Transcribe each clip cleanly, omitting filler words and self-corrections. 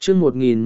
chương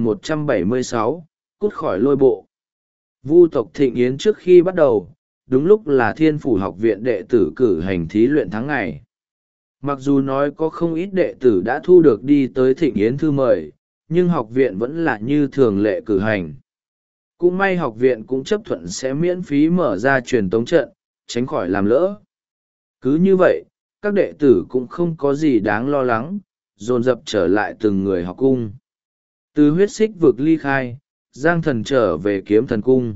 1176, cút khỏi lôi bộ. Vu tộc Thịnh Yến trước khi bắt đầu, đúng lúc là Thiên Phủ học viện đệ tử cử hành thí luyện tháng ngày. Mặc dù nói có không ít đệ tử đã thu được đi tới Thịnh Yến thư mời, nhưng học viện vẫn là như thường lệ cử hành. Cũng may học viện cũng chấp thuận sẽ miễn phí mở ra truyền tống trận, tránh khỏi làm lỡ. Cứ như vậy, các đệ tử cũng không có gì đáng lo lắng, dồn dập trở lại từng người học cung. Từ huyết xích vực ly khai, Giang Thần trở về Kiếm Thần Cung.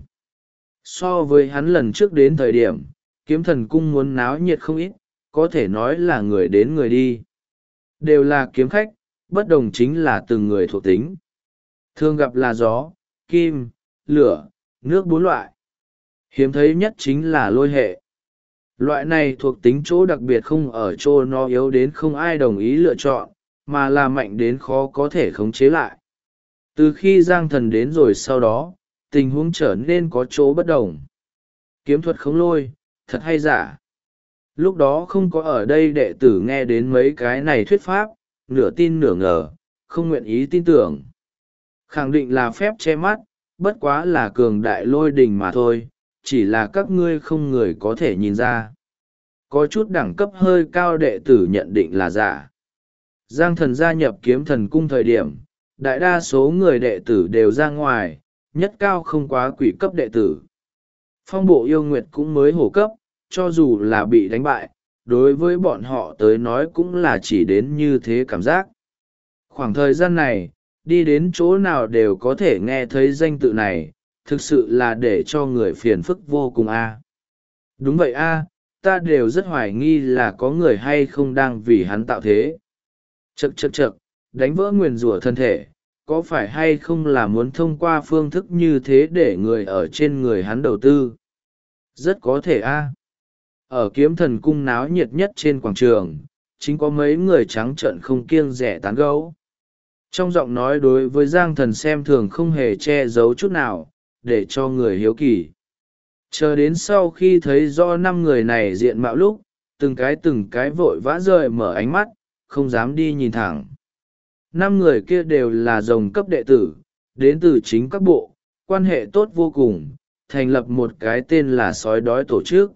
So với hắn lần trước đến thời điểm, Kiếm Thần Cung muốn náo nhiệt không ít, có thể nói là người đến người đi. Đều là kiếm khách, bất đồng chính là từng người thuộc tính. Thường gặp là gió, kim, lửa, nước bốn loại. Hiếm thấy nhất chính là lôi hệ. Loại này thuộc tính chỗ đặc biệt không ở chỗ nó yếu đến không ai đồng ý lựa chọn, mà là mạnh đến khó có thể khống chế lại. Từ khi Giang Thần đến rồi sau đó, tình huống trở nên có chỗ bất đồng. Kiếm thuật khống lôi, thật hay giả. Lúc đó không có ở đây đệ tử nghe đến mấy cái này thuyết pháp, nửa tin nửa ngờ, không nguyện ý tin tưởng. Khẳng định là phép che mắt, bất quá là cường đại lôi đình mà thôi, chỉ là các ngươi không người có thể nhìn ra. Có chút đẳng cấp hơi cao đệ tử nhận định là giả. Giang Thần gia nhập Kiếm Thần Cung thời điểm, đại đa số người đệ tử đều ra ngoài, nhất cao không quá quỷ cấp đệ tử. Phong bộ yêu nguyệt cũng mới hổ cấp, cho dù là bị đánh bại, đối với bọn họ tới nói cũng là chỉ đến như thế cảm giác. Khoảng thời gian này, đi đến chỗ nào đều có thể nghe thấy danh tự này, thực sự là để cho người phiền phức vô cùng a. Đúng vậy a, ta đều rất hoài nghi là có người hay không đang vì hắn tạo thế. Chậc, đánh vỡ nguyền rủa thân thể, có phải hay không là muốn thông qua phương thức như thế để người ở trên người hắn đầu tư? Rất có thể a. Ở Kiếm Thần Cung náo nhiệt nhất trên quảng trường, chính có mấy người trắng trợn không kiêng dè tán gẫu. Trong giọng nói đối với Giang Thần xem thường không hề che giấu chút nào, để cho người hiếu kỳ. Chờ đến sau khi thấy rõ 5 người này diện mạo lúc, từng cái vội vã rời mở ánh mắt, không dám đi nhìn thẳng. 5 người kia đều là rồng cấp đệ tử, đến từ chính các bộ, quan hệ tốt vô cùng, thành lập một cái tên là Sói Đói tổ chức.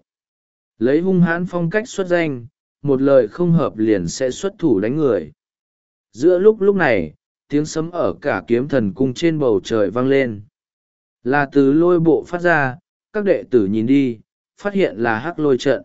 Lấy hung hãn phong cách xuất danh, một lời không hợp liền sẽ xuất thủ đánh người. Giữa lúc này, tiếng sấm ở cả Kiếm Thần Cung trên bầu trời vang lên. Là từ lôi bộ phát ra, các đệ tử nhìn đi, phát hiện là hắc lôi trận.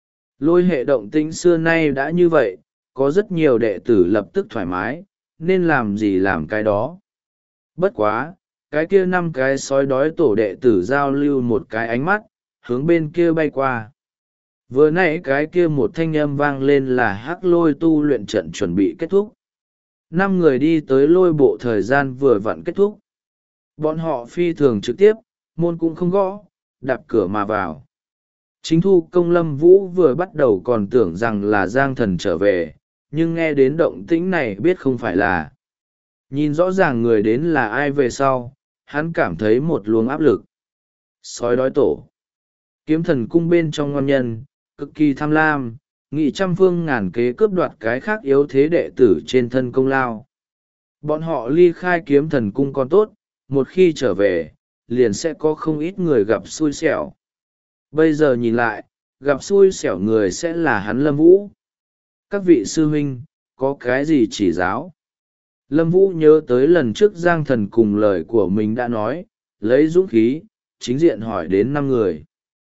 Lôi hệ động tĩnh xưa nay đã như vậy, có rất nhiều đệ tử lập tức thoải mái, nên làm gì làm cái đó. Bất quá, cái kia 5 cái sói đói tổ đệ tử giao lưu một cái ánh mắt, hướng bên kia bay qua. Vừa nãy cái kia một thanh âm vang lên là hắc lôi tu luyện trận chuẩn bị kết thúc. 5 người đi tới lôi bộ thời gian vừa vặn kết thúc. Bọn họ phi thường trực tiếp, môn cũng không gõ, đạp cửa mà vào. Chính Thu Công Lâm Vũ vừa bắt đầu còn tưởng rằng là Giang Thần trở về, nhưng nghe đến động tĩnh này biết không phải là. Nhìn rõ ràng người đến là ai về sau, hắn cảm thấy một luồng áp lực. Sói đói tổ. Kiếm Thần Cung bên trong ngon nhân, cực kỳ tham lam, nghị trăm phương ngàn kế cướp đoạt cái khác yếu thế đệ tử trên thân công lao. Bọn họ ly khai Kiếm Thần Cung còn tốt, một khi trở về, liền sẽ có không ít người gặp xui xẻo. Bây giờ nhìn lại, gặp xui xẻo người sẽ là hắn Lâm Vũ. Các vị sư huynh, có cái gì chỉ giáo? Lâm Vũ nhớ tới lần trước Giang Thần cùng lời của mình đã nói, lấy dũng khí, chính diện hỏi đến 5 người.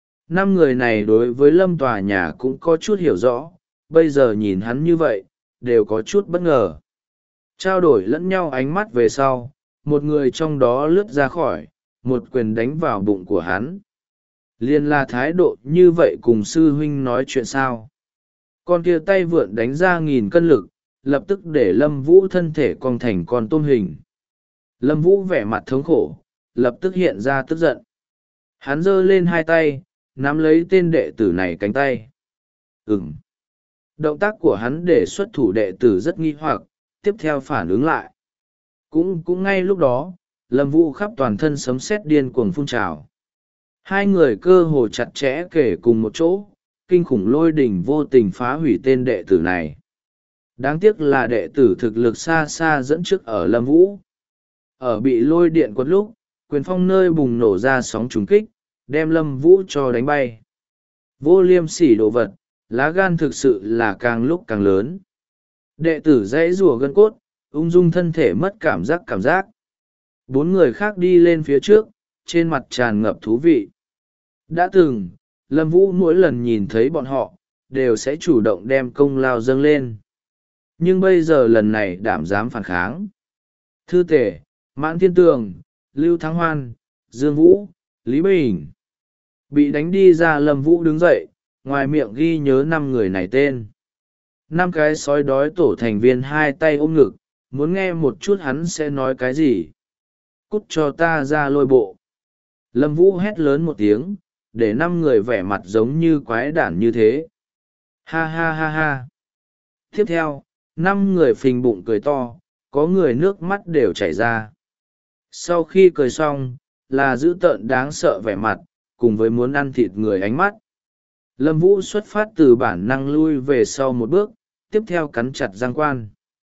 5 người này đối với Lâm tòa nhà cũng có chút hiểu rõ, bây giờ nhìn hắn như vậy, đều có chút bất ngờ. Trao đổi lẫn nhau ánh mắt về sau, một người trong đó lướt ra khỏi, một quyền đánh vào bụng của hắn. Liên là thái độ như vậy cùng sư huynh nói chuyện sao? Con kia tay vượn đánh ra 1000 cân lực, lập tức để Lâm Vũ thân thể cong thành con tôm hình. Lâm Vũ vẻ mặt thống khổ, lập tức hiện ra tức giận. Hắn giơ lên 2 tay, nắm lấy tên đệ tử này cánh tay. Động tác của hắn để xuất thủ đệ tử rất nghi hoặc, tiếp theo phản ứng lại. Cũng ngay lúc đó, Lâm Vũ khắp toàn thân sấm sét điên cuồng phun trào. 2 người cơ hồ chặt chẽ kể cùng một chỗ, kinh khủng lôi đỉnh vô tình phá hủy tên đệ tử này. Đáng tiếc là đệ tử thực lực xa xa dẫn trước ở Lâm Vũ. ở bị lôi điện quật lúc quyền phong nơi bùng nổ ra sóng trùng kích, đem Lâm Vũ cho đánh bay. Vô liêm sỉ đồ vật, lá gan thực sự là càng lúc càng lớn. Đệ tử dãy rủa gân cốt, ung dung thân thể mất cảm giác. Bốn người khác đi lên phía trước, trên mặt tràn ngập thú vị. Đã từng, Lâm Vũ mỗi lần nhìn thấy bọn họ, đều sẽ chủ động đem công lao dâng lên. Nhưng bây giờ lần này đảm dám phản kháng. Thư Tể, Mãn Thiên Tường, Lưu Thắng Hoan, Dương Vũ, Lý Bình. Bị đánh đi ra, Lâm Vũ đứng dậy, ngoài miệng ghi nhớ 5 người này tên. 5 cái sói đói tổ thành viên hai tay ôm ngực, muốn nghe một chút hắn sẽ nói cái gì. Cút cho ta ra lôi bộ. Lâm Vũ hét lớn một tiếng, để 5 người vẻ mặt giống như quái đản như thế. Ha ha ha ha. Tiếp theo, 5 người phình bụng cười to, có người nước mắt đều chảy ra. Sau khi cười xong, là dữ tợn đáng sợ vẻ mặt, cùng với muốn ăn thịt người ánh mắt. Lâm Vũ xuất phát từ bản năng lui về sau một bước, tiếp theo cắn chặt răng quan.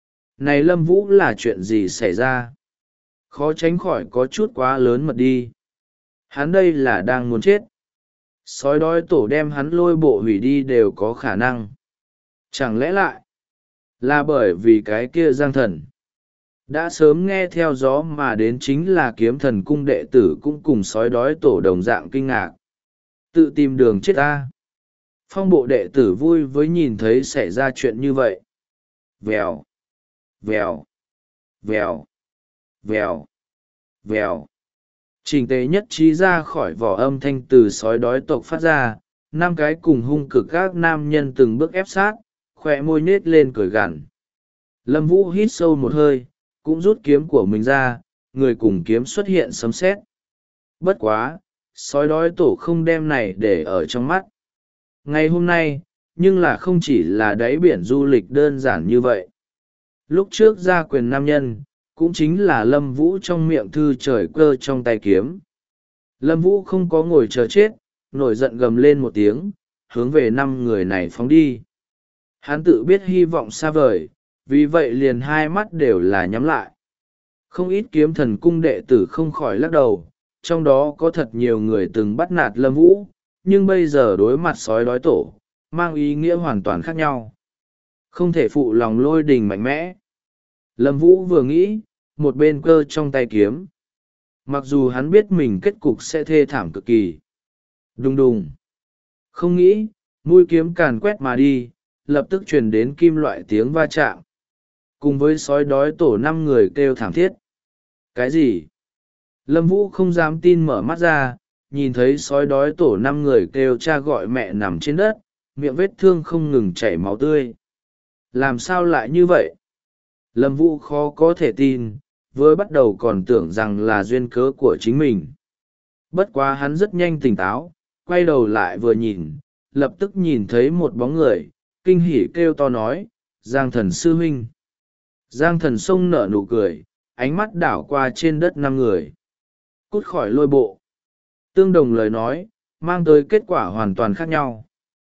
Này Lâm Vũ là chuyện gì xảy ra? Khó tránh khỏi có chút quá lớn mật đi. Hắn đây là đang muốn chết. Sói đói tổ đem hắn lôi bộ hủy đi đều có khả năng. Chẳng lẽ lại là bởi vì cái kia Giang Thần đã sớm nghe theo gió mà đến, chính là Kiếm Thần cung đệ tử cũng cùng sói đói tổ đồng dạng kinh ngạc. Tự tìm đường chết ta. Phong bộ đệ tử vui với nhìn thấy xảy ra chuyện như vậy. Vèo, vèo, vèo, vèo, vèo. Chỉnh tề nhất trí ra khỏi vỏ âm thanh từ sói đói tộc phát ra, 5 cái cùng hung cực các nam nhân từng bước ép sát, khỏe môi nết lên cười gằn. Lâm Vũ hít sâu một hơi, cũng rút kiếm của mình ra, người cùng kiếm xuất hiện sấm sét. Bất quá, sói đói tổ không đem này để ở trong mắt. Ngày hôm nay, nhưng là không chỉ là đáy biển du lịch đơn giản như vậy. Lúc trước ra quyền nam nhân, cũng chính là Lâm Vũ trong miệng thư trời cơ trong tay kiếm. Lâm Vũ không có ngồi chờ chết, nổi giận gầm lên một tiếng, hướng về 5 người này phóng đi. Hắn tự biết hy vọng xa vời, vì vậy liền hai mắt đều là nhắm lại. Không ít Kiếm Thần cung đệ tử không khỏi lắc đầu, trong đó có thật nhiều người từng bắt nạt Lâm Vũ, nhưng bây giờ đối mặt sói đói tổ, mang ý nghĩa hoàn toàn khác nhau. Không thể phụ lòng lôi đình mạnh mẽ. Lâm Vũ vừa nghĩ, một bên cơ trong tay kiếm. Mặc dù hắn biết mình kết cục sẽ thê thảm cực kỳ. Đùng đùng. Không nghĩ, mũi kiếm càn quét mà đi, lập tức truyền đến kim loại tiếng va chạm. Cùng với sói đói tổ 5 người kêu thảm thiết. Cái gì? Lâm Vũ không dám tin mở mắt ra, nhìn thấy sói đói tổ 5 người kêu cha gọi mẹ nằm trên đất, miệng vết thương không ngừng chảy máu tươi. Làm sao lại như vậy? Lâm Vũ khó có thể tin, vừa bắt đầu còn tưởng rằng là duyên cớ của chính mình. Bất quá hắn rất nhanh tỉnh táo, quay đầu lại vừa nhìn, lập tức nhìn thấy một bóng người, kinh hỉ kêu to nói, Giang Thần sư huynh. Giang Thần xông nở nụ cười, ánh mắt đảo qua trên đất 5 người. Cút khỏi lôi bộ. Tương đồng lời nói, mang tới kết quả hoàn toàn khác nhau.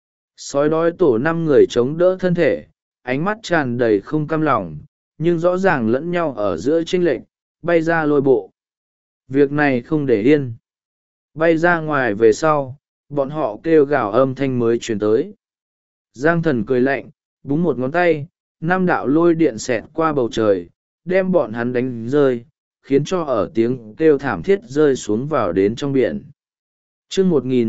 Sói đói tổ 5 người chống đỡ thân thể, ánh mắt tràn đầy không cam lòng, nhưng rõ ràng lẫn nhau ở giữa chênh lệch, bay ra lôi bộ. Việc này không để yên. Bay ra ngoài về sau, bọn họ kêu gào âm thanh mới truyền tới. Giang Thần cười lạnh, búng một ngón tay, 5 đạo lôi điện xẹt qua bầu trời, đem bọn hắn đánh rơi, khiến cho ở tiếng kêu thảm thiết rơi xuống vào đến trong biển. Chương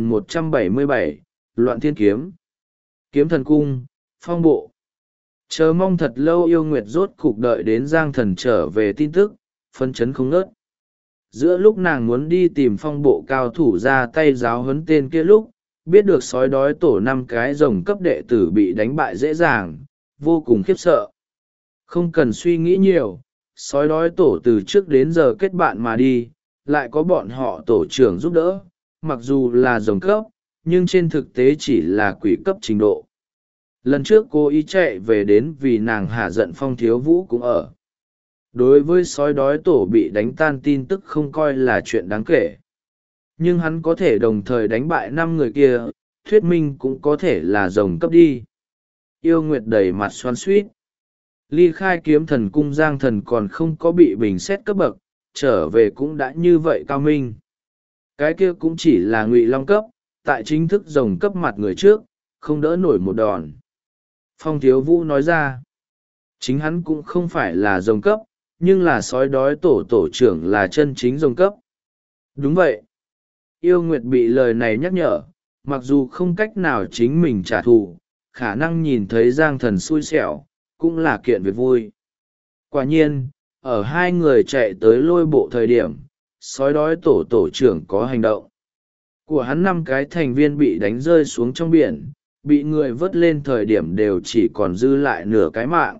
1177, Loạn Thiên Kiếm. Kiếm Thần cung, phong bộ. Chờ mong thật lâu Yêu Nguyệt rốt cục đợi đến Giang Thần trở về tin tức, phấn chấn không ngớt. Giữa lúc nàng muốn đi tìm phong bộ cao thủ ra tay giáo huấn tên kia lúc, biết được sói đói tổ 5 cái rồng cấp đệ tử bị đánh bại dễ dàng, vô cùng khiếp sợ. Không cần suy nghĩ nhiều, sói đói tổ từ trước đến giờ kết bạn mà đi, lại có bọn họ tổ trưởng giúp đỡ, mặc dù là rồng cấp, nhưng trên thực tế chỉ là quỷ cấp trình độ. Lần trước cô ý chạy về đến vì nàng hạ giận Phong Thiếu Vũ cũng ở. Đối với sói đói tổ bị đánh tan tin tức không coi là chuyện đáng kể. Nhưng hắn có thể đồng thời đánh bại 5 người kia, thuyết minh cũng có thể là rồng cấp đi. Yêu Nguyệt đầy mặt xoan xuýt. Ly khai Kiếm Thần cung Giang Thần còn không có bị bình xét cấp bậc, trở về cũng đã như vậy cao minh. Cái kia cũng chỉ là ngụy long cấp, tại chính thức rồng cấp mặt người trước, không đỡ nổi một đòn. Phong Thiếu Vũ nói ra, chính hắn cũng không phải là rồng cấp, nhưng là sói đói tổ trưởng là chân chính rồng cấp. Đúng vậy. Yêu Nguyệt bị lời này nhắc nhở, mặc dù không cách nào chính mình trả thù, khả năng nhìn thấy Giang Thần xui xẻo, cũng là kiện việc vui. Quả nhiên, ở hai người chạy tới lôi bộ thời điểm, sói đói tổ trưởng có hành động. Của hắn 5 cái thành viên bị đánh rơi xuống trong biển, bị người vớt lên thời điểm đều chỉ còn dư lại nửa cái mạng.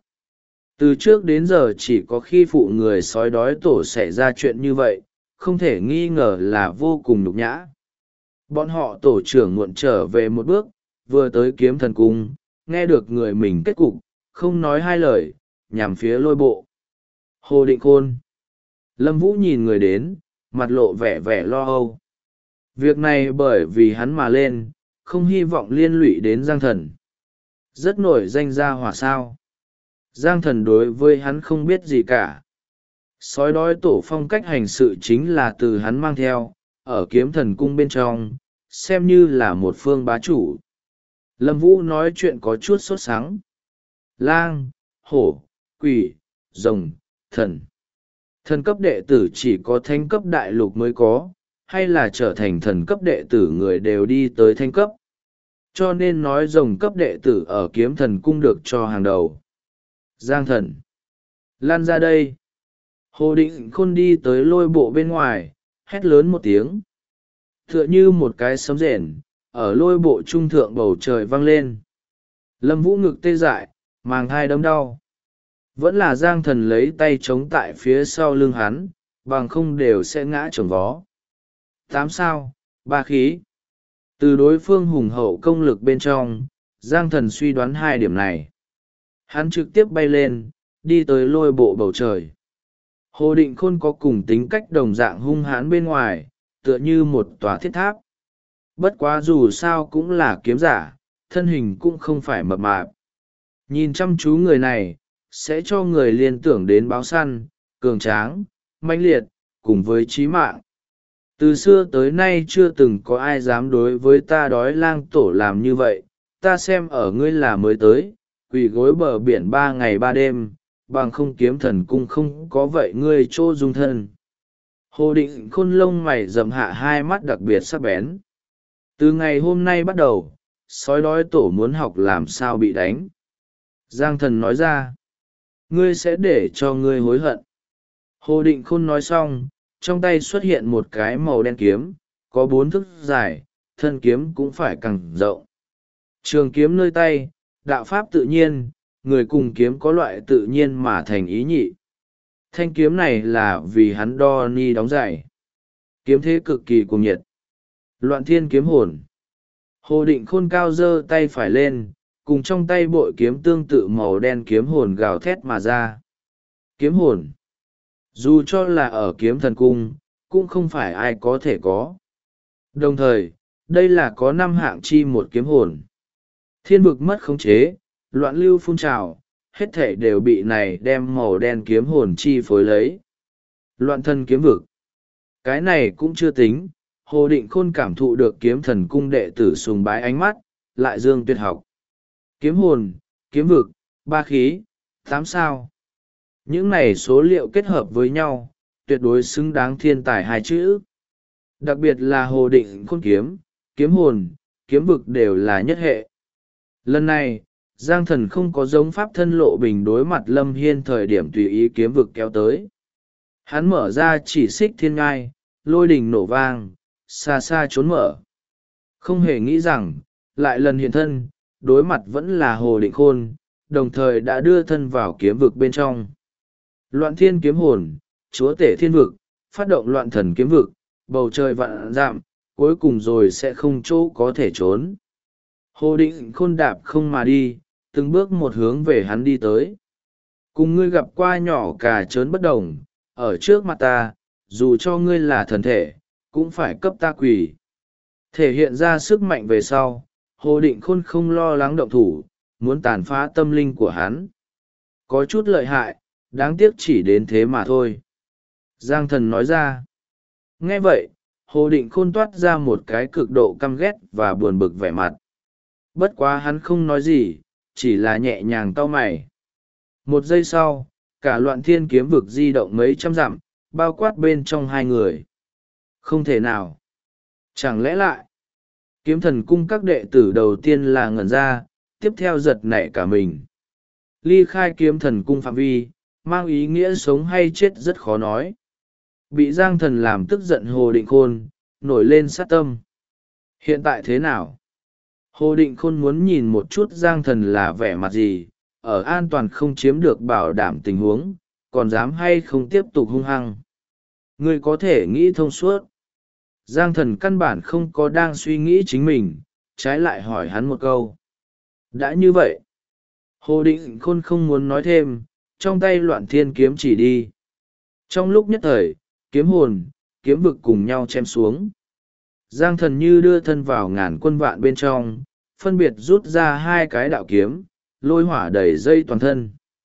Từ trước đến giờ chỉ có khi phụ người sói đói tổ xảy ra chuyện như vậy, không thể nghi ngờ là vô cùng nhục nhã. Bọn họ tổ trưởng muộn trở về một bước, vừa tới kiếm thần cung, nghe được người mình kết cục, không nói hai lời, nhằm phía lôi bộ. Hồ Định Khôn. Lâm Vũ nhìn người đến, mặt lộ vẻ vẻ lo âu. Việc này bởi vì hắn mà lên, không hy vọng liên lụy đến Giang Thần. Rất nổi danh gia hỏa sao. Giang Thần đối với hắn không biết gì cả. Sói đói tổ phong cách hành sự chính là từ hắn mang theo, ở kiếm thần cung bên trong, xem như là một phương bá chủ. Lâm Vũ nói chuyện có chút sốt sắng. Lang, hổ, quỷ, rồng, thần. Thần cấp đệ tử chỉ có thánh cấp đại lục mới có, hay là trở thành thần cấp đệ tử người đều đi tới thánh cấp. Cho nên nói rồng cấp đệ tử ở kiếm thần cung được cho hàng đầu. Giang Thần. Lan ra đây. Hồ Định Khôn đi tới lôi bộ bên ngoài, hét lớn một tiếng. Tựa như một cái sấm rền, ở lôi bộ trung thượng bầu trời vang lên. Lâm Vũ ngực tê dại, màng thai đấm đau. Vẫn là Giang Thần lấy tay chống tại phía sau lưng hắn, bằng không đều sẽ ngã chồng vó. 8 sao, 3 khí. Từ đối phương hùng hậu công lực bên trong, Giang Thần suy đoán 2 điểm này. Hắn trực tiếp bay lên, đi tới lôi bộ bầu trời. Hồ Định Khôn có cùng tính cách đồng dạng hung hãn bên ngoài, tựa như một tòa thiết tháp. Bất quá dù sao cũng là kiếm giả, thân hình cũng không phải mập mạp. Nhìn chăm chú người này, sẽ cho người liên tưởng đến báo săn, cường tráng, mãnh liệt, cùng với chí mạng. Từ xưa tới nay chưa từng có ai dám đối với ta đói lang tổ làm như vậy, ta xem ở ngươi là mới tới, quỳ gối bờ biển 3 ngày 3 đêm, bằng không kiếm thần cung không có vậy ngươi chỗ dung thân. Hồ Định Khôn lông mày rậm hạ 2 mắt đặc biệt sắc bén. Từ ngày hôm nay bắt đầu, sói đói tổ muốn học làm sao bị đánh. Giang Thần nói ra, ngươi sẽ để cho ngươi hối hận. Hồ Định Khôn nói xong, trong tay xuất hiện một cái màu đen kiếm, có 4 thước dài, thân kiếm cũng phải càng rộng. Trường kiếm nơi tay, đạo pháp tự nhiên, người cùng kiếm có loại tự nhiên mà thành ý nhị. Thanh kiếm này là vì hắn đo ni đóng giày. Kiếm thế cực kỳ cuồng nhiệt. Loạn thiên kiếm hồn. Hồ Định Khôn cao giơ tay phải lên, cùng trong tay bội kiếm tương tự màu đen kiếm hồn gào thét mà ra. Kiếm hồn. Dù cho là ở kiếm thần cung, cũng không phải ai có thể có. Đồng thời, đây là có 5 hạng chi một kiếm hồn. Thiên vực mất khống chế, loạn lưu phun trào, hết thể đều bị này đem màu đen kiếm hồn chi phối lấy. Loạn thân kiếm vực. Cái này cũng chưa tính, Hồ Định Khôn cảm thụ được kiếm thần cung đệ tử sùng bái ánh mắt, lại dương tuyệt học. Kiếm hồn, kiếm vực, 3 khí, 8 sao. Những này số liệu kết hợp với nhau, tuyệt đối xứng đáng thiên tài 2 chữ. Đặc biệt là Hồ Định Khôn kiếm, kiếm hồn, kiếm vực đều là nhất hệ. Lần này, Giang Thần không có giống pháp thân lộ bình đối mặt Lâm Hiên thời điểm tùy ý kiếm vực kéo tới. Hắn mở ra chỉ xích thiên ngai, lôi đình nổ vang, xa xa trốn mở. Không hề nghĩ rằng, lại lần hiện thân, đối mặt vẫn là Hồ Định Khôn, đồng thời đã đưa thân vào kiếm vực bên trong. Loạn thiên kiếm hồn, chúa tể thiên vực, phát động loạn thần kiếm vực, bầu trời vạn dặm, cuối cùng rồi sẽ không chỗ có thể trốn. Hồ Định Khôn đạp không mà đi, từng bước một hướng về hắn đi tới. Cùng ngươi gặp qua nhỏ cà trớn bất đồng, ở trước mặt ta, dù cho ngươi là thần thể, cũng phải cấp ta quỳ. Thể hiện ra sức mạnh về sau, Hồ Định Khôn không lo lắng động thủ, muốn tàn phá tâm linh của hắn. Có chút lợi hại, đáng tiếc chỉ đến thế mà thôi. Giang Thần nói ra. Nghe vậy, Hồ Định Khôn toát ra một cái cực độ căm ghét và buồn bực vẻ mặt. Bất quá hắn không nói gì, chỉ là nhẹ nhàng cau mày. Một giây sau, cả Loạn Thiên kiếm vực di động mấy trăm dặm, bao quát bên trong hai người. Không thể nào. Chẳng lẽ lại, kiếm thần cung các đệ tử đầu tiên là ngẩn ra, tiếp theo giật nảy cả mình. Ly khai kiếm thần cung phạm vi, mang ý nghĩa sống hay chết rất khó nói. Bị Giang Thần làm tức giận Hồ Định Khôn, nổi lên sát tâm. Hiện tại thế nào? Hồ Định Khôn muốn nhìn một chút Giang Thần là vẻ mặt gì, ở an toàn không chiếm được bảo đảm tình huống, còn dám hay không tiếp tục hung hăng. Ngươi có thể nghĩ thông suốt. Giang Thần căn bản không có đang suy nghĩ chính mình, trái lại hỏi hắn một câu. Đã như vậy, Hồ Định Khôn không muốn nói thêm, trong tay Loạn Thiên kiếm chỉ đi. Trong lúc nhất thời, kiếm hồn, kiếm vực cùng nhau chém xuống. Giang Thần như đưa thân vào ngàn quân vạn bên trong, phân biệt rút ra hai cái đạo kiếm, lôi hỏa đầy dây toàn thân.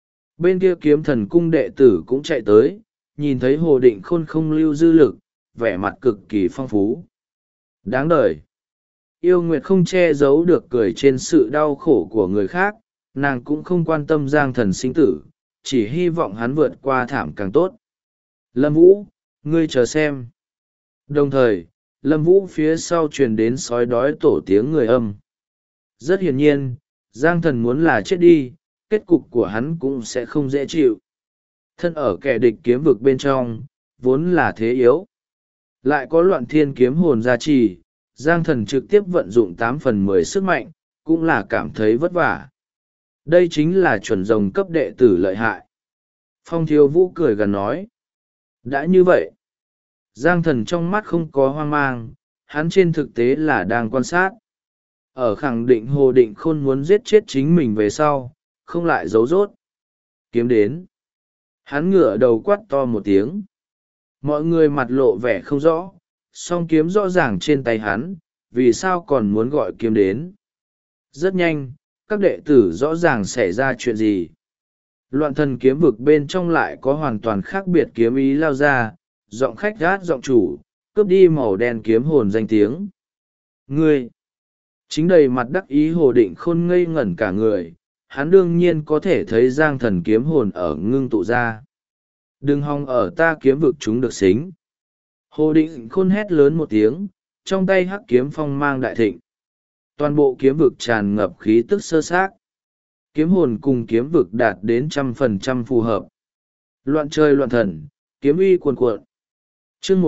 Bên kia kiếm thần cung đệ tử cũng chạy tới, nhìn thấy Hồ Định Khôn không lưu dư lực, vẻ mặt cực kỳ phong phú. Đáng đời. Yêu Nguyệt không che giấu được cười trên sự đau khổ của người khác, nàng cũng không quan tâm Giang Thần sinh tử, chỉ hy vọng hắn vượt qua thảm càng tốt. Lâm Vũ, ngươi chờ xem. Đồng thời, Lâm Vũ phía sau truyền đến sói đói tổ tiếng người âm. Rất hiển nhiên, Giang Thần muốn là chết đi, kết cục của hắn cũng sẽ không dễ chịu. Thân ở kẻ địch kiếm vực bên trong, vốn là thế yếu. Lại có Loạn Thiên kiếm hồn gia trì, Giang Thần trực tiếp vận dụng 8/10 sức mạnh, cũng là cảm thấy vất vả. Đây chính là chuẩn rồng cấp đệ tử lợi hại. Phong Thiếu Vũ cười gần nói. Đã như vậy, Giang Thần trong mắt không có hoang mang, hắn trên thực tế là đang quan sát. Ở khẳng định Hồ Định Khôn muốn giết chết chính mình về sau, không lại giấu rốt. Kiếm đến. Hắn ngửa đầu quát to một tiếng. Mọi người mặt lộ vẻ không rõ, song kiếm rõ ràng trên tay hắn, vì sao còn muốn gọi kiếm đến. Rất nhanh, các đệ tử rõ ràng xảy ra chuyện gì. Loạn Thần kiếm vực bên trong lại có hoàn toàn khác biệt kiếm ý lao ra, giọng khách gát giọng chủ, cướp đi màu đen kiếm hồn danh tiếng. Ngươi! Chính đầy mặt đắc ý Hồ Định Khôn ngây ngẩn cả người, hắn đương nhiên có thể thấy Giang Thần kiếm hồn ở ngưng tụ ra. Đừng hòng ở ta kiếm vực chúng được xính. Hồ Định Khôn hét lớn một tiếng, trong tay hắc kiếm phong mang đại thịnh. Toàn bộ kiếm vực tràn ngập khí tức sơ xác. Kiếm hồn cùng kiếm vực đạt đến 100% phù hợp. Loạn trời loạn thần, kiếm uy cuồn cuộn. Chương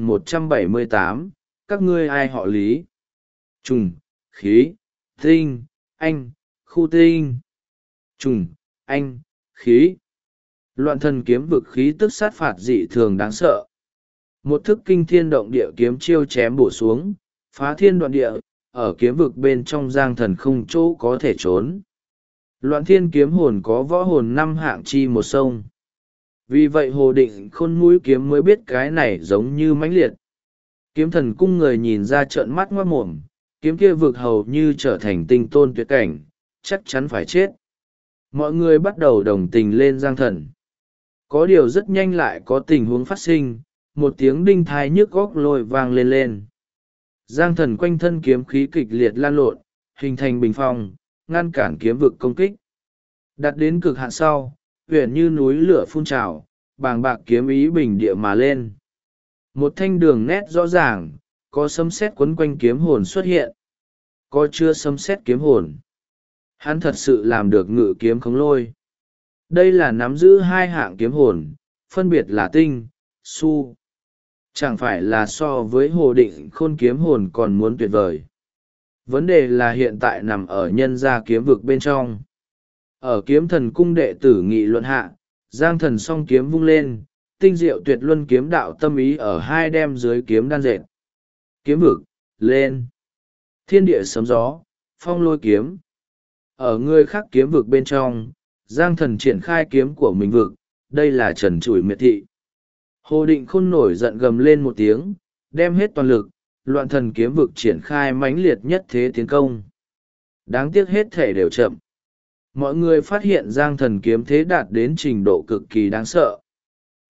1178, các ngươi ai họ Lý? Trùng, khí, tinh, anh, khu tinh. Trùng, anh, khí. Loạn thần kiếm vực khí tức sát phạt dị thường đáng sợ. Một thức kinh thiên động địa kiếm chiêu chém bổ xuống, phá thiên đoạn địa, ở kiếm vực bên trong Giang Thần không chỗ có thể trốn. Loạn Thiên kiếm hồn có võ hồn 5 hạng chi một sông. Vì vậy Hồ Định Khôn mũi kiếm mới biết cái này giống như mãnh liệt. Kiếm thần cung người nhìn ra trợn mắt ngoát mồm, kiếm kia vực hầu như trở thành tinh tôn tuyệt cảnh, chắc chắn phải chết. Mọi người bắt đầu đồng tình lên Giang Thần. Có điều rất nhanh lại có tình huống phát sinh, một tiếng đinh thai nhức góc lôi vang lên lên. Giang Thần quanh thân kiếm khí kịch liệt lan lộn, hình thành bình phong, ngăn cản kiếm vực công kích. Đặt đến cực hạn sau, huyền như núi lửa phun trào, bàng bạc kiếm ý bình địa mà lên. Một thanh đường nét rõ ràng, có sấm sét quấn quanh kiếm hồn xuất hiện. Có chưa sấm sét kiếm hồn. Hắn thật sự làm được ngự kiếm khống lôi. Đây là nắm giữ hai hạng kiếm hồn, phân biệt là tinh, su. Chẳng phải là so với Hồ Định Khôn kiếm hồn còn muốn tuyệt vời. Vấn đề là hiện tại nằm ở nhân gia kiếm vực bên trong. Ở kiếm thần cung đệ tử nghị luận hạ, Giang Thần song kiếm vung lên, tinh diệu tuyệt luân kiếm đạo tâm ý ở hai đem dưới kiếm đan dệt. Kiếm vực, lên. Thiên địa sấm gió, phong lôi kiếm. Ở người khác kiếm vực bên trong, Giang Thần triển khai kiếm của mình vực, đây là trần trụi miệt thị. Hồ Định Khôn nổi giận gầm lên một tiếng, đem hết toàn lực, Loạn Thần kiếm vực triển khai mãnh liệt nhất thế tiến công. Đáng tiếc hết thể đều chậm. Mọi người phát hiện Giang Thần kiếm thế đạt đến trình độ cực kỳ đáng sợ.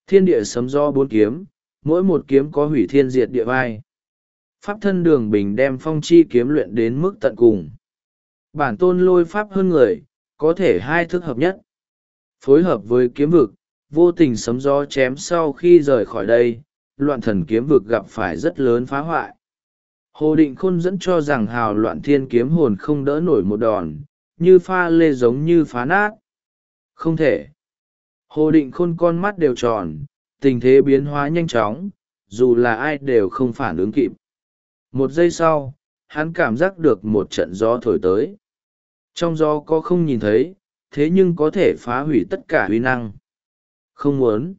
Thiên địa sấm gió bốn kiếm, mỗi một kiếm có hủy thiên diệt địa vai. Pháp thân Đường Bình đem phong chi kiếm luyện đến mức tận cùng. Bản tôn lôi pháp hơn người, có thể hai thức hợp nhất. Phối hợp với kiếm vực, vô tình sấm gió chém sau khi rời khỏi đây, loạn thần kiếm vực gặp phải rất lớn phá hoại. Hồ Định Khôn dẫn cho rằng hào loạn thiên kiếm hồn không đỡ nổi một đòn, như pha lê giống như phá nát. Không thể. Hồ Định Khôn con mắt đều tròn, tình thế biến hóa nhanh chóng, dù là ai đều không phản ứng kịp. Một giây sau, hắn cảm giác được một trận gió thổi tới. Trong gió có không nhìn thấy, thế nhưng có thể phá hủy tất cả uy năng. Không muốn.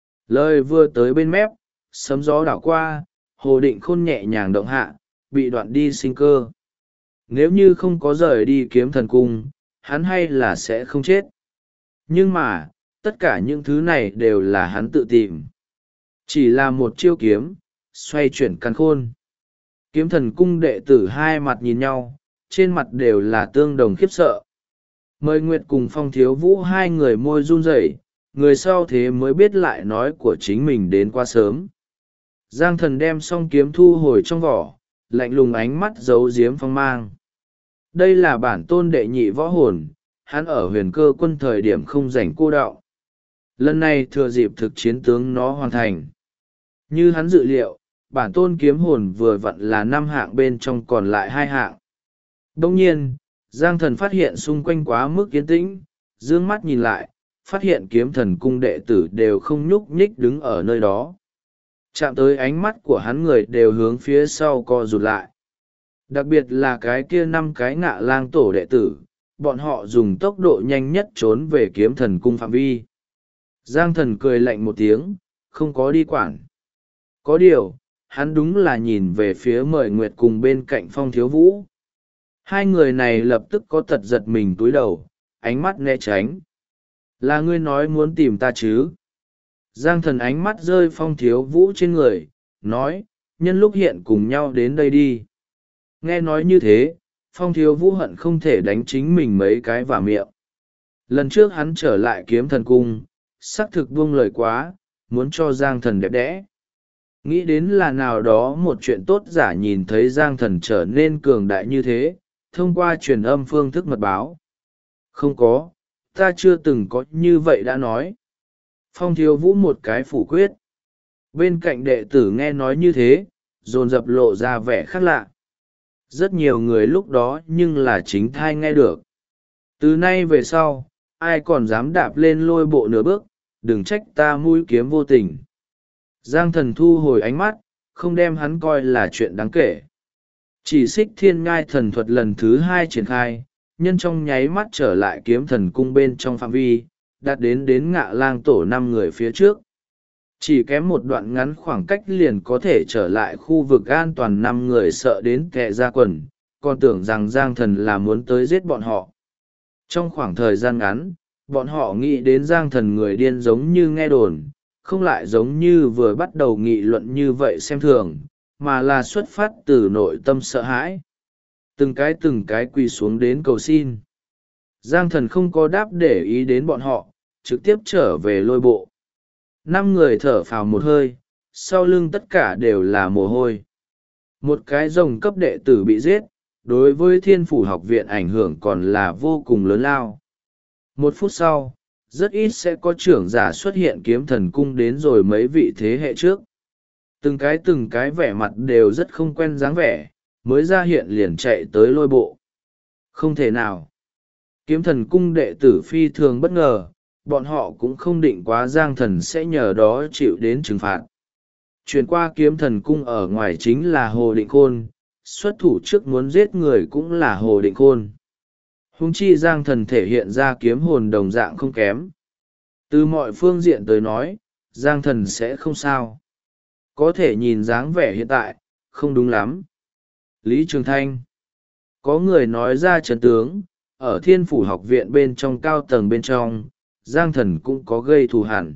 Lời vừa tới bên mép, sấm gió đảo qua, Hồ Định Khôn nhẹ nhàng động hạ, bị đoạn đi sinh cơ. Nếu như không có rời đi Kiếm Thần Cung, hắn hay là sẽ không chết. Nhưng mà, tất cả những thứ này đều là hắn tự tìm. Chỉ là một chiêu kiếm, xoay chuyển càn khôn. Kiếm Thần Cung đệ tử hai mặt nhìn nhau, trên mặt đều là tương đồng khiếp sợ. Mời Nguyệt cùng Phong Thiếu Vũ hai người môi run rẩy, người sau thế mới biết lại nói của chính mình đến quá sớm. Giang Thần đem song kiếm thu hồi trong vỏ, lạnh lùng ánh mắt giấu giếm phong mang. Đây là bản tôn đệ nhị võ hồn, hắn ở Huyền Cơ Quân thời điểm không rảnh cô đọng. Lần này thừa dịp thực chiến tướng nó hoàn thành. Như hắn dự liệu, bản tôn kiếm hồn vừa vặn là 5 hạng bên trong còn lại 2 hạng. Đồng nhiên, Giang Thần phát hiện xung quanh quá mức yên tĩnh, dương mắt nhìn lại, phát hiện Kiếm Thần Cung đệ tử đều không nhúc nhích đứng ở nơi đó. Chạm tới ánh mắt của hắn, người đều hướng phía sau co rụt lại. Đặc biệt là cái kia 5 cái Ngạ Lang tổ đệ tử, bọn họ dùng tốc độ nhanh nhất trốn về Kiếm Thần Cung phạm vi. Giang Thần cười lạnh một tiếng, không có đi quản. Có điều, hắn đúng là nhìn về phía Mời Nguyệt cùng bên cạnh Phong Thiếu Vũ. Hai người này lập tức có tật giật mình túi đầu, ánh mắt né tránh. Là ngươi nói muốn tìm ta chứ? Giang Thần ánh mắt rơi Phong Thiếu Vũ trên người, nói, nhân lúc hiện cùng nhau đến đây đi. Nghe nói như thế, Phong Thiếu Vũ hận không thể đánh chính mình mấy cái vào miệng. Lần trước hắn trở lại Kiếm Thần Cung, xác thực buông lời quá, muốn cho Giang Thần đẹp đẽ. Nghĩ đến là nào đó một chuyện tốt giả nhìn thấy Giang Thần trở nên cường đại như thế, thông qua truyền âm phương thức mật báo. Không có, ta chưa từng có như vậy đã nói. Phong Thiếu Vũ một cái phủ quyết. Bên cạnh đệ tử nghe nói như thế, dồn dập lộ ra vẻ khác lạ. Rất nhiều người lúc đó nhưng là chính thai nghe được. Từ nay về sau, ai còn dám đạp lên lôi bộ nửa bước, đừng trách ta mũi kiếm vô tình. Giang Thần thu hồi ánh mắt, không đem hắn coi là chuyện đáng kể. Chỉ xích thiên ngai thần thuật lần thứ 2 triển khai, nhân trong nháy mắt trở lại Kiếm Thần Cung bên trong phạm vi, đạt đến Ngạ Lang tổ 5 người phía trước. Chỉ kém một đoạn ngắn khoảng cách liền có thể trở lại khu vực an toàn, 5 người sợ đến kẹ ra quần, còn tưởng rằng Giang Thần là muốn tới giết bọn họ. Trong khoảng thời gian ngắn, bọn họ nghĩ đến Giang Thần người điên giống như nghe đồn, không lại giống như vừa bắt đầu nghị luận như vậy xem thường, mà là xuất phát từ nội tâm sợ hãi. Từng cái quỳ xuống đến cầu xin. Giang Thần không có đáp để ý đến bọn họ, trực tiếp trở về lôi bộ. 5 người thở phào một hơi, sau lưng tất cả đều là mồ hôi. Một cái rồng cấp đệ tử bị giết, đối với Thiên Phủ học viện ảnh hưởng còn là vô cùng lớn lao. 1 phút sau, rất ít sẽ có trưởng giả xuất hiện Kiếm Thần Cung đến rồi mấy vị thế hệ trước. Từng cái vẻ mặt đều rất không quen dáng vẻ, mới ra hiện liền chạy tới lôi bộ. Không thể nào. Kiếm Thần Cung đệ tử phi thường bất ngờ, bọn họ cũng không định quá Giang Thần sẽ nhờ đó chịu đến trừng phạt. Chuyển qua Kiếm Thần Cung ở ngoài chính là Hồ Định Khôn, xuất thủ trước muốn giết người cũng là Hồ Định Khôn. Huống chi Giang Thần thể hiện ra kiếm hồn đồng dạng không kém. Từ mọi phương diện tới nói, Giang Thần sẽ không sao. Có thể nhìn dáng vẻ hiện tại, không đúng lắm. Lý Trường Thanh. Có người nói ra trận tướng, ở Thiên Phủ học viện bên trong cao tầng bên trong, Giang Thần cũng có gây thù hằn.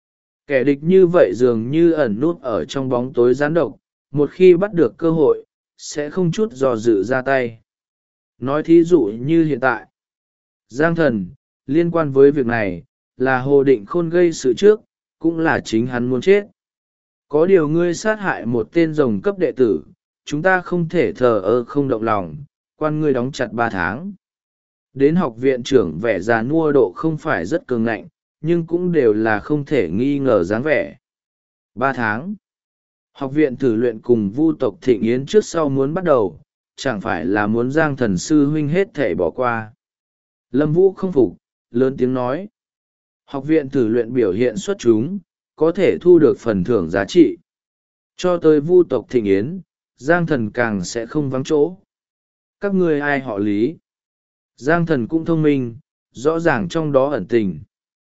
Kẻ địch như vậy dường như ẩn nút ở trong bóng tối gián độc, một khi bắt được cơ hội, sẽ không chút dò dự ra tay. Nói thí dụ như hiện tại, Giang Thần, liên quan với việc này, là Hồ Định Khôn gây sự trước, cũng là chính hắn muốn chết. Có điều ngươi sát hại một tên rồng cấp đệ tử, chúng ta không thể thờ ơ không động lòng, quan ngươi đóng chặt 3 tháng. Đến học viện trưởng vẻ già nua độ không phải rất cường ngạnh, nhưng cũng đều là không thể nghi ngờ dáng vẻ. 3 tháng. Học viện thử luyện cùng Vu tộc Thịnh Yến trước sau muốn bắt đầu, chẳng phải là muốn Giang Thần sư huynh hết thể bỏ qua. Lâm Vũ không phục, lớn tiếng nói. Học viện thử luyện biểu hiện xuất chúng, có thể thu được phần thưởng giá trị. Cho tới Vu tộc Thịnh Yến, Giang Thần càng sẽ không vắng chỗ. Các ngươi ai họ Lý? Giang Thần cũng thông minh, rõ ràng trong đó ẩn tình.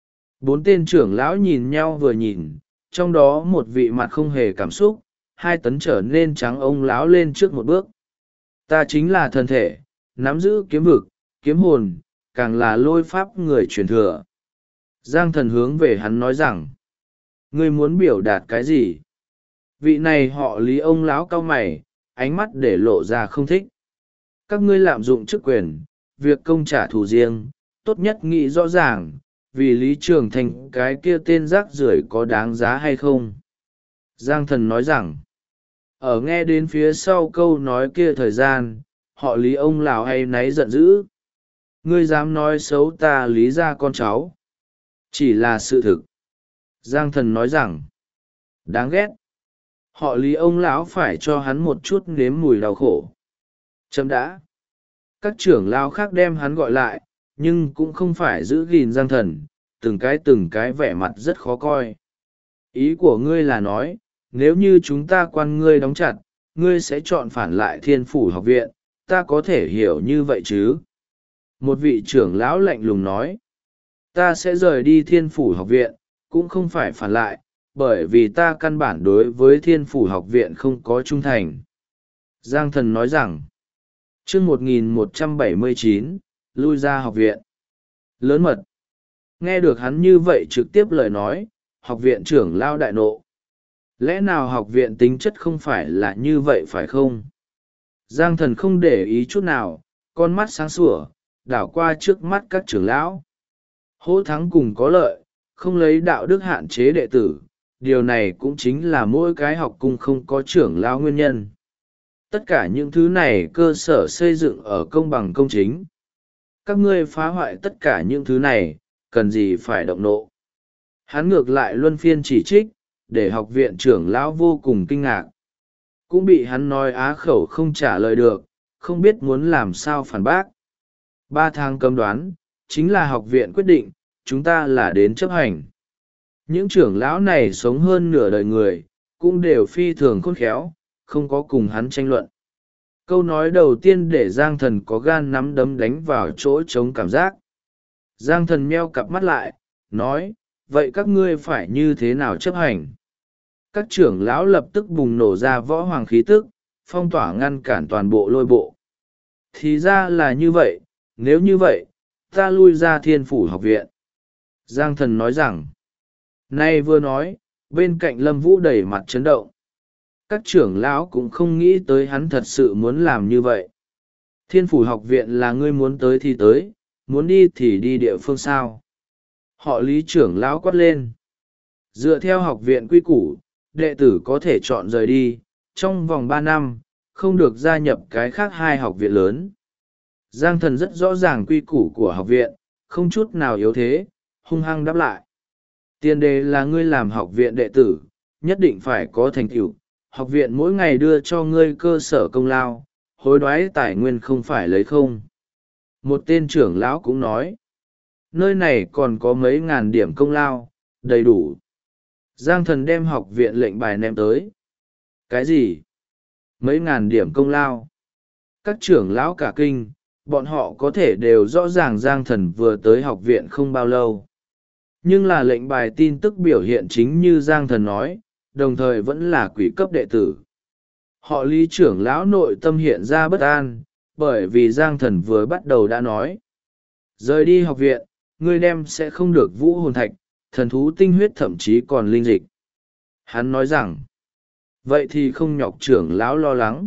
4 tên trưởng lão nhìn nhau vừa nhìn, trong đó một vị mặt không hề cảm xúc, 2 tấn trở nên trắng ông lão lên trước một bước. Ta chính là thân thể, nắm giữ kiếm vực, kiếm hồn, càng là lôi pháp người truyền thừa. Giang Thần hướng về hắn nói rằng, ngươi muốn biểu đạt cái gì? Vị này họ Lý ông lão cau mày, ánh mắt để lộ ra không thích. Các ngươi lạm dụng chức quyền, việc công trả thù riêng, tốt nhất nghĩ rõ ràng, vì Lý Trường Thành cái kia tên rác rưởi có đáng giá hay không? Giang Thần nói rằng, ở nghe đến phía sau câu nói kia thời gian, họ Lý ông lão hay náy giận dữ. Ngươi dám nói xấu ta Lý ra con cháu? Chỉ là sự thực. Giang Thần nói rằng, đáng ghét. Họ Lý ông lão phải cho hắn một chút nếm mùi đau khổ. Chấm đã. Các trưởng lão khác đem hắn gọi lại, nhưng cũng không phải giữ gìn Giang Thần, từng cái vẻ mặt rất khó coi. Ý của ngươi là nói, nếu như chúng ta quan ngươi đóng chặt, ngươi sẽ chọn phản lại Thiên Phủ học viện, ta có thể hiểu như vậy chứ? Một vị trưởng lão lạnh lùng nói, ta sẽ rời đi Thiên Phủ học viện, cũng không phải phản lại, bởi vì ta căn bản đối với Thiên Phủ học viện không có trung thành. Giang Thần nói rằng, chương 1179, lui ra học viện. Lớn mật. Nghe được hắn như vậy trực tiếp lời nói, học viện trưởng lao đại nộ. Lẽ nào học viện tính chất không phải là như vậy phải không? Giang Thần không để ý chút nào, con mắt sáng sủa, đảo qua trước mắt các trưởng lão. Hỗ thắng cùng có lợi, không lấy đạo đức hạn chế đệ tử, điều này cũng chính là mỗi cái học cung không có trưởng lão nguyên nhân. Tất cả những thứ này cơ sở xây dựng ở công bằng công chính. Các ngươi phá hoại tất cả những thứ này, cần gì phải động nộ. Hắn ngược lại luân phiên chỉ trích, để học viện trưởng lão vô cùng kinh ngạc. Cũng bị hắn nói á khẩu không trả lời được, không biết muốn làm sao phản bác. 3 tháng cấm đoán, chính là học viện quyết định, chúng ta là đến chấp hành. Những trưởng lão này sống hơn nửa đời người, cũng đều phi thường khôn khéo, không có cùng hắn tranh luận. Câu nói đầu tiên để Giang Thần có gan nắm đấm đánh vào chỗ trống cảm giác. Giang Thần meo cặp mắt lại, nói, vậy các ngươi phải như thế nào chấp hành? Các trưởng lão lập tức bùng nổ ra võ hoàng khí tức, phong tỏa ngăn cản toàn bộ lôi bộ. Thì ra là như vậy, nếu như vậy, ta lui ra Thiên Phủ học viện. Giang Thần nói rằng, nay vừa nói, bên cạnh Lâm Vũ đẩy mặt chấn động. Các trưởng lão cũng không nghĩ tới hắn thật sự muốn làm như vậy. Thiên Phủ học viện là ngươi muốn tới thì tới, muốn đi thì đi địa phương sao? Họ Lý trưởng lão quát lên. Dựa theo học viện quy củ, đệ tử có thể chọn rời đi, trong vòng 3 năm, không được gia nhập cái khác 2 học viện lớn. Giang Thần rất rõ ràng quy củ của học viện, không chút nào yếu thế, hung hăng đáp lại. Tiền đề là ngươi làm học viện đệ tử, nhất định phải có thành tựu. Học viện mỗi ngày đưa cho ngươi cơ sở công lao, hối đoái tài nguyên không phải lấy không. Một tên trưởng lão cũng nói, nơi này còn có mấy ngàn điểm công lao, đầy đủ. Giang Thần đem học viện lệnh bài ném tới. Cái gì? Mấy ngàn điểm công lao? Các trưởng lão cả kinh, bọn họ có thể đều rõ ràng Giang Thần vừa tới học viện không bao lâu. Nhưng là lệnh bài tin tức biểu hiện chính như Giang Thần nói, đồng thời vẫn là quỷ cấp đệ tử. Họ Lý trưởng lão nội tâm hiện ra bất an, bởi vì Giang Thần vừa bắt đầu đã nói. Rời đi học viện, ngươi đem sẽ không được vũ hồn thạch, thần thú tinh huyết thậm chí còn linh dịch. Hắn nói rằng, vậy thì không nhọc trưởng lão lo lắng.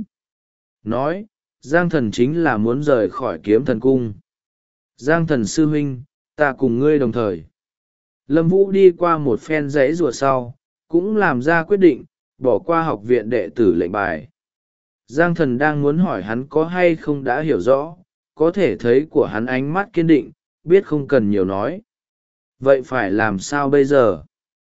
Nói, Giang Thần chính là muốn rời khỏi Kiếm Thần Cung. Giang Thần sư huynh, ta cùng ngươi đồng thời. Lâm Vũ đi qua một phen giấy rùa sau, cũng làm ra quyết định, bỏ qua học viện đệ tử lệnh bài. Giang Thần đang muốn hỏi hắn có hay không đã hiểu rõ, có thể thấy của hắn ánh mắt kiên định, biết không cần nhiều nói. Vậy phải làm sao bây giờ?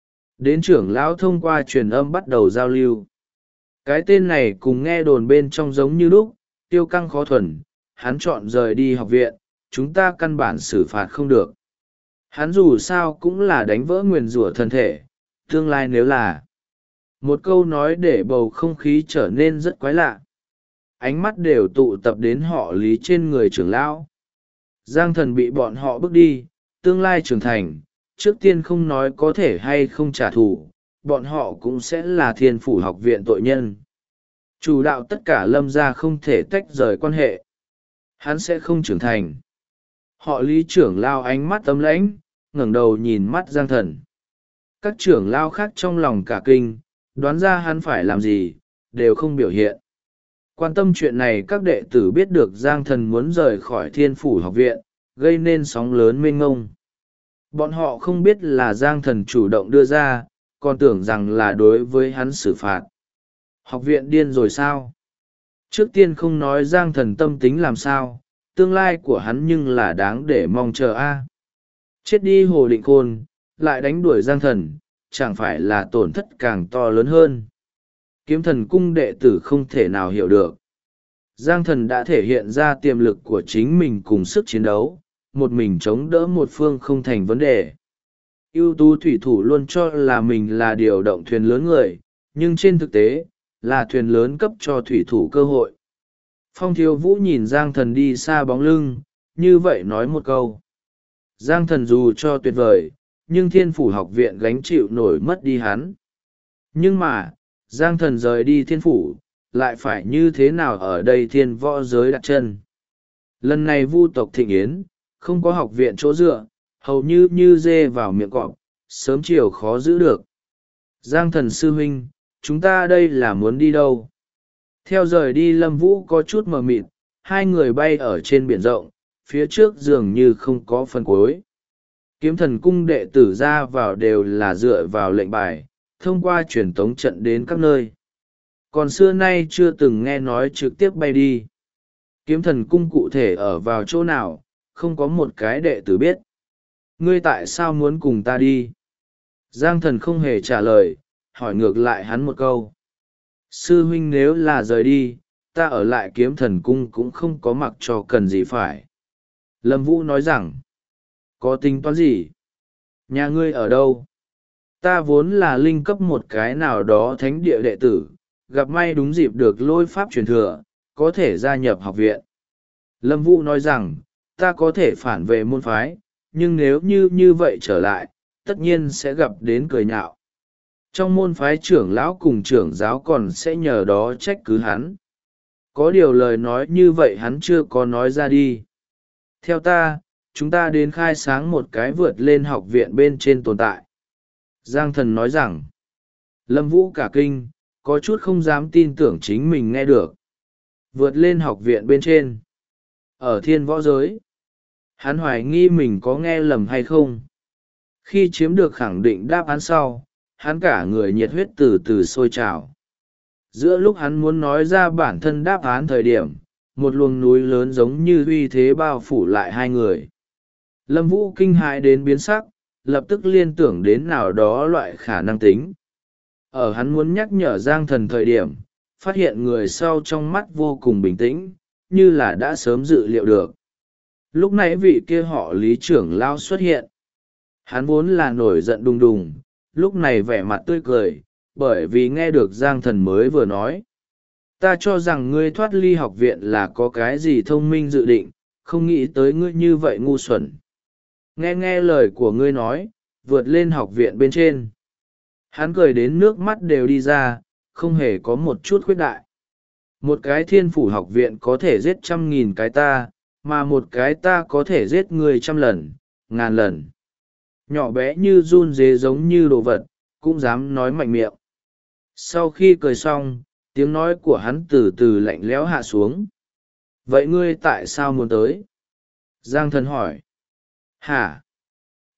Đến trưởng lão thông qua truyền âm bắt đầu giao lưu. Cái tên này cùng nghe đồn bên trong giống như lúc, Tiêu Căng khó thuần, hắn chọn rời đi học viện, chúng ta căn bản xử phạt không được. Hắn dù sao cũng là đánh vỡ nguyền rủa thân thể, tương lai nếu là... Một câu nói để bầu không khí trở nên rất quái lạ. Ánh mắt đều tụ tập đến họ Lý trên người trưởng lão. Giang Thần bị bọn họ bước đi, tương lai trưởng thành, trước tiên không nói có thể hay không trả thù, bọn họ cũng sẽ là thiên phủ học viện tội nhân. Chủ đạo tất cả Lâm gia không thể tách rời quan hệ. Hắn sẽ không trưởng thành. Họ Lý trưởng lao ánh mắt tấm lãnh, ngẩng đầu nhìn mắt Giang Thần. Các trưởng lao khác trong lòng cả kinh, đoán ra hắn phải làm gì, đều không biểu hiện. Quan tâm chuyện này các đệ tử biết được Giang Thần muốn rời khỏi thiên phủ học viện, gây nên sóng lớn mênh mông. Bọn họ không biết là Giang Thần chủ động đưa ra, còn tưởng rằng là đối với hắn xử phạt. Học viện điên rồi sao? Trước tiên không nói Giang Thần tâm tính làm sao, tương lai của hắn nhưng là đáng để mong chờ a. Chết đi Hồ Định Khôn, lại đánh đuổi Giang Thần, chẳng phải là tổn thất càng to lớn hơn. Kiếm Thần cung đệ tử không thể nào hiểu được. Giang Thần đã thể hiện ra tiềm lực của chính mình cùng sức chiến đấu, một mình chống đỡ một phương không thành vấn đề. Ưu tú thủy thủ luôn cho là mình là điều động thuyền lớn người, nhưng trên thực tế, là thuyền lớn cấp cho thủy thủ cơ hội. Phong Thiếu Vũ nhìn Giang Thần đi xa bóng lưng, như vậy nói một câu. Giang Thần dù cho tuyệt vời, nhưng thiên phủ học viện gánh chịu nổi mất đi hắn. Nhưng mà, Giang Thần rời đi thiên phủ, lại phải như thế nào ở đây thiên võ giới đặt chân. Lần này vu tộc thịnh yến, không có học viện chỗ dựa, hầu như dê vào miệng cọp, sớm chiều khó giữ được. Giang Thần sư huynh, chúng ta đây là muốn đi đâu? Theo rời đi Lâm Vũ có chút mờ mịt, hai người bay ở trên biển rộng, phía trước dường như không có phần cuối. Kiếm Thần cung đệ tử ra vào đều là dựa vào lệnh bài, thông qua truyền tống trận đến các nơi. Còn xưa nay chưa từng nghe nói trực tiếp bay đi. Kiếm Thần cung cụ thể ở vào chỗ nào, không có một cái đệ tử biết. Ngươi tại sao muốn cùng ta đi? Giang Thần không hề trả lời, hỏi ngược lại hắn một câu. Sư huynh nếu là rời đi, ta ở lại Kiếm Thần cung cũng không có mặc cho cần gì phải. Lâm Vũ nói rằng, có tính toán gì? Nhà ngươi ở đâu? Ta vốn là linh cấp một cái nào đó thánh địa đệ tử, gặp may đúng dịp được lôi pháp truyền thừa, có thể gia nhập học viện. Lâm Vũ nói rằng, ta có thể phản về môn phái, nhưng nếu như vậy trở lại, tất nhiên sẽ gặp đến cười nhạo. Trong môn phái trưởng lão cùng trưởng giáo còn sẽ nhờ đó trách cứ hắn. Có điều lời nói như vậy hắn chưa có nói ra đi. Theo ta, chúng ta đến khai sáng một cái vượt lên học viện bên trên tồn tại. Giang Thần nói rằng, Lâm Vũ cả kinh, có chút không dám tin tưởng chính mình nghe được. Vượt lên học viện bên trên. Ở thiên võ giới. Hắn hoài nghi mình có nghe lầm hay không. Khi chiếm được khẳng định đáp án sau, hắn cả người nhiệt huyết từ từ sôi trào. Giữa lúc hắn muốn nói ra bản thân đáp án thời điểm, một luồng núi lớn giống như uy thế bao phủ lại hai người. Lâm Vũ kinh hãi đến biến sắc, lập tức liên tưởng đến nào đó loại khả năng tính. Ở hắn muốn nhắc nhở Giang Thần thời điểm, phát hiện người sau trong mắt vô cùng bình tĩnh, như là đã sớm dự liệu được. Lúc nãy vị kia họ Lý trưởng lao xuất hiện. Hắn vốn là nổi giận đùng đùng, lúc này vẻ mặt tươi cười, bởi vì nghe được Giang Thần mới vừa nói. Ta cho rằng ngươi thoát ly học viện là có cái gì thông minh dự định, không nghĩ tới ngươi như vậy ngu xuẩn. Nghe lời của ngươi nói, vượt lên học viện bên trên. Hắn cười đến nước mắt đều đi ra, không hề có một chút khuyết đại. Một cái thiên phủ học viện có thể giết 100.000 cái ta, mà một cái ta có thể giết người 100 lần, 1000 lần. Nhỏ bé như run dế giống như đồ vật, cũng dám nói mạnh miệng. Sau khi cười xong, tiếng nói của hắn từ từ lạnh lẽo hạ xuống. Vậy ngươi tại sao muốn tới? Giang Thần hỏi. Hả?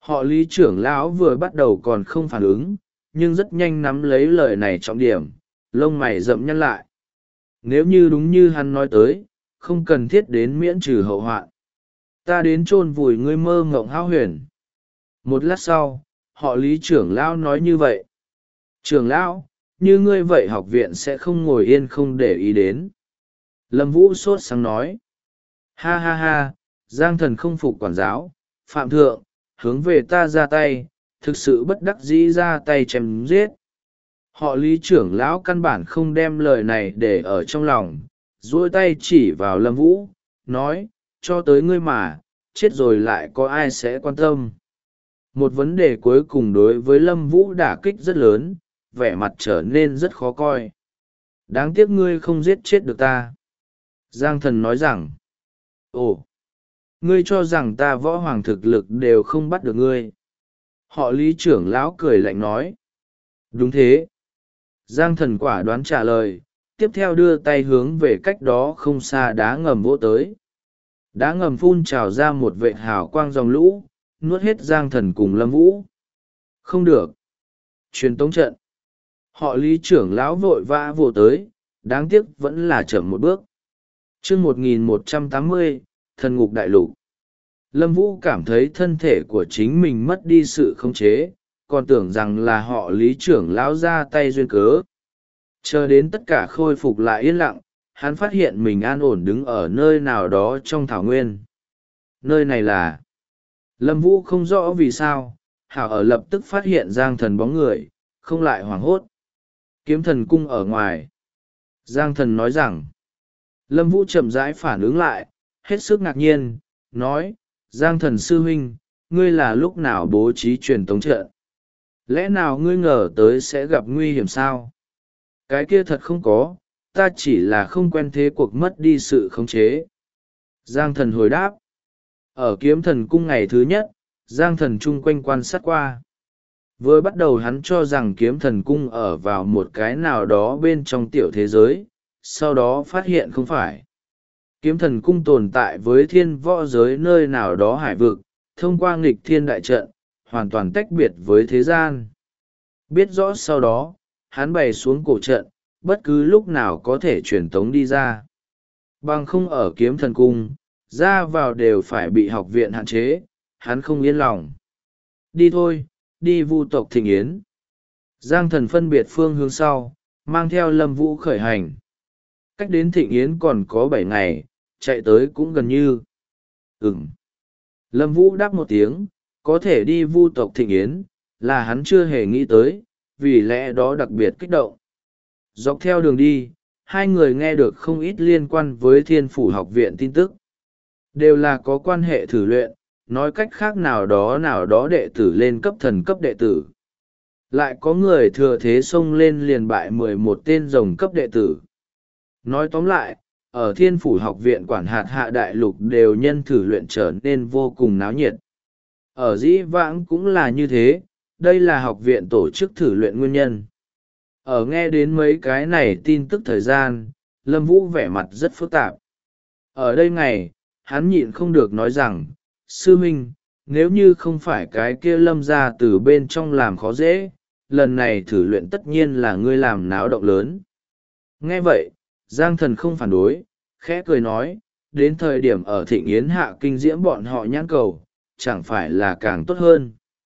Họ Lý trưởng lão vừa bắt đầu còn không phản ứng, nhưng rất nhanh nắm lấy lời này trọng điểm, lông mày rậm nhăn lại. Nếu như đúng như hắn nói tới, không cần thiết đến miễn trừ hậu hoạn. Ta đến chôn vùi ngươi mơ ngộng hão huyền. Một lát sau, họ Lý trưởng lão nói như vậy. Trưởng lão, như ngươi vậy học viện sẽ không ngồi yên không để ý đến. Lâm Vũ sốt sáng nói. Ha ha ha, Giang Thần không phục quản giáo, phạm thượng, hướng về ta ra tay, thực sự bất đắc dĩ ra tay chém giết. Họ Lý trưởng lão căn bản không đem lời này để ở trong lòng, duỗi tay chỉ vào Lâm Vũ, nói, cho tới ngươi mà, chết rồi lại có ai sẽ quan tâm. Một vấn đề cuối cùng đối với Lâm Vũ đả kích rất lớn, vẻ mặt trở nên rất khó coi. Đáng tiếc ngươi không giết chết được ta. Giang Thần nói rằng, ồ, ngươi cho rằng ta võ hoàng thực lực đều không bắt được ngươi. Họ Lý trưởng lão cười lạnh nói, đúng thế. Giang Thần quả đoán trả lời, tiếp theo đưa tay hướng về cách đó không xa đá ngầm vỗ tới. Đá ngầm phun trào ra một vệt hào quang dòng lũ, nuốt hết Giang Thần cùng Lâm Vũ. Không được. Truyền tống trận. Họ Lý trưởng lão vội vã vồ tới, đáng tiếc vẫn là chậm một bước. Chương 1180, Thần ngục đại lục. Lâm Vũ cảm thấy thân thể của chính mình mất đi sự khống chế, còn tưởng rằng là họ Lý trưởng lão ra tay duyên cớ. Chờ đến tất cả khôi phục lại yên lặng, hắn phát hiện mình an ổn đứng ở nơi nào đó trong thảo nguyên. Nơi này là... Lâm Vũ không rõ vì sao, hảo ở lập tức phát hiện Giang Thần bóng người, không lại hoảng hốt. Kiếm thần cung ở ngoài. Giang Thần nói rằng, Lâm Vũ chậm rãi phản ứng lại, hết sức ngạc nhiên, nói, Giang Thần sư huynh, ngươi là lúc nào bố trí truyền tống trận? Lẽ nào ngươi ngờ tới sẽ gặp nguy hiểm sao? Cái kia thật không có, ta chỉ là không quen thế cuộc mất đi sự khống chế. Giang Thần hồi đáp. Ở kiếm thần cung ngày thứ nhất, Giang Thần chung quanh quan sát qua. Vừa bắt đầu hắn cho rằng kiếm thần cung ở vào một cái nào đó bên trong tiểu thế giới, sau đó phát hiện không phải. Kiếm thần cung tồn tại với thiên võ giới nơi nào đó hải vực, thông qua nghịch thiên đại trận, hoàn toàn tách biệt với thế gian. Biết rõ sau đó, hắn bày xuống cổ trận, bất cứ lúc nào có thể truyền tống đi ra. Bằng không ở kiếm thần cung, ra vào đều phải bị học viện hạn chế, hắn không yên lòng. Đi thôi, đi vu tộc thịnh yến. Giang Thần phân biệt phương hướng sau, mang theo Lâm Vũ khởi hành. Cách đến thịnh yến còn có 7 ngày, chạy tới cũng gần như. Lâm Vũ đáp một tiếng, có thể đi vu tộc thịnh yến, là hắn chưa hề nghĩ tới, vì lẽ đó đặc biệt kích động. Dọc theo đường đi, hai người nghe được không ít liên quan với Thiên Phủ học viện tin tức. Đều là có quan hệ thử luyện, nói cách khác nào đó đệ tử lên cấp thần cấp đệ tử. Lại có người thừa thế xông lên liền bại 11 tên rồng cấp đệ tử. Nói tóm lại, ở Thiên Phủ học viện quản hạt hạ đại lục đều nhân thử luyện trở nên vô cùng náo nhiệt. Ở dĩ vãng cũng là như thế, đây là học viện tổ chức thử luyện nguyên nhân. Ở nghe đến mấy cái này tin tức thời gian, Lâm Vũ vẻ mặt rất phức tạp. Ở đây ngày, hắn nhịn không được nói rằng, sư huynh, nếu như không phải cái kia Lâm ra từ bên trong làm khó dễ, lần này thử luyện tất nhiên là ngươi làm náo động lớn. Nghe vậy, Giang Thần không phản đối, khẽ cười nói, đến thời điểm ở thịnh yến hạ kinh diễm bọn họ nhãn cầu, chẳng phải là càng tốt hơn.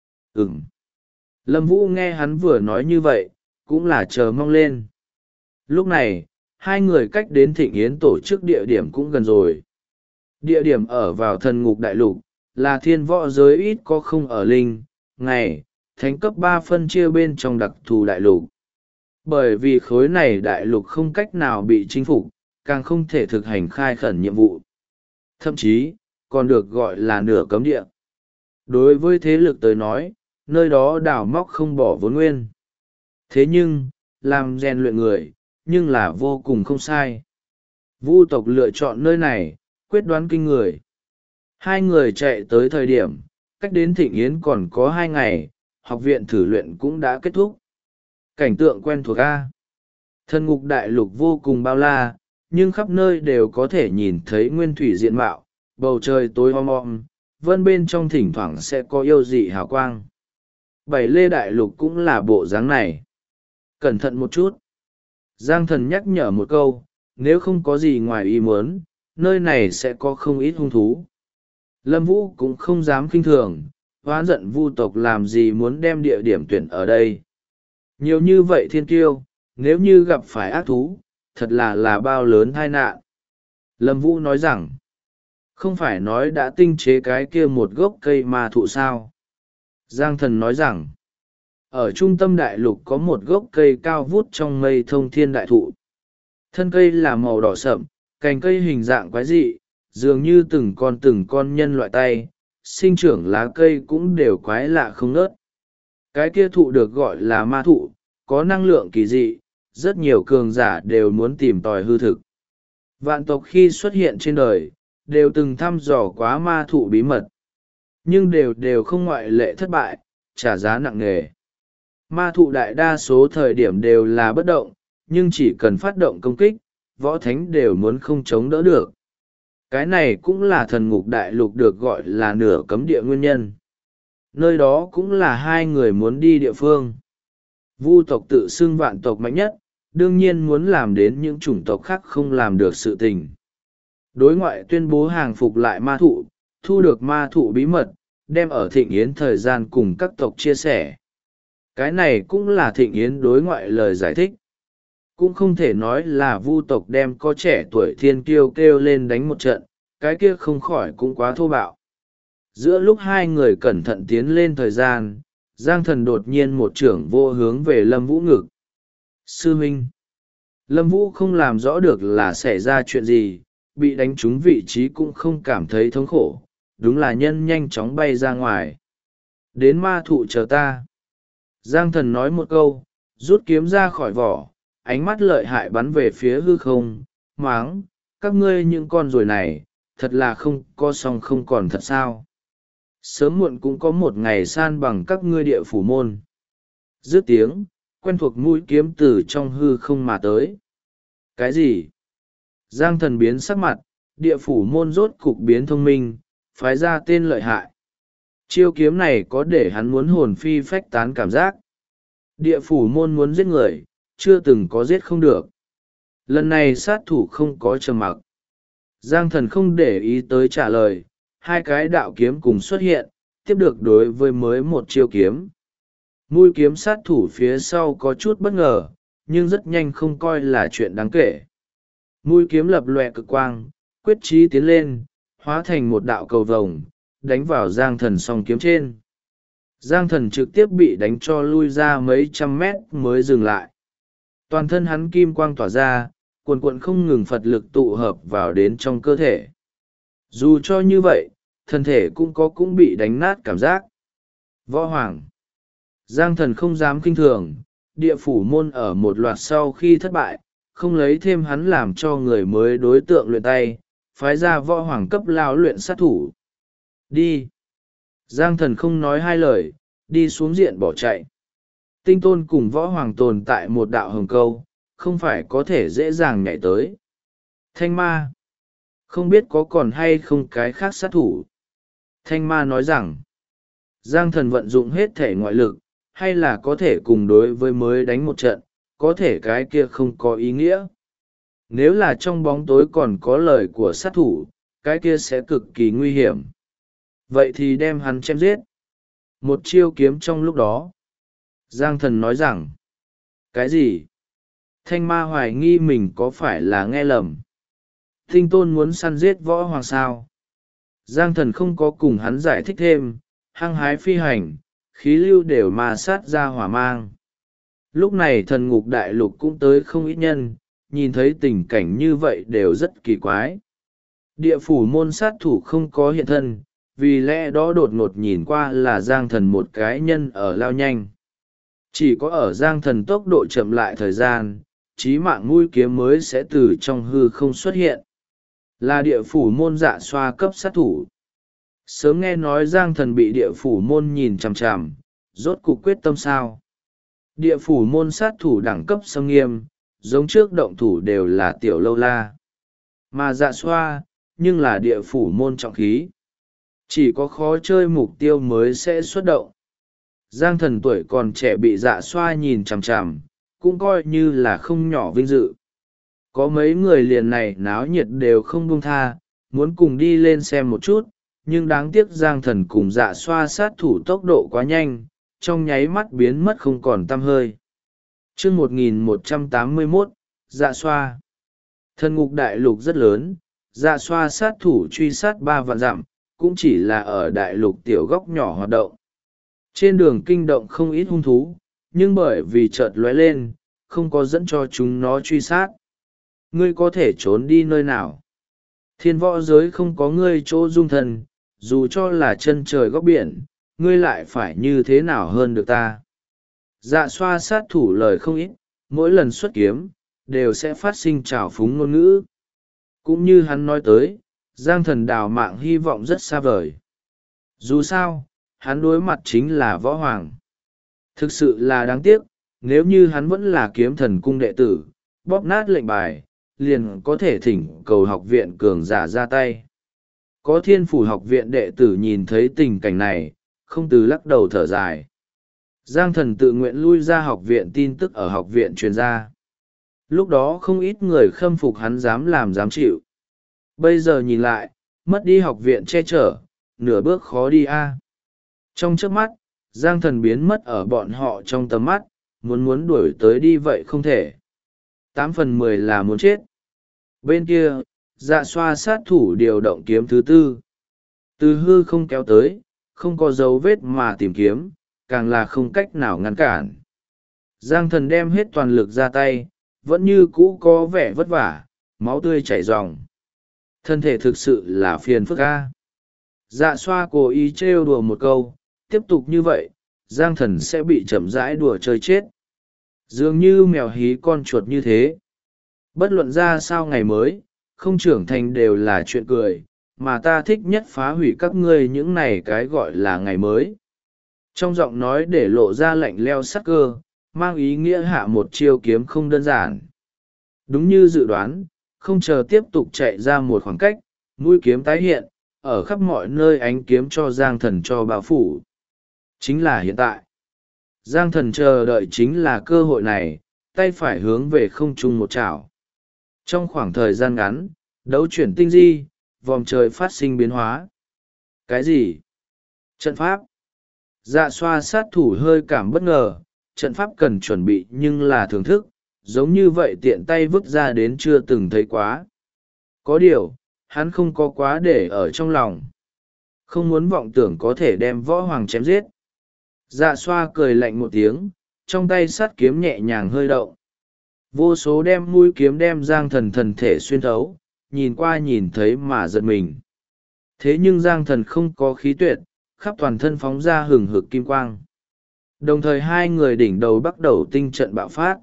Lâm Vũ nghe hắn vừa nói như vậy, cũng là chờ mong lên. Lúc này, hai người cách đến thịnh yến tổ chức địa điểm cũng gần rồi. Địa điểm ở vào thần ngục đại lục, là thiên võ giới ít có không ở linh, ngày, thánh cấp 3 phân chia bên trong đặc thù đại lục. Bởi vì khối này đại lục không cách nào bị chinh phục, càng không thể thực hành khai khẩn nhiệm vụ. Thậm chí, còn được gọi là nửa cấm địa. Đối với thế lực tới nói, nơi đó đào móc không bỏ vốn nguyên. Thế nhưng, làm rèn luyện người, nhưng là vô cùng không sai. Vu tộc lựa chọn nơi này, quyết đoán kinh người. Hai người chạy tới thời điểm, cách đến thịnh yến còn có 2 ngày, học viện thử luyện cũng đã kết thúc. Cảnh tượng quen thuộc A. Thần ngục đại lục vô cùng bao la, nhưng khắp nơi đều có thể nhìn thấy nguyên thủy diện mạo, bầu trời tối om om, vân bên trong thỉnh thoảng sẽ có yêu dị hào quang. Bảy lê đại lục cũng là bộ dáng này. Cẩn thận một chút. Giang Thần nhắc nhở một câu, nếu không có gì ngoài ý muốn, nơi này sẽ có không ít hung thú. Lâm Vũ cũng không dám khinh thường, oán giận Vu tộc làm gì muốn đem địa điểm tuyển ở đây. Nhiều như vậy thiên kiêu, nếu như gặp phải ác thú, thật là bao lớn tai nạn. Lâm Vũ nói rằng, không phải nói đã tinh chế cái kia một gốc cây ma thụ sao. Giang Thần nói rằng, ở trung tâm đại lục có một gốc cây cao vút trong mây thông thiên đại thụ. Thân cây là màu đỏ sậm, cành cây hình dạng quái dị, dường như từng con nhân loại tay, sinh trưởng lá cây cũng đều quái lạ không ngớt. Cái kia thụ được gọi là ma thụ, có năng lượng kỳ dị, rất nhiều cường giả đều muốn tìm tòi hư thực. Vạn tộc khi xuất hiện trên đời, đều từng thăm dò quá ma thụ bí mật. Nhưng đều không ngoại lệ thất bại, trả giá nặng nề. Ma thụ đại đa số thời điểm đều là bất động, nhưng chỉ cần phát động công kích, võ thánh đều muốn không chống đỡ được. Cái này cũng là thần ngục đại lục được gọi là nửa cấm địa nguyên nhân. Nơi đó cũng là hai người muốn đi địa phương. Vu tộc tự xưng vạn tộc mạnh nhất, đương nhiên muốn làm đến những chủng tộc khác không làm được sự tình. Đối ngoại tuyên bố hàng phục lại ma thụ, thu được ma thụ bí mật, đem ở thịnh yến thời gian cùng các tộc chia sẻ. Cái này cũng là thịnh yến đối ngoại lời giải thích. Cũng không thể nói là Vu tộc đem có trẻ tuổi thiên kiêu kêu lên đánh một trận, cái kia không khỏi cũng quá thô bạo. Giữa lúc hai người cẩn thận tiến lên thời gian, Giang Thần đột nhiên một chưởng vô hướng về Lâm Vũ ngực. Sư huynh. Lâm Vũ không làm rõ được là xảy ra chuyện gì, bị đánh trúng vị trí cũng không cảm thấy thống khổ, đúng là nhân nhanh chóng bay ra ngoài. Đến ma thụ chờ ta. Giang Thần nói một câu, rút kiếm ra khỏi vỏ, ánh mắt lợi hại bắn về phía hư không, máng, các ngươi những con ruồi này, thật là không có song không còn thật sao. Sớm muộn cũng có một ngày san bằng các ngươi địa phủ môn. Dứt tiếng, quen thuộc mũi kiếm từ trong hư không mà tới. Cái gì? Giang Thần biến sắc mặt, địa phủ môn rốt cục biến thông minh, phái ra tên lợi hại. Chiêu kiếm này có để hắn muốn hồn phi phách tán cảm giác. Địa phủ môn muốn giết người, chưa từng có giết không được. Lần này sát thủ không có trầm mặc. Giang Thần không để ý tới trả lời, hai cái đạo kiếm cùng xuất hiện, tiếp được đối với mới một chiêu kiếm. Mũi kiếm sát thủ phía sau có chút bất ngờ, nhưng rất nhanh không coi là chuyện đáng kể. Mũi kiếm lập lòe cực quang, quyết chí tiến lên, hóa thành một đạo cầu vồng, đánh vào Giang Thần song kiếm trên. Giang Thần trực tiếp bị đánh cho lui ra mấy trăm mét mới dừng lại. Toàn thân hắn kim quang tỏa ra, cuồn cuộn không ngừng Phật lực tụ hợp vào đến trong cơ thể. Dù cho như vậy, thân thể cũng bị đánh nát cảm giác. Võ Hoàng. Giang Thần không dám kinh thường, địa phủ môn ở một loạt sau khi thất bại, không lấy thêm hắn làm cho người mới đối tượng luyện tay, phái ra Võ Hoàng cấp lao luyện sát thủ. Đi. Giang Thần không nói hai lời, đi xuống diện bỏ chạy. Tinh Tôn cùng Võ Hoàng tồn tại một đạo hồng câu, không phải có thể dễ dàng nhảy tới. Thanh Ma. Không biết có còn hay không cái khác sát thủ. Thanh Ma nói rằng, Giang Thần vận dụng hết thể ngoại lực, hay là có thể cùng đối với mới đánh một trận, có thể cái kia không có ý nghĩa. Nếu là trong bóng tối còn có lời của sát thủ, cái kia sẽ cực kỳ nguy hiểm. Vậy thì đem hắn chém giết. Một chiêu kiếm trong lúc đó. Giang Thần nói rằng, cái gì? Thanh Ma hoài nghi mình có phải là nghe lầm. Tinh Tôn muốn săn giết Võ Hoàng sao? Giang Thần không có cùng hắn giải thích thêm, hăng hái phi hành, khí lưu đều mà sát ra hỏa mang. Lúc này thần ngục đại lục cũng tới không ít nhân, nhìn thấy tình cảnh như vậy đều rất kỳ quái. Địa phủ môn sát thủ không có hiện thân, vì lẽ đó đột ngột nhìn qua là Giang Thần một cái nhân ở lao nhanh. Chỉ có ở Giang Thần tốc độ chậm lại thời gian, chí mạng mũi kiếm mới sẽ từ trong hư không xuất hiện. Là địa phủ môn dạ xoa cấp sát thủ. Sớm nghe nói Giang Thần bị địa phủ môn nhìn chằm chằm, rốt cục quyết tâm sao. Địa phủ môn sát thủ đẳng cấp sâm nghiêm, giống trước động thủ đều là tiểu lâu la. Mà dạ xoa, nhưng là địa phủ môn trọng khí. chỉ có khó chơi mục tiêu mới sẽ xuất động. Giang Thần tuổi còn trẻ bị Dạ Xoa nhìn chằm chằm, cũng coi như là không nhỏ vinh dự. Có mấy người liền này náo nhiệt đều không buông tha, muốn cùng đi lên xem một chút, nhưng đáng tiếc Giang Thần cùng Dạ Xoa sát thủ tốc độ quá nhanh, trong nháy mắt biến mất không còn tăm hơi. Chương 1181, Dạ Xoa. Thần ngục đại lục rất lớn, Dạ Xoa sát thủ truy sát 3 vạn dặm, cũng chỉ là ở đại lục tiểu góc nhỏ hoạt động. Trên đường kinh động không ít hung thú, nhưng bởi vì chợt lóe lên, không có dẫn cho chúng nó truy sát. Ngươi có thể trốn đi nơi nào? Thiên võ giới không có ngươi chỗ dung thân, dù cho là chân trời góc biển, ngươi lại phải như thế nào hơn được ta? Dạ Xoa sát thủ lời không ít, mỗi lần xuất kiếm, đều sẽ phát sinh trào phúng ngôn ngữ. Cũng như hắn nói tới, Giang Thần đào mạng hy vọng rất xa vời. Dù sao, hắn đối mặt chính là võ hoàng. Thực sự là đáng tiếc, nếu như hắn vẫn là kiếm thần cung đệ tử, bóp nát lệnh bài, liền có thể thỉnh cầu học viện cường giả ra tay. Có Thiên Phủ học viện đệ tử nhìn thấy tình cảnh này, không từ lắc đầu thở dài. Giang Thần tự nguyện lui ra học viện, tin tức ở học viện truyền ra. Lúc đó không ít người khâm phục hắn dám làm dám chịu. Bây giờ nhìn lại, mất đi học viện che chở, nửa bước khó đi a. Trong trước mắt, Giang Thần biến mất ở bọn họ trong tầm mắt, muốn đuổi tới đi vậy không thể. 8/10 là muốn chết. Bên kia, Dạ Xoa sát thủ điều động kiếm thứ tư. Từ hư không kéo tới, không có dấu vết mà tìm kiếm, càng là không cách nào ngăn cản. Giang Thần đem hết toàn lực ra tay, vẫn như cũ có vẻ vất vả, máu tươi chảy ròng. Thân thể thực sự là phiền phức a. Dạ Xoa cố ý trêu đùa một câu, tiếp tục như vậy, Giang Thần sẽ bị chậm rãi đùa chơi chết. Dường như mèo hí con chuột như thế. Bất luận ra sao ngày mới, không trưởng thành đều là chuyện cười, mà ta thích nhất phá hủy các ngươi những này cái gọi là ngày mới. Trong giọng nói để lộ ra lạnh leo sắc cơ, mang ý nghĩa hạ một chiêu kiếm không đơn giản. Đúng như dự đoán, không chờ tiếp tục chạy ra một khoảng cách, mũi kiếm tái hiện, ở khắp mọi nơi ánh kiếm cho Giang Thần cho bao phủ. Chính là hiện tại. Giang Thần chờ đợi chính là cơ hội này, tay phải hướng về không trung một chảo. Trong khoảng thời gian ngắn, đấu chuyển tinh di, vòm trời phát sinh biến hóa. Cái gì? Trận pháp. Dạ Xoa sát thủ hơi cảm bất ngờ, trận pháp cần chuẩn bị nhưng là thưởng thức, giống như vậy tiện tay vứt ra đến chưa từng thấy quá. Có điều, hắn không có quá để ở trong lòng. Không muốn vọng tưởng có thể đem võ hoàng chém giết. Dạ Xoa cười lạnh một tiếng, trong tay sắt kiếm nhẹ nhàng hơi động. Vô số đem mũi kiếm đem Giang Thần thần thể xuyên thấu, nhìn qua nhìn thấy mà giật mình. Thế nhưng Giang Thần không có khí tuyệt, khắp toàn thân phóng ra hừng hực kim quang. Đồng thời hai người đỉnh đầu bắt đầu tinh trận bạo phát.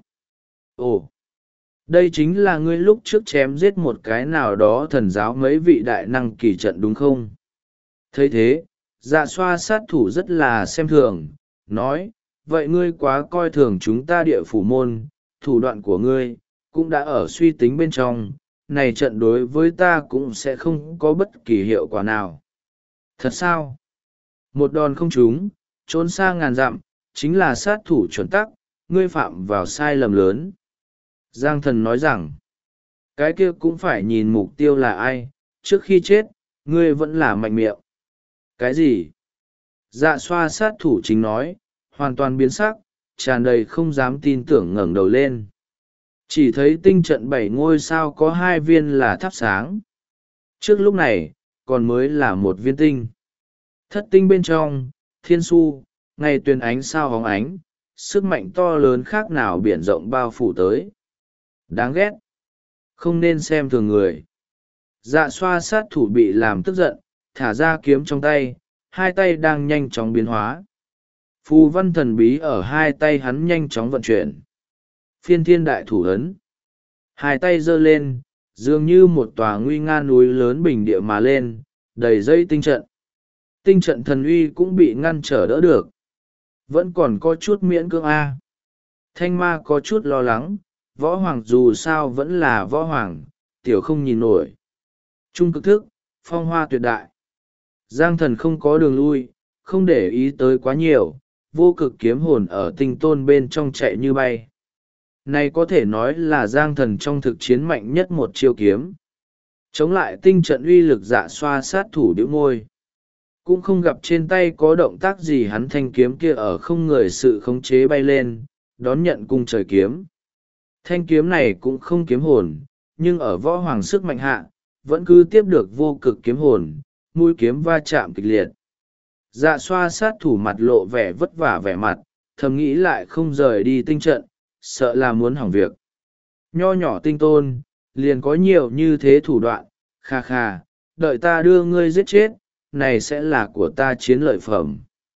Ồ! Đây chính là ngươi lúc trước chém giết một cái nào đó thần giáo mấy vị đại năng kỳ trận đúng không? Thấy thế, Dạ Xoa sát thủ rất là xem thường, nói, vậy ngươi quá coi thường chúng ta địa phủ môn, thủ đoạn của ngươi, cũng đã ở suy tính bên trong, này trận đối với ta cũng sẽ không có bất kỳ hiệu quả nào. Thật sao? Một đòn không trúng, trốn xa ngàn dặm, chính là sát thủ chuẩn tắc, ngươi phạm vào sai lầm lớn. Giang Thần nói rằng, cái kia cũng phải nhìn mục tiêu là ai, trước khi chết, ngươi vẫn là mạnh miệng. Cái gì? Dạ Xoa sát thủ chính nói, hoàn toàn biến sắc, tràn đầy không dám tin tưởng ngẩng đầu lên. Chỉ thấy tinh trận 7 ngôi sao có 2 viên là thắp sáng. Trước lúc này, còn mới là một viên tinh. Thất tinh bên trong, thiên su, ngày tuyền ánh sao hóng ánh, sức mạnh to lớn khác nào biển rộng bao phủ tới. Đáng ghét. Không nên xem thường người. Dạ Xoa sát thủ bị làm tức giận, thả ra kiếm trong tay, hai tay đang nhanh chóng biến hóa. Phù văn thần bí ở hai tay hắn nhanh chóng vận chuyển. Phiên thiên đại thủ ấn. Hai tay giơ lên, dường như một tòa nguy nga núi lớn bình địa mà lên, đầy dây tinh trận. Tinh trận thần uy cũng bị ngăn trở đỡ được. Vẫn còn có chút miễn cưỡng a. Thanh ma có chút lo lắng, võ hoàng dù sao vẫn là võ hoàng, tiểu không nhìn nổi. Trung cực thức, phong hoa tuyệt đại. Giang thần không có đường lui, không để ý tới quá nhiều, vô cực kiếm hồn ở tinh tôn bên trong chạy như bay. Này có thể nói là giang thần trong thực chiến mạnh nhất một chiêu kiếm. Chống lại tinh trận uy lực dạ xoa sát thủ điệu môi. Cũng không gặp trên tay có động tác gì, hắn thanh kiếm kia ở không người sự khống chế bay lên, đón nhận cung trời kiếm. Thanh kiếm này cũng không kiếm hồn, nhưng ở võ hoàng sức mạnh hạ, vẫn cứ tiếp được vô cực kiếm hồn, mũi kiếm va chạm kịch liệt. Dạ xoa sát thủ mặt lộ vẻ vất vả vẻ mặt, thầm nghĩ lại không rời đi tinh trận, sợ là muốn hỏng việc. Nho nhỏ tinh tôn, liền có nhiều như thế thủ đoạn, kha kha, đợi ta đưa ngươi giết chết, này sẽ là của ta chiến lợi phẩm.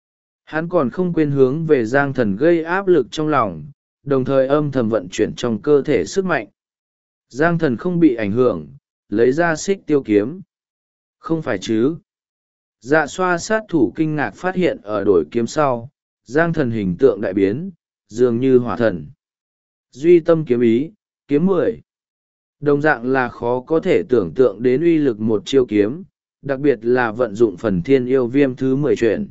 Hắn còn không quên hướng về giang thần gây áp lực trong lòng, đồng thời âm thầm vận chuyển trong cơ thể sức mạnh. Giang thần không bị ảnh hưởng, lấy ra xích tiêu kiếm. Không phải chứ. Dạ xoa sát thủ kinh ngạc phát hiện ở đổi kiếm sau, giang thần hình tượng đại biến, dường như hỏa thần. Duy tâm kiếm ý, kiếm 10. Đồng dạng là khó có thể tưởng tượng đến uy lực một chiêu kiếm, đặc biệt là vận dụng phần thiên yêu viêm thứ 10 chuyển.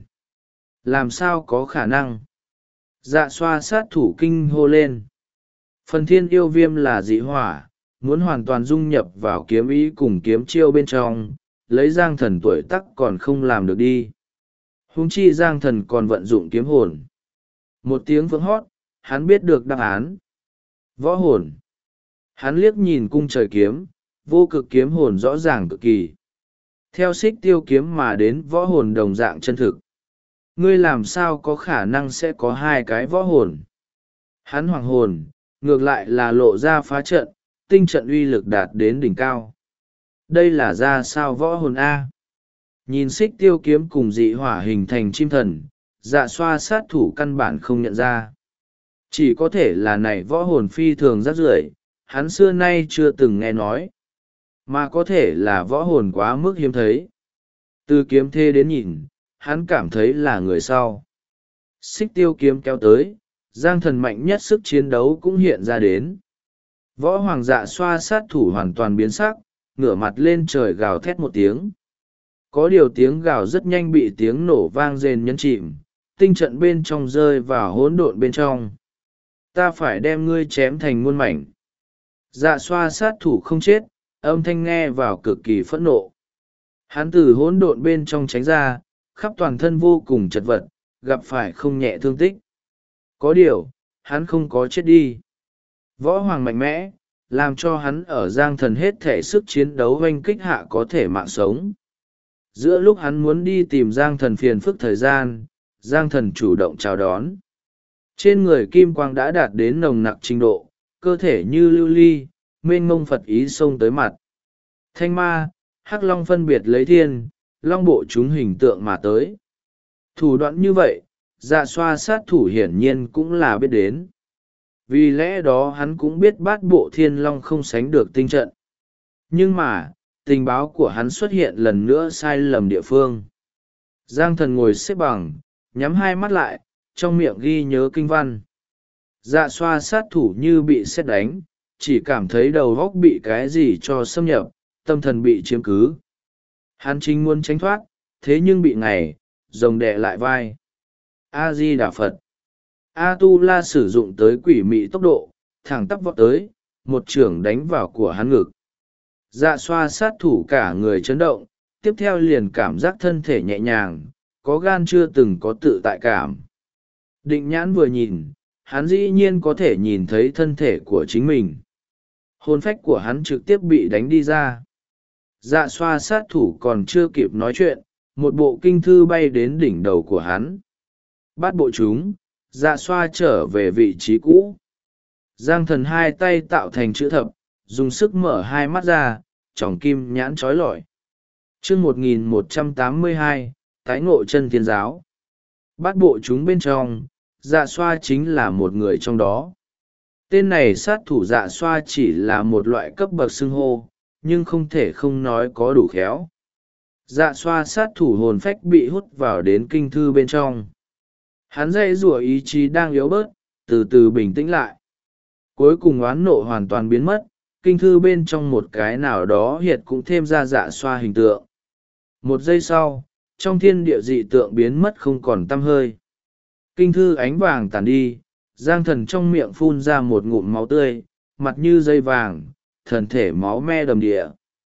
Làm sao có khả năng? Dạ xoa sát thủ kinh hô lên. Phần thiên yêu viêm là dị hỏa, muốn hoàn toàn dung nhập vào kiếm ý cùng kiếm chiêu bên trong, lấy giang thần tuổi tắc còn không làm được đi. Huống chi giang thần còn vận dụng kiếm hồn. Một tiếng vững hót, hắn biết được đáp án. Võ hồn. Hắn liếc nhìn cung trời kiếm, vô cực kiếm hồn rõ ràng cực kỳ. Theo xích tiêu kiếm mà đến võ hồn đồng dạng chân thực. Ngươi làm sao có khả năng sẽ có hai cái võ hồn? Hắn hoàng hồn, ngược lại là lộ ra phá trận, tinh trận uy lực đạt đến đỉnh cao. Đây là ra sao võ hồn A? Nhìn xích tiêu kiếm cùng dị hỏa hình thành chim thần, dạ xoa sát thủ căn bản không nhận ra. Chỉ có thể là này võ hồn phi thường rác rưởi, hắn xưa nay chưa từng nghe nói. Mà có thể là võ hồn quá mức hiếm thấy. Từ kiếm thê đến nhìn, hắn cảm thấy là người sau. Xích tiêu kiếm kéo tới, giang thần mạnh nhất sức chiến đấu cũng hiện ra đến. Võ hoàng dạ xoa sát thủ hoàn toàn biến sắc, ngửa mặt lên trời gào thét một tiếng. Có điều tiếng gào rất nhanh bị tiếng nổ vang rền nhấn chìm, tinh trận bên trong rơi vào hỗn độn bên trong. Ta phải đem ngươi chém thành muôn mảnh. Dạ xoa sát thủ không chết, âm thanh nghe vào cực kỳ phẫn nộ. Hắn từ hỗn độn bên trong tránh ra, khắp toàn thân vô cùng chật vật, gặp phải không nhẹ thương tích. Có điều, hắn không có chết đi. Võ hoàng mạnh mẽ, làm cho hắn ở giang thần hết thể sức chiến đấu oanh kích hạ có thể mạng sống. Giữa lúc hắn muốn đi tìm giang thần phiền phức thời gian, giang thần chủ động chào đón. Trên người kim quang đã đạt đến nồng nặc trình độ, cơ thể như lưu ly, mênh mông Phật ý xông tới mặt. Thanh ma, hắc long phân biệt lấy thiên, long bộ chúng hình tượng mà tới. Thủ đoạn như vậy, dạ xoa sát thủ hiển nhiên cũng là biết đến. Vì lẽ đó hắn cũng biết bát bộ thiên long không sánh được tinh trận. Nhưng mà, tình báo của hắn xuất hiện lần nữa sai lầm địa phương. Giang thần ngồi xếp bằng, nhắm hai mắt lại, trong miệng ghi nhớ kinh văn. Dạ xoa sát thủ như bị sét đánh, chỉ cảm thấy đầu góc bị cái gì cho xâm nhập, tâm thần bị chiếm cứ. Hắn chính muốn tránh thoát, thế nhưng bị ngày, rồng đè lại vai. A-di-đà Phật. A-tu-la sử dụng tới quỷ mị tốc độ, thẳng tắp vọt tới, một chưởng đánh vào của hắn ngực. Dạ xoa sát thủ cả người chấn động, tiếp theo liền cảm giác thân thể nhẹ nhàng, có gan chưa từng có tự tại cảm. Định nhãn vừa nhìn, hắn dĩ nhiên có thể nhìn thấy thân thể của chính mình. Hồn phách của hắn trực tiếp bị đánh đi ra. Dạ xoa sát thủ còn chưa kịp nói chuyện, một bộ kinh thư bay đến đỉnh đầu của hắn. Bát bộ chúng, dạ xoa trở về vị trí cũ. Giang thần hai tay tạo thành chữ thập, dùng sức mở hai mắt ra, tròng kim nhãn trói lọi. chương 1182, tái ngộ chân thiên giáo. Bát bộ chúng bên trong, dạ xoa chính là một người trong đó. Tên này sát thủ dạ xoa chỉ là một loại cấp bậc xưng hô, nhưng không thể không nói có đủ khéo. Dạ xoa sát thủ hồn phách bị hút vào đến kinh thư bên trong. Hắn dãy rủa ý chí đang yếu bớt, từ từ bình tĩnh lại. Cuối cùng oán nộ hoàn toàn biến mất, kinh thư bên trong một cái nào đó hiệt cũng thêm ra dạ xoa hình tượng. Một giây sau, trong thiên địa dị tượng biến mất không còn tăm hơi. Kinh thư ánh vàng tàn đi, Giang Thần trong miệng phun ra một ngụm máu tươi, mặt như dây vàng, thần thể máu me đầm địa.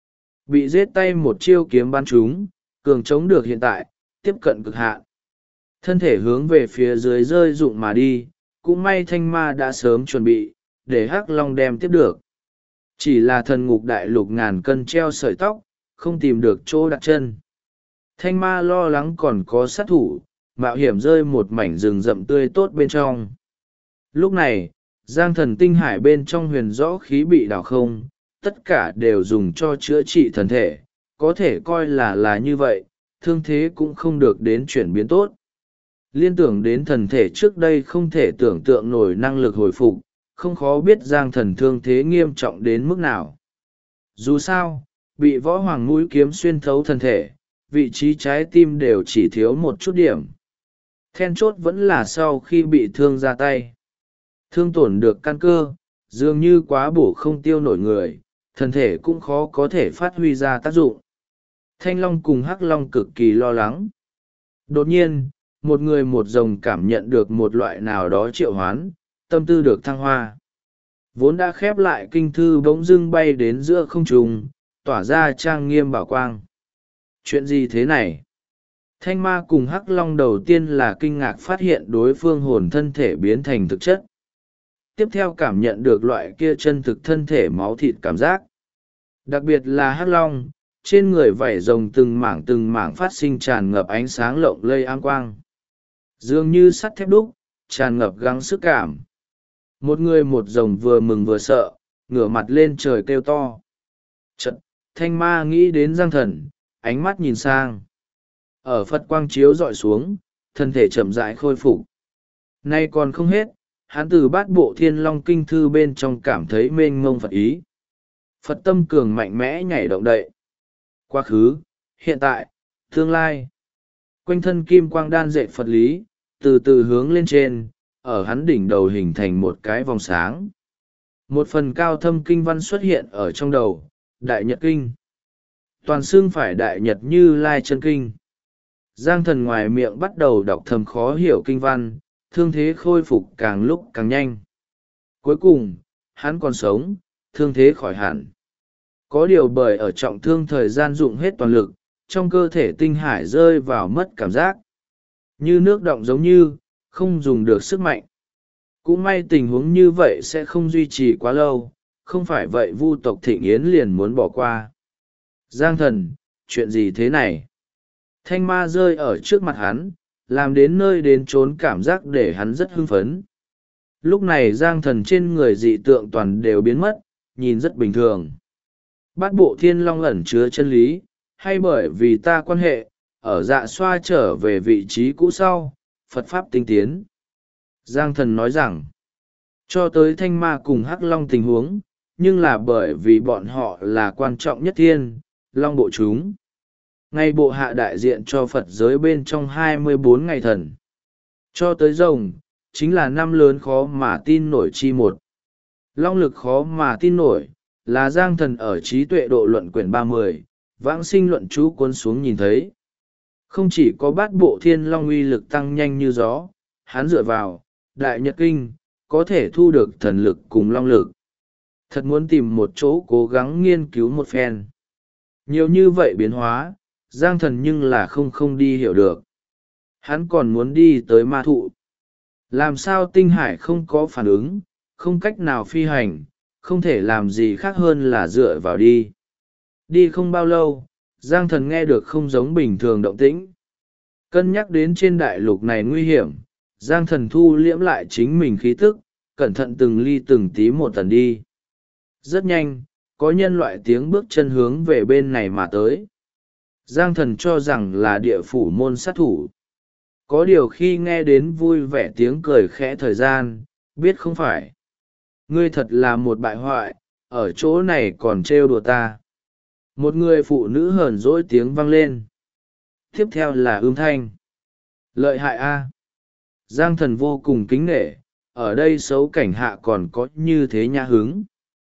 Bị giết tay một chiêu kiếm bắn trúng, cường chống được hiện tại, tiếp cận cực hạn. Thân thể hướng về phía dưới rơi rụng mà đi, cũng may Thanh Ma đã sớm chuẩn bị, để Hắc Long đem tiếp được. Chỉ là thần ngục đại lục ngàn cân treo sợi tóc, không tìm được chỗ đặt chân. Thanh Ma lo lắng còn có sát thủ, mạo hiểm rơi một mảnh rừng rậm tươi tốt bên trong. Lúc này, Giang Thần tinh hải bên trong huyền rõ khí bị đảo không, tất cả đều dùng cho chữa trị thần thể, có thể coi là như vậy, thương thế cũng không được đến chuyển biến tốt. Liên tưởng đến thần thể trước đây không thể tưởng tượng nổi năng lực hồi phục, không khó biết Giang Thần thương thế nghiêm trọng đến mức nào. Dù sao, bị võ hoàng mũi kiếm xuyên thấu thần thể, vị trí trái tim đều chỉ thiếu một chút điểm. Then chốt vẫn là sau khi bị thương ra tay. Thương tổn được căn cơ, dường như quá bổ không tiêu nổi người, thân thể cũng khó có thể phát huy ra tác dụng. Thanh Long cùng Hắc Long cực kỳ lo lắng. Đột nhiên, một người một rồng cảm nhận được một loại nào đó triệu hoán, tâm tư được thăng hoa. Vốn đã khép lại kinh thư bỗng dưng bay đến giữa không trung, tỏa ra trang nghiêm bảo quang. Chuyện gì thế này? Thanh Ma cùng Hắc Long đầu tiên là kinh ngạc phát hiện đối phương hồn thân thể biến thành thực chất. Tiếp theo cảm nhận được loại kia chân thực thân thể máu thịt cảm giác. Đặc biệt là Hắc Long, trên người vảy rồng từng mảng phát sinh tràn ngập ánh sáng lộng lây áng quang. Dường như sắt thép đúc, tràn ngập gắng sức cảm. Một người một rồng vừa mừng vừa sợ, ngửa mặt lên trời kêu to. Chật, Thanh Ma nghĩ đến Giang Thần, ánh mắt nhìn sang. Ở Phật quang chiếu dọi xuống, thân thể chậm rãi khôi phục. Nay còn không hết, hắn từ bát bộ thiên long kinh thư bên trong cảm thấy mênh mông Phật ý. Phật tâm cường mạnh mẽ nhảy động đậy. Quá khứ, hiện tại, tương lai. Quanh thân kim quang đan dệt Phật lý, từ từ hướng lên trên, ở hắn đỉnh đầu hình thành một cái vòng sáng. Một phần cao thâm kinh văn xuất hiện ở trong đầu, Đại Nhật Kinh. Toàn xưng phải Đại Nhật Như Lai chân kinh. Giang Thần ngoài miệng bắt đầu đọc thầm khó hiểu kinh văn, thương thế khôi phục càng lúc càng nhanh. Cuối cùng, hắn còn sống, thương thế khỏi hẳn. Có điều bởi ở trọng thương thời gian dụng hết toàn lực, trong cơ thể tinh hải rơi vào mất cảm giác. Như nước động giống như, không dùng được sức mạnh. Cũng may tình huống như vậy sẽ không duy trì quá lâu, không phải vậy Vu tộc Thịnh Yến liền muốn bỏ qua. Giang Thần, chuyện gì thế này? Thanh Ma rơi ở trước mặt hắn, làm đến nơi đến chốn cảm giác để hắn rất hưng phấn. Lúc này Giang Thần trên người dị tượng toàn đều biến mất, nhìn rất bình thường. Bát bộ thiên long ẩn chứa chân lý, hay bởi vì ta quan hệ, ở dạ xoa trở về vị trí cũ sau, Phật Pháp tinh tiến. Giang Thần nói rằng, cho tới Thanh Ma cùng Hắc Long tình huống, nhưng là bởi vì bọn họ là quan trọng nhất thiên, Long bộ chúng. Ngày bộ hạ đại diện cho Phật giới bên trong 24 ngày thần. Cho tới rồng, chính là năm lớn khó mà tin nổi chi một. Long lực khó mà tin nổi, là Giang Thần ở trí tuệ độ luận quyển 30, vãng sinh luận chú cuốn xuống nhìn thấy. Không chỉ có bát bộ thiên long uy lực tăng nhanh như gió, hắn dựa vào, Đại Nhật Kinh, có thể thu được thần lực cùng long lực. Thật muốn tìm một chỗ cố gắng nghiên cứu một phen. Nhiều như vậy biến hóa, Giang Thần nhưng là không đi hiểu được. Hắn còn muốn đi tới ma thụ. Làm sao tinh hải không có phản ứng, không cách nào phi hành, không thể làm gì khác hơn là dựa vào đi. Đi không bao lâu, Giang Thần nghe được không giống bình thường động tĩnh. Cân nhắc đến trên đại lục này nguy hiểm, Giang Thần thu liễm lại chính mình khí tức, cẩn thận từng ly từng tí một tần đi. Rất nhanh, có nhân loại tiếng bước chân hướng về bên này mà tới. Giang Thần cho rằng là địa phủ môn sát thủ. Có điều khi nghe đến vui vẻ tiếng cười khẽ thời gian, biết không phải. Ngươi thật là một bại hoại, ở chỗ này còn trêu đùa ta. Một người phụ nữ hờn dỗi tiếng vang lên. Tiếp theo là âm thanh. Lợi hại a. Giang Thần vô cùng kính nể, ở đây xấu cảnh hạ còn có như thế nhã hứng.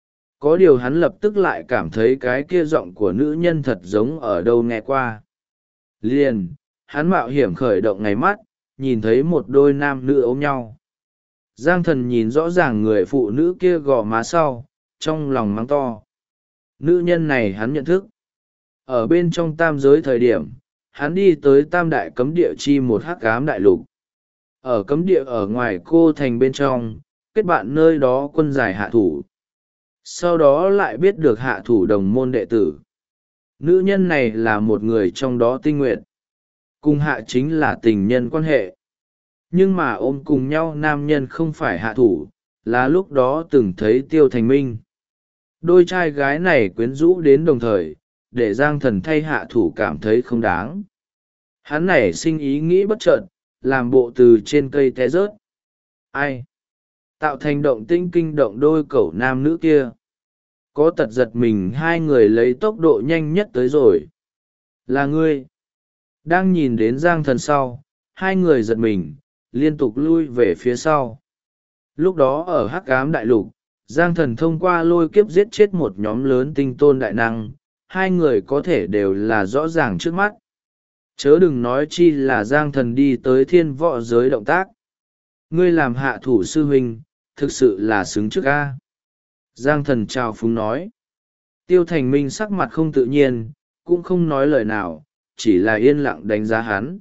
Có điều hắn lập tức lại cảm thấy cái kia giọng của nữ nhân thật giống ở đâu nghe qua. Liền, hắn mạo hiểm khởi động ngáy mắt, nhìn thấy một đôi nam nữ ôm nhau. Giang Thần nhìn rõ ràng người phụ nữ kia gò má sau, trong lòng mắng to. Nữ nhân này hắn nhận thức. Ở bên trong tam giới thời điểm, hắn đi tới tam đại cấm địa chi một hắc ám đại lục. Ở cấm địa ở ngoài cô thành bên trong, kết bạn nơi đó quân giải hạ thủ. Sau đó lại biết được hạ thủ đồng môn đệ tử. Nữ nhân này là một người trong đó tinh nguyện. Cùng hạ chính là tình nhân quan hệ. Nhưng mà ôm cùng nhau nam nhân không phải hạ thủ, là lúc đó từng thấy Tiêu Thành Minh. Đôi trai gái này quyến rũ đến đồng thời, để Giang Thần thay hạ thủ cảm thấy không đáng. Hắn nảy sinh ý nghĩ bất chợt, làm bộ từ trên cây té rớt. Ai? Tạo thành động tĩnh kinh động đôi cẩu nam nữ kia. Có tật giật mình, hai người lấy tốc độ nhanh nhất tới rồi. Là ngươi. Đang nhìn đến Giang Thần sau, hai người giật mình, liên tục lui về phía sau. Lúc đó ở hắc ám đại lục, Giang Thần thông qua lôi kiếp giết chết một nhóm lớn tinh tôn đại năng, hai người có thể đều là rõ ràng trước mắt. Chớ đừng nói chi là Giang Thần đi tới thiên võ giới động tác. Ngươi làm hạ thủ sư huynh, thực sự là xứng trước ca. Giang Thần chào phúng nói. Tiêu Thành Minh sắc mặt không tự nhiên, cũng không nói lời nào, chỉ là yên lặng đánh giá hắn.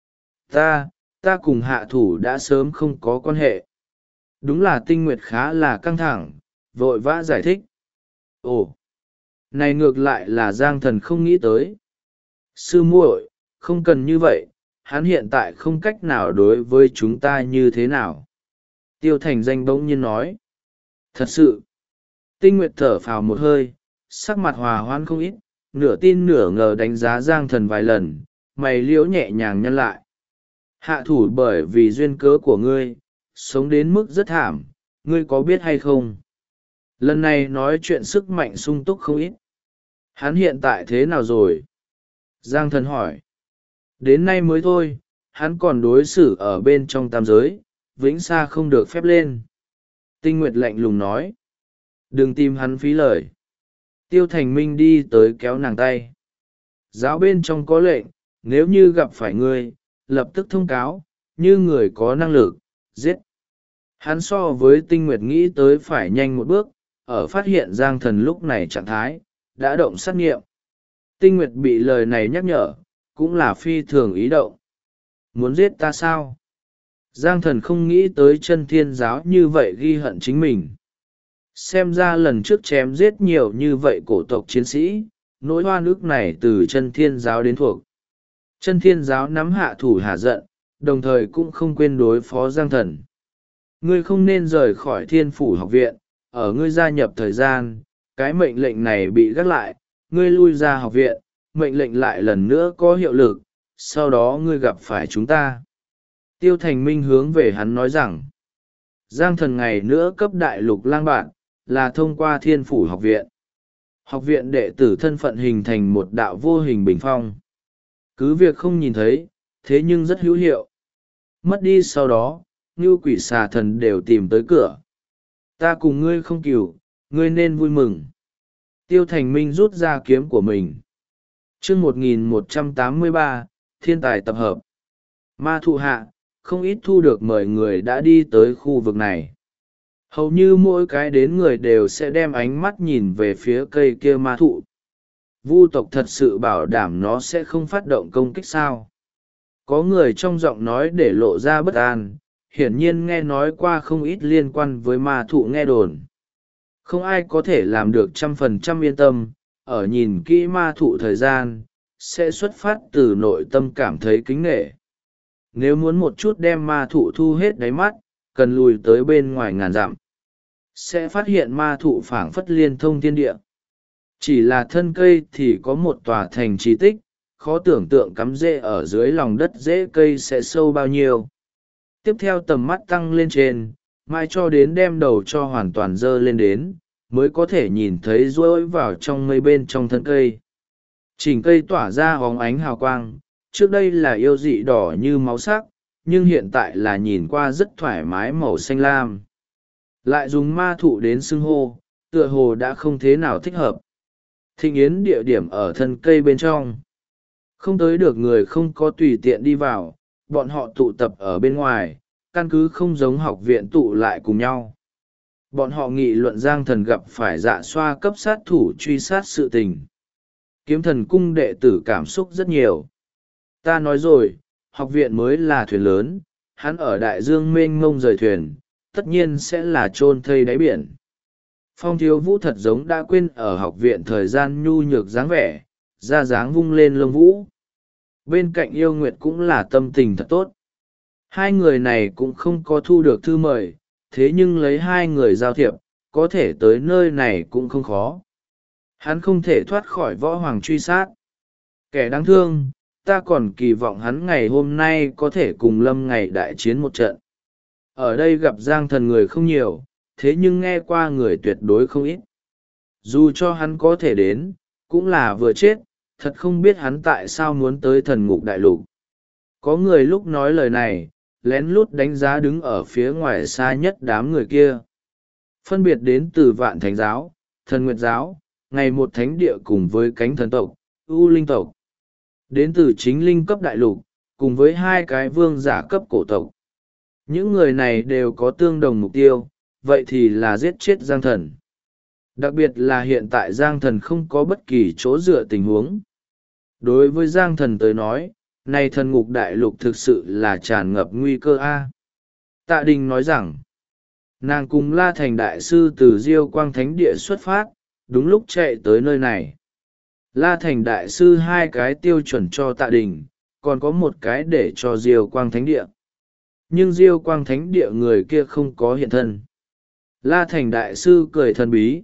Ta cùng hạ thủ đã sớm không có quan hệ. Đúng là Tinh Nguyệt khá là căng thẳng, vội vã giải thích. Ồ, này ngược lại là Giang Thần không nghĩ tới. Sư muội, không cần như vậy, hắn hiện tại không cách nào đối với chúng ta như thế nào. Tiêu Thành Danh bỗng nhiên nói. Thật sự, Tinh Nguyệt thở phào một hơi, sắc mặt hòa hoãn không ít, nửa tin nửa ngờ đánh giá Giang Thần vài lần, mày liễu nhẹ nhàng nhăn lại. Hạ thủ bởi vì duyên cớ của ngươi, sống đến mức rất thảm, ngươi có biết hay không? Lần này nói chuyện sức mạnh sung túc không ít. Hắn hiện tại thế nào rồi? Giang Thần hỏi. Đến nay mới thôi, hắn còn đối xử ở bên trong tam giới, vĩnh xa không được phép lên. Tinh Nguyệt lạnh lùng nói. Đừng tìm hắn phí lời. Tiêu Thành Minh đi tới kéo nàng tay. Giáo bên trong có lệnh, nếu như gặp phải ngươi, lập tức thông cáo, như người có năng lực, giết. Hắn so với Tinh Nguyệt nghĩ tới phải nhanh một bước, ở phát hiện Giang Thần lúc này trạng thái, đã động sát nghiệm. Tinh Nguyệt bị lời này nhắc nhở, cũng là phi thường ý động. Muốn giết ta sao? Giang Thần không nghĩ tới chân thiên giáo như vậy ghi hận chính mình. Xem ra lần trước chém giết nhiều như vậy cổ tộc chiến sĩ, nỗi oan ức này từ chân thiên giáo đến thuộc. Chân thiên giáo nắm hạ thủ hạ giận, đồng thời cũng không quên đối phó Giang Thần. Ngươi không nên rời khỏi thiên phủ học viện, ở ngươi gia nhập thời gian, cái mệnh lệnh này bị gác lại, ngươi lui ra học viện, mệnh lệnh lại lần nữa có hiệu lực, sau đó ngươi gặp phải chúng ta. Tiêu Thành Minh hướng về hắn nói rằng, Giang Thần ngày nữa cấp đại lục lang bạn, là thông qua thiên phủ học viện. Học viện đệ tử thân phận hình thành một đạo vô hình bình phong. Cứ việc không nhìn thấy, thế nhưng rất hữu hiệu. Mất đi sau đó, như quỷ xà thần đều tìm tới cửa. Ta cùng ngươi không cừu, ngươi nên vui mừng. Tiêu Thành Minh rút ra kiếm của mình. Chương 1183, thiên tài tập hợp. Ma thụ hạ, không ít thu được mời người đã đi tới khu vực này. Hầu như mỗi cái đến người đều sẽ đem ánh mắt nhìn về phía cây kia ma thụ. Vu tộc thật sự bảo đảm nó sẽ không phát động công kích sao? Có người trong giọng nói để lộ ra bất an, hiển nhiên nghe nói qua không ít liên quan với ma thụ nghe đồn. Không ai có thể làm được 100% yên tâm, ở nhìn kỹ ma thụ thời gian, sẽ xuất phát từ nội tâm cảm thấy kính nể. Nếu muốn một chút đem ma thụ thu hết đáy mắt, cần lùi tới bên ngoài ngàn dặm. Sẽ phát hiện ma thụ phảng phất liên thông thiên địa. Chỉ là thân cây thì có một tòa thành trì tích, khó tưởng tượng cắm rễ ở dưới lòng đất rễ cây sẽ sâu bao nhiêu. Tiếp theo tầm mắt tăng lên trên, mai cho đến đem đầu cho hoàn toàn dơ lên đến, mới có thể nhìn thấy rối vào trong mây bên trong thân cây. Chỉnh cây tỏa ra hóng ánh hào quang, trước đây là yêu dị đỏ như máu sắc, nhưng hiện tại là nhìn qua rất thoải mái màu xanh lam. Lại dùng ma thụ đến xưng hô, tựa hồ đã không thế nào thích hợp. Thịnh yến địa điểm ở thân cây bên trong. Không tới được người không có tùy tiện đi vào, bọn họ tụ tập ở bên ngoài, căn cứ không giống học viện tụ lại cùng nhau. Bọn họ nghị luận Giang Thần gặp phải Dạ Xoa cấp sát thủ truy sát sự tình. Kiếm Thần cung đệ tử cảm xúc rất nhiều. Ta nói rồi, học viện mới là thuyền lớn, hắn ở đại dương mênh mông rời thuyền, tất nhiên sẽ là chôn thây đáy biển. Phong Thiếu Vũ thật giống đã quên ở học viện thời gian nhu nhược dáng vẻ, da dáng vung lên lông vũ. Bên cạnh Yêu Nguyệt cũng là tâm tình thật tốt. Hai người này cũng không có thu được thư mời, thế nhưng lấy hai người giao thiệp, có thể tới nơi này cũng không khó. Hắn không thể thoát khỏi võ hoàng truy sát. Kẻ đáng thương, ta còn kỳ vọng hắn ngày hôm nay có thể cùng Lâm ngày đại chiến một trận. Ở đây gặp Giang Thần người không nhiều, thế nhưng nghe qua người tuyệt đối không ít. Dù cho hắn có thể đến, cũng là vừa chết, thật không biết hắn tại sao muốn tới thần ngục đại lục. Có người lúc nói lời này, lén lút đánh giá đứng ở phía ngoài xa nhất đám người kia. Phân biệt đến từ Vạn Thánh Giáo, Thần Nguyệt Giáo, ngày một thánh địa cùng với cánh thần tộc, U Linh tộc. Đến từ chính linh cấp đại lục, cùng với hai cái vương giả cấp cổ tộc. Những người này đều có tương đồng mục tiêu, vậy thì là giết chết Giang Thần. Đặc biệt là hiện tại Giang Thần không có bất kỳ chỗ dựa tình huống. Đối với Giang Thần tới nói, này thần ngục đại lục thực sự là tràn ngập nguy cơ a. Tạ Đình nói rằng, nàng cùng La Thành đại sư từ Diêu Quang Thánh Địa xuất phát, đúng lúc chạy tới nơi này. La Thành đại sư hai cái tiêu chuẩn cho Tạ Đình, còn có một cái để cho Diêu Quang Thánh Địa. Nhưng Diêu Quang Thánh Địa người kia không có hiện thân. La Thành đại sư cười thần bí,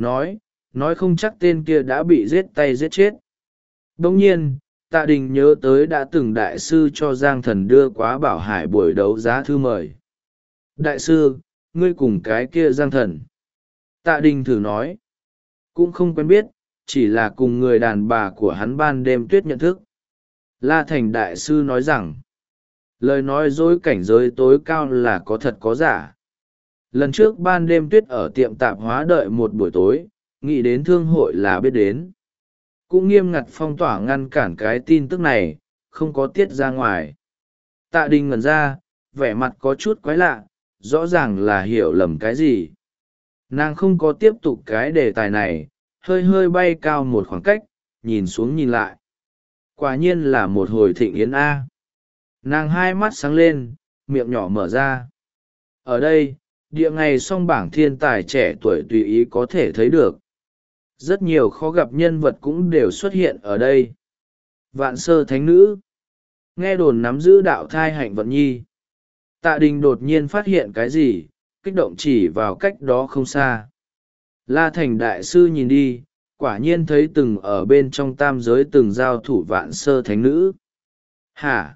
nói không chắc tên kia đã bị giết tay giết chết. Đồng nhiên, Tạ Đình nhớ tới đã từng đại sư cho Giang Thần đưa quá Bảo Hải buổi đấu giá thư mời. Đại sư, ngươi cùng cái kia Giang Thần. Tạ Đình thử nói, cũng không quen biết, chỉ là cùng người đàn bà của hắn ban đêm tuyết nhận thức. La Thành đại sư nói rằng, lời nói dối cảnh giới tối cao là có thật có giả. Lần trước ban đêm tuyết ở tiệm tạp hóa đợi một buổi tối, nghĩ đến thương hội là biết đến. Cũng nghiêm ngặt phong tỏa ngăn cản cái tin tức này, không có tiết ra ngoài. Tạ Đình ngẩn ra, vẻ mặt có chút quái lạ, rõ ràng là hiểu lầm cái gì. Nàng không có tiếp tục cái đề tài này, hơi hơi bay cao một khoảng cách, nhìn xuống nhìn lại. Quả nhiên là một hồi thịnh yến A. Nàng hai mắt sáng lên, miệng nhỏ mở ra. Ở đây, địa ngày song bảng thiên tài trẻ tuổi tùy ý có thể thấy được. Rất nhiều khó gặp nhân vật cũng đều xuất hiện ở đây. Vạn sơ thánh nữ. Nghe đồn nắm giữ đạo thai hạnh vận nhi. Tạ Đình đột nhiên phát hiện cái gì, kích động chỉ vào cách đó không xa. La Thành đại sư nhìn đi, quả nhiên thấy từng ở bên trong tam giới từng giao thủ vạn sơ thánh nữ. Hả?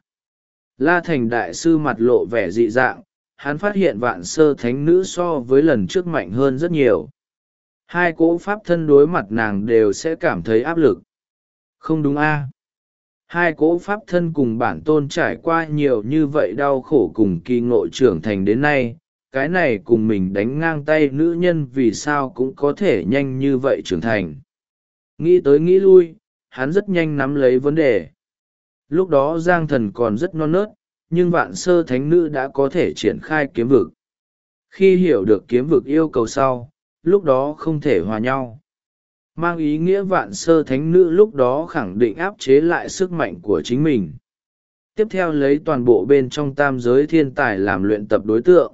La Thành đại sư mặt lộ vẻ dị dạng, hắn phát hiện vạn sơ thánh nữ so với lần trước mạnh hơn rất nhiều. Hai cỗ pháp thân đối mặt nàng đều sẽ cảm thấy áp lực. Không đúng a? Hai cỗ pháp thân cùng bản tôn trải qua nhiều như vậy đau khổ cùng kỳ ngộ trưởng thành đến nay, cái này cùng mình đánh ngang tay nữ nhân vì sao cũng có thể nhanh như vậy trưởng thành. Nghĩ tới nghĩ lui, hắn rất nhanh nắm lấy vấn đề. Lúc đó Giang Thần còn rất non nớt, nhưng vạn sơ thánh nữ đã có thể triển khai kiếm vực. Khi hiểu được kiếm vực yêu cầu sau, lúc đó không thể hòa nhau. Mang ý nghĩa vạn sơ thánh nữ lúc đó khẳng định áp chế lại sức mạnh của chính mình. Tiếp theo lấy toàn bộ bên trong tam giới thiên tài làm luyện tập đối tượng.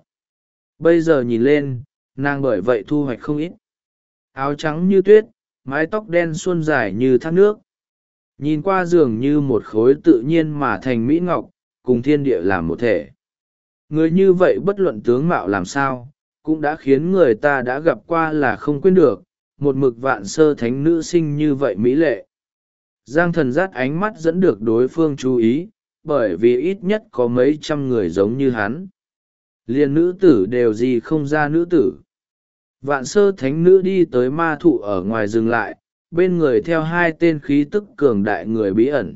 Bây giờ nhìn lên, nàng bởi vậy thu hoạch không ít. Áo trắng như tuyết, mái tóc đen suôn dài như thác nước. Nhìn qua dường như một khối tự nhiên mà thành mỹ ngọc, cùng thiên địa làm một thể. Người như vậy bất luận tướng mạo làm sao, cũng đã khiến người ta đã gặp qua là không quên được, một mực vạn sơ thánh nữ sinh như vậy mỹ lệ. Giang Thần dắt ánh mắt dẫn được đối phương chú ý, bởi vì ít nhất có mấy trăm người giống như hắn. Liền nữ tử đều gì không ra nữ tử. Vạn sơ thánh nữ đi tới ma thụ ở ngoài dừng lại, bên người theo hai tên khí tức cường đại người bí ẩn.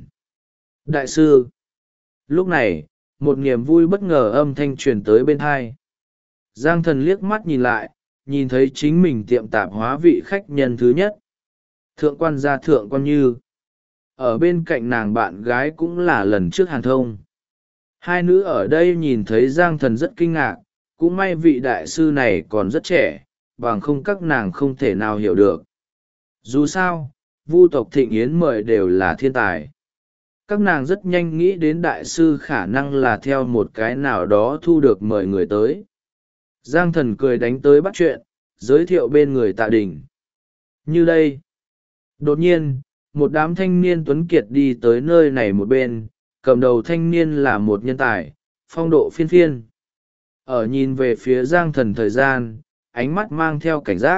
Đại sư. Lúc này, một niềm vui bất ngờ âm thanh truyền tới bên hai. Giang Thần liếc mắt nhìn lại, nhìn thấy chính mình tiệm tạp hóa vị khách nhân thứ nhất. Thượng quan gia thượng quan như. ở bên cạnh nàng bạn gái cũng là lần trước Hàn Thông. Hai nữ ở đây nhìn thấy Giang Thần rất kinh ngạc, cũng may vị đại sư này còn rất trẻ, bằng không các nàng không thể nào hiểu được. Dù sao, Vu tộc Thịnh Yến mời đều là thiên tài. Các nàng rất nhanh nghĩ đến đại sư khả năng là theo một cái nào đó thu được mời người tới. Giang Thần cười đánh tới bắt chuyện, giới thiệu bên người Tạ Đình. Như đây. Đột nhiên, một đám thanh niên tuấn kiệt đi tới nơi này một bên, cầm đầu thanh niên là một nhân tài, phong độ phiên phiên. Ở nhìn về phía Giang Thần thời gian, ánh mắt mang theo cảnh giác.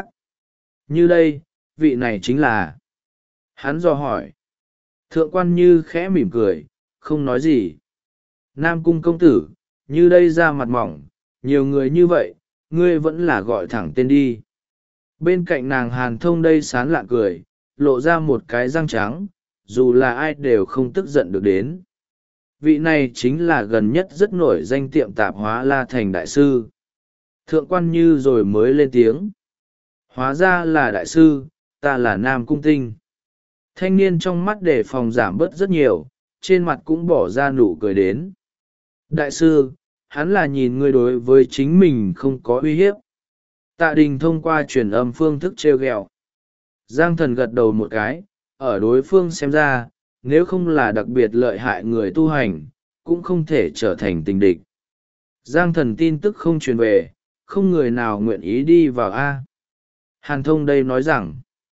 Như đây, vị này chính là. Hắn dò hỏi. Thượng quan Như khẽ mỉm cười, không nói gì. Nam cung công tử, như đây ra mặt mỏng, nhiều người như vậy, ngươi vẫn là gọi thẳng tên đi. Bên cạnh nàng Hàn Thông đây sán lạ cười, lộ ra một cái răng trắng, dù là ai đều không tức giận được đến. Vị này chính là gần nhất rất nổi danh tiệm tạp hóa La Thành đại sư. Thượng quan Như rồi mới lên tiếng. Hóa ra là đại sư, ta là Nam Cung Tinh. Thanh niên trong mắt đề phòng giảm bớt rất nhiều, trên mặt cũng bỏ ra nụ cười đến. Đại sư, hắn là nhìn ngươi đối với chính mình không có uy hiếp. Tạ Đình thông qua truyền âm phương thức trêu ghẹo. Giang Thần gật đầu một cái, ở đối phương xem ra, nếu không là đặc biệt lợi hại người tu hành, cũng không thể trở thành tình địch. Giang Thần tin tức không truyền về, không người nào nguyện ý đi vào A. Hàn Thông đây nói rằng,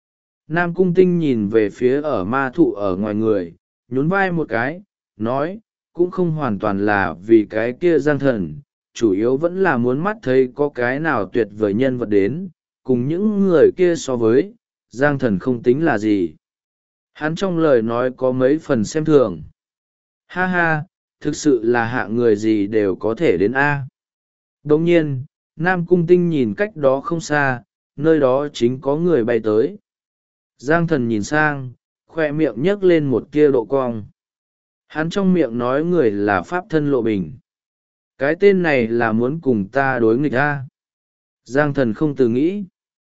Nam Cung Tinh nhìn về phía ở ma thụ ở ngoài người, nhún vai một cái, nói, cũng không hoàn toàn là vì cái kia Giang Thần, chủ yếu vẫn là muốn mắt thấy có cái nào tuyệt vời nhân vật đến, cùng những người kia so với, Giang Thần không tính là gì. Hắn trong lời nói có mấy phần xem thường. Ha ha, thực sự là hạng người gì đều có thể đến A. Đồng nhiên, Nam Cung Tinh nhìn cách đó không xa, nơi đó chính có người bay tới. Giang Thần nhìn sang, khoe miệng nhấc lên một tia độ cong. Hắn trong miệng nói người là pháp thân Lộ Bình. Cái tên này là muốn cùng ta đối nghịch A. Giang Thần không từ nghĩ.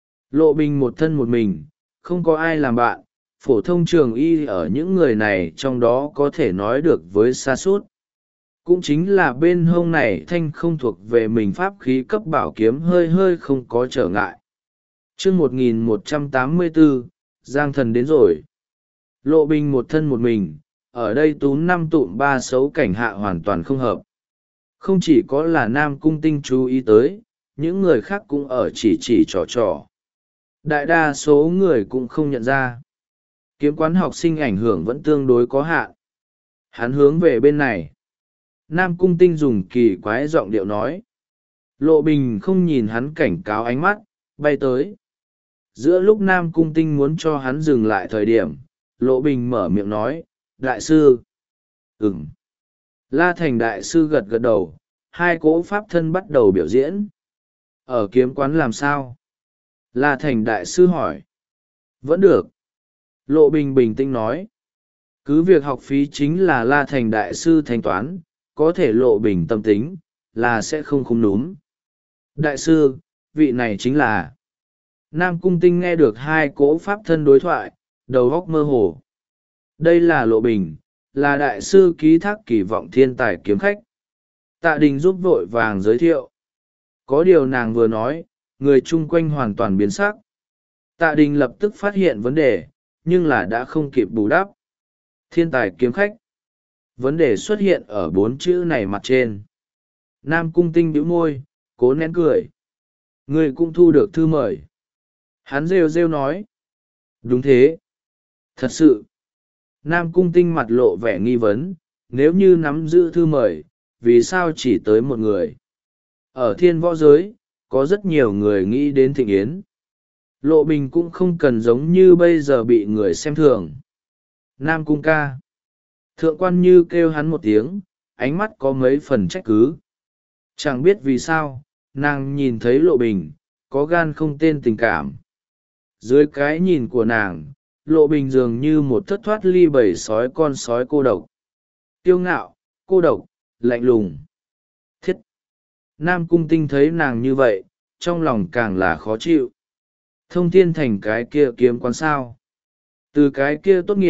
Lộ Bình một thân một mình, không có ai làm bạn, phổ thông trường y ở những người này trong đó có thể nói được với xa suốt. Cũng chính là bên hông này thanh không thuộc về mình pháp khí cấp bảo kiếm hơi hơi không có trở ngại. Trước 1184, Giang Thần đến rồi. Lộ Bình một thân một mình, ở đây tú năm tụm ba xấu cảnh hạ hoàn toàn không hợp. Không chỉ có là Nam Cung Tinh chú ý tới, những người khác cũng ở chỉ trò. Đại đa số người cũng không nhận ra. Kiếm quán học sinh ảnh hưởng vẫn tương đối có hạn. Hắn hướng về bên này. Nam Cung Tinh dùng kỳ quái giọng điệu nói. Lộ Bình không nhìn hắn cảnh cáo ánh mắt, bay tới. Giữa lúc Nam Cung Tinh muốn cho hắn dừng lại thời điểm, Lộ Bình mở miệng nói, đại sư. Ừm. La Thành đại sư gật gật đầu, hai cỗ pháp thân bắt đầu biểu diễn. Ở kiếm quán làm sao? La Thành đại sư hỏi. Vẫn được. Lộ Bình bình tĩnh nói. Cứ việc học phí chính là La Thành đại sư thanh toán, có thể Lộ Bình tâm tính, là sẽ không núm. Đại sư, vị này chính là. Nam Cung Tinh nghe được hai cỗ pháp thân đối thoại, đầu óc mơ hồ. Đây là Lộ Bình, là đại sư ký thác kỳ vọng thiên tài kiếm khách. Tạ Đình giúp vội vàng giới thiệu. Có điều nàng vừa nói, người chung quanh hoàn toàn biến sắc. Tạ Đình lập tức phát hiện vấn đề, nhưng là đã không kịp bù đắp. Thiên tài kiếm khách. Vấn đề xuất hiện ở bốn chữ này mặt trên. Nam Cung Tinh bĩu môi, cố nén cười. Người cũng thu được thư mời. Hắn rêu rêu nói. Đúng thế. Thật sự. Nam Cung Tinh mặt lộ vẻ nghi vấn, nếu như nắm giữ thư mời, vì sao chỉ tới một người? Ở thiên võ giới, có rất nhiều người nghĩ đến Thịnh Yến. Lộ Bình cũng không cần giống như bây giờ bị người xem thường. Nam Cung ca. Thượng quan Như kêu hắn một tiếng, ánh mắt có mấy phần trách cứ. Chẳng biết vì sao, nàng nhìn thấy Lộ Bình, có gan không tên tình cảm. Dưới cái nhìn của nàng, Lộ Bình dường như một thất thoát ly bầy sói con sói cô độc. Kiêu ngạo, cô độc, lạnh lùng. Thiết! Nam Cung Tinh thấy nàng như vậy, trong lòng càng là khó chịu. Thông thiên thành cái kia kiếm quán sao. Từ cái kia tốt nghiệp,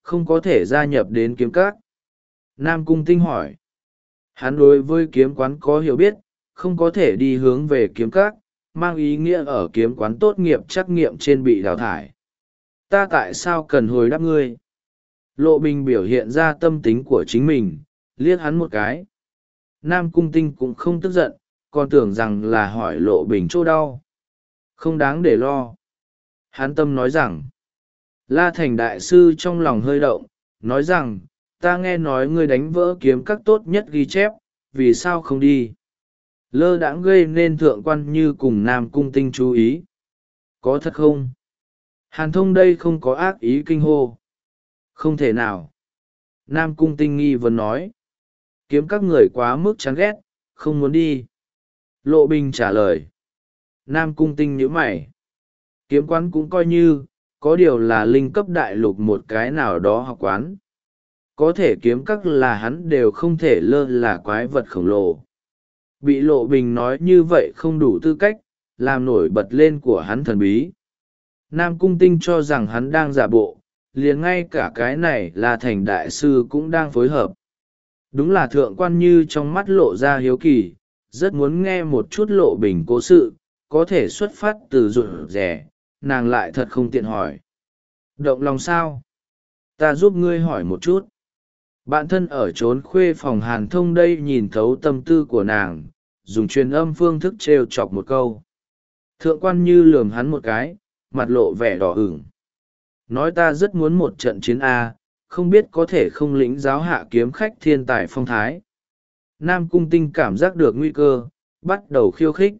không có thể gia nhập đến kiếm các? Nam Cung Tinh hỏi. Hắn đối với kiếm quán có hiểu biết, không có thể đi hướng về kiếm các, mang ý nghĩa ở kiếm quán tốt nghiệp trắc nghiệm trên bị đào thải. Ta tại sao cần hồi đáp ngươi? Lộ Bình biểu hiện ra tâm tính của chính mình, liếc hắn một cái. Nam Cung Tinh cũng không tức giận, còn tưởng rằng là hỏi Lộ Bình chỗ đau. Không đáng để lo. Hắn tâm nói rằng, La Thành đại sư trong lòng hơi động, nói rằng, ta nghe nói ngươi đánh vỡ kiếm các tốt nhất ghi chép, vì sao không đi? Lơ đãng gây nên thượng quan như cùng Nam Cung Tinh chú ý. Có thật không? Hàn Thông đây không có ác ý kinh hô. Không thể nào. Nam Cung Tinh nghi vấn nói. Kiếm các người quá mức chán ghét, không muốn đi. Lộ Bình trả lời. Nam Cung Tinh nhíu mày. Kiếm quán cũng coi như, có điều là linh cấp đại lục một cái nào đó học quán. Có thể kiếm các là hắn đều không thể lơ là quái vật khổng lồ. Bị Lộ Bình nói như vậy không đủ tư cách, làm nổi bật lên của hắn thần bí. Nam Cung Tinh cho rằng hắn đang giả bộ, liền ngay cả cái này là Thành đại sư cũng đang phối hợp. Đúng là thượng quan như trong mắt lộ ra hiếu kỳ, rất muốn nghe một chút Lộ Bình cố sự, có thể xuất phát từ rụt rẻ, nàng lại thật không tiện hỏi. Động lòng sao? Ta giúp ngươi hỏi một chút. Bạn thân ở trốn khuê phòng Hàn Thông đây nhìn thấu tâm tư của nàng, dùng truyền âm phương thức trêu chọc một câu. Thượng quan như lườm hắn một cái, mặt lộ vẻ đỏ ửng. Nói ta rất muốn một trận chiến A, không biết có thể không lĩnh giáo hạ kiếm khách thiên tài phong thái. Nam Cung Tinh cảm giác được nguy cơ, bắt đầu khiêu khích.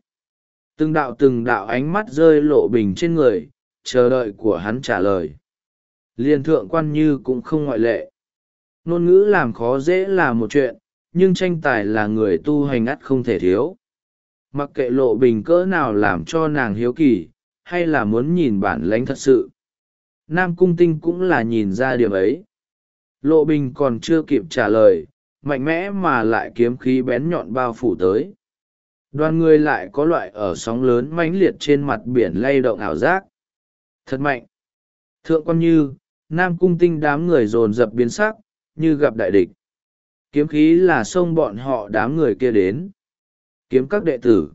Từng đạo ánh mắt rơi Lộ Bình trên người, chờ đợi của hắn trả lời. Liên thượng quan như cũng không ngoại lệ. Ngôn ngữ làm khó dễ là một chuyện, nhưng tranh tài là người tu hành ắt không thể thiếu. Mặc kệ Lộ Bình cỡ nào làm cho nàng hiếu kỳ, hay là muốn nhìn bản lãnh thật sự. Nam Cung Tinh cũng là nhìn ra điểm ấy. Lộ Bình còn chưa kịp trả lời, mạnh mẽ mà lại kiếm khí bén nhọn bao phủ tới. Đoàn người lại có loại ở sóng lớn mãnh liệt trên mặt biển lay động ảo giác. Thật mạnh. Thượng quan như, Nam Cung Tinh đám người dồn dập biến sắc, như gặp đại địch. Kiếm khí là xông bọn họ đám người kia đến. Kiếm các đệ tử.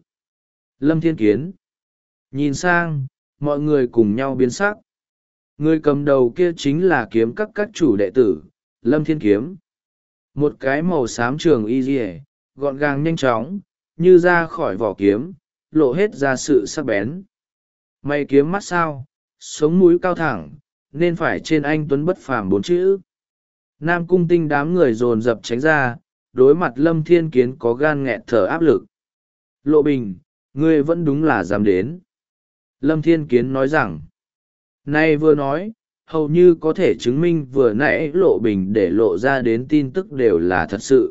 Lâm Thiên Kiến. Nhìn sang, mọi người cùng nhau biến sắc. Người cầm đầu kia chính là kiếm các chủ đệ tử, Lâm Thiên Kiếm. Một cái màu xám trường y dì gọn gàng nhanh chóng, như ra khỏi vỏ kiếm, lộ hết ra sự sắc bén. Mày kiếm mắt sao, sống mũi cao thẳng, nên phải trên anh tuấn bất phàm 4 chữ. Nam Cung Tinh đám người dồn dập tránh ra, đối mặt Lâm Thiên Kiến có gan nghẹt thở áp lực. Lộ Bình, ngươi vẫn đúng là dám đến. Lâm Thiên Kiến nói rằng, nay vừa nói, hầu như có thể chứng minh vừa nãy Lộ Bình để lộ ra đến tin tức đều là thật sự.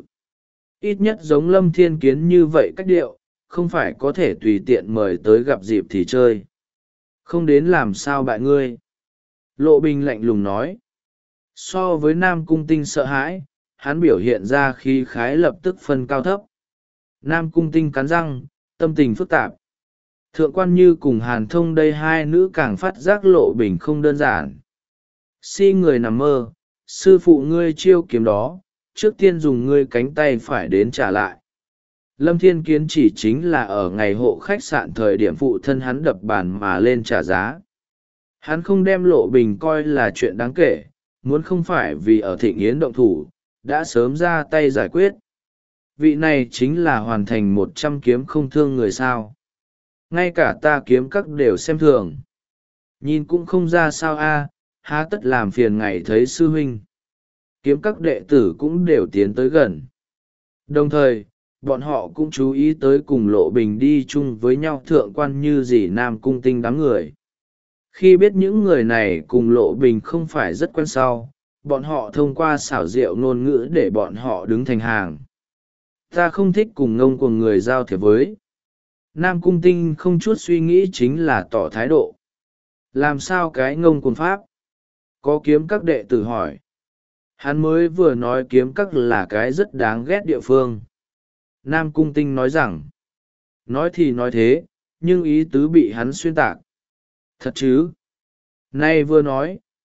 Ít nhất giống Lâm Thiên Kiến như vậy cách điệu, không phải có thể tùy tiện mời tới gặp dịp thì chơi. Không đến làm sao bại ngươi. Lộ Bình lạnh lùng nói. So với Nam Cung Tinh sợ hãi, hắn biểu hiện ra khí khái lập tức phân cao thấp. Nam Cung Tinh cắn răng, tâm tình phức tạp. Thượng quan như cùng Hàn Thông đây hai nữ càng phát giác Lộ Bình không đơn giản. Si người nằm mơ, sư phụ ngươi chiêu kiếm đó, trước tiên dùng ngươi cánh tay phải đến trả lại. Lâm Thiên Kiến chỉ chính là ở ngày hộ khách sạn thời điểm phụ thân hắn đập bàn mà lên trả giá. Hắn không đem Lộ Bình coi là chuyện đáng kể, muốn không phải vì ở Thịnh Yến động thủ, đã sớm ra tay giải quyết. Vị này chính là hoàn thành 100 kiếm không thương người sao. Ngay cả ta kiếm các đều xem thường. Nhìn cũng không ra sao a, há tất làm phiền ngày thấy sư huynh. Kiếm các đệ tử cũng đều tiến tới gần. Đồng thời, bọn họ cũng chú ý tới cùng Lộ Bình đi chung với nhau thượng quan như dì Nam Cung Tinh đám người. Khi biết những người này cùng Lộ Bình không phải rất quen sau, bọn họ thông qua xảo diệu ngôn ngữ để bọn họ đứng thành hàng. Ta không thích cùng ngông của người giao thiệp với. Nam Cung Tinh không chút suy nghĩ chính là tỏ thái độ. Làm sao cái ngông cuồng pháp? Có kiếm các đệ tử hỏi. Hắn mới vừa nói kiếm các là cái rất đáng ghét địa phương. Nam Cung Tinh nói rằng, nói thì nói thế, nhưng ý tứ bị hắn xuyên tạc. Thật chứ? Nay vừa nói,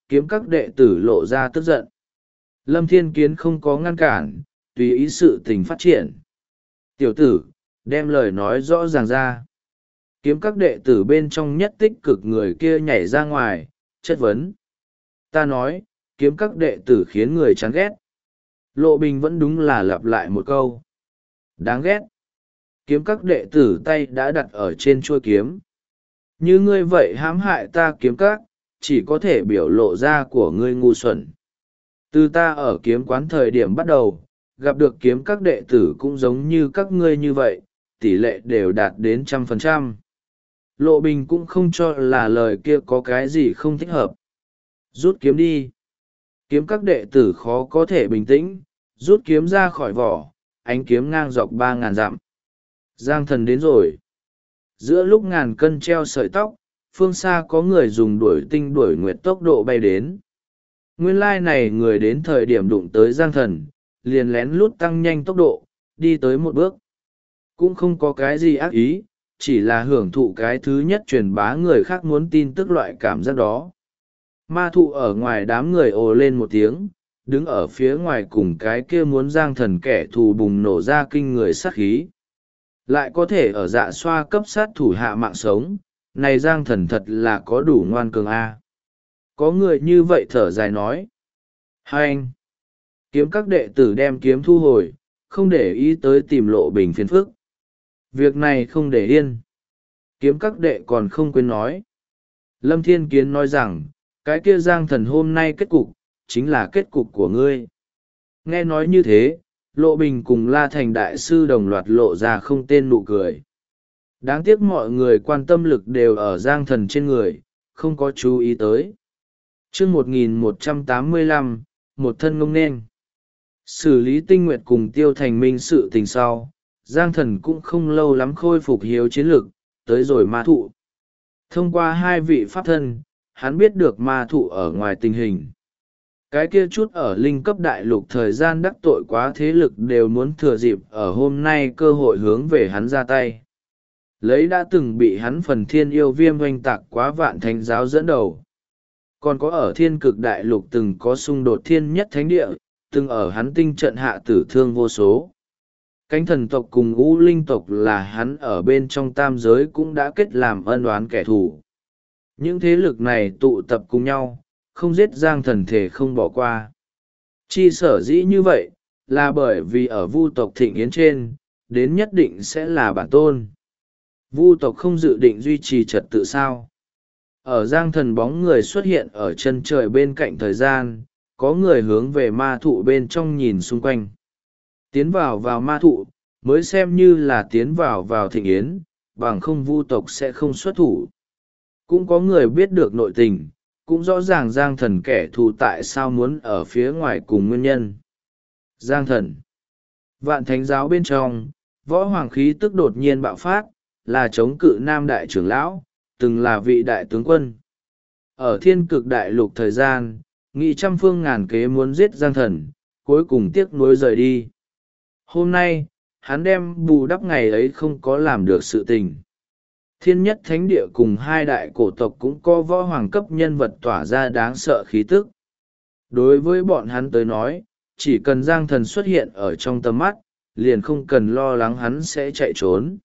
kiếm các đệ tử lộ ra tức giận. Lâm Thiên Kiến không có ngăn cản, tùy ý sự tình phát triển. Tiểu tử, đem lời nói rõ ràng ra. Kiếm các đệ tử bên trong nhất tích cực người kia nhảy ra ngoài, chất vấn. Ta nói, kiếm các đệ tử khiến người chán ghét. Lộ Bình vẫn đúng là lặp lại một câu. Đáng ghét. Kiếm các đệ tử tay đã đặt ở trên chuôi kiếm. Như ngươi vậy hãm hại ta kiếm các, chỉ có thể biểu lộ ra của ngươi ngu xuẩn. Từ ta ở kiếm quán thời điểm bắt đầu, gặp được kiếm các đệ tử cũng giống như các ngươi như vậy, tỷ lệ đều đạt đến 100%. Lộ Bình cũng không cho là lời kia có cái gì không thích hợp. Rút kiếm đi. Kiếm các đệ tử khó có thể bình tĩnh, rút kiếm ra khỏi vỏ, ánh kiếm ngang dọc 3.000 dặm. Giang Thần đến rồi. Giữa lúc ngàn cân treo sợi tóc, phương xa có người dùng đuổi tinh đuổi nguyệt tốc độ bay đến. Nguyên lai này người đến thời điểm đụng tới Giang Thần, liền lén lút tăng nhanh tốc độ, đi tới một bước. Cũng không có cái gì ác ý, chỉ là hưởng thụ cái thứ nhất truyền bá người khác muốn tin tức loại cảm giác đó. Ma thụ ở ngoài đám người ồ lên một tiếng, đứng ở phía ngoài cùng cái kia muốn Giang Thần kẻ thù bùng nổ ra kinh người sát khí. Lại có thể ở dạ xoa cấp sát thủ hạ mạng sống, này Giang Thần thật là có đủ ngoan cường a. Có người như vậy thở dài nói. Hai anh! Kiếm các đệ tử đem kiếm thu hồi, không để ý tới tìm Lộ Bình phiền phức. Việc này không để yên. Kiếm các đệ còn không quên nói. Lâm Thiên Kiến nói rằng, cái kia Giang Thần hôm nay kết cục, chính là kết cục của ngươi. Nghe nói như thế, Lộ Bình cùng La Thành Đại Sư đồng loạt lộ ra không tên nụ cười. Đáng tiếc mọi người quan tâm lực đều ở Giang Thần trên người, không có chú ý tới. Chương 1185, một thân ngông nên. Xử lý Tinh Nguyệt cùng Tiêu Thành Minh sự tình sau, Giang Thần cũng không lâu lắm khôi phục hiếu chiến lực, tới rồi ma thụ. Thông qua hai vị pháp thân, hắn biết được ma thụ ở ngoài tình hình. Cái kia chút ở linh cấp đại lục thời gian đắc tội quá thế lực đều muốn thừa dịp ở hôm nay cơ hội hướng về hắn ra tay. Lấy đã từng bị hắn phần thiên yêu viêm oanh tạc quá vạn thánh giáo dẫn đầu. Còn có ở thiên cực đại lục từng có xung đột thiên nhất thánh địa, từng ở hắn tinh trận hạ tử thương vô số. Cánh thần tộc cùng ngũ linh tộc là hắn ở bên trong tam giới cũng đã kết làm ân oán kẻ thù. Những thế lực này tụ tập cùng nhau, không giết Giang Thần thể không bỏ qua. Chi sở dĩ như vậy, là bởi vì ở vu tộc thịnh yến trên, đến nhất định sẽ là bản tôn. Vu tộc không dự định duy trì trật tự sao. Ở Giang Thần bóng người xuất hiện ở chân trời bên cạnh thời gian, có người hướng về ma thụ bên trong nhìn xung quanh. Tiến vào ma thụ, mới xem như là tiến vào thịnh yến, bằng không vu tộc sẽ không xuất thủ. Cũng có người biết được nội tình, cũng rõ ràng Giang Thần kẻ thù tại sao muốn ở phía ngoài cùng nguyên nhân. Giang Thần. Vạn thánh giáo bên trong, võ hoàng khí tức đột nhiên bạo phát, là chống cự nam đại trưởng lão, từng là vị đại tướng quân. Ở thiên cực đại lục thời gian, nghị trăm phương ngàn kế muốn giết Giang Thần, cuối cùng tiếc nuối rời đi. Hôm nay, hắn đem bù đắp ngày ấy không có làm được sự tình. Thiên nhất thánh địa cùng hai đại cổ tộc cũng có võ hoàng cấp nhân vật tỏa ra đáng sợ khí tức. Đối với bọn hắn tới nói, chỉ cần Giang Thần xuất hiện ở trong tầm mắt, liền không cần lo lắng hắn sẽ chạy trốn.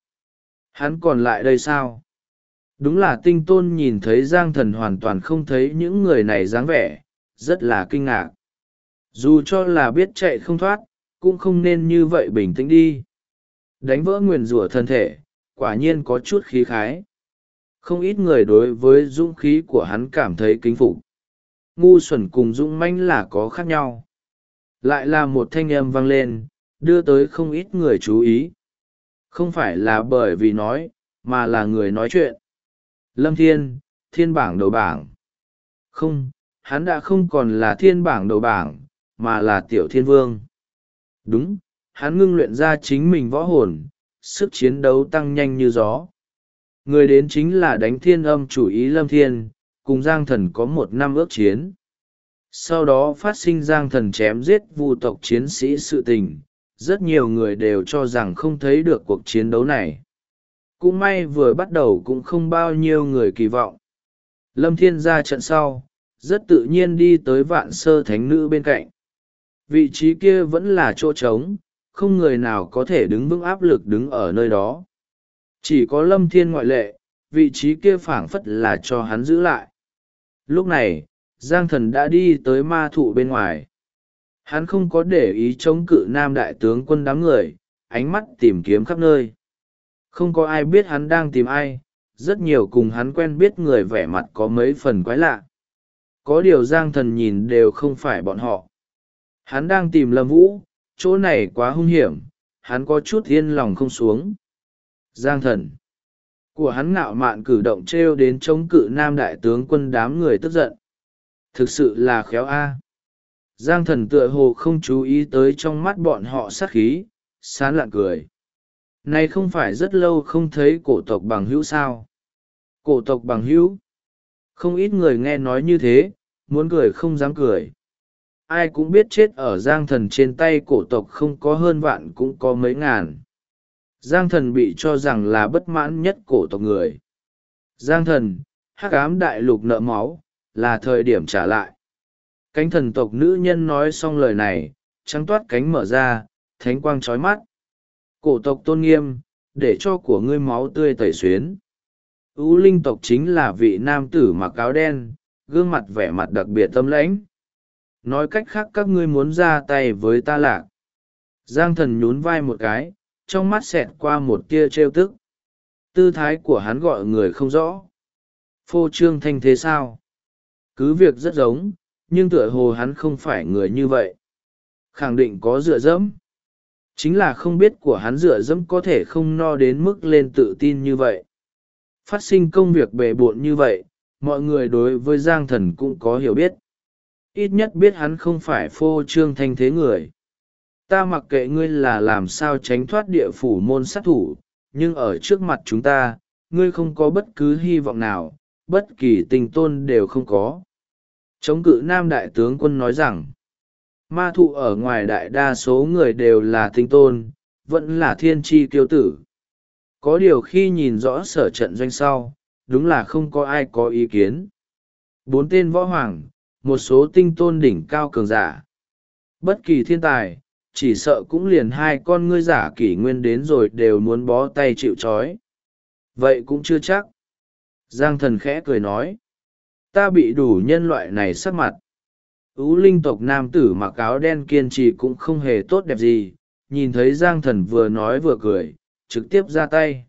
Hắn còn lại đây sao? Đúng là Tinh Tôn nhìn thấy Giang Thần hoàn toàn không thấy những người này dáng vẻ, rất là kinh ngạc. Dù cho là biết chạy không thoát, cũng không nên như vậy bình tĩnh đi. Đánh vỡ nguyền rủa thân thể, quả nhiên có chút khí khái. Không ít người đối với dũng khí của hắn cảm thấy kính phục. Ngu xuẩn cùng dũng mãnh là có khác nhau. Lại là một thanh âm vang lên, đưa tới không ít người chú ý. Không phải là bởi vì nói, mà là người nói chuyện. Lâm Thiên, thiên bảng đầu bảng. Không, hắn đã không còn là thiên bảng đầu bảng, mà là tiểu thiên vương. Đúng, hắn ngưng luyện ra chính mình võ hồn, sức chiến đấu tăng nhanh như gió. Người đến chính là đánh thiên âm chủ ý Lâm Thiên, cùng Giang Thần có 1 năm ước chiến. Sau đó phát sinh Giang Thần chém giết vu tộc chiến sĩ sự tình, rất nhiều người đều cho rằng không thấy được cuộc chiến đấu này. Cũng may vừa bắt đầu cũng không bao nhiêu người kỳ vọng. Lâm Thiên ra trận sau, rất tự nhiên đi tới Vạn Sơ Thánh Nữ bên cạnh. Vị trí kia vẫn là chỗ trống, không người nào có thể đứng vững áp lực đứng ở nơi đó. Chỉ có Lâm Thiên ngoại lệ, vị trí kia phảng phất là cho hắn giữ lại. Lúc này, Giang Thần đã đi tới ma thụ bên ngoài. Hắn không có để ý chống cự nam đại tướng quân đám người, ánh mắt tìm kiếm khắp nơi. Không có ai biết hắn đang tìm ai, rất nhiều cùng hắn quen biết người vẻ mặt có mấy phần quái lạ. Có điều Giang Thần nhìn đều không phải bọn họ. Hắn đang tìm Lâm Vũ, chỗ này quá hung hiểm, hắn có chút yên lòng không xuống. Giang Thần của hắn ngạo mạn cử động trêu đến chống cự nam đại tướng quân đám người tức giận. Thực sự là khéo a. Giang Thần tựa hồ không chú ý tới trong mắt bọn họ sát khí, sán lạn cười. Này không phải rất lâu không thấy cổ tộc bằng hữu sao? Cổ tộc bằng hữu? Không ít người nghe nói như thế, muốn cười không dám cười. Ai cũng biết chết ở Giang Thần trên tay cổ tộc không có hơn vạn cũng có mấy ngàn. Giang Thần bị cho rằng là bất mãn nhất cổ tộc người. Giang Thần, hắc ám đại lục nợ máu, là thời điểm trả lại. Cánh thần tộc nữ nhân nói xong lời này, trắng toát cánh mở ra, thánh quang trói mắt. Cổ tộc tôn nghiêm, để cho của ngươi máu tươi tẩy xuyến. Ú linh tộc chính là vị nam tử mặc áo đen, gương mặt vẻ mặt đặc biệt tâm lãnh. Nói cách khác các ngươi muốn ra tay với ta lạc. Giang Thần nhún vai một cái, trong mắt xẹt qua một tia trêu tức. Tư thái của hắn gọi người không rõ. Phô trương thanh thế sao? Cứ việc rất giống, nhưng tựa hồ hắn không phải người như vậy. Khẳng định có dựa dẫm. Chính là không biết của hắn dựa dẫm có thể không no đến mức lên tự tin như vậy. Phát sinh công việc bề bộn như vậy, mọi người đối với Giang Thần cũng có hiểu biết. Ít nhất biết hắn không phải phô trương thanh thế người. Ta mặc kệ ngươi là làm sao tránh thoát địa phủ môn sát thủ, nhưng ở trước mặt chúng ta, ngươi không có bất cứ hy vọng nào, bất kỳ tình tôn đều không có. Chống cự nam đại tướng quân nói rằng, ma thụ ở ngoài đại đa số người đều là tinh tôn, vẫn là thiên tri kiêu tử. Có điều khi nhìn rõ sở trận doanh sau, đúng là không có ai có ý kiến. 4 tên võ hoàng, một số tinh tôn đỉnh cao cường giả. Bất kỳ thiên tài, chỉ sợ cũng liền 2 con ngươi giả kỷ nguyên đến rồi đều muốn bó tay chịu trói. Vậy cũng chưa chắc. Giang Thần khẽ cười nói. Ta bị đủ nhân loại này sắc mặt. Ú linh tộc nam tử mặc áo đen kiên trì cũng không hề tốt đẹp gì, nhìn thấy Giang Thần vừa nói vừa cười, trực tiếp ra tay.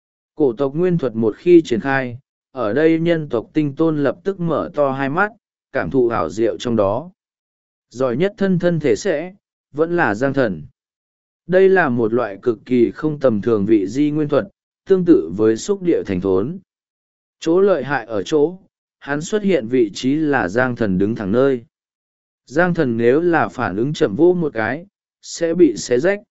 Cổ tộc nguyên thuật một khi triển khai, ở đây nhân tộc tinh tôn lập tức mở to hai mắt, cảm thụ ảo diệu trong đó. Giỏi nhất thân thể sẽ, vẫn là Giang Thần. Đây là một loại cực kỳ không tầm thường vị di nguyên thuật, tương tự với xúc địa thành thốn. Chỗ lợi hại ở chỗ, hắn xuất hiện vị trí là Giang Thần đứng thẳng nơi. Giang Thần nếu là phản ứng chậm vô một cái, sẽ bị xé rách.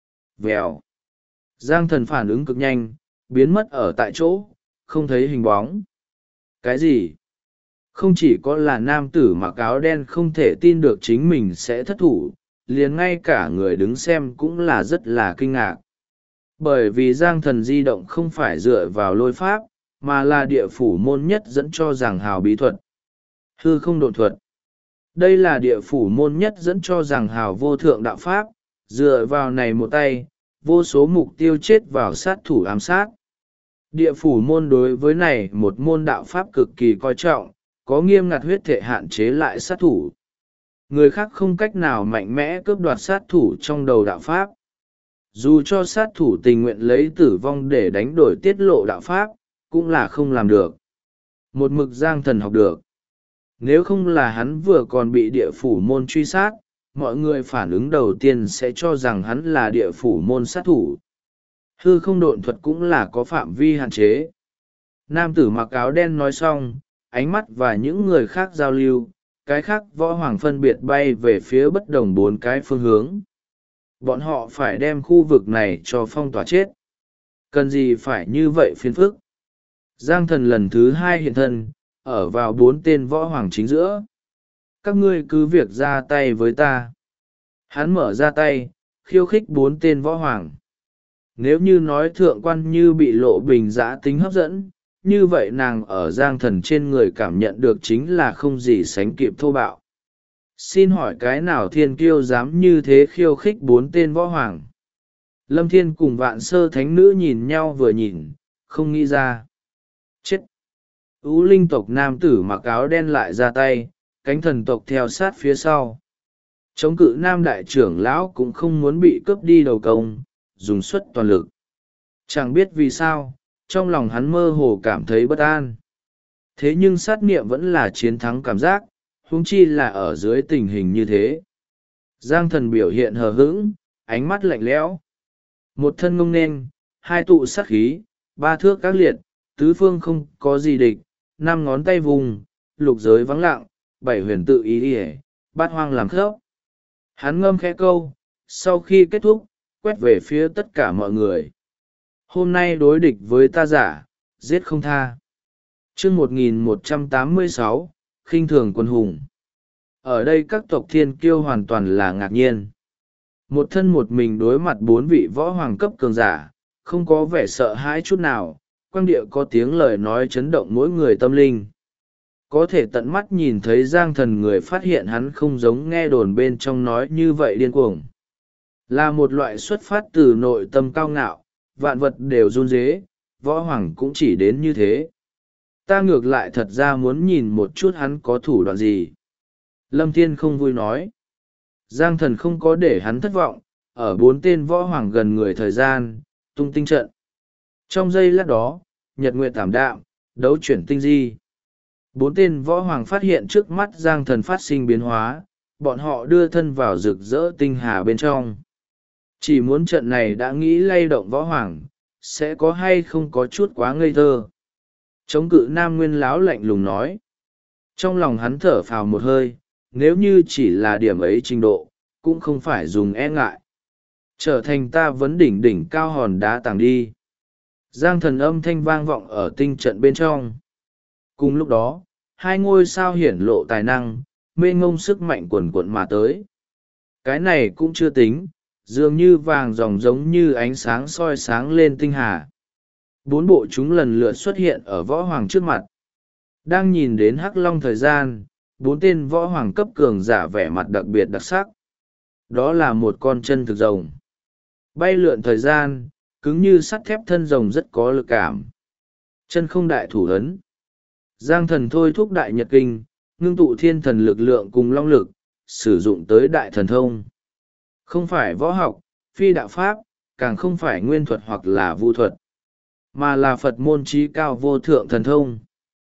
Vèo. Giang Thần phản ứng cực nhanh, biến mất ở tại chỗ, không thấy hình bóng. Cái gì? Không chỉ có là nam tử mặc áo đen không thể tin được chính mình sẽ thất thủ, liền ngay cả người đứng xem cũng là rất là kinh ngạc. Bởi vì Giang Thần di động không phải dựa vào lôi pháp, mà là địa phủ môn nhất dẫn cho giảng hào bí thuật. Hư không độn thuật. Đây là địa phủ môn nhất dẫn cho giảng hào vô thượng đạo pháp, dựa vào này một tay, vô số mục tiêu chết vào sát thủ ám sát. Địa phủ môn đối với này một môn đạo pháp cực kỳ coi trọng, có nghiêm ngặt huyết thể hạn chế lại sát thủ. Người khác không cách nào mạnh mẽ cướp đoạt sát thủ trong đầu đạo pháp. Dù cho sát thủ tình nguyện lấy tử vong để đánh đổi tiết lộ đạo pháp, cũng là không làm được. Một mực Giang Thần học được. Nếu không là hắn vừa còn bị địa phủ môn truy sát, mọi người phản ứng đầu tiên sẽ cho rằng hắn là địa phủ môn sát thủ. Hư không độn thuật cũng là có phạm vi hạn chế. Nam tử mặc áo đen nói xong, ánh mắt và những người khác giao lưu, cái khác võ hoàng phân biệt bay về phía bất đồng 4 cái phương hướng. Bọn họ phải đem khu vực này cho phong tỏa chết. Cần gì phải như vậy phiền phức. Giang Thần lần thứ 2 hiện thân, ở vào 4 tên võ hoàng chính giữa. Các ngươi cứ việc ra tay với ta. Hắn mở ra tay, khiêu khích 4 tên võ hoàng. Nếu như nói thượng quan như bị lộ bình giã tính hấp dẫn, như vậy nàng ở Giang Thần trên người cảm nhận được chính là không gì sánh kịp thô bạo. Xin hỏi cái nào thiên kiêu dám như thế khiêu khích 4 tên võ hoàng? Lâm Thiên cùng Vạn Sơ Thánh Nữ nhìn nhau vừa nhìn, không nghĩ ra. Chết! Ú Linh tộc nam tử mặc áo đen lại ra tay, cánh thần tộc theo sát phía sau. Chống cự nam đại trưởng lão cũng không muốn bị cướp đi đầu công, dùng suất toàn lực. Chẳng biết vì sao, trong lòng hắn mơ hồ cảm thấy bất an. Thế nhưng sát niệm vẫn là chiến thắng cảm giác, huống chi là ở dưới tình hình như thế. Giang Thần biểu hiện hờ hững, ánh mắt lạnh lẽo. Một thân ngông nên, 2 tụ sát khí, 3 thước các liệt, tứ phương không có gì địch, 5 ngón tay vùng, lục giới vắng lặng, 7 huyền tự ý ỉa, bát hoang làm khớp. Hắn ngâm khẽ câu, sau khi kết thúc, quét về phía tất cả mọi người. Hôm nay đối địch với ta giả, giết không tha. Chương 1186, khinh thường quân hùng. Ở đây các tộc thiên kiêu hoàn toàn là ngạc nhiên. Một thân một mình đối mặt 4 vị võ hoàng cấp cường giả, không có vẻ sợ hãi chút nào, quang địa có tiếng lời nói chấn động mỗi người tâm linh. Có thể tận mắt nhìn thấy Giang Thần người phát hiện hắn không giống nghe đồn bên trong nói như vậy điên cuồng. Là một loại xuất phát từ nội tâm cao ngạo, vạn vật đều run rế, võ hoàng cũng chỉ đến như thế. Ta ngược lại thật ra muốn nhìn một chút hắn có thủ đoạn gì. Lâm Thiên không vui nói. Giang Thần không có để hắn thất vọng, ở 4 tên võ hoàng gần người thời gian, tung tinh trận. Trong giây lát đó, nhật nguyệt tảm đạm, đấu chuyển tinh di. 4 tên võ hoàng phát hiện trước mắt Giang Thần phát sinh biến hóa, bọn họ đưa thân vào rực rỡ tinh hà bên trong. Chỉ muốn trận này đã nghĩ lay động võ hoàng, sẽ có hay không có chút quá ngây thơ. Chống cự nam nguyên láo lạnh lùng nói. Trong lòng hắn thở phào một hơi, nếu như chỉ là điểm ấy trình độ, cũng không phải dùng e ngại. Trở thành ta vấn đỉnh đỉnh cao hòn đá tàng đi. Giang Thần âm thanh vang vọng ở tinh trận bên trong. Cùng lúc đó, 2 ngôi sao hiển lộ tài năng, mênh ngông sức mạnh quần quận mà tới. Cái này cũng chưa tính, dường như vàng ròng giống như ánh sáng soi sáng lên tinh hà. 4 bộ chúng lần lượt xuất hiện ở võ hoàng trước mặt. Đang nhìn đến Hắc Long thời gian, 4 tên võ hoàng cấp cường giả vẻ mặt đặc biệt đặc sắc. Đó là một con chân thực rồng. Bay lượn thời gian, cứng như sắt thép, thân rồng rất có lực cảm. Chân không đại thủ ấn. Giang Thần thôi thúc đại nhật kinh, ngưng tụ thiên thần lực lượng cùng long lực, sử dụng tới đại thần thông. Không phải võ học, phi đạo pháp, càng không phải nguyên thuật hoặc là vu thuật, mà là Phật môn trí cao vô thượng thần thông.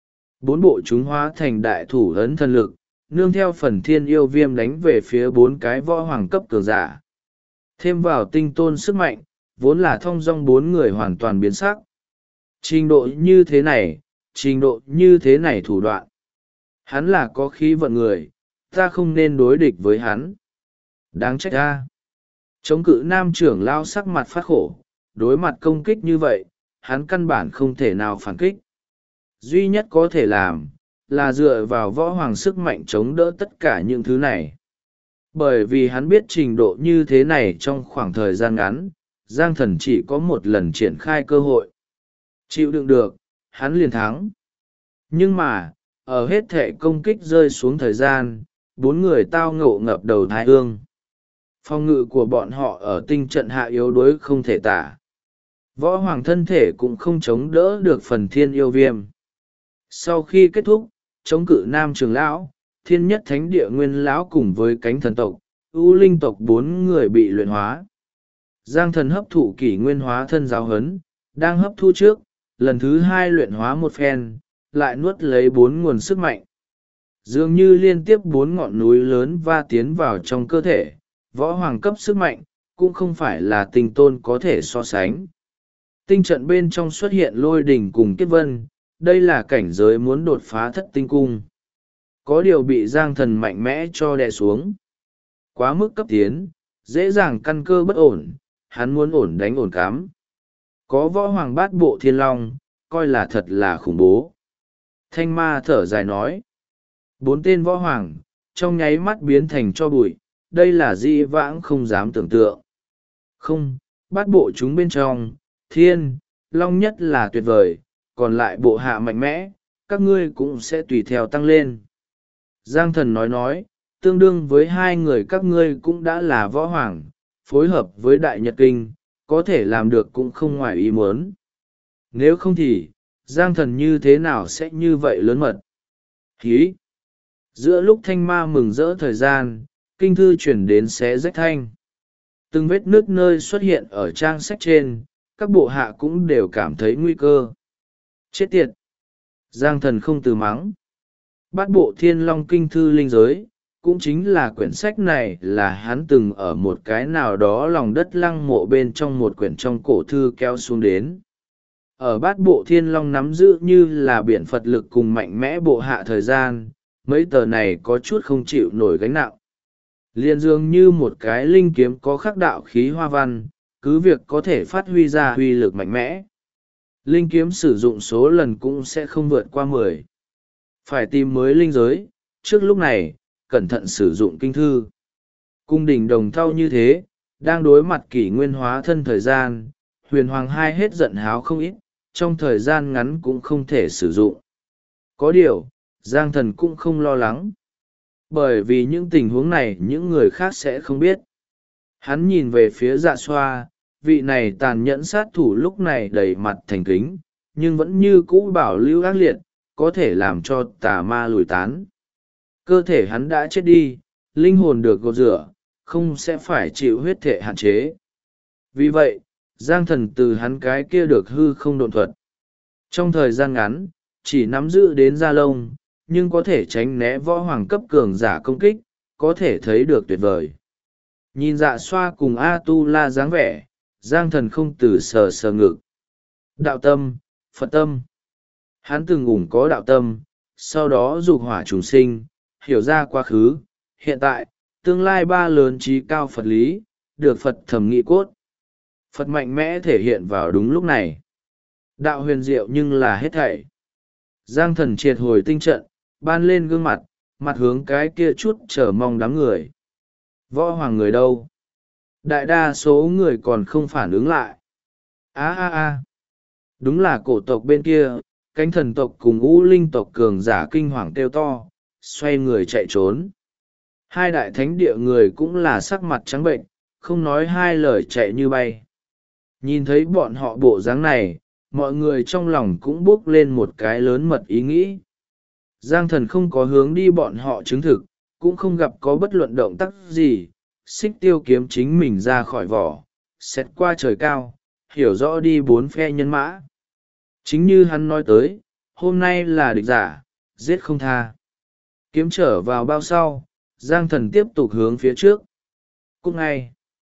4 bộ chúng hóa thành đại thủ ấn thần lực, nương theo phần thiên yêu viêm đánh về phía 4 cái võ hoàng cấp cường giả. Thêm vào tinh tôn sức mạnh, vốn là thong dong 4 người hoàn toàn biến sắc. Trình độ như thế này, trình độ như thế này thủ đoạn. Hắn là có khí vận người, ta không nên đối địch với hắn. Đáng trách ra. Chống cự nam trưởng lao sắc mặt phát khổ, đối mặt công kích như vậy, hắn căn bản không thể nào phản kích. Duy nhất có thể làm, là dựa vào võ hoàng sức mạnh chống đỡ tất cả những thứ này. Bởi vì hắn biết trình độ như thế này trong khoảng thời gian ngắn, Giang Thần chỉ có một lần triển khai cơ hội. Chịu đựng được, hắn liền thắng. Nhưng mà, ở hết thể công kích rơi xuống thời gian, 4 người tao ngộ ngập đầu thai ương. Phòng ngự của bọn họ ở tinh trận hạ yếu đuối không thể tả. Võ hoàng thân thể cũng không chống đỡ được phần thiên yêu viêm. Sau khi kết thúc, chống cự nam trường lão, thiên nhất thánh địa nguyên lão cùng với cánh thần tộc, ưu linh tộc 4 người bị luyện hóa. Giang Thần hấp thụ kỷ nguyên hóa thân giáo hấn, đang hấp thu trước, lần thứ 2 luyện hóa một phen, lại nuốt lấy 4 nguồn sức mạnh. Dường như liên tiếp 4 ngọn núi lớn va tiến vào trong cơ thể, võ hoàng cấp sức mạnh, cũng không phải là tinh tôn có thể so sánh. Tinh trận bên trong xuất hiện lôi đỉnh cùng kiếp vân, đây là cảnh giới muốn đột phá thất tinh cung. Có điều bị Giang Thần mạnh mẽ cho đè xuống. Quá mức cấp tiến, dễ dàng căn cơ bất ổn, hắn muốn ổn đánh ổn cắm. Có võ hoàng bát bộ thiên long, coi là thật là khủng bố. Thanh ma thở dài nói. 4 tên võ hoàng, trong nháy mắt biến thành cho bụi, đây là dĩ vãng không dám tưởng tượng. Không, bát bộ chúng bên trong, thiên, long nhất là tuyệt vời, còn lại bộ hạ mạnh mẽ, các ngươi cũng sẽ tùy theo tăng lên. Giang Thần nói, tương đương với hai người các ngươi cũng đã là võ hoàng, phối hợp với Đại Nhật Kinh, có thể làm được cũng không ngoài ý muốn. Nếu không thì, Giang Thần như thế nào sẽ như vậy lớn mật? Hí! Giữa lúc thanh ma mừng rỡ thời gian, kinh thư chuyển đến xé rách thanh. Từng vết nước nơi xuất hiện ở trang sách trên, các bộ hạ cũng đều cảm thấy nguy cơ. Chết tiệt! Giang Thần không từ mắng. Bát bộ thiên long kinh thư linh giới, cũng chính là quyển sách này là hắn từng ở một cái nào đó lòng đất lăng mộ bên trong một quyển trong cổ thư kéo xuống đến. Ở bát bộ thiên long nắm giữ như là biển Phật lực cùng mạnh mẽ bộ hạ thời gian, mấy tờ này có chút không chịu nổi gánh nặng. Liên dường như một cái linh kiếm có khắc đạo khí hoa văn, cứ việc có thể phát huy ra huy lực mạnh mẽ. Linh kiếm sử dụng số lần cũng sẽ không vượt qua 10. Phải tìm mới linh giới, trước lúc này, cẩn thận sử dụng kinh thư. Cung đình đồng thau như thế, đang đối mặt kỷ nguyên hóa thân thời gian, huyền hoàng hai hết giận háo không ít, trong thời gian ngắn cũng không thể sử dụng. Có điều, Giang Thần cũng không lo lắng. Bởi vì những tình huống này những người khác sẽ không biết. Hắn nhìn về phía Dạ Xoa, vị này tàn nhẫn sát thủ lúc này đầy mặt thành kính, nhưng vẫn như cũ bảo lưu ác liệt, có thể làm cho tà ma lùi tán. Cơ thể hắn đã chết đi, linh hồn được gột rửa, không sẽ phải chịu huyết thể hạn chế. Vì vậy, Giang Thần từ hắn cái kia được hư không độn thuật. Trong thời gian ngắn, chỉ nắm giữ đến da lông, nhưng có thể tránh né võ hoàng cấp cường giả công kích, có thể thấy được tuyệt vời. Nhìn Dạ Xoa cùng A-tu-la dáng vẻ, Giang Thần không từ sờ sờ ngực. Đạo tâm, Phật tâm. Hắn từng ủng có đạo tâm, sau đó dục hỏa trùng sinh, hiểu ra quá khứ, hiện tại, tương lai ba lớn trí cao Phật lý, được Phật thẩm nghị cốt. Phật mạnh mẽ thể hiện vào đúng lúc này. Đạo huyền diệu nhưng là hết thảy. Giang Thần triệt hồi tinh trận, ban lên gương mặt, mặt hướng cái kia chút chờ mong đám người. Võ hoàng người đâu? Đại đa số người còn không phản ứng lại. Đúng là cổ tộc bên kia, cánh thần tộc cùng ngũ linh tộc cường giả kinh hoàng kêu to, xoay người chạy trốn. Hai đại thánh địa người cũng là sắc mặt trắng bệnh, không nói hai lời chạy như bay. Nhìn thấy bọn họ bộ dáng này, mọi người trong lòng cũng bước lên một cái lớn mật ý nghĩ. Giang Thần không có hướng đi bọn họ chứng thực, cũng không gặp có bất luận động tác gì, xích tiêu kiếm chính mình ra khỏi vỏ, xét qua trời cao, hiểu rõ đi bốn phe nhân mã. Chính như hắn nói tới, hôm nay là địch giả, giết không tha. Kiếm trở vào bao sau, Giang Thần tiếp tục hướng phía trước. Cũng ngay,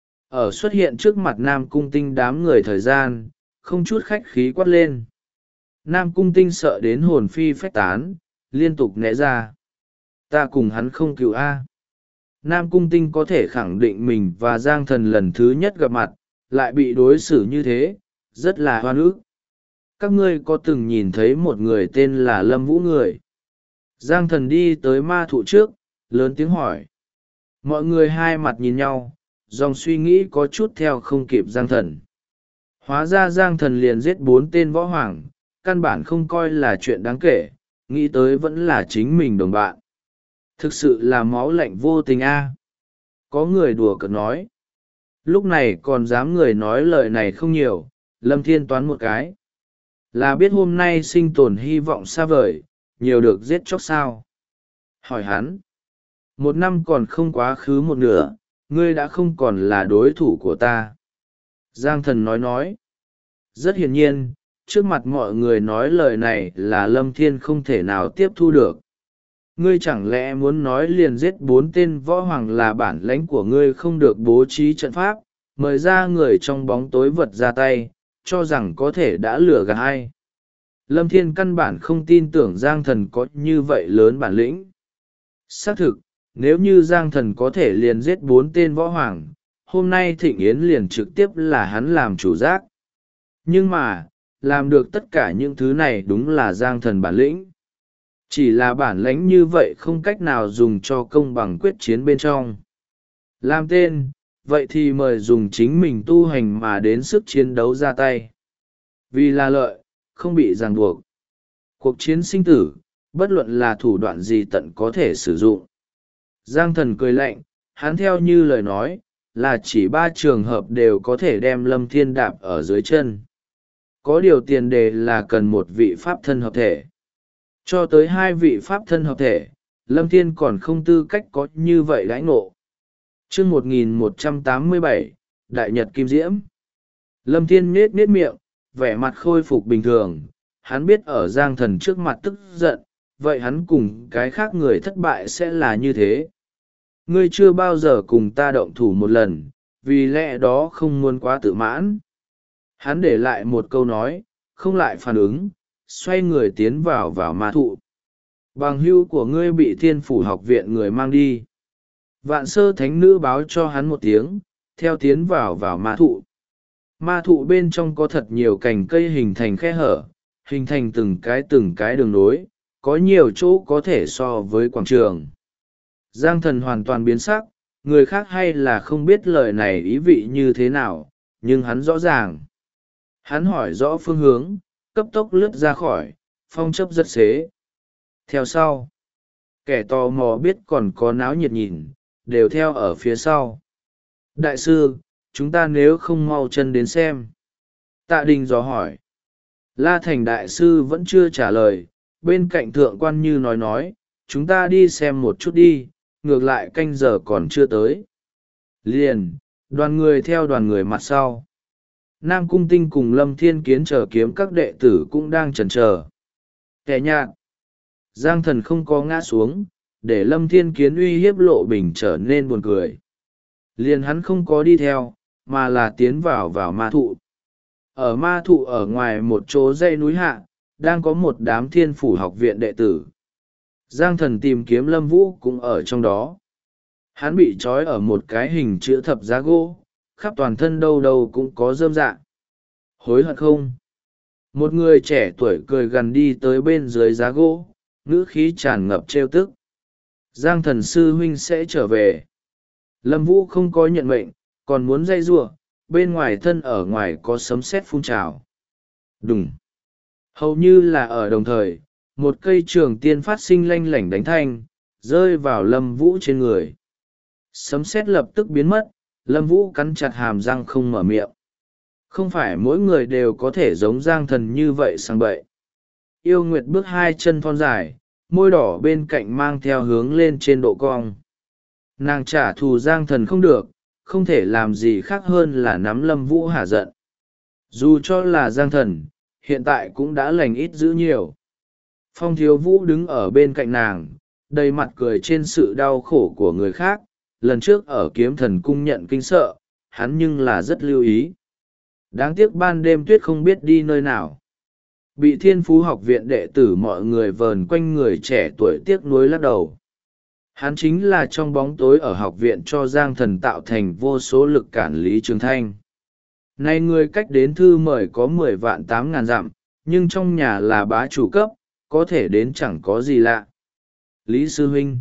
ở xuất hiện trước mặt Nam Cung Tinh đám người thời gian, không chút khách khí quát lên. Nam Cung Tinh sợ đến hồn phi phách tán, liên tục né ra. Ta cùng hắn không cứu A. Nam Cung Tinh có thể khẳng định mình và Giang Thần lần thứ nhất gặp mặt, lại bị đối xử như thế, rất là hoan ức. Các ngươi có từng nhìn thấy một người tên là Lâm Vũ người? Giang Thần đi tới ma thụ trước, lớn tiếng hỏi. Mọi người hai mặt nhìn nhau, dòng suy nghĩ có chút theo không kịp Giang Thần. Hóa ra Giang Thần liền giết 4 tên võ hoàng, căn bản không coi là chuyện đáng kể, nghĩ tới vẫn là chính mình đồng bạn. Thực sự là máu lạnh vô tình a. Có người đùa cợt nói. Lúc này còn dám người nói lời này không nhiều, Lâm Thiên toán một cái. Là biết hôm nay sinh tồn hy vọng xa vời, nhiều được giết chóc sao? Hỏi hắn. 1 năm còn không quá khứ một nửa, ngươi đã không còn là đối thủ của ta. Giang Thần nói. Rất hiển nhiên, trước mặt mọi người nói lời này là Lâm Thiên không thể nào tiếp thu được. Ngươi chẳng lẽ muốn nói liền giết 4 tên võ hoàng là bản lãnh của ngươi không được bố trí trận pháp, mời ra người trong bóng tối vật ra tay, cho rằng có thể đã lừa gạt ai. Lâm Thiên căn bản không tin tưởng Giang Thần có như vậy lớn bản lĩnh. Xác thực, nếu như Giang Thần có thể liền giết 4 tên võ hoàng, hôm nay Thịnh Yến liền trực tiếp là hắn làm chủ giác. Nhưng mà, làm được tất cả những thứ này đúng là Giang Thần bản lĩnh. Chỉ là bản lãnh như vậy không cách nào dùng cho công bằng quyết chiến bên trong. Làm tên, vậy thì mời dùng chính mình tu hành mà đến sức chiến đấu ra tay. Vì là lợi, không bị ràng buộc. Cuộc chiến sinh tử, bất luận là thủ đoạn gì tận có thể sử dụng. Giang Thần cười lạnh, hắn theo như lời nói, là chỉ 3 trường hợp đều có thể đem Lâm Thiên đạp ở dưới chân. Có điều tiền đề là cần một vị pháp thân hợp thể. Cho tới 2 vị pháp thân hợp thể, Lâm Thiên còn không tư cách có như vậy đãi ngộ. Chương 1187, Đại Nhật Kim Diễm. Lâm Thiên nết miệng, vẻ mặt khôi phục bình thường. Hắn biết ở Giang Thần trước mặt tức giận, vậy hắn cùng cái khác người thất bại sẽ là như thế. Ngươi chưa bao giờ cùng ta động thủ một lần, vì lẽ đó không muốn quá tự mãn. Hắn để lại một câu nói, không lại phản ứng, xoay người tiến vào ma thụ. Bằng hữu của ngươi bị Thiên Phủ học viện người mang đi. Vạn Sơ Thánh Nữ báo cho hắn một tiếng, theo tiến vào ma thụ. Ma thụ bên trong có thật nhiều cành cây hình thành khe hở, hình thành từng cái đường nối, có nhiều chỗ có thể so với quảng trường. Giang Thần hoàn toàn biến sắc, người khác hay là không biết lời này ý vị như thế nào, nhưng hắn rõ ràng. Hắn hỏi rõ phương hướng, cấp tốc lướt ra khỏi, phong chấp rất xế. Theo sau, kẻ tò mò biết còn có náo nhiệt nhìn, đều theo ở phía sau. Đại sư, chúng ta nếu không mau chân đến xem. Tạ Đình dò hỏi. La Thành đại sư vẫn chưa trả lời, bên cạnh thượng quan Như nói, chúng ta đi xem một chút đi, ngược lại canh giờ còn chưa tới. Liền, đoàn người theo đoàn người mặt sau. Nam Cung Tinh cùng Lâm Thiên Kiến chờ kiếm các đệ tử cũng đang chần chờ. Kẻ nhạt. Giang Thần không có ngã xuống, để Lâm Thiên Kiến uy hiếp Lộ Bình trở nên buồn cười. Liền hắn không có đi theo, mà là tiến vào ma thụ. Ở ma thụ ở ngoài một chỗ dãy núi hạ, đang có một đám Thiên Phủ học viện đệ tử. Giang Thần tìm kiếm Lâm Vũ cũng ở trong đó. Hắn bị trói ở một cái hình chữ thập giá gỗ, khắp toàn thân đâu đâu cũng có rơm rạ. Hối hận không? Một người trẻ tuổi cười gần đi tới bên dưới giá gỗ, ngữ khí tràn ngập trêu tức. Giang Thần sư huynh sẽ trở về. Lâm Vũ không có nhận mệnh, còn muốn dây giụa, bên ngoài thân ở ngoài có sấm sét phun trào. Đùng. Hầu như là ở đồng thời, một cây trường tiên phát sinh lanh lảnh đánh thanh, rơi vào Lâm Vũ trên người. Sấm sét lập tức biến mất, Lâm Vũ cắn chặt hàm răng không mở miệng. Không phải mỗi người đều có thể giống Giang Thần như vậy sang bậy. Yêu Nguyệt bước 2 chân thon dài, môi đỏ bên cạnh mang theo hướng lên trên độ cong. Nàng trả thù Giang Thần không được, không thể làm gì khác hơn là nắm Lâm Vũ hả giận. Dù cho là Giang Thần, hiện tại cũng đã lành ít dữ nhiều. Phong Thiếu Vũ đứng ở bên cạnh nàng, đầy mặt cười trên sự đau khổ của người khác. Lần trước ở Kiếm Thần Cung nhận kinh sợ, hắn nhưng là rất lưu ý. Đáng tiếc ban đêm tuyết không biết đi nơi nào. Bị Thiên Phú học viện đệ tử mọi người vờn quanh người trẻ tuổi tiếc nuối lắc đầu. Hắn chính là trong bóng tối ở học viện cho Giang Thần tạo thành vô số lực cản Lý Trường Thanh. Nay người cách đến thư mời có 10 vạn 8.000 dặm, nhưng trong nhà là bá chủ cấp, có thể đến chẳng có gì lạ. Lý Sư Huynh!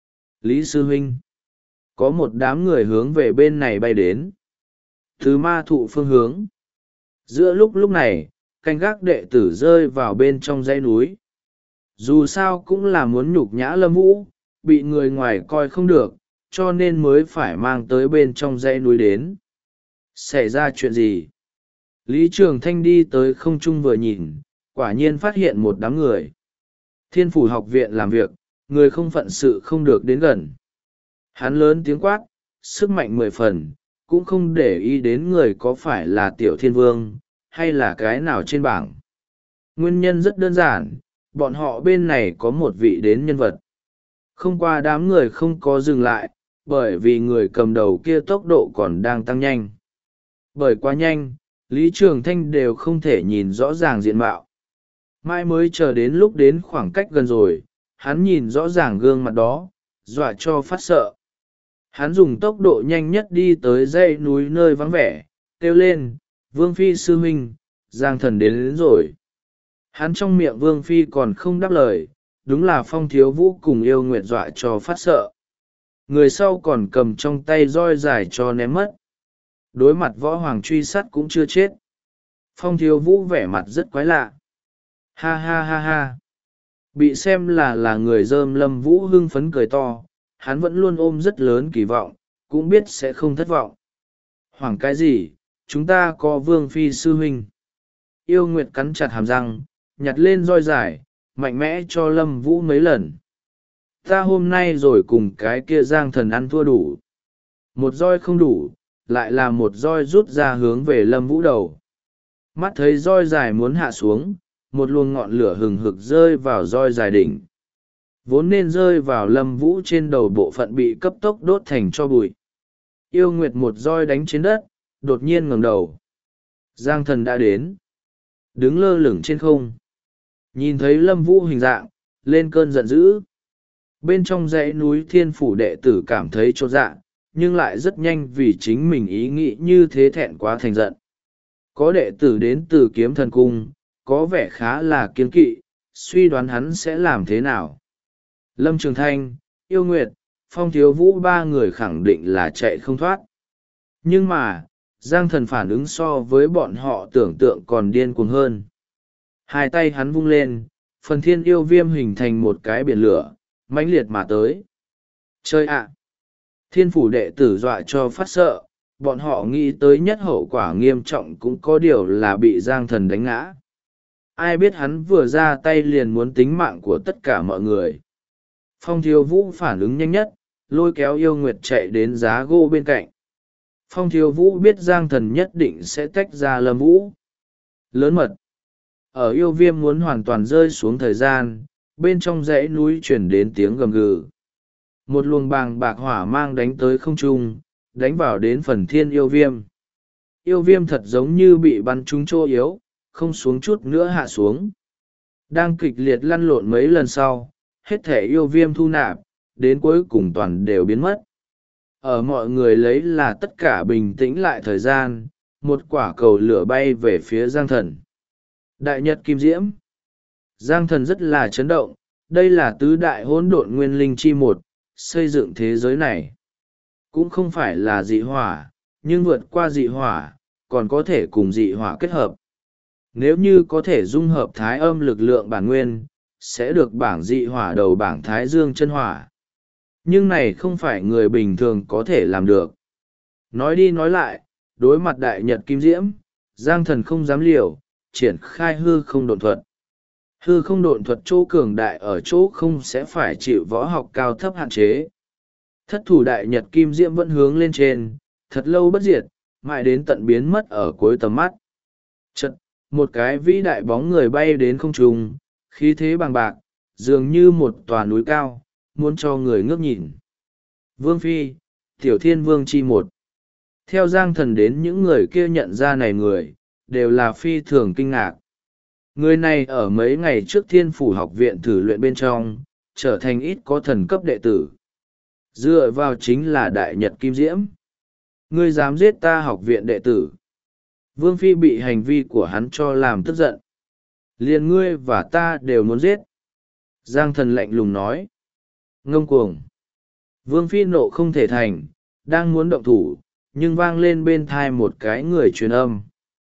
Lý Sư Huynh! Có một đám người hướng về bên này bay đến. Từ ma thụ phương hướng. Giữa lúc này, canh gác đệ tử rơi vào bên trong dãy núi. Dù sao cũng là muốn nhục nhã Lâm Vũ, bị người ngoài coi không được, cho nên mới phải mang tới bên trong dãy núi đến. Xảy ra chuyện gì? Lý Trường Thanh đi tới không trung vừa nhìn, quả nhiên phát hiện một đám người. Thiên Phủ học viện làm việc, người không phận sự không được đến gần. Hắn lớn tiếng quát, sức mạnh 10 phần, cũng không để ý đến người có phải là Tiểu Thiên Vương, hay là cái nào trên bảng. Nguyên nhân rất đơn giản, bọn họ bên này có một vị đến nhân vật. Không qua đám người không có dừng lại, bởi vì người cầm đầu kia tốc độ còn đang tăng nhanh. Bởi quá nhanh, Lý Trường Thanh đều không thể nhìn rõ ràng diện mạo. Mai mới chờ đến lúc đến khoảng cách gần rồi, hắn nhìn rõ ràng gương mặt đó, dọa cho phát sợ. Hắn dùng tốc độ nhanh nhất đi tới dãy núi nơi vắng vẻ, kêu lên, Vương Phi sư huynh, Giang Thần đến rồi. Hắn trong miệng Vương Phi còn không đáp lời, đúng là Phong Thiếu Vũ cùng Yêu Nguyệt dọa cho phát sợ. Người sau còn cầm trong tay roi dài cho ném mất. Đối mặt võ hoàng truy sát cũng chưa chết. Phong Thiếu Vũ vẻ mặt rất quái lạ. Ha ha ha ha. Bị xem là người dơm, Lâm Vũ hưng phấn cười to. Hắn vẫn luôn ôm rất lớn kỳ vọng, cũng biết sẽ không thất vọng. Hoảng cái gì, chúng ta có Vương Phi sư huynh. Yêu Nguyệt cắn chặt hàm răng, nhặt lên roi dài, mạnh mẽ cho Lâm Vũ mấy lần. Ta hôm nay rồi cùng cái kia Giang Thần ăn thua đủ. Một roi không đủ, lại là một roi rút ra hướng về Lâm Vũ đầu. Mắt thấy roi dài muốn hạ xuống, một luồng ngọn lửa hừng hực rơi vào roi dài đỉnh. Vốn nên rơi vào Lâm Vũ trên đầu, bộ phận bị cấp tốc đốt thành tro bụi. Yêu Nguyệt một roi đánh trên đất, đột nhiên ngẩng đầu. Giang Thần đã đến, đứng lơ lửng trên không. Nhìn thấy Lâm Vũ hình dạng, lên cơn giận dữ. Bên trong dãy núi Thiên Phủ đệ tử cảm thấy chột dạ, nhưng lại rất nhanh vì chính mình ý nghĩ như thế thẹn quá thành giận. Có đệ tử đến từ Kiếm Thần Cung, có vẻ khá là kiêng kỵ, suy đoán hắn sẽ làm thế nào. Lâm Trường Thanh, Yêu Nguyệt, Phong Thiếu Vũ ba người khẳng định là chạy không thoát. Nhưng mà, Giang Thần phản ứng so với bọn họ tưởng tượng còn điên cuồng hơn. Hai tay hắn vung lên, phần thiên yêu viêm hình thành một cái biển lửa, mãnh liệt mà tới. Chơi ạ! Thiên phủ đệ tử dọa cho phát sợ, bọn họ nghĩ tới nhất hậu quả nghiêm trọng cũng có điều là bị Giang Thần đánh ngã. Ai biết hắn vừa ra tay liền muốn tính mạng của tất cả mọi người. Phong Thiếu Vũ phản ứng nhanh nhất, lôi kéo Yêu Nguyệt chạy đến giá gỗ bên cạnh. Phong Thiếu Vũ biết Giang Thần nhất định sẽ tách ra Lâm Vũ. Lớn mật. Ở yêu viêm muốn hoàn toàn rơi xuống thời gian, bên trong dãy núi chuyển đến tiếng gầm gừ. Một luồng bàng bạc hỏa mang đánh tới không trung, đánh vào đến phần thiên yêu viêm. Yêu viêm thật giống như bị bắn trúng chỗ yếu, không xuống chút nữa hạ xuống. Đang kịch liệt lăn lộn mấy lần sau, hết thể yêu viêm thu nạp, đến cuối cùng toàn đều biến mất. Ở mọi người lấy là tất cả bình tĩnh lại thời gian, một quả cầu lửa bay về phía Giang Thần. Đại Nhật Kim Diễm. Giang Thần rất là chấn động, đây là tứ đại hỗn độn nguyên linh chi một, xây dựng thế giới này. Cũng không phải là dị hỏa, nhưng vượt qua dị hỏa, còn có thể cùng dị hỏa kết hợp. Nếu như có thể dung hợp thái âm lực lượng bản nguyên, sẽ được bảng dị hỏa đầu bảng thái dương chân hỏa. Nhưng này không phải người bình thường có thể làm được. Nói đi nói lại, đối mặt Đại Nhật Kim Diễm, Giang Thần không dám liều, triển khai hư không độn thuật. Hư không độn thuật chỗ cường đại ở chỗ không sẽ phải chịu võ học cao thấp hạn chế. Thất thủ Đại Nhật Kim Diễm vẫn hướng lên trên, thật lâu bất diệt, mãi đến tận biến mất ở cuối tầm mắt. Chật, một cái vĩ đại bóng người bay đến không trung, khí thế bằng bạc, dường như một tòa núi cao, muốn cho người ngước nhìn. Vương Phi, Tiểu Thiên Vương chi một. Theo Giang Thần đến, những người kia nhận ra này người, đều là phi thường kinh ngạc. Người này ở mấy ngày trước Thiên Phủ học viện thử luyện bên trong, trở thành ít có thần cấp đệ tử. Dựa vào chính là Đại Nhật Kim Diễm. Ngươi dám giết ta học viện đệ tử. Vương Phi bị hành vi của hắn cho làm tức giận. Liền ngươi và ta đều muốn giết. Giang Thần lạnh lùng nói. Ngông cuồng. Vương Phi nộ không thể thành, đang muốn động thủ, nhưng vang lên bên thai một cái người truyền âm.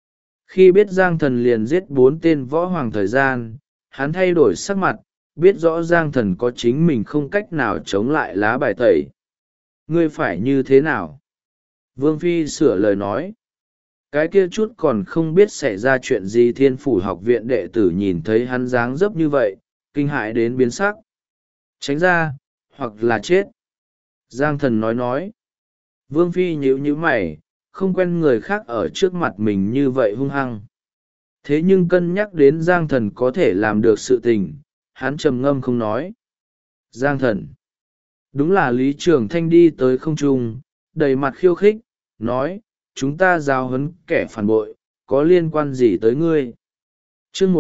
Khi biết Giang Thần liền giết 4 tên võ hoàng thời gian, hắn thay đổi sắc mặt, biết rõ Giang Thần có chính mình không cách nào chống lại lá bài tẩy. Ngươi phải như thế nào? Vương Phi sửa lời nói. Cái kia chút còn không biết xảy ra chuyện gì, Thiên Phủ học viện đệ tử nhìn thấy hắn dáng dấp như vậy, kinh hãi đến biến sắc. Tránh ra, hoặc là chết. Giang Thần nói. Vương Phi nhíu nhíu mày, không quen người khác ở trước mặt mình như vậy hung hăng. Thế nhưng cân nhắc đến Giang Thần có thể làm được sự tình, hắn trầm ngâm không nói. Giang Thần. Đúng là Lý Trường Thanh đi tới không trung, đầy mặt khiêu khích, nói, chúng ta giáo huấn kẻ phản bội, có liên quan gì tới ngươi? Chương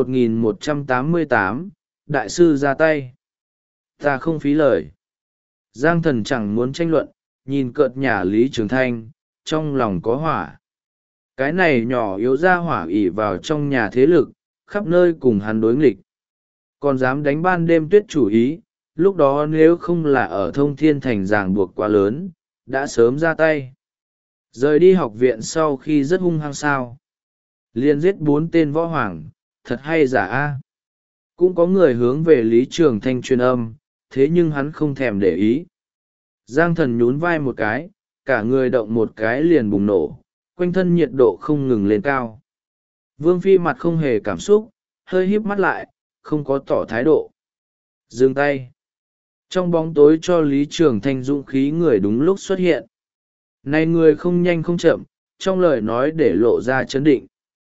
1188, Đại sư ra tay. Ta không phí lời. Giang Thần chẳng muốn tranh luận, nhìn cợt nhả Lý Trường Thanh, trong lòng có hỏa. Cái này nhỏ yếu ra hỏa ỉ vào trong nhà thế lực, khắp nơi cùng hắn đối nghịch. Còn dám đánh ban đêm tuyết chủ ý, lúc đó nếu không là ở Thông Thiên Thành ràng buộc quá lớn, đã sớm ra tay. Rời đi học viện sau khi rất hung hăng sao. Liên giết 4 tên võ hoàng, thật hay giả a. Cũng có người hướng về Lý Trường Thanh truyền âm, thế nhưng hắn không thèm để ý. Giang Thần nhún vai một cái, cả người động một cái liền bùng nổ, quanh thân nhiệt độ không ngừng lên cao. Vương Phi mặt không hề cảm xúc, hơi híp mắt lại, không có tỏ thái độ. Dừng tay. Trong bóng tối cho Lý Trường Thanh dũng khí người đúng lúc xuất hiện. Này người không nhanh không chậm, trong lời nói để lộ ra chấn định.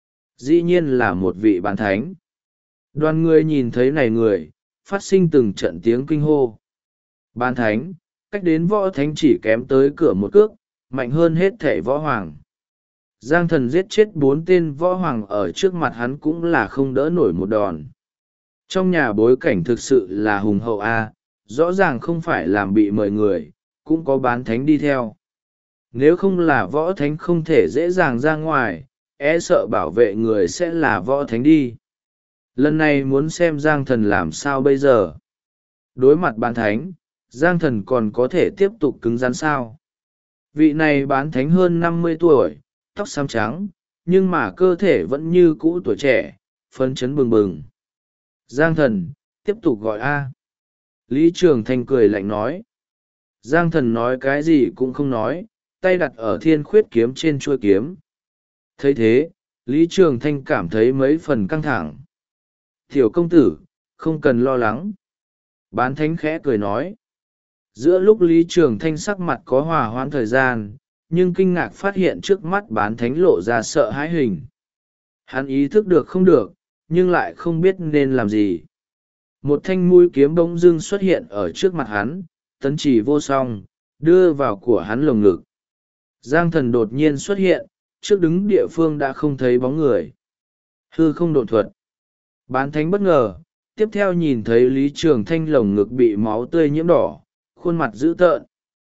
Dĩ nhiên là một vị bán thánh. Đoàn người nhìn thấy này người, phát sinh từng trận tiếng kinh hô. Bán thánh, cách đến võ thánh chỉ kém tới cửa một cước, mạnh hơn hết thảy võ hoàng. Giang Thần giết chết 4 tên võ hoàng ở trước mặt hắn cũng là không đỡ nổi một đòn. Trong nhà bối cảnh thực sự là hùng hậu a, rõ ràng không phải làm bị mời người, cũng có bán thánh đi theo. Nếu không là võ thánh không thể dễ dàng ra ngoài, e sợ bảo vệ người sẽ là võ thánh đi. Lần này muốn xem Giang Thần làm sao bây giờ. Đối mặt bán thánh, Giang Thần còn có thể tiếp tục cứng rắn sao. Vị này bán thánh hơn 50 tuổi, tóc xám trắng, nhưng mà cơ thể vẫn như cũ tuổi trẻ, phấn chấn bừng bừng. Giang Thần, tiếp tục gọi A. Lý Trường Thanh cười lạnh nói. Giang Thần nói cái gì cũng không nói, tay đặt ở thiên khuyết kiếm trên chuôi kiếm. Thấy thế, Lý Trường Thanh cảm thấy mấy phần căng thẳng. Tiểu công tử, không cần lo lắng. Bán thánh khẽ cười nói. Giữa lúc Lý Trường Thanh sắc mặt có hòa hoãn thời gian, nhưng kinh ngạc phát hiện trước mắt bán thánh lộ ra sợ hãi hình. Hắn ý thức được không được, nhưng lại không biết nên làm gì. Một thanh mũi kiếm bỗng dưng xuất hiện ở trước mặt hắn, tấn chỉ vô song, đưa vào của hắn lồng ngực. Giang Thần đột nhiên xuất hiện, trước đứng địa phương đã không thấy bóng người. Hư không độn thuật. Bán thánh bất ngờ, tiếp theo nhìn thấy Lý Trường Thanh lồng ngực bị máu tươi nhiễm đỏ, khuôn mặt dữ tợn.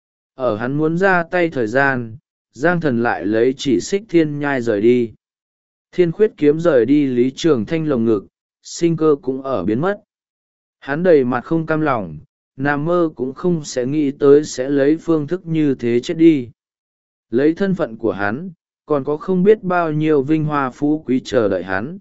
Ở hắn muốn ra tay thời gian, Giang Thần lại lấy chỉ xích thiên nhai rời đi. Thiên khuyết kiếm rời đi Lý Trường Thanh lồng ngực, sinh cơ cũng ở biến mất. Hắn đầy mặt không cam lòng, nằm mơ cũng không sẽ nghĩ tới sẽ lấy phương thức như thế chết đi. Lấy thân phận của hắn, còn có không biết bao nhiêu vinh hoa phú quý chờ đợi hắn.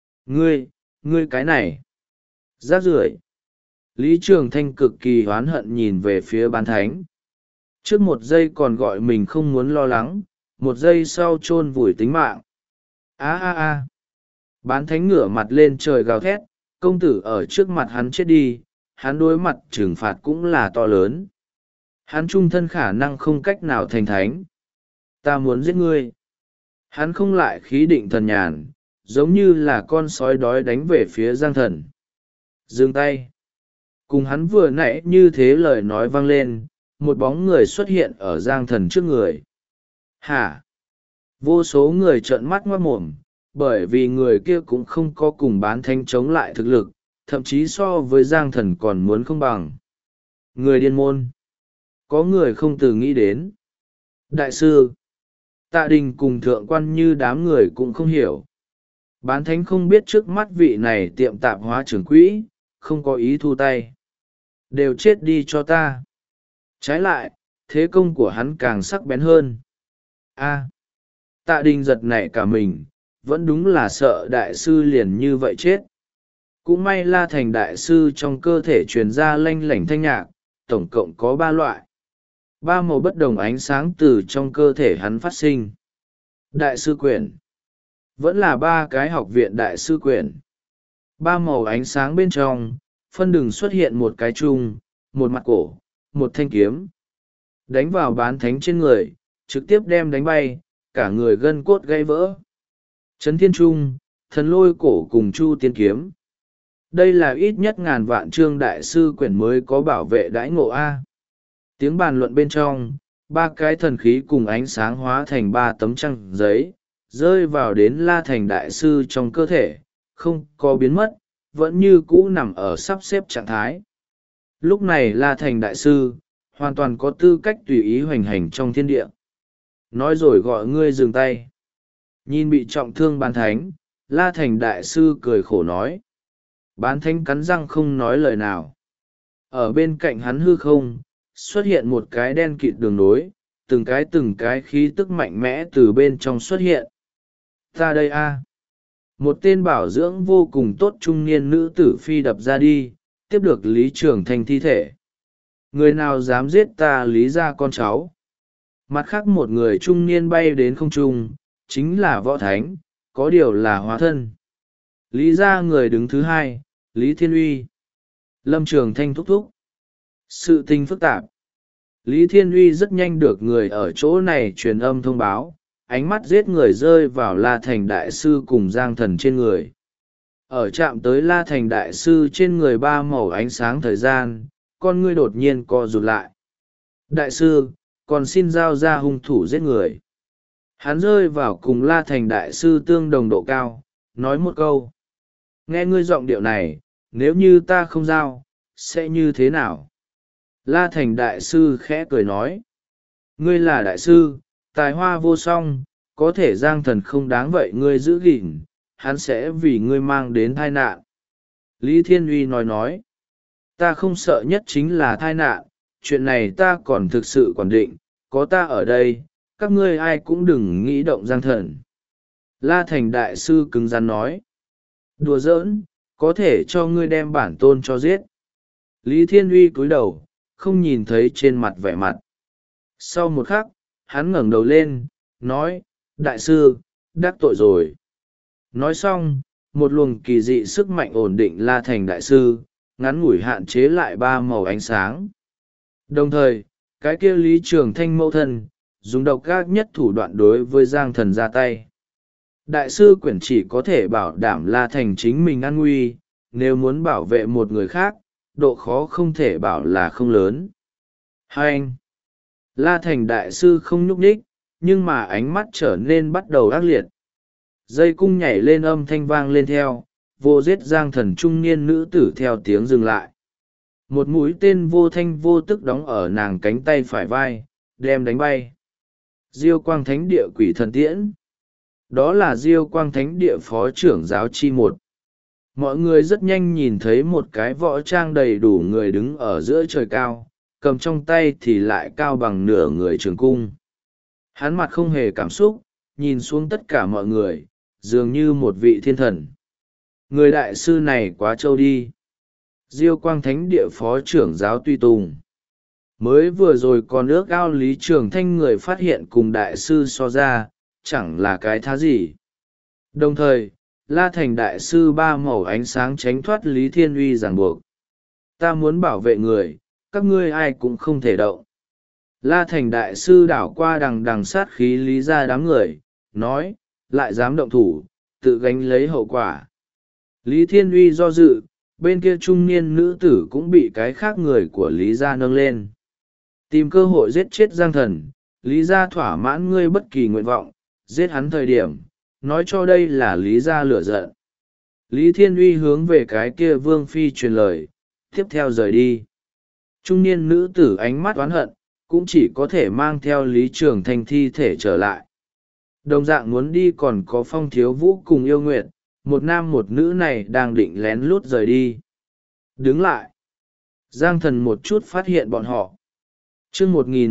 Ngươi cái này. Rác rưởi. Lý Trường Thanh cực kỳ oán hận nhìn về phía bán thánh. Trước một giây còn gọi mình không muốn lo lắng, một giây sau chôn vùi tính mạng. A. Bán thánh ngửa mặt lên trời gào thét, công tử ở trước mặt hắn chết đi, hắn đối mặt trừng phạt cũng là to lớn. Hắn trung thân khả năng không cách nào thành thánh. Ta muốn giết ngươi. Hắn không lại khí định thần nhàn, giống như là con sói đói đánh về phía Giang Thần. Dừng tay. Cùng hắn vừa nãy như thế lời nói vang lên, một bóng người xuất hiện ở Giang Thần trước người. Hả? Vô số người trợn mắt ngoác mồm, bởi vì người kia cũng không có cùng bán thánh chống lại thực lực, thậm chí so với Giang Thần còn muốn không bằng. Người điên môn. Có người không từ nghĩ đến. Đại sư. Tạ Đình cùng thượng quan như đám người cũng không hiểu. Bán thánh không biết trước mắt vị này tiệm tạp hóa trưởng quỹ, không có ý thu tay. Đều chết đi cho ta. Trái lại, thế công của hắn càng sắc bén hơn. Tạ Đình giật nảy cả mình, vẫn đúng là sợ đại sư liền như vậy chết. Cũng may La Thành đại sư trong cơ thể truyền ra lanh lảnh thanh nhạc, tổng cộng có 3 loại. 3 màu bất đồng ánh sáng từ trong cơ thể hắn phát sinh. Đại sư quyển. Vẫn là 3 cái học viện đại sư quyển. 3 màu ánh sáng bên trong, phân đường xuất hiện một cái chung, một mặt cổ, một thanh kiếm. Đánh vào bán thánh trên người, trực tiếp đem đánh bay, cả người gân cốt gãy vỡ. Trấn thiên trung, thần lôi cổ cùng chu tiên kiếm. Đây là ít nhất ngàn vạn chương đại sư quyển mới có bảo vệ đãi ngộ A. Tiếng bàn luận bên trong, 3 cái thần khí cùng ánh sáng hóa thành 3 tấm trăng giấy, rơi vào đến La Thành đại sư trong cơ thể, không có biến mất, vẫn như cũ nằm ở sắp xếp trạng thái. Lúc này La Thành đại sư, hoàn toàn có tư cách tùy ý hoành hành trong thiên địa. Nói rồi gọi ngươi dừng tay. Nhìn bị trọng thương bán thánh, La Thành đại sư cười khổ nói. Bán thánh cắn răng không nói lời nào. Ở bên cạnh hắn hư không, xuất hiện một cái đen kịt đường nối, từng cái khí tức mạnh mẽ từ bên trong xuất hiện. Ta đây a. một tên bảo dưỡng vô cùng tốt trung niên nữ tử phi đập ra đi, tiếp được Lý Trường Thanh thi thể. Người nào dám giết ta Lý gia con cháu? Mặt khác một người trung niên bay đến không trung, chính là Võ Thánh, có điều là hóa thân. Lý gia người đứng thứ hai, Lý Thiên Uy. Lâm Trường Thanh thúc thúc. Sự tình phức tạp. Lý Thiên Uy rất nhanh được người ở chỗ này truyền âm thông báo, ánh mắt giết người rơi vào La Thành Đại Sư cùng Giang Thần trên người. Ở chạm tới La Thành Đại Sư trên người ba màu ánh sáng thời gian, con ngươi đột nhiên co rụt lại. Đại sư, còn xin giao ra hung thủ giết người. Hắn rơi vào cùng La Thành Đại Sư tương đồng độ cao, nói một câu. Nghe ngươi giọng điệu này, nếu như ta không giao, sẽ như thế nào? La Thành Đại Sư khẽ cười nói. Ngươi là đại sư, tài hoa vô song, có thể Giang Thần không đáng vậy ngươi giữ gìn, hắn sẽ vì ngươi mang đến tai nạn. Lý Thiên Uy nói. Ta không sợ nhất chính là tai nạn, chuyện này ta còn thực sự quản định, có ta ở đây, các ngươi ai cũng đừng nghĩ động Giang Thần. La Thành Đại Sư cứng rắn nói. Đùa giỡn, có thể cho ngươi đem bản tôn cho giết. Lý Thiên Uy cúi đầu, không nhìn thấy trên mặt vẻ mặt. Sau một khắc, hắn ngẩng đầu lên, nói, Đại sư, đắc tội rồi. Nói xong, một luồng kỳ dị sức mạnh ổn định La Thành Đại Sư, ngắn ngủi hạn chế lại ba màu ánh sáng. Đồng thời, cái kia Lý Trường Thanh mẫu thân, dùng độc ác nhất thủ đoạn đối với Giang Thần ra tay. Đại sư quyển chỉ có thể bảo đảm La Thành chính mình an nguy, nếu muốn bảo vệ một người khác, độ khó không thể bảo là không lớn. Hai anh! La Thành Đại Sư không nhúc nhích, nhưng mà ánh mắt trở nên bắt đầu ác liệt. Dây cung nhảy lên âm thanh vang lên theo, vô giết Giang Thần trung niên nữ tử theo tiếng dừng lại. Một mũi tên vô thanh vô tức đóng ở nàng cánh tay phải vai, đem đánh bay. Diêu Quang Thánh Địa Quỷ Thần Tiễn. Đó là Diêu Quang Thánh Địa Phó trưởng giáo chi một. Mọi người rất nhanh nhìn thấy một cái võ trang đầy đủ người đứng ở giữa trời cao, cầm trong tay thì lại cao bằng nửa người trường cung. Hắn mặt không hề cảm xúc, nhìn xuống tất cả mọi người, dường như một vị thiên thần. Người đại sư này quá trâu đi. Diêu Quang Thánh Địa Phó trưởng giáo Tuy Tùng. Mới vừa rồi còn ước ao Lý Trường Thanh người phát hiện cùng đại sư so ra, chẳng là cái thá gì. Đồng thời, La Thành Đại Sư ba màu ánh sáng tránh thoát Lý Thiên Uy ràng buộc. Ta muốn bảo vệ người, các ngươi ai cũng không thể động. La Thành Đại Sư đảo qua đằng đằng sát khí Lý ra đám người, nói, lại dám động thủ, tự gánh lấy hậu quả. Lý Thiên Uy do dự, bên kia trung niên nữ tử cũng bị cái khác người của Lý gia nâng lên. Tìm cơ hội giết chết Giang Thần, Lý gia thỏa mãn ngươi bất kỳ nguyện vọng, giết hắn thời điểm, nói cho đây là Lý gia lửa giận. Lý Thiên Uy hướng về cái kia Vương Phi truyền lời, tiếp theo rời đi. Trung niên nữ tử ánh mắt oán hận, cũng chỉ có thể mang theo Lý Trường Thanh thi thể trở lại. Đồng dạng muốn đi còn có Phong Thiếu Vũ cùng Yêu Nguyệt, một nam một nữ này đang định lén lút rời đi. Đứng lại. Giang Thần một chút phát hiện bọn họ. Chương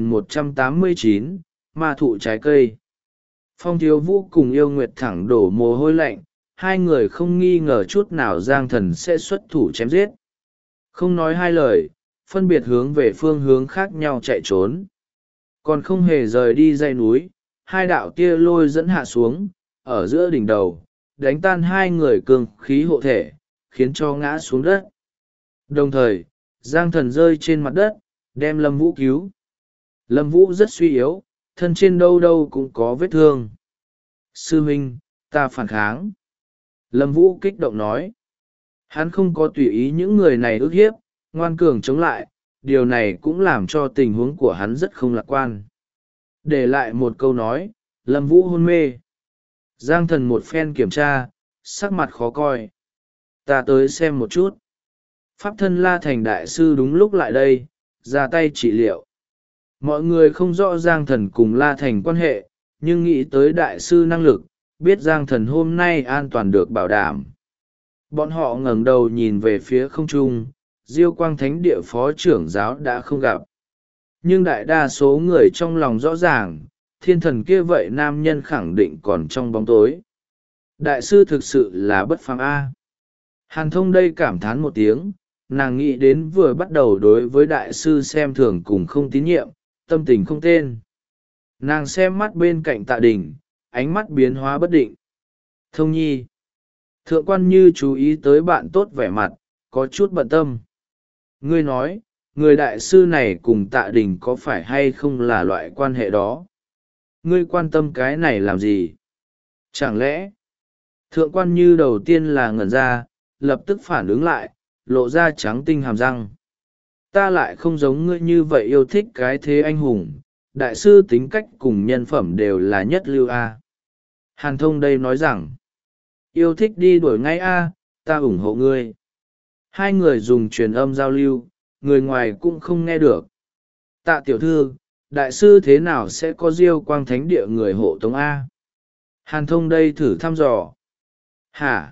1189, ma thụ trái cây. Phong Thiếu Vũ cùng Yêu Nguyệt thẳng đổ mồ hôi lạnh, hai người không nghi ngờ chút nào Giang Thần sẽ xuất thủ chém giết. Không nói hai lời, phân biệt hướng về phương hướng khác nhau chạy trốn. Còn không hề rời đi dãy núi, hai đạo tia lôi dẫn hạ xuống, ở giữa đỉnh đầu, đánh tan hai người cường khí hộ thể, khiến cho ngã xuống đất. Đồng thời, Giang Thần rơi trên mặt đất, đem Lâm Vũ cứu. Lâm Vũ rất suy yếu, thân trên đâu đâu cũng có vết thương. Sư huynh, ta phản kháng. Lâm Vũ kích động nói. Hắn không có tùy ý những người này ức hiếp, ngoan cường chống lại, điều này cũng làm cho tình huống của hắn rất không lạc quan. Để lại một câu nói, Lâm Vũ hôn mê. Giang Thần một phen kiểm tra, sắc mặt khó coi. Ta tới xem một chút. Pháp thân La Thành Đại Sư đúng lúc lại đây, ra tay trị liệu. Mọi người không rõ Giang Thần cùng La Thành quan hệ, nhưng nghĩ tới Đại Sư năng lực, biết Giang Thần hôm nay an toàn được bảo đảm. Bọn họ ngẩng đầu nhìn về phía không trung, Diêu Quang Thánh Địa Phó trưởng giáo đã không gặp. Nhưng đại đa số người trong lòng rõ ràng, thiên thần kia vậy nam nhân khẳng định còn trong bóng tối. Đại sư thực sự là bất phàm a. Hàn Thông đây cảm thán một tiếng, nàng nghĩ đến vừa bắt đầu đối với đại sư xem thường cùng không tín nhiệm, tâm tình không tên. Nàng xem mắt bên cạnh Tạ Đình, ánh mắt biến hóa bất định. Thông nhi. Thượng quan Như chú ý tới bạn tốt vẻ mặt, có chút bận tâm. Ngươi nói, người đại sư này cùng Tạ Đình có phải hay không là loại quan hệ đó? Ngươi quan tâm cái này làm gì? Chẳng lẽ? Thượng quan Như đầu tiên là ngẩn ra, lập tức phản ứng lại, lộ ra trắng tinh hàm răng. Ta lại không giống ngươi như vậy yêu thích cái thế anh hùng, đại sư tính cách cùng nhân phẩm đều là nhất lưu a. Hàn Thông đây nói rằng, yêu thích đi đuổi ngay a, ta ủng hộ ngươi. Hai người dùng truyền âm giao lưu, người ngoài cũng không nghe được. Tạ tiểu thư, đại sư thế nào sẽ có Diêu Quang Thánh Địa người hộ tống a? Hàn Thông đây thử thăm dò. Hả?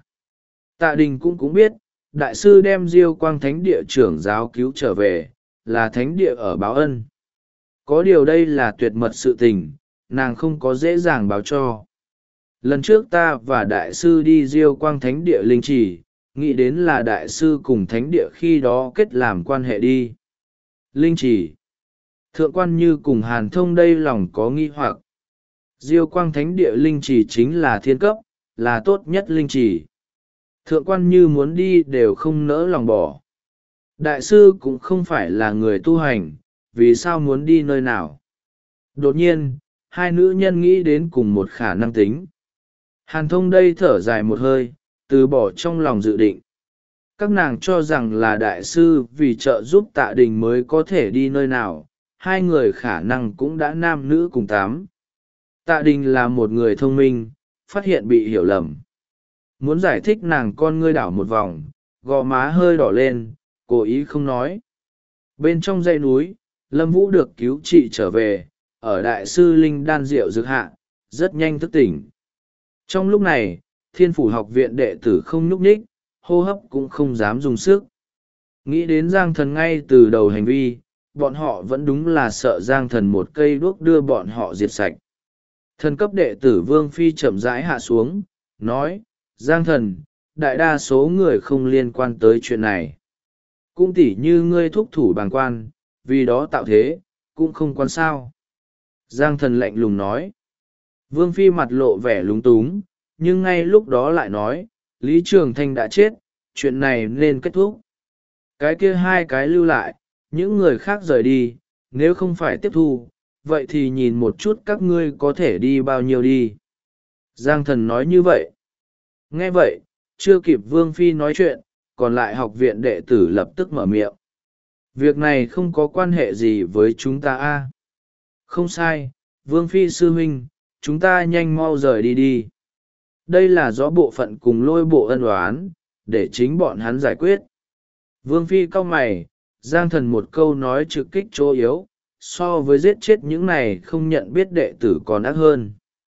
Tạ Đình cũng biết, đại sư đem Diêu Quang Thánh Địa trưởng giáo cứu trở về, là Thánh Địa ở báo ân. Có điều đây là tuyệt mật sự tình, nàng không có dễ dàng báo cho. Lần trước ta và đại sư đi Diêu Quang Thánh Địa linh trì, nghĩ đến là đại sư cùng Thánh Địa khi đó kết làm quan hệ đi. Linh trì. Thượng quan Như cùng Hàn Thông đây lòng có nghi hoặc. Diêu Quang Thánh Địa linh trì chính là thiên cấp, là tốt nhất linh trì. Thượng quan Như muốn đi đều không nỡ lòng bỏ. Đại sư cũng không phải là người tu hành, vì sao muốn đi nơi nào? Đột nhiên, hai nữ nhân nghĩ đến cùng một khả năng tính. Hàn Thông đây thở dài một hơi, từ bỏ trong lòng dự định. Các nàng cho rằng là đại sư vì trợ giúp Tạ Đình mới có thể đi nơi nào, hai người khả năng cũng đã nam nữ cùng tám. Tạ Đình là một người thông minh, phát hiện bị hiểu lầm. Muốn giải thích nàng con ngươi đảo một vòng, gò má hơi đỏ lên, cố ý không nói. Bên trong dãy núi, Lâm Vũ được cứu trị trở về, ở đại sư Linh Đan Diệu dược hạ, rất nhanh thức tỉnh. Trong lúc này, Thiên Phủ học viện đệ tử không nhúc nhích, hô hấp cũng không dám dùng sức. Nghĩ đến Giang Thần ngay từ đầu hành vi, bọn họ vẫn đúng là sợ Giang Thần một cây đuốc đưa bọn họ diệt sạch. Thần cấp đệ tử Vương Phi chậm rãi hạ xuống, nói, Giang Thần, đại đa số người không liên quan tới chuyện này. Cũng tỉ như ngươi thúc thủ bàng quan, vì đó tạo thế, cũng không quan sao. Giang Thần lạnh lùng nói. Vương Phi mặt lộ vẻ lúng túng, nhưng ngay lúc đó lại nói, Lý Trường Thanh đã chết, chuyện này nên kết thúc. Cái kia hai cái lưu lại, những người khác rời đi, nếu không phải tiếp thu, vậy thì nhìn một chút các ngươi có thể đi bao nhiêu đi. Giang Thần nói như vậy. Nghe vậy, chưa kịp Vương Phi nói chuyện, còn lại học viện đệ tử lập tức mở miệng. Việc này không có quan hệ gì với chúng ta a. Không sai, Vương Phi sư huynh, chúng ta nhanh mau rời đi đi. Đây là do bộ phận cùng Lôi Bộ ân oán, để chính bọn hắn giải quyết. Vương Phi cau mày, Giang Thần một câu nói trực kích chỗ yếu, so với giết chết những này không nhận biết đệ tử còn ác hơn.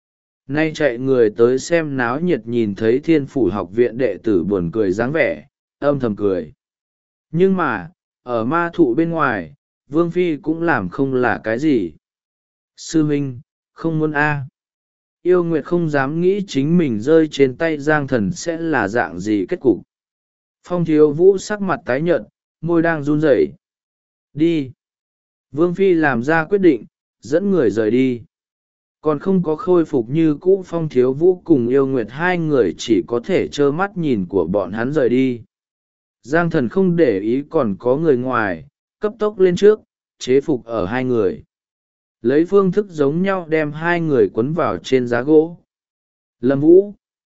Nay chạy người tới xem náo nhiệt nhìn thấy Thiên Phủ học viện đệ tử buồn cười dáng vẻ, âm thầm cười. Nhưng mà, ở ma thụ bên ngoài, Vương Phi cũng làm không là cái gì. Sư huynh, không muốn a. Yêu Nguyệt không dám nghĩ chính mình rơi trên tay Giang Thần sẽ là dạng gì kết cục. Phong Thiếu Vũ sắc mặt tái nhợt, môi đang run rẩy. Đi. Vương Phi làm ra quyết định, dẫn người rời đi. Còn không có khôi phục như cũ, Phong Thiếu Vũ cùng Yêu Nguyệt hai người chỉ có thể trơ mắt nhìn của bọn hắn rời đi. Giang Thần không để ý còn có người ngoài, cấp tốc lên trước, chế phục ở hai người. Lấy phương thức giống nhau đem hai người quấn vào trên giá gỗ. Lâm Vũ.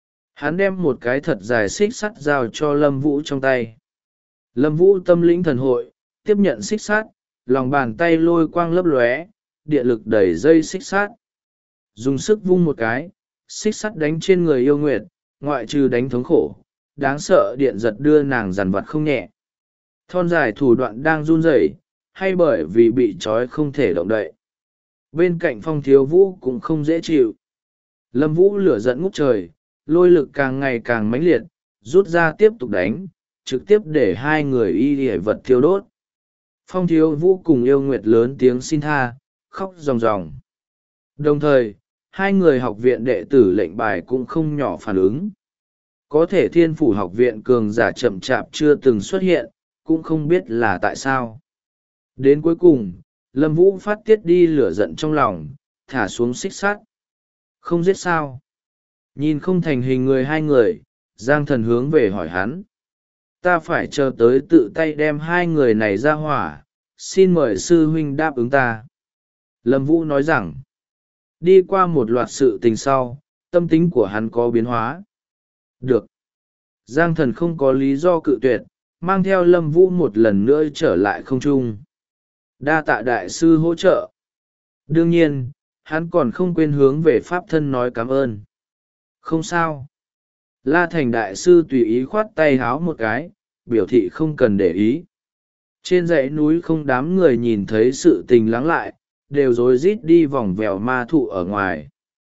Hắn đem một cái thật dài xích sắt giao cho Lâm Vũ trong tay. Lâm Vũ tâm lĩnh thần hội, tiếp nhận xích sắt, lòng bàn tay lôi quang lấp lóe, điện lực đẩy dây xích sắt. Dùng sức vung một cái, xích sắt đánh trên người Yêu Nguyệt, ngoại trừ đánh thống khổ, đáng sợ điện giật đưa nàng dằn vặt không nhẹ. Thon dài thủ đoạn đang run rẩy, hay bởi vì bị trói không thể động đậy. Bên cạnh Phong Thiếu Vũ cũng không dễ chịu. Lâm Vũ lửa giận ngút trời, lôi lực càng ngày càng mãnh liệt, rút ra tiếp tục đánh, trực tiếp để hai người y hề vật thiêu đốt. Phong Thiếu Vũ cùng Yêu Nguyệt lớn tiếng xin tha, khóc ròng ròng. Đồng thời, hai người học viện đệ tử lệnh bài cũng không nhỏ phản ứng. Có thể thiên phủ học viện cường giả chậm chạp chưa từng xuất hiện, cũng không biết là tại sao. Đến cuối cùng, Lâm Vũ phát tiết đi lửa giận trong lòng, thả xuống xích sắt. Không giết sao? Nhìn không thành hình người hai người, Giang Thần hướng về hỏi hắn. Ta phải chờ tới tự tay đem hai người này ra hỏa, xin mời sư huynh đáp ứng ta. Lâm Vũ nói rằng, đi qua một loạt sự tình sau, tâm tính của hắn có biến hóa. Được. Giang Thần không có lý do cự tuyệt, mang theo Lâm Vũ một lần nữa trở lại không trung. Đa tạ đại sư hỗ trợ. Đương nhiên, hắn còn không quên hướng về pháp thân nói cảm ơn. Không sao. La Thành đại sư tùy ý khoát tay háo một cái, biểu thị không cần để ý. Trên dãy núi không đám người nhìn thấy sự tình lắng lại, đều rối rít đi vòng vèo ma thụ ở ngoài.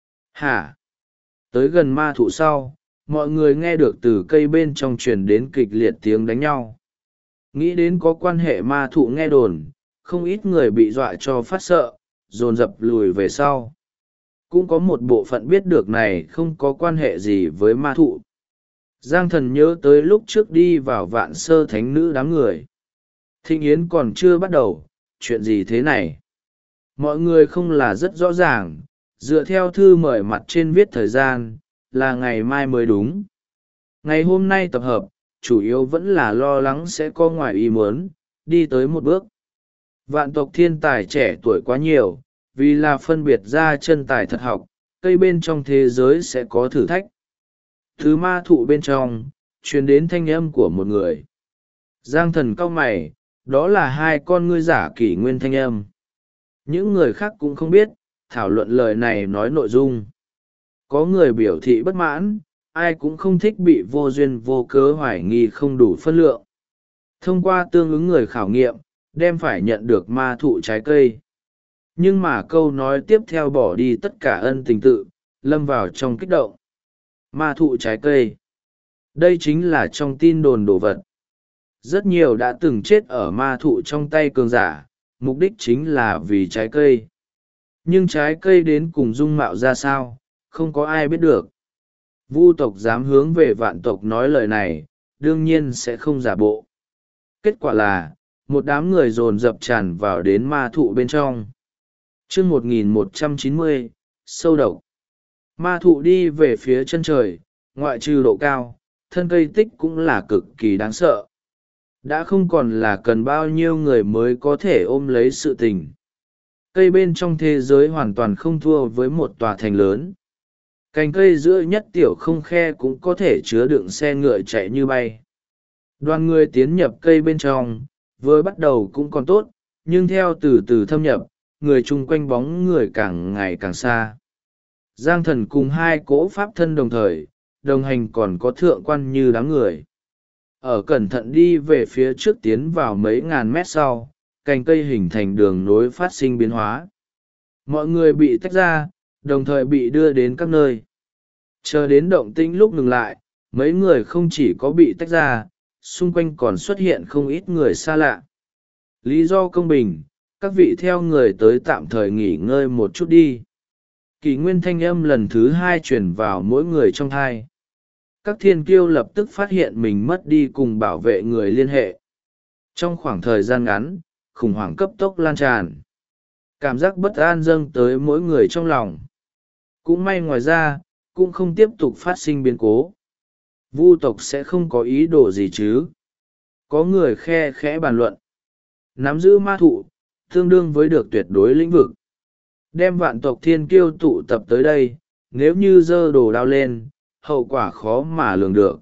Hả? Tới gần ma thụ sau, mọi người nghe được từ cây bên trong truyền đến kịch liệt tiếng đánh nhau. Nghĩ đến có quan hệ ma thụ nghe đồn, không ít người bị dọa cho phát sợ, dồn dập lùi về sau. Cũng có một bộ phận biết được này không có quan hệ gì với ma thụ. Giang Thần nhớ tới lúc trước đi vào Vạn Sơ Thánh Nữ đám người. Thịnh yến còn chưa bắt đầu, chuyện gì thế này? Mọi người không là rất rõ ràng, dựa theo thư mời mặt trên viết thời gian, là ngày mai mới đúng. Ngày hôm nay tập hợp, chủ yếu vẫn là lo lắng sẽ có ngoài ý muốn, đi tới một bước. Vạn tộc thiên tài trẻ tuổi quá nhiều, vì là phân biệt ra chân tài thật học, cây bên trong thế giới sẽ có thử thách. Thứ ma thụ bên trong, truyền đến thanh âm của một người. Giang Thần cau mày, đó là hai con ngươi giả kỷ nguyên thanh âm. Những người khác cũng không biết, thảo luận lời này nói nội dung. Có người biểu thị bất mãn, ai cũng không thích bị vô duyên vô cớ hoài nghi không đủ phân lượng. Thông qua tương ứng người khảo nghiệm, đem phải nhận được ma thụ trái cây. Nhưng mà câu nói tiếp theo bỏ đi tất cả ân tình tự, lâm vào trong kích động. Ma thụ trái cây. Đây chính là trong tin đồn đồ vật. Rất nhiều đã từng chết ở ma thụ trong tay cường giả, mục đích chính là vì trái cây. Nhưng trái cây đến cùng dung mạo ra sao, không có ai biết được. Vu tộc dám hướng về vạn tộc nói lời này, đương nhiên sẽ không giả bộ. Kết quả là, một đám người dồn dập tràn vào đến ma thụ bên trong. Chương 1190, sâu độc. Ma thụ đi về phía chân trời, ngoại trừ độ cao, thân cây tích cũng là cực kỳ đáng sợ. Đã không còn là cần bao nhiêu người mới có thể ôm lấy sự tình. Cây bên trong thế giới hoàn toàn không thua với một tòa thành lớn. Cành cây giữa nhất tiểu không khe cũng có thể chứa đựng xe ngựa chạy như bay. Đoàn người tiến nhập cây bên trong, vừa bắt đầu cũng còn tốt, nhưng theo từ từ thâm nhập, người chung quanh bóng người càng ngày càng xa. Giang Thần cùng hai cỗ pháp thân đồng thời, đồng hành còn có thượng quan như đám người. Ở cẩn thận đi về phía trước tiến vào mấy ngàn mét sau, cành cây hình thành đường nối phát sinh biến hóa. Mọi người bị tách ra, đồng thời bị đưa đến các nơi. Chờ đến động tĩnh lúc ngừng lại, mấy người không chỉ có bị tách ra, xung quanh còn xuất hiện không ít người xa lạ. Lý do công bình, các vị theo người tới tạm thời nghỉ ngơi một chút đi. Kỷ nguyên thanh âm lần thứ hai truyền vào mỗi người trong thai. Các thiên kiêu lập tức phát hiện mình mất đi cùng bảo vệ người liên hệ. Trong khoảng thời gian ngắn, khủng hoảng cấp tốc lan tràn. Cảm giác bất an dâng tới mỗi người trong lòng. Cũng may ngoài ra, cũng không tiếp tục phát sinh biến cố. Vu tộc sẽ không có ý đồ gì chứ. Có người khe khẽ bàn luận. Nắm giữ ma thụ, tương đương với được tuyệt đối lĩnh vực. Đem vạn tộc thiên kiêu tụ tập tới đây, nếu như giơ đồ đao lên, hậu quả khó mà lường được.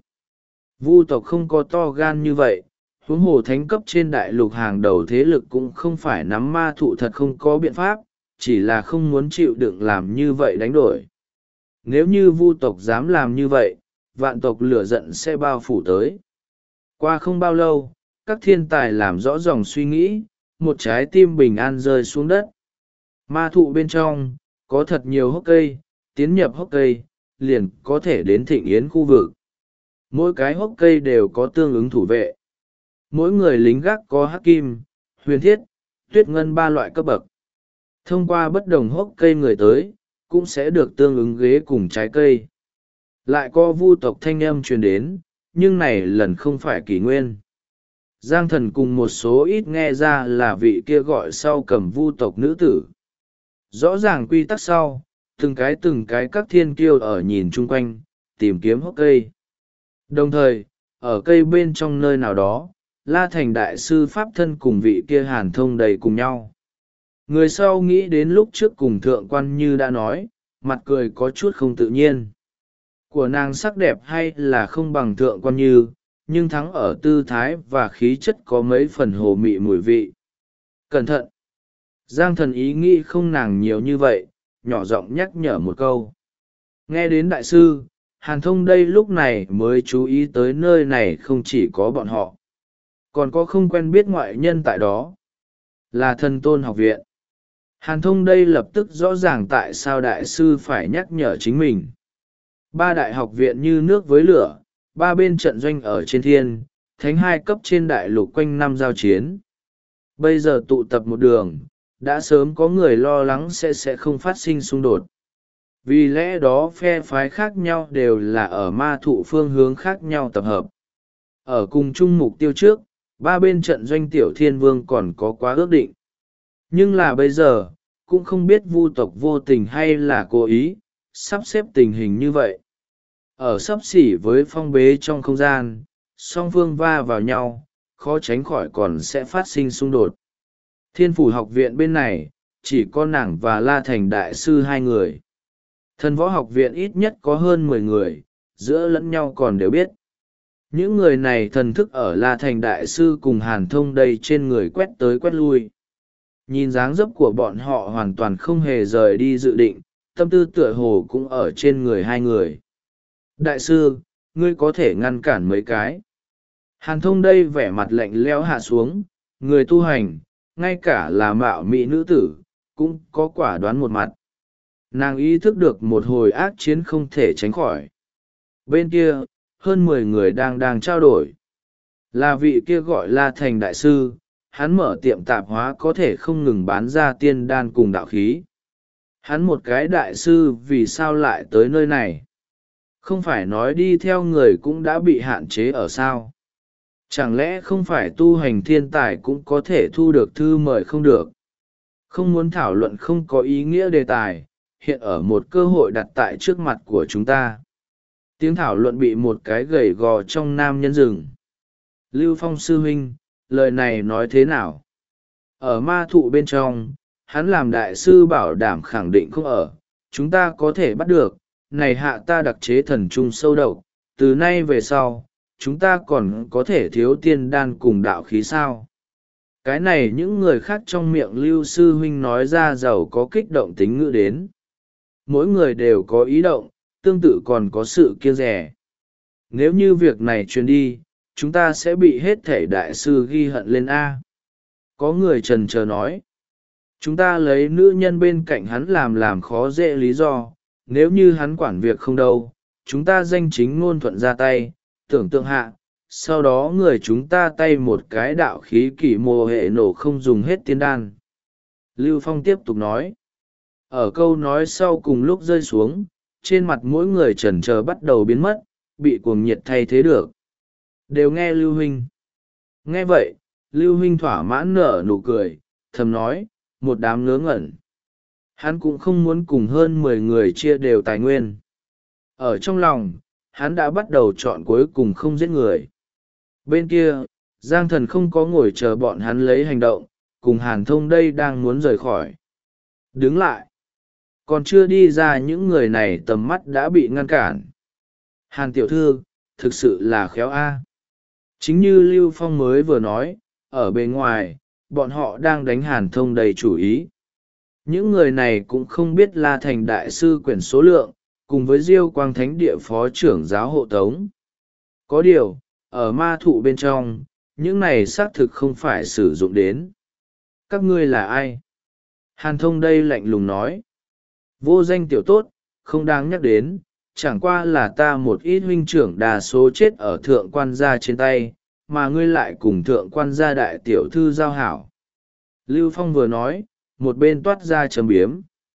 Vu tộc không có to gan như vậy, huống hồ thánh cấp trên đại lục hàng đầu thế lực cũng không phải nắm ma thụ thật không có biện pháp, chỉ là không muốn chịu đựng làm như vậy đánh đổi. Nếu như Vu tộc dám làm như vậy, vạn tộc lửa giận sẽ bao phủ tới. Qua không bao lâu, các thiên tài làm rõ dòng suy nghĩ, một trái tim bình an rơi xuống đất. Ma thụ bên trong, có thật nhiều hốc cây, tiến nhập hốc cây, liền có thể đến Thịnh Yến khu vực. Mỗi cái hốc cây đều có tương ứng thủ vệ. Mỗi người lính gác có hắc kim, huyền thiết, tuyết ngân 3 loại cấp bậc. Thông qua bất đồng hốc cây người tới, cũng sẽ được tương ứng ghế cùng trái cây. Lại có vu tộc thanh âm truyền đến, nhưng này lần không phải kỷ nguyên. Giang Thần cùng một số ít nghe ra là vị kia gọi sau cầm vu tộc nữ tử. Rõ ràng quy tắc sau, từng cái các thiên kiêu ở nhìn chung quanh, tìm kiếm hốc cây. Đồng thời, ở cây bên trong nơi nào đó, La Thành đại sư Pháp thân cùng vị kia Hàn Thông đầy cùng nhau. Người sau nghĩ đến lúc trước cùng thượng quan như đã nói, mặt cười có chút không tự nhiên. Của nàng sắc đẹp hay là không bằng thượng quan như, nhưng thắng ở tư thái và khí chất có mấy phần hồ mị mùi vị. Cẩn thận! Giang Thần ý nghĩ không nàng nhiều như vậy, nhỏ giọng nhắc nhở một câu. Nghe đến đại sư, Hàn Thông đây lúc này mới chú ý tới nơi này không chỉ có bọn họ, còn có không quen biết ngoại nhân tại đó. Là Thần Tôn học viện. Hàn Thông đây lập tức rõ ràng tại sao đại sư phải nhắc nhở chính mình. Ba đại học viện như nước với lửa, ba bên trận doanh ở trên thiên, thánh hai cấp trên đại lục quanh năm giao chiến. Bây giờ tụ tập một đường, đã sớm có người lo lắng sẽ không phát sinh xung đột. Vì lẽ đó phe phái khác nhau đều là ở ma thụ phương hướng khác nhau tập hợp. Ở cùng chung mục tiêu trước, ba bên trận doanh tiểu thiên vương còn có quá ước định. Nhưng là bây giờ, cũng không biết vu tộc vô tình hay là cố ý, sắp xếp tình hình như vậy. Ở sắp xỉ với phong bế trong không gian, song phương va vào nhau, khó tránh khỏi còn sẽ phát sinh xung đột. Thiên phủ học viện bên này, chỉ có nàng và La Thành đại sư hai người. Thần võ học viện ít nhất có hơn 10 người, giữa lẫn nhau còn đều biết. Những người này thần thức ở La Thành đại sư cùng Hàn Thông đây trên người quét tới quét lui. Nhìn dáng dấp của bọn họ hoàn toàn không hề rời đi dự định, tâm tư tựa hồ cũng ở trên người hai người. Đại sư, ngươi có thể ngăn cản mấy cái. Hàn Thông đây vẻ mặt lạnh lẽo hạ xuống, người tu hành, ngay cả là mạo mỹ nữ tử, cũng có quả đoán một mặt. Nàng ý thức được một hồi ác chiến không thể tránh khỏi. Bên kia, hơn 10 người đang trao đổi. Là vị kia gọi La Thành đại sư, hắn mở tiệm tạp hóa có thể không ngừng bán ra tiên đan cùng đạo khí. Hắn một cái đại sư vì sao lại tới nơi này? Không phải nói đi theo người cũng đã bị hạn chế ở sao? Chẳng lẽ không phải tu hành thiên tài cũng có thể thu được thư mời không được? Không muốn thảo luận không có ý nghĩa đề tài, hiện ở một cơ hội đặt tại trước mặt của chúng ta. Tiếng thảo luận bị một cái gầy gò trong nam nhân rừng. Lưu Phong sư huynh, lời này nói thế nào? Ở ma thụ bên trong, hắn làm đại sư bảo đảm khẳng định không ở, chúng ta có thể bắt được, này hạ ta đặc chế thần trung sâu độc, từ nay về sau, chúng ta còn có thể thiếu tiên đan cùng đạo khí sao? Cái này những người khác trong miệng Lưu sư huynh nói ra giàu có kích động tính ngữ đến. Mỗi người đều có ý động, tương tự còn có sự kiêng rẻ. Nếu như việc này truyền đi, chúng ta sẽ bị hết thể đại sư ghi hận lên A. Có người trần chờ nói. Chúng ta lấy nữ nhân bên cạnh hắn làm khó dễ lý do, nếu như hắn quản việc không đâu, chúng ta danh chính ngôn thuận ra tay, tưởng tượng hạ, sau đó người chúng ta tay một cái đạo khí kỷ mồ hệ nổ không dùng hết tiên đan. Lưu Phong tiếp tục nói. Ở câu nói sau cùng lúc rơi xuống, trên mặt mỗi người chần chờ bắt đầu biến mất, bị cuồng nhiệt thay thế được. Đều nghe Lưu Huynh. Nghe vậy, Lưu Huynh thỏa mãn nở nụ cười, thầm nói, một đám ngớ ngẩn. Hắn cũng không muốn cùng hơn 10 người chia đều tài nguyên. Ở trong lòng, hắn đã bắt đầu chọn cuối cùng không giết người. Bên kia, Giang Thần không có ngồi chờ bọn hắn lấy hành động, cùng Hàn Thông đây đang muốn rời khỏi. Đứng lại. Còn chưa đi ra những người này tầm mắt đã bị ngăn cản. Hàn tiểu thư, thực sự là khéo a. Chính như Lưu Phong mới vừa nói, ở bên ngoài, bọn họ đang đánh Hàn Thông đầy chủ ý. Những người này cũng không biết La Thành đại sư quyển số lượng, cùng với Diêu Quang Thánh địa phó trưởng giáo hộ tống. Có điều, ở ma thụ bên trong, những này xác thực không phải sử dụng đến. Các ngươi là ai? Hàn Thông đây lạnh lùng nói. Vô danh tiểu tốt, không đáng nhắc đến, chẳng qua là ta một ít huynh trưởng đa số chết ở thượng quan gia trên tay, mà ngươi lại cùng thượng quan gia đại tiểu thư giao hảo. Lưu Phong vừa nói, một bên toát ra châm biếm.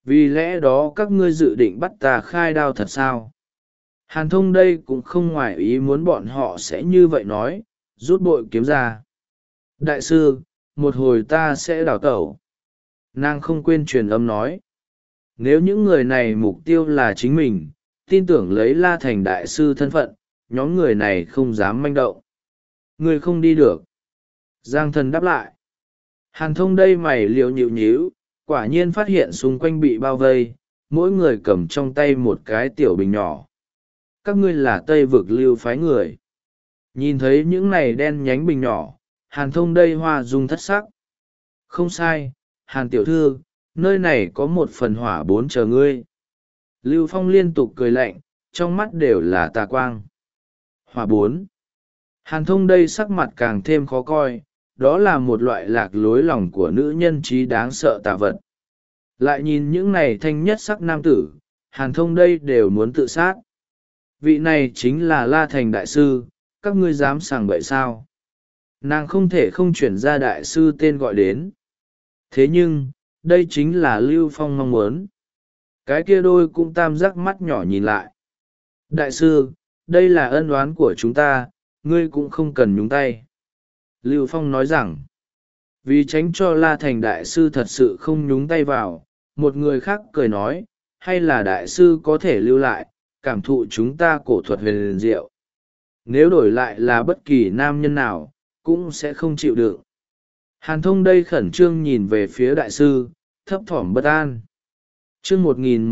vì lẽ đó các ngươi dự định bắt ta khai đao thật sao? Hàn Thông đây cũng không ngoài ý muốn bọn họ sẽ như vậy nói, rút bội kiếm ra. Đại sư, một hồi ta sẽ đào tẩu. Nàng không quên truyền âm nói. Nếu những người này mục tiêu là chính mình, tin tưởng lấy La Thành đại sư thân phận, nhóm người này không dám manh động. Người không đi được. Giang Thần đáp lại. Hàn Thông đây mày liều nhịu nhíu, quả nhiên phát hiện xung quanh bị bao vây, mỗi người cầm trong tay một cái tiểu bình nhỏ. Các ngươi là Tây Vực Lưu phái người. Nhìn thấy những này đen nhánh bình nhỏ, Hàn Thông đây hoa dung thất sắc. Không sai, Hàn tiểu thư, nơi này có một phần hỏa 4 chờ ngươi. Lưu Phong liên tục cười lạnh, trong mắt đều là tà quang. Hỏa 4. Hàn Thông đây sắc mặt càng thêm khó coi, đó là một loại lạc lối lòng của nữ nhân trí đáng sợ tà vật. Lại nhìn những này thanh nhất sắc nam tử, Hàn Thông đây đều muốn tự sát. Vị này chính là La Thành đại sư, các ngươi dám sảng bậy sao? Nàng không thể không chuyển ra đại sư tên gọi đến. Thế nhưng, đây chính là Lưu Phong mong muốn. Cái kia đôi cũng tam giác mắt nhỏ nhìn lại. Đại sư, đây là ân oán của chúng ta, ngươi cũng không cần nhúng tay. Lưu Phong nói rằng, vì tránh cho La Thành đại sư thật sự không nhúng tay vào, một người khác cười nói, hay là đại sư có thể lưu lại, cảm thụ chúng ta cổ thuật huyền diệu. Nếu đổi lại là bất kỳ nam nhân nào, cũng sẽ không chịu được. Hàn Thông đây khẩn trương nhìn về phía đại sư, thấp thỏm bất an. Chương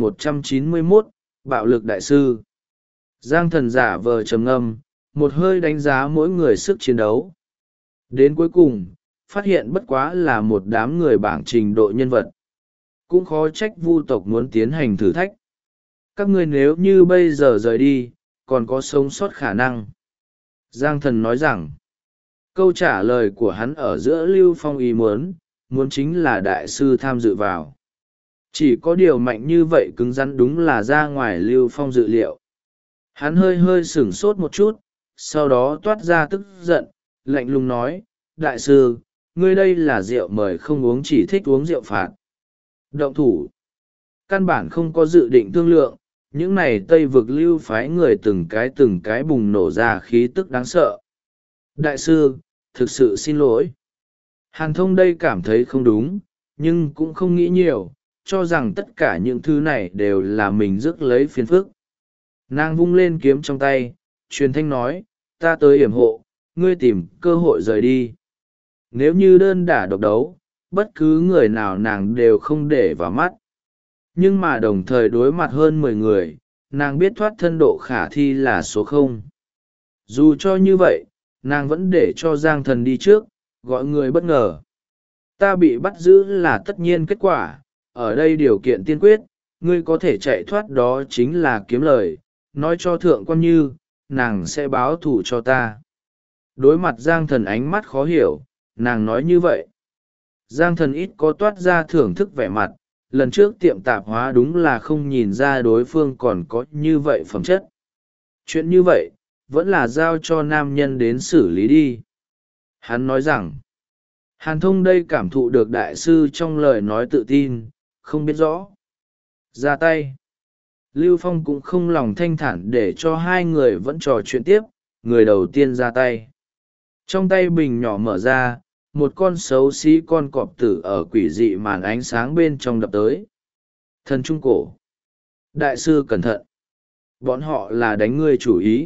1191, Bạo lực đại sư. Giang Thần giả vờ trầm ngâm, một hơi đánh giá mỗi người sức chiến đấu. Đến cuối cùng, phát hiện bất quá là một đám người bảng trình độ nhân vật. Cũng khó trách Vu tộc muốn tiến hành thử thách. Các ngươi nếu như bây giờ rời đi, còn có sống sót khả năng. Giang Thần nói rằng, câu trả lời của hắn ở giữa Lưu Phong ý muốn chính là đại sư tham dự vào. Chỉ có điều mạnh như vậy cứng rắn đúng là ra ngoài Lưu Phong dự liệu. Hắn hơi hơi sửng sốt một chút, sau đó toát ra tức giận, lạnh lùng nói, đại sư, ngươi đây là rượu mời không uống chỉ thích uống rượu phạt. Động thủ. Căn bản không có dự định thương lượng, những này Tây Vực Lưu phái người từng cái bùng nổ ra khí tức đáng sợ. Đại sư, thực sự xin lỗi. Hàn Thông đây cảm thấy không đúng, nhưng cũng không nghĩ nhiều, cho rằng tất cả những thứ này đều là mình rước lấy phiền phức. Nàng vung lên kiếm trong tay, truyền thanh nói, ta tới yểm hộ, ngươi tìm cơ hội rời đi. Nếu như đơn đả độc đấu, bất cứ người nào nàng đều không để vào mắt. Nhưng mà đồng thời đối mặt hơn 10 người, nàng biết thoát thân độ khả thi là số 0. Dù cho như vậy, nàng vẫn để cho Giang Thần đi trước, gọi người bất ngờ. Ta bị bắt giữ là tất nhiên kết quả, ở đây điều kiện tiên quyết, ngươi có thể chạy thoát đó chính là kiếm lời, nói cho thượng quan Như, nàng sẽ báo thù cho ta. Đối mặt Giang Thần ánh mắt khó hiểu, nàng nói như vậy. Giang Thần ít có toát ra thưởng thức vẻ mặt, lần trước tiệm tạp hóa đúng là không nhìn ra đối phương còn có như vậy phẩm chất. Chuyện như vậy, vẫn là giao cho nam nhân đến xử lý đi. Hắn nói rằng, Hàn Thông đây cảm thụ được đại sư trong lời nói tự tin, không biết rõ. Ra tay. Lưu Phong cũng không lòng thanh thản để cho hai người vẫn trò chuyện tiếp, người đầu tiên ra tay. Trong tay bình nhỏ mở ra, một con xấu xí con cọp tử ở quỷ dị màn ánh sáng bên trong đập tới. Thần trung cổ. Đại sư cẩn thận. Bọn họ là đánh ngươi chủ ý.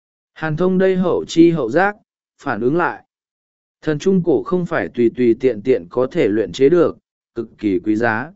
Hàn Thông đây hậu chi hậu giác, phản ứng lại. Thần trung cổ không phải tùy tùy tiện tiện có thể luyện chế được, cực kỳ quý giá.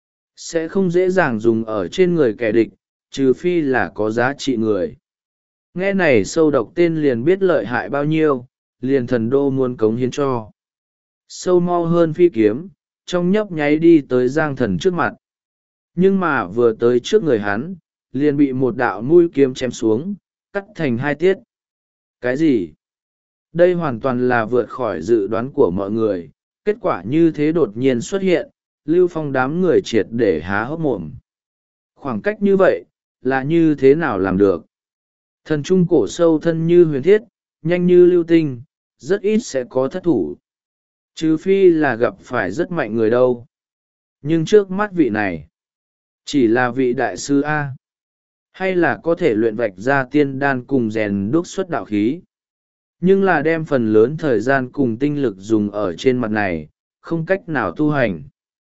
Sẽ không dễ dàng dùng ở trên người kẻ địch, trừ phi là có giá trị người. Nghe này sâu độc tên liền biết lợi hại bao nhiêu, liền thần đô muốn cống hiến cho. Sâu mau hơn phi kiếm, trong nhấp nháy đi tới Giang Thần trước mặt. Nhưng mà vừa tới trước người hắn, liền bị một đạo mũi kiếm chém xuống, cắt thành 2 tiết. Cái gì? Đây hoàn toàn là vượt khỏi dự đoán của mọi người, kết quả như thế đột nhiên xuất hiện, Lưu Phong đám người triệt để há hốc mồm. Khoảng cách như vậy, là như thế nào làm được? Thần trung cổ sâu thân như huyền thiết, nhanh như lưu tinh, rất ít sẽ có thất thủ. Trừ phi là gặp phải rất mạnh người đâu. Nhưng trước mắt vị này, Chỉ là vị đại sư A? Hay là có thể luyện vạch ra tiên đan cùng rèn đúc xuất đạo khí? Nhưng là đem phần lớn thời gian cùng tinh lực dùng ở trên mặt này, không cách nào tu hành.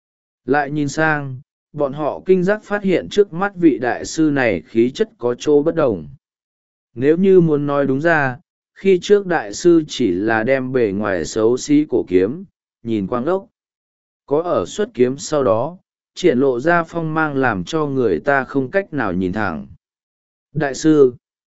Lại nhìn sang, bọn họ kinh giác phát hiện trước mắt vị đại sư này khí chất có chỗ bất đồng. Nếu như muốn nói đúng ra, khi trước đại sư chỉ là đem bề ngoài xấu xí cổ kiếm, nhìn quang ốc. Có ở xuất kiếm sau đó, triển lộ ra phong mang làm cho người ta không cách nào nhìn thẳng. Đại sư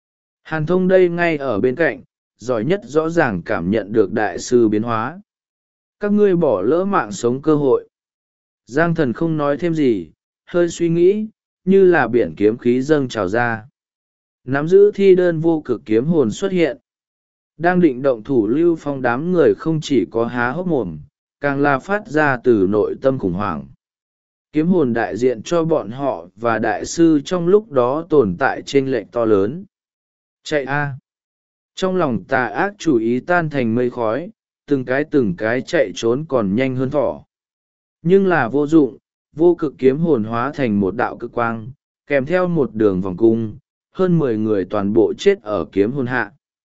Hàn Thông đây ngay ở bên cạnh, giỏi nhất rõ ràng cảm nhận được đại sư biến hóa. Các ngươi bỏ lỡ mạng sống cơ hội. Giang Thần không nói thêm gì, hơi suy nghĩ, như là biển kiếm khí dâng trào ra. Nắm giữ thi đơn vô cực kiếm hồn xuất hiện. Đang định động thủ Lưu Phong đám người không chỉ có há hốc mồm, càng là phát ra từ nội tâm khủng hoảng. Kiếm hồn đại diện cho bọn họ và đại sư trong lúc đó tồn tại chênh lệch to lớn. Chạy a! Trong lòng tà ác chủ ý tan thành mây khói, từng cái chạy trốn còn nhanh hơn thỏ. Nhưng là vô dụng, vô cực kiếm hồn hóa thành một đạo cực quang, kèm theo một đường vòng cung, hơn 10 người toàn bộ chết ở kiếm hồn hạ.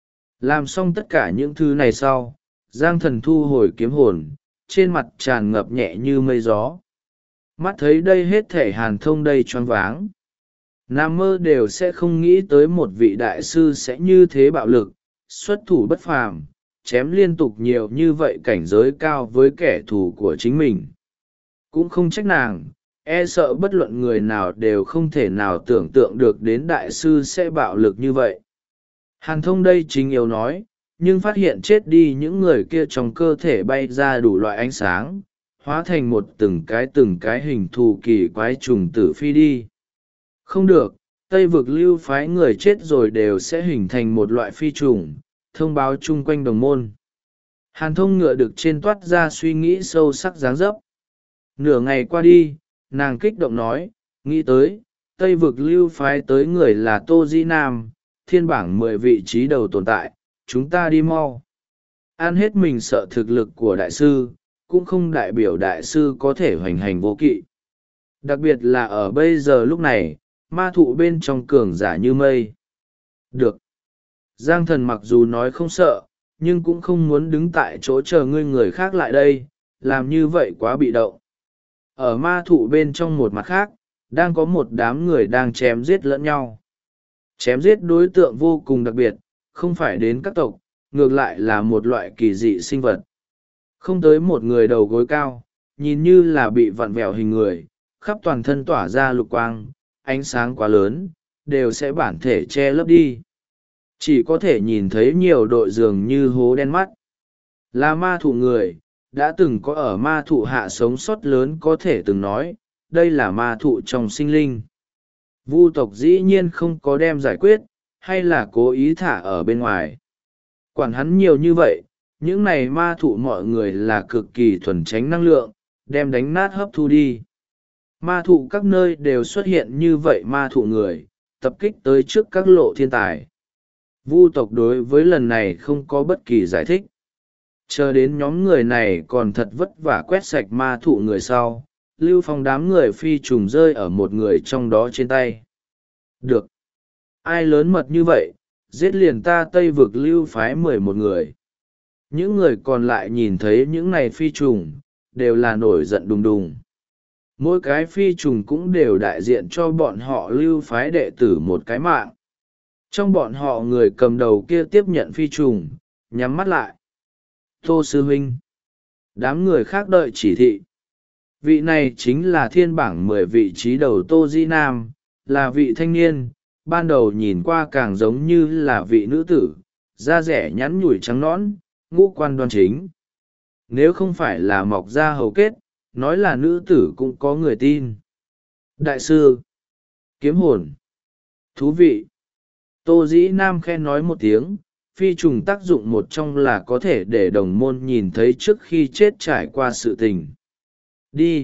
Làm xong tất cả những thứ này sau, Giang Thần thu hồi kiếm hồn, trên mặt tràn ngập nhẹ như mây gió. Mắt thấy đây hết thể Hàn Thông đây choáng váng. Nam mơ đều sẽ không nghĩ tới một vị đại sư sẽ như thế bạo lực, xuất thủ bất phàm, chém liên tục nhiều như vậy cảnh giới cao với kẻ thù của chính mình. Cũng không trách nàng, e sợ bất luận người nào đều không thể nào tưởng tượng được đến đại sư sẽ bạo lực như vậy. Hàn Thông đây chính yếu nói, nhưng phát hiện chết đi những người kia trong cơ thể bay ra đủ loại ánh sáng, hóa thành một từng cái hình thù kỳ quái trùng tử phi đi. Không được, Tây vực lưu phái người chết rồi đều sẽ hình thành một loại phi trùng, thông báo chung quanh đồng môn. Hàn Thông ngựa được trên toát ra suy nghĩ sâu sắc dáng dấp. Nửa ngày qua đi, nàng kích động nói, nghĩ tới, Tây vực lưu phái tới người là Tô Di Nam, thiên bảng 10 vị trí đầu tồn tại, chúng ta đi mau. An hết mình sợ thực lực của đại sư, cũng không đại biểu đại sư có thể hoành hành vô kỵ. Đặc biệt là ở bây giờ lúc này, ma thụ bên trong cường giả như mây. Được. Giang Thần mặc dù nói không sợ, nhưng cũng không muốn đứng tại chỗ chờ người khác lại đây, làm như vậy quá bị động. Ở ma thụ bên trong một mặt khác, đang có một đám người đang chém giết lẫn nhau. Chém giết đối tượng vô cùng đặc biệt, không phải đến các tộc, ngược lại là một loại kỳ dị sinh vật. Không tới một người đầu gối cao, nhìn như là bị vặn vẹo hình người, khắp toàn thân tỏa ra lục quang, ánh sáng quá lớn, đều sẽ bản thể che lấp đi. Chỉ có thể nhìn thấy nhiều đội dường như hố đen mắt. Là ma thụ người, đã từng có ở ma thụ hạ sống sót lớn có thể từng nói, đây là ma thụ trong sinh linh. Vu tộc dĩ nhiên không có đem giải quyết, hay là cố ý thả ở bên ngoài. Quản hắn nhiều như vậy, những này ma thụ mọi người là cực kỳ thuần tránh năng lượng, đem đánh nát hấp thu đi. Ma thụ các nơi đều xuất hiện như vậy ma thụ người, tập kích tới trước các lộ thiên tài. Vu tộc đối với lần này không có bất kỳ giải thích. Chờ đến nhóm người này còn thật vất vả quét sạch ma thụ người sau, Lưu Phong đám người phi trùng rơi ở một người trong đó trên tay. Được. Ai lớn mật như vậy, giết liền ta Tây vực lưu phái 11 người. Những người còn lại nhìn thấy những này phi trùng, đều là nổi giận đùng đùng. Mỗi cái phi trùng cũng đều đại diện cho bọn họ lưu phái đệ tử một cái mạng. Trong bọn họ người cầm đầu kia tiếp nhận phi trùng, nhắm mắt lại. Tô sư huynh. Đám người khác đợi chỉ thị. Vị này chính là thiên bảng 10 vị trí đầu Tô Di Nam, là vị thanh niên, ban đầu nhìn qua càng giống như là vị nữ tử, da rẻ nhắn nhủi trắng nõn, ngũ quan đoan chính. Nếu không phải là mọc da hầu kết, nói là nữ tử cũng có người tin. Đại sư, kiếm hồn, thú vị. Tô Dĩ Nam khen nói một tiếng, phi trùng tác dụng một trong là có thể để đồng môn nhìn thấy trước khi chết trải qua sự tình. Đi.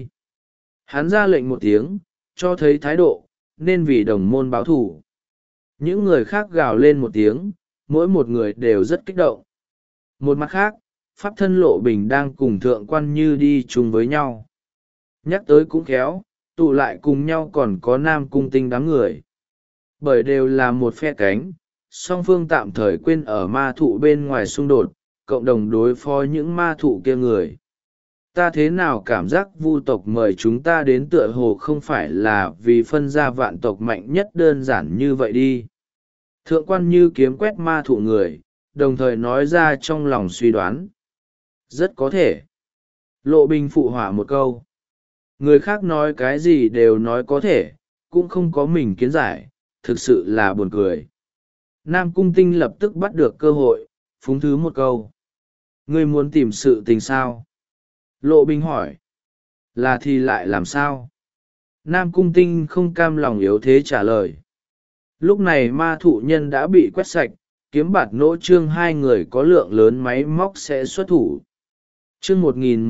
Hắn ra lệnh một tiếng, cho thấy thái độ, nên vì đồng môn báo thủ. Những người khác gào lên một tiếng, mỗi một người đều rất kích động. Một mặt khác, Pháp Thân Lộ Bình đang cùng Thượng Quan Như đi chung với nhau. Nhắc tới cũng khéo, Tụ lại cùng nhau còn có Nam Cung Tinh đám người. Bởi đều là một phe cánh, song phương tạm thời quên ở ma thụ bên ngoài xung đột, cộng đồng đối phó những ma thụ kia người. Ta thế nào cảm giác vu tộc mời chúng ta đến tựa hồ không phải là vì phân ra vạn tộc mạnh nhất đơn giản như vậy đi. Thượng quan Như kiếm quét ma thụ người, đồng thời nói ra trong lòng suy đoán. Rất có thể. Lộ Bình phụ họa một câu. Người khác nói cái gì đều nói có thể, cũng không có mình kiến giải, thực sự là buồn cười. Nam Cung Tinh lập tức bắt được cơ hội, phúng thứ một câu. Ngươi muốn tìm sự tình sao? Lộ Bình hỏi. Là thì lại làm sao? Nam Cung Tinh không cam lòng yếu thế trả lời. Lúc này ma thụ nhân đã bị quét sạch, kiếm bạt nỗ trương hai người có lượng lớn máy móc sẽ xuất thủ. Chương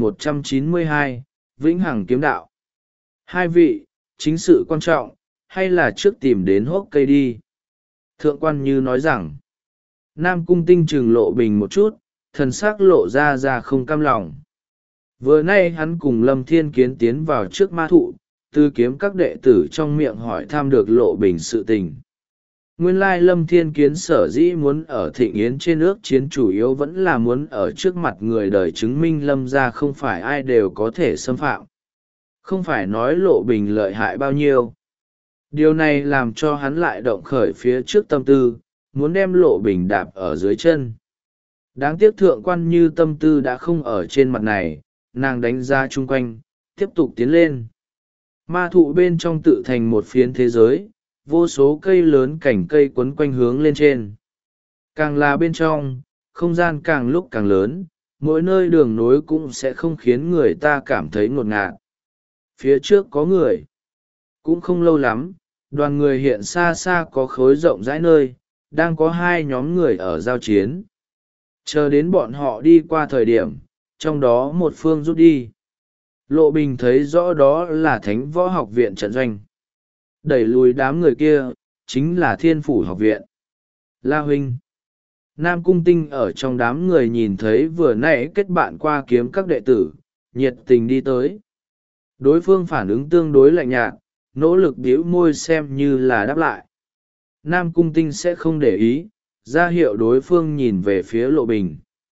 1192, Vĩnh Hằng kiếm đạo. Hai vị, chính sự quan trọng, hay là trước tìm đến hốc cây đi? Thượng quan Như nói rằng. Nam Cung Tinh trừng Lộ Bình một chút, thần sắc lộ ra không cam lòng. Vừa nay hắn cùng Lâm Thiên Kiến tiến vào trước ma thụ, từ kiếm các đệ tử trong miệng hỏi thăm được Lộ Bình sự tình. Nguyên lai Lâm Thiên Kiến sở dĩ muốn ở Thịnh Yến trên ước chiến chủ yếu vẫn là muốn ở trước mặt người đời chứng minh Lâm gia không phải ai đều có thể xâm phạm. Không phải nói Lộ Bình lợi hại bao nhiêu. Điều này làm cho hắn lại động khởi phía trước tâm tư, muốn đem Lộ Bình đạp ở dưới chân. Đáng tiếc thượng quan Như tâm tư đã không ở trên mặt này, nàng đánh ra chung quanh, tiếp tục tiến lên. Ma thụ bên trong tự thành một phiến thế giới, vô số cây lớn cảnh cây quấn quanh hướng lên trên. Càng là bên trong, không gian càng lúc càng lớn, mỗi nơi đường nối cũng sẽ không khiến người ta cảm thấy ngột ngạt. Phía trước có người. Cũng không lâu lắm, đoàn người hiện xa xa có khối rộng rãi nơi, đang có hai nhóm người ở giao chiến. Chờ đến bọn họ đi qua thời điểm, trong đó một phương rút đi. Lộ Bình thấy rõ đó là Thánh Võ Học Viện trận doanh. Đẩy lùi đám người kia, chính là Thiên Phủ Học Viện. La huynh. Nam Cung Tinh ở trong đám người nhìn thấy vừa nãy kết bạn qua kiếm các đệ tử, nhiệt tình đi tới. Đối phương phản ứng tương đối lạnh nhạt, nỗ lực bĩu môi xem như là đáp lại. Nam Cung Tinh sẽ không để ý, ra hiệu đối phương nhìn về phía Lộ Bình.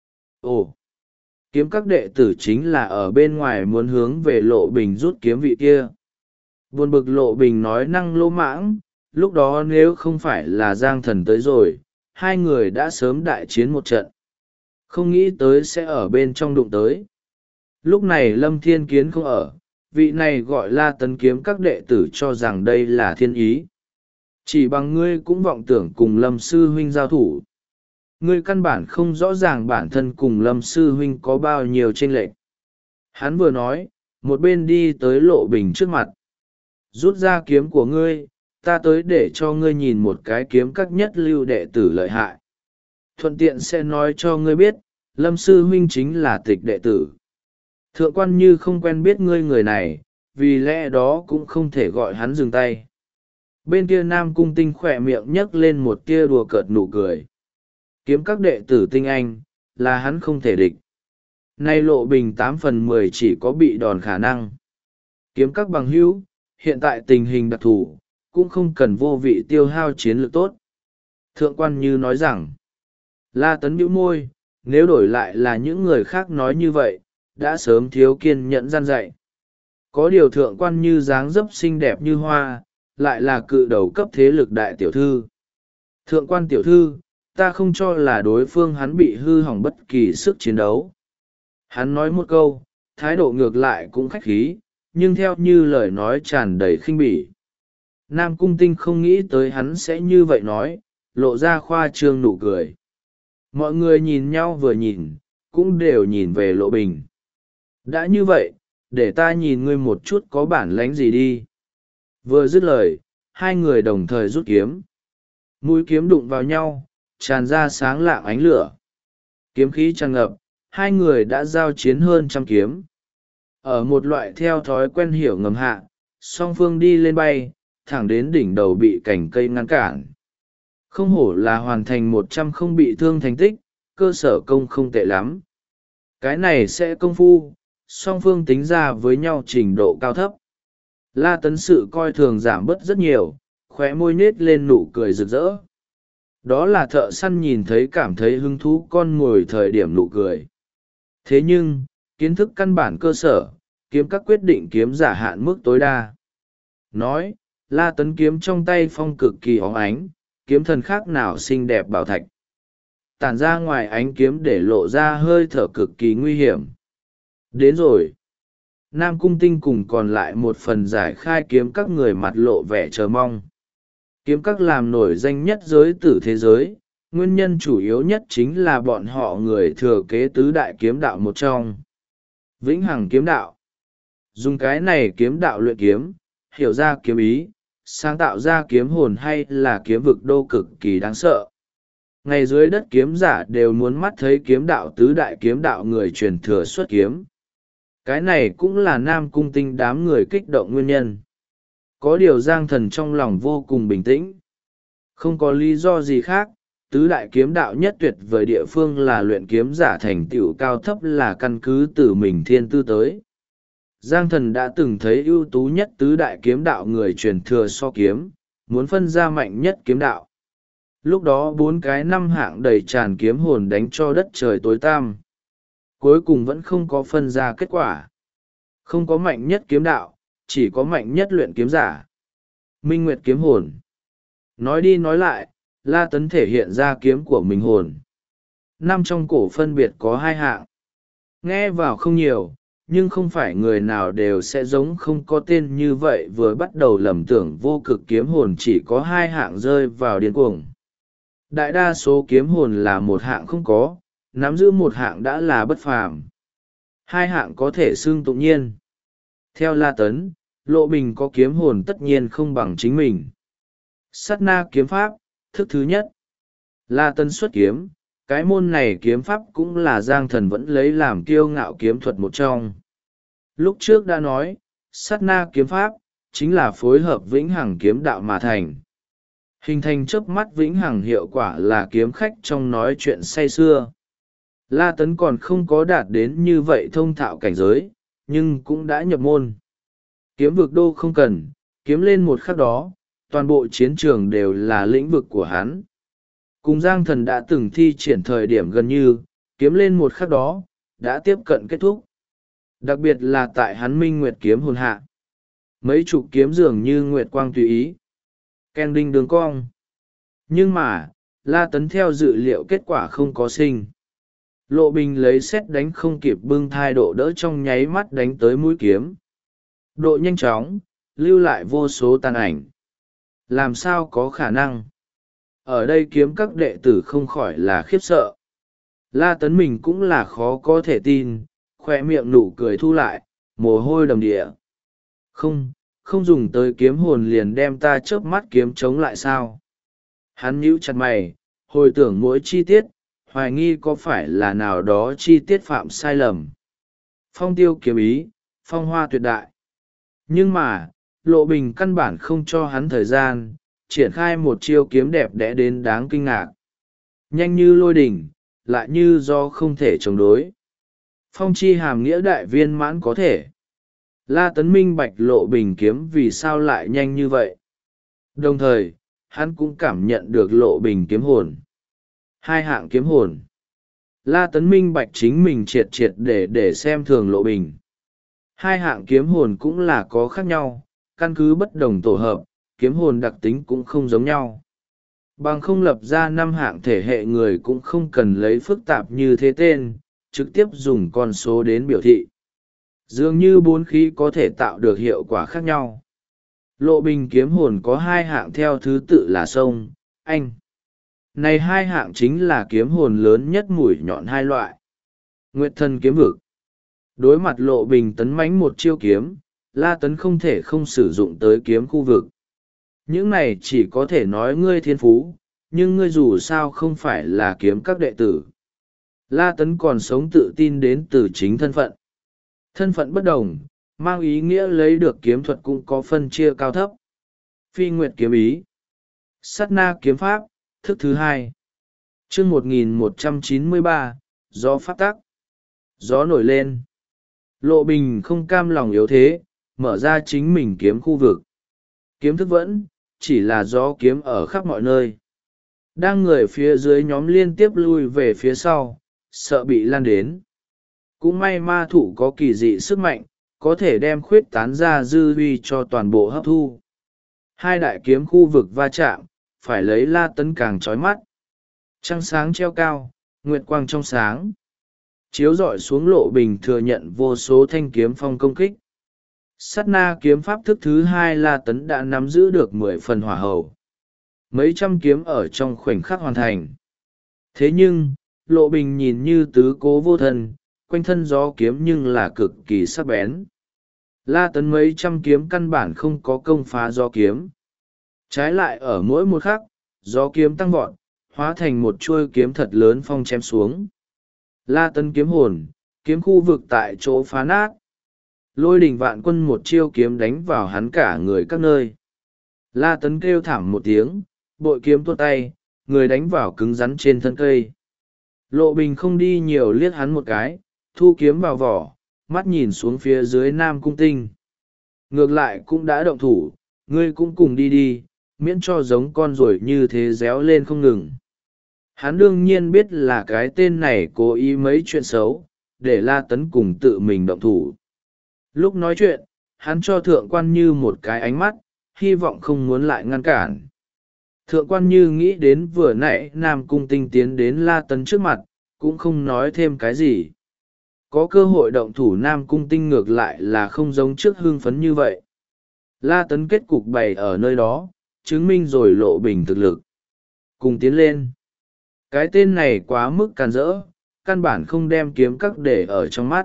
Ồ! Kiếm các đệ tử chính là ở bên ngoài muốn hướng về Lộ Bình rút kiếm vị kia. Buồn bực Lộ Bình nói năng lỗ mãng, lúc đó nếu không phải là Giang Thần tới rồi, hai người đã sớm đại chiến một trận. Không nghĩ tới sẽ ở bên trong đụng tới. Lúc này Lâm Thiên Kiến không ở, vị này gọi là tấn kiếm các đệ tử cho rằng đây là thiên ý. Chỉ bằng ngươi cũng vọng tưởng cùng Lâm Sư Huynh giao thủ. Ngươi căn bản không rõ ràng bản thân cùng Lâm Sư Huynh có bao nhiêu chênh lệch. Hắn vừa nói, một bên đi tới Lộ Bình trước mặt. Rút ra kiếm của ngươi, ta tới để cho ngươi nhìn một cái kiếm các nhất lưu đệ tử lợi hại. Thuận tiện sẽ nói cho ngươi biết, Lâm Sư Huynh chính là tịch đệ tử. Thượng quan Như không quen biết ngươi người này, vì lẽ đó cũng không thể gọi hắn dừng tay. Bên kia Nam Cung Tinh khỏe miệng nhấc lên một tia đùa cợt nụ cười. Kiếm các đệ tử tinh anh, là hắn không thể địch. Nay Lộ Bình 8/10 chỉ có bị đòn khả năng. Kiếm các bằng hữu, hiện tại tình hình đặc thù, cũng không cần vô vị tiêu hao chiến lược tốt. Thượng quan Như nói rằng, La Tấn bĩu môi, nếu đổi lại là những người khác nói như vậy, đã sớm thiếu kiên nhẫn gian dạy. Có điều thượng quan Như dáng dấp xinh đẹp như hoa, lại là cự đầu cấp thế lực đại tiểu thư. Thượng quan tiểu thư, ta không cho là đối phương hắn bị hư hỏng bất kỳ sức chiến đấu. Hắn nói một câu, thái độ ngược lại cũng khách khí, nhưng theo như lời nói tràn đầy khinh bỉ. Nam Cung Tinh không nghĩ tới hắn sẽ như vậy nói, lộ ra khoa trương nụ cười. Mọi người nhìn nhau vừa nhìn, cũng đều nhìn về Lộ Bình. Đã như vậy, để ta nhìn ngươi một chút có bản lánh gì đi. Vừa dứt lời, hai người đồng thời rút kiếm. Mũi kiếm đụng vào nhau, tràn ra sáng lạng ánh lửa. Kiếm khí tràn ngập, hai người đã giao chiến hơn 100 kiếm. Ở một loại theo thói quen hiểu ngầm hạ, song phương đi lên bay, thẳng đến đỉnh đầu bị cành cây ngăn cản. Không hổ là hoàn thành 100 không bị thương thành tích, cơ sở công không tệ lắm. Cái này sẽ công phu, song phương tính ra với nhau trình độ cao thấp. La Tấn sự coi thường giảm bớt rất nhiều, khóe môi nết lên nụ cười rực rỡ. Đó là thợ săn nhìn thấy cảm thấy hứng thú con mồi thời điểm nụ cười. Thế nhưng, kiến thức căn bản cơ sở, kiếm các quyết định kiếm giả hạn mức tối đa. Nói, La Tấn kiếm trong tay phong cực kỳ óng ánh, kiếm thần khác nào xinh đẹp bảo thạch. Tản ra ngoài ánh kiếm để lộ ra hơi thở cực kỳ nguy hiểm. Đến rồi. Nam Cung Tinh cùng còn lại một phần giải khai kiếm các người mặt lộ vẻ chờ mong. Kiếm các làm nổi danh nhất giới tử thế giới, nguyên nhân chủ yếu nhất chính là bọn họ người thừa kế tứ đại kiếm đạo một trong. Vĩnh Hằng kiếm đạo. Dùng cái này kiếm đạo luyện kiếm, hiểu ra kiếm ý, sáng tạo ra kiếm hồn hay là kiếm vực đô cực kỳ đáng sợ. Ngày dưới đất kiếm giả đều muốn mắt thấy kiếm đạo tứ đại kiếm đạo người truyền thừa xuất kiếm. Cái này cũng là Nam Cung Tinh đám người kích động nguyên nhân. Có điều Giang Thần trong lòng vô cùng bình tĩnh. Không có lý do gì khác, tứ đại kiếm đạo nhất tuyệt vời địa phương là luyện kiếm giả thành tựu cao thấp là căn cứ từ mình thiên tư tới. Giang Thần đã từng thấy ưu tú nhất tứ đại kiếm đạo người truyền thừa so kiếm, muốn phân ra mạnh nhất kiếm đạo. Lúc đó 4 cái 5 hạng đầy tràn kiếm hồn đánh cho đất trời tối tăm. Cuối cùng vẫn không có phân ra kết quả. Không có mạnh nhất kiếm đạo, chỉ có mạnh nhất luyện kiếm giả. Minh Nguyệt kiếm hồn. Nói đi nói lại, La Tấn thể hiện ra kiếm của mình hồn. 5 trong cổ phân biệt có 2 hạng. Nghe vào không nhiều, nhưng không phải người nào đều sẽ giống không có tên như vậy vừa bắt đầu lầm tưởng vô cực kiếm hồn chỉ có 2 hạng rơi vào điên cuồng. Đại đa số kiếm hồn là 1 hạng không có, nắm giữ 1 hạng đã là bất phàm. 2 hạng có thể xưng tự nhiên. Theo La Tấn, Lộ Bình có kiếm hồn tất nhiên không bằng chính mình. Sát na kiếm pháp, thức thứ nhất. La Tấn xuất kiếm, cái môn này kiếm pháp cũng là Giang Thần vẫn lấy làm kiêu ngạo kiếm thuật một trong. Lúc trước đã nói, sát na kiếm pháp, chính là phối hợp vĩnh hằng kiếm đạo mà thành. Hình thành chớp mắt vĩnh hằng hiệu quả là kiếm khách trong nói chuyện say xưa. La Tấn còn không có đạt đến như vậy thông thạo cảnh giới, nhưng cũng đã nhập môn. Kiếm vực đô không cần, kiếm lên một khắc đó, toàn bộ chiến trường đều là lĩnh vực của hắn. Cùng Giang Thần đã từng thi triển thời điểm gần như, kiếm lên một khắc đó, đã tiếp cận kết thúc. Đặc biệt là tại hắn Minh Nguyệt kiếm hồn hạ. Mấy chục kiếm dường như nguyệt quang tùy ý. Ken đinh đường cong. Nhưng mà, La Tấn theo dự liệu kết quả không có sinh. Lộ Bình lấy xét đánh không kịp bưng thai độ đỡ trong nháy mắt đánh tới mũi kiếm. Độ nhanh chóng, lưu lại vô số tàn ảnh. Làm sao có khả năng? Ở đây kiếm các đệ tử không khỏi là khiếp sợ. La Tấn mình cũng là khó có thể tin, khoe miệng nụ cười thu lại, mồ hôi đầm địa. Không dùng tới kiếm hồn liền đem ta chớp mắt kiếm chống lại sao? Hắn nhíu chặt mày, hồi tưởng mỗi chi tiết, hoài nghi có phải là nào đó chi tiết phạm sai lầm. Phong tiêu kiếm ý, phong hoa tuyệt đại. Nhưng mà, Lộ Bình căn bản không cho hắn thời gian, triển khai một chiêu kiếm đẹp đẽ đến đáng kinh ngạc. Nhanh như lôi đỉnh, lại như do không thể chống đối. Phong chi hàm nghĩa đại viên mãn có thể. La Tấn minh bạch Lộ Bình kiếm vì sao lại nhanh như vậy. Đồng thời, hắn cũng cảm nhận được Lộ Bình kiếm hồn. 2 hạng kiếm hồn. La Tấn minh bạch chính mình triệt để xem thường Lộ Bình. 2 hạng kiếm hồn cũng là có khác nhau, căn cứ bất đồng tổ hợp, kiếm hồn đặc tính cũng không giống nhau. Bằng không lập ra 5 hạng thể hệ người cũng không cần lấy phức tạp như thế tên, trực tiếp dùng con số đến biểu thị. Dường như 4 khí có thể tạo được hiệu quả khác nhau. Lộ Bình kiếm hồn có 2 hạng theo thứ tự là sông, anh. Này 2 hạng chính là kiếm hồn lớn nhất mũi nhọn 2 loại. Nguyệt thần kiếm vực. Đối mặt Lộ Bình tấn mãnh một chiêu kiếm, La Tấn không thể không sử dụng tới kiếm khu vực. Những này chỉ có thể nói ngươi thiên phú, nhưng ngươi dù sao không phải là kiếm các đệ tử. La Tấn còn sống tự tin đến từ chính thân phận. Thân phận bất đồng, mang ý nghĩa lấy được kiếm thuật cũng có phân chia cao thấp. Phi Nguyệt kiếm ý. Sát na kiếm pháp, thức thứ 2. Chương 1193, gió pháp tắc. Gió nổi lên. Lộ Bình không cam lòng yếu thế, mở ra chính mình kiếm khu vực. Kiếm thức vẫn chỉ là gió kiếm ở khắp mọi nơi. Đang người phía dưới nhóm liên tiếp lui về phía sau, sợ bị lan đến. Cũng may ma thụ có kỳ dị sức mạnh, có thể đem khuyết tán ra dư huy cho toàn bộ hấp thu. Hai đại kiếm khu vực va chạm, phải lấy La Tấn càng chói mắt. Trăng sáng treo cao, nguyệt quang trong sáng. Chiếu rọi xuống Lộ Bình thừa nhận vô số thanh kiếm phong công kích. Sát na kiếm pháp thức thứ hai La Tấn đã nắm giữ được 10 phần hỏa hầu. Mấy trăm kiếm ở trong khoảnh khắc hoàn thành. Thế nhưng, Lộ Bình nhìn như tứ cố vô thân, quanh thân gió kiếm nhưng là cực kỳ sắc bén. La Tấn mấy trăm kiếm căn bản không có công phá gió kiếm. Trái lại ở mỗi một khắc, gió kiếm tăng vọt, hóa thành một chuôi kiếm thật lớn phong chém xuống. La Tấn kiếm hồn, kiếm khu vực tại chỗ phá nát. Lôi đình vạn quân một chiêu kiếm đánh vào hắn cả người các nơi. La Tấn kêu thảm một tiếng, bội kiếm tuột tay, người đánh vào cứng rắn trên thân cây. Lộ Bình không đi nhiều liếc hắn một cái, thu kiếm vào vỏ, mắt nhìn xuống phía dưới Nam Cung Tinh. Ngược lại cũng đã động thủ, ngươi cũng cùng đi đi, miễn cho giống con ruồi như thế réo lên không ngừng. Hắn đương nhiên biết là cái tên này cố ý mấy chuyện xấu, để La Tấn cùng tự mình động thủ. Lúc nói chuyện, hắn cho Thượng Quan Như một cái ánh mắt, hy vọng không muốn lại ngăn cản. Thượng Quan Như nghĩ đến vừa nãy Nam Cung Tinh tiến đến La Tấn trước mặt, cũng không nói thêm cái gì. Có cơ hội động thủ Nam Cung Tinh ngược lại là không giống trước hưng phấn như vậy. La Tấn kết cục bày ở nơi đó, chứng minh rồi Lộ Bình thực lực. Cùng tiến lên. Cái tên này quá mức càn rỡ, căn bản không đem kiếm các để ở trong mắt.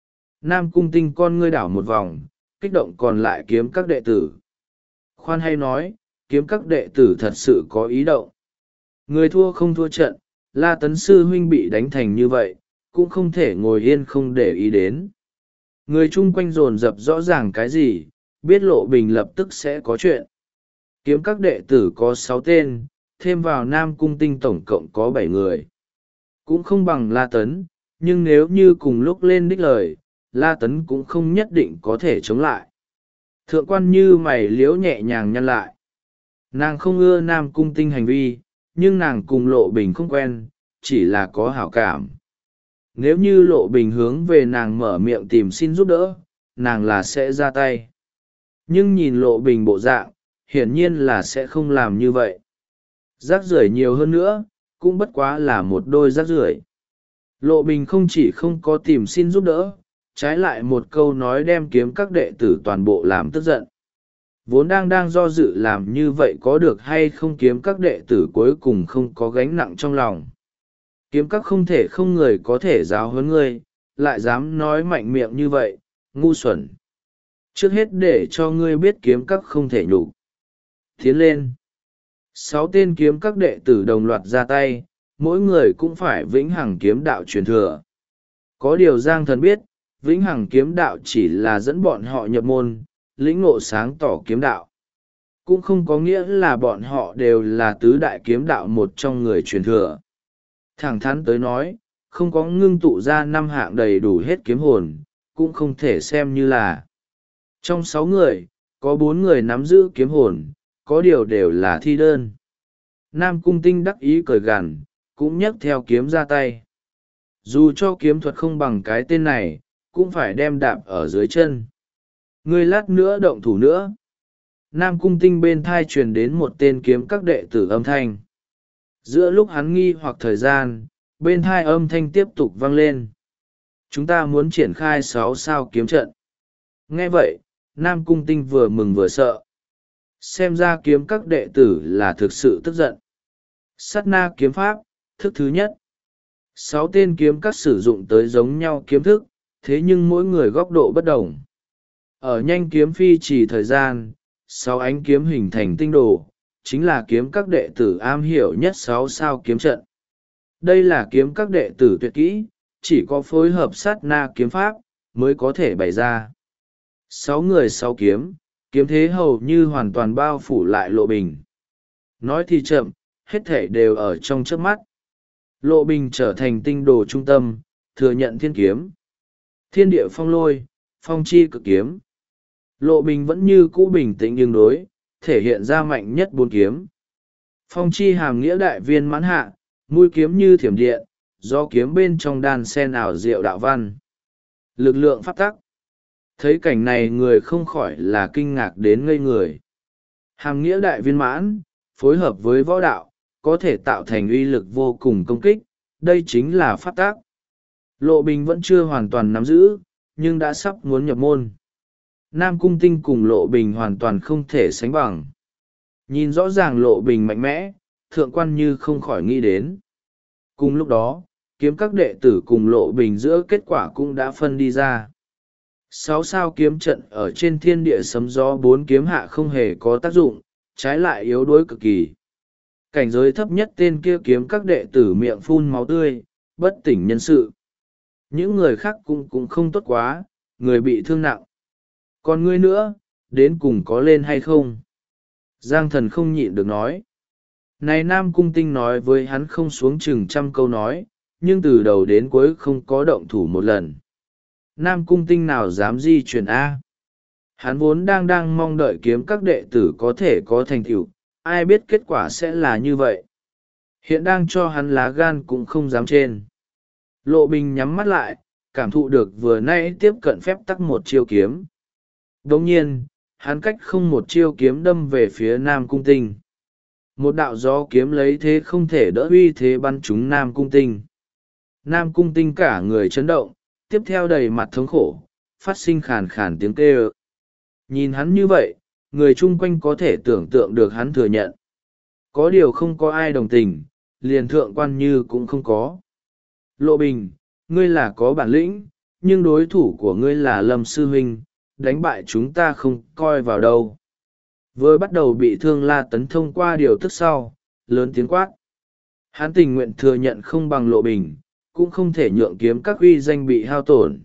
Nam Cung Tinh con ngươi đảo một vòng, kích động còn lại kiếm các đệ tử. Khoan hay nói, kiếm các đệ tử thật sự có ý động. Người thua không thua trận, La Tấn sư huynh bị đánh thành như vậy, cũng không thể ngồi yên không để ý đến. Người chung quanh dồn dập rõ ràng cái gì, biết Lộ Bình lập tức sẽ có chuyện. Kiếm các đệ tử có 6 tên, thêm vào Nam Cung Tinh tổng cộng có 7 người. Cũng không bằng La Tấn, nhưng nếu như cùng lúc lên đích lời, La Tấn cũng không nhất định có thể chống lại. Thượng Quan Như mày liếu nhẹ nhàng nhăn lại. Nàng không ưa Nam Cung Tinh hành vi, nhưng nàng cùng Lộ Bình không quen, chỉ là có hảo cảm. Nếu như Lộ Bình hướng về nàng mở miệng tìm xin giúp đỡ, nàng là sẽ ra tay. Nhưng nhìn Lộ Bình bộ dạng, hiển nhiên là sẽ không làm như vậy. Rác rưởi nhiều hơn nữa, cũng bất quá là một đôi rác rưởi. Lộ Bình không chỉ không có tìm xin giúp đỡ, trái lại một câu nói đem kiếm các đệ tử toàn bộ làm tức giận. Vốn đang do dự làm như vậy có được hay không, kiếm các đệ tử cuối cùng không có gánh nặng trong lòng. Kiếm các không thể không người có thể giáo huấn ngươi, lại dám nói mạnh miệng như vậy, ngu xuẩn. Trước hết để cho ngươi biết kiếm các không thể nhục. Tiến lên. 6 tên kiếm các đệ tử đồng loạt ra tay, mỗi người cũng phải vĩnh hằng kiếm đạo truyền thừa. Có điều Giang Thần biết, vĩnh hằng kiếm đạo chỉ là dẫn bọn họ nhập môn, lĩnh ngộ sáng tỏ kiếm đạo. Cũng không có nghĩa là bọn họ đều là tứ đại kiếm đạo một trong người truyền thừa. Thẳng thắn tới nói, không có ngưng tụ ra 5 hạng đầy đủ hết kiếm hồn, cũng không thể xem như là. Trong 6 người, có 4 người nắm giữ kiếm hồn, có điều đều là thi đơn. Nam Cung Tinh đắc ý cười gằn, cũng nhấc theo kiếm ra tay. Dù cho kiếm thuật không bằng cái tên này, cũng phải đem đạp ở dưới chân. Ngươi lát nữa động thủ nữa. Nam Cung Tinh bên thai truyền đến một tên kiếm các đệ tử âm thanh. Giữa lúc hắn nghi hoặc thời gian, bên thai âm thanh tiếp tục vang lên. Chúng ta muốn triển khai 6 sao kiếm trận. Nghe vậy, Nam Cung Tinh vừa mừng vừa sợ. Xem ra kiếm các đệ tử là thực sự tức giận. Sát na kiếm pháp, thức thứ nhất. 6 tên kiếm các sử dụng tới giống nhau kiếm thức, thế nhưng mỗi người góc độ bất đồng. Ở nhanh kiếm phi chỉ thời gian, 6 ánh kiếm hình thành tinh đồ, chính là kiếm các đệ tử am hiểu nhất 6 sao kiếm trận. Đây là kiếm các đệ tử tuyệt kỹ, chỉ có phối hợp sát na kiếm pháp, mới có thể bày ra. 6 người 6 kiếm, kiếm thế hầu như hoàn toàn bao phủ lại Lộ Bình. Nói thì chậm, hết thể đều ở trong chớp mắt. Lộ Bình trở thành tinh đồ trung tâm, thừa nhận thiên kiếm. Thiên địa phong lôi, phong chi cực kiếm. Lộ Bình vẫn như cũ bình tĩnh nhưng đối, thể hiện ra mạnh nhất bốn kiếm. Phong chi hàm nghĩa đại viên mãn hạ, mũi kiếm như thiểm điện, do kiếm bên trong đan sen ảo diệu đạo văn. Lực lượng pháp tắc. Thấy cảnh này người không khỏi là kinh ngạc đến ngây người. Hàm nghĩa đại viên mãn, phối hợp với võ đạo, có thể tạo thành uy lực vô cùng công kích, đây chính là pháp tắc. Lộ Bình vẫn chưa hoàn toàn nắm giữ, nhưng đã sắp muốn nhập môn. Nam Cung Tinh cùng Lộ Bình hoàn toàn không thể sánh bằng. Nhìn rõ ràng Lộ Bình mạnh mẽ, thượng quan như không khỏi nghĩ đến. Cùng lúc đó, kiếm các đệ tử cùng Lộ Bình giữa kết quả cũng đã phân đi ra. 6 sao kiếm trận ở trên thiên địa sấm gió 4 kiếm hạ không hề có tác dụng, trái lại yếu đuối cực kỳ. Cảnh giới thấp nhất tên kia kiếm các đệ tử miệng phun máu tươi, bất tỉnh nhân sự. Những người khác cũng không tốt quá, người bị thương nặng. Còn ngươi nữa, đến cùng có lên hay không? Giang Thần không nhịn được nói. Này Nam Cung Tinh nói với hắn không xuống chừng 100 câu nói, nhưng từ đầu đến cuối không có động thủ một lần. Nam Cung Tinh nào dám di chuyển A? Hắn vốn đang mong đợi kiếm các đệ tử có thể có thành tựu, ai biết kết quả sẽ là như vậy. Hiện đang cho hắn lá gan cũng không dám trên. Lộ Bình nhắm mắt lại, cảm thụ được vừa nãy tiếp cận phép tắc một chiêu kiếm. Đồng nhiên, hắn cách không một chiêu kiếm đâm về phía Nam Cung Tinh. Một đạo gió kiếm lấy thế không thể đỡ uy thế bắn trúng Nam Cung Tinh. Nam Cung Tinh cả người chấn động, tiếp theo đầy mặt thống khổ, phát sinh khàn khàn tiếng kêu. Nhìn hắn như vậy, người chung quanh có thể tưởng tượng được hắn thừa nhận. Có điều không có ai đồng tình, liền thượng quan như cũng không có. Lộ Bình, ngươi là có bản lĩnh, nhưng đối thủ của ngươi là Lâm Sư Huynh, đánh bại chúng ta không coi vào đâu. Vừa bắt đầu bị thương La Tấn thông qua điều tức sau, lớn tiếng quát. Hắn tình nguyện thừa nhận không bằng Lộ Bình, cũng không thể nhượng kiếm các uy danh bị hao tổn.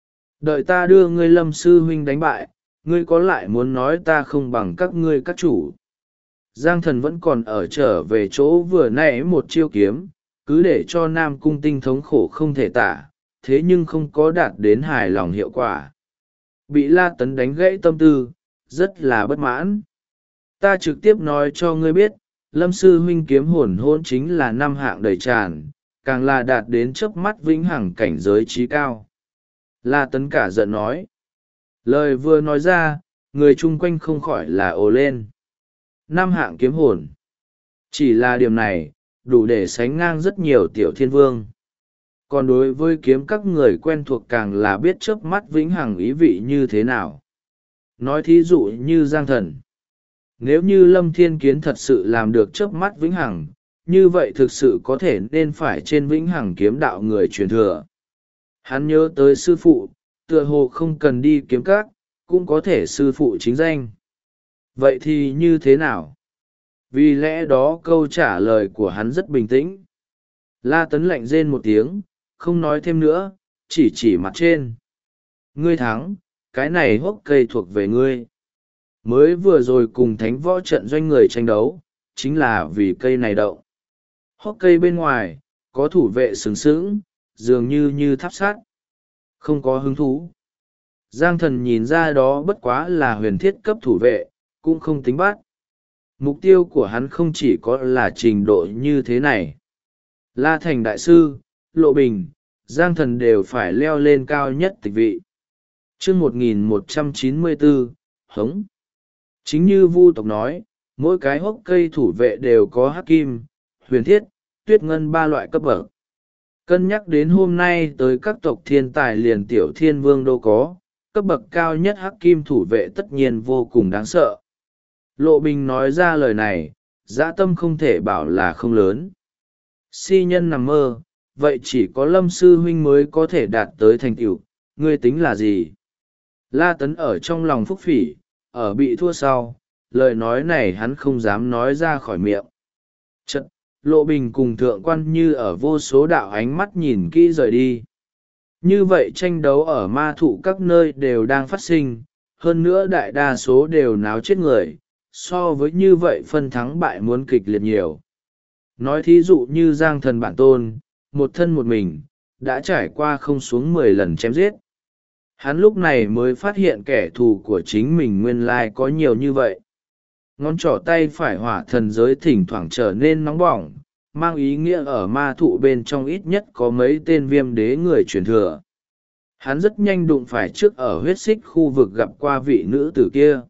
Đợi ta đưa ngươi Lâm Sư Huynh đánh bại, ngươi có lại muốn nói ta không bằng các ngươi các chủ. Giang Thần vẫn còn ở trở về chỗ vừa nãy một chiêu kiếm, cứ để cho Nam Cung Tinh thống khổ không thể tả, thế nhưng không có đạt đến hài lòng hiệu quả. Bị La Tấn đánh gãy tâm tư, rất là bất mãn. Ta trực tiếp nói cho ngươi biết, Lâm Sư Huynh kiếm hồn hôn chính là 5 hạng đầy tràn, càng là đạt đến chớp mắt vĩnh hằng cảnh giới trí cao. La Tấn cả giận nói. Lời vừa nói ra, người chung quanh không khỏi là ồ lên. 5 hạng kiếm hồn. Chỉ là điểm này, đủ để sánh ngang rất nhiều tiểu thiên vương. Còn đối với kiếm các người quen thuộc càng là biết chớp mắt vĩnh hằng ý vị như thế nào. Nói thí dụ như Giang Thần. Nếu như Lâm Thiên Kiến thật sự làm được chớp mắt vĩnh hằng, như vậy thực sự có thể nên phải trên vĩnh hằng kiếm đạo người truyền thừa. Hắn nhớ tới sư phụ, tựa hồ không cần đi kiếm các, cũng có thể sư phụ chính danh. Vậy thì như thế nào? Vì lẽ đó câu trả lời của hắn rất bình tĩnh. La Tấn lạnh rên một tiếng, không nói thêm nữa, chỉ mặt trên. Ngươi thắng, cái này hốc cây thuộc về ngươi. Mới vừa rồi cùng thánh võ trận doanh người tranh đấu, chính là vì cây này đậu. Hốc cây bên ngoài, có thủ vệ sừng sững, dường như tháp sắt. Không có hứng thú. Giang Thần nhìn ra đó bất quá là huyền thiết cấp thủ vệ, cũng không tính bắt. Mục tiêu của hắn không chỉ có là trình độ như thế này. La Thành Đại Sư, Lộ Bình, Giang Thần đều phải leo lên cao nhất tịch vị. chương 1194, hống. Chính như Vu tộc nói, mỗi cái hốc cây thủ vệ đều có hắc kim, huyền thiết, tuyết ngân 3 loại cấp bậc. Cân nhắc đến hôm nay tới các tộc thiên tài liền tiểu thiên vương đâu có, cấp bậc cao nhất hắc kim thủ vệ tất nhiên vô cùng đáng sợ. Lộ Bình nói ra lời này, dã tâm không thể bảo là không lớn. Si nhân nằm mơ, vậy chỉ có Lâm Sư Huynh mới có thể đạt tới thành tựu, ngươi tính là gì? La Tấn ở trong lòng phúc phỉ, ở bị thua sau, lời nói này hắn không dám nói ra khỏi miệng. Chật, Lộ Bình cùng thượng quan như ở vô số đạo ánh mắt nhìn kỹ rời đi. Như vậy tranh đấu ở ma thụ các nơi đều đang phát sinh, hơn nữa đại đa số đều náo chết người, so với như vậy phân thắng bại muốn kịch liệt nhiều. Nói thí dụ như Giang Thần bản tôn, một thân một mình, đã trải qua không xuống 10 lần chém giết. Hắn lúc này mới phát hiện kẻ thù của chính mình nguyên lai có nhiều như vậy. Ngón trỏ tay phải hỏa thần giới thỉnh thoảng trở nên nóng bỏng, mang ý nghĩa ở ma thụ bên trong ít nhất có mấy tên viêm đế người truyền thừa. Hắn rất nhanh đụng phải trước ở huyết xích khu vực gặp qua vị nữ tử kia.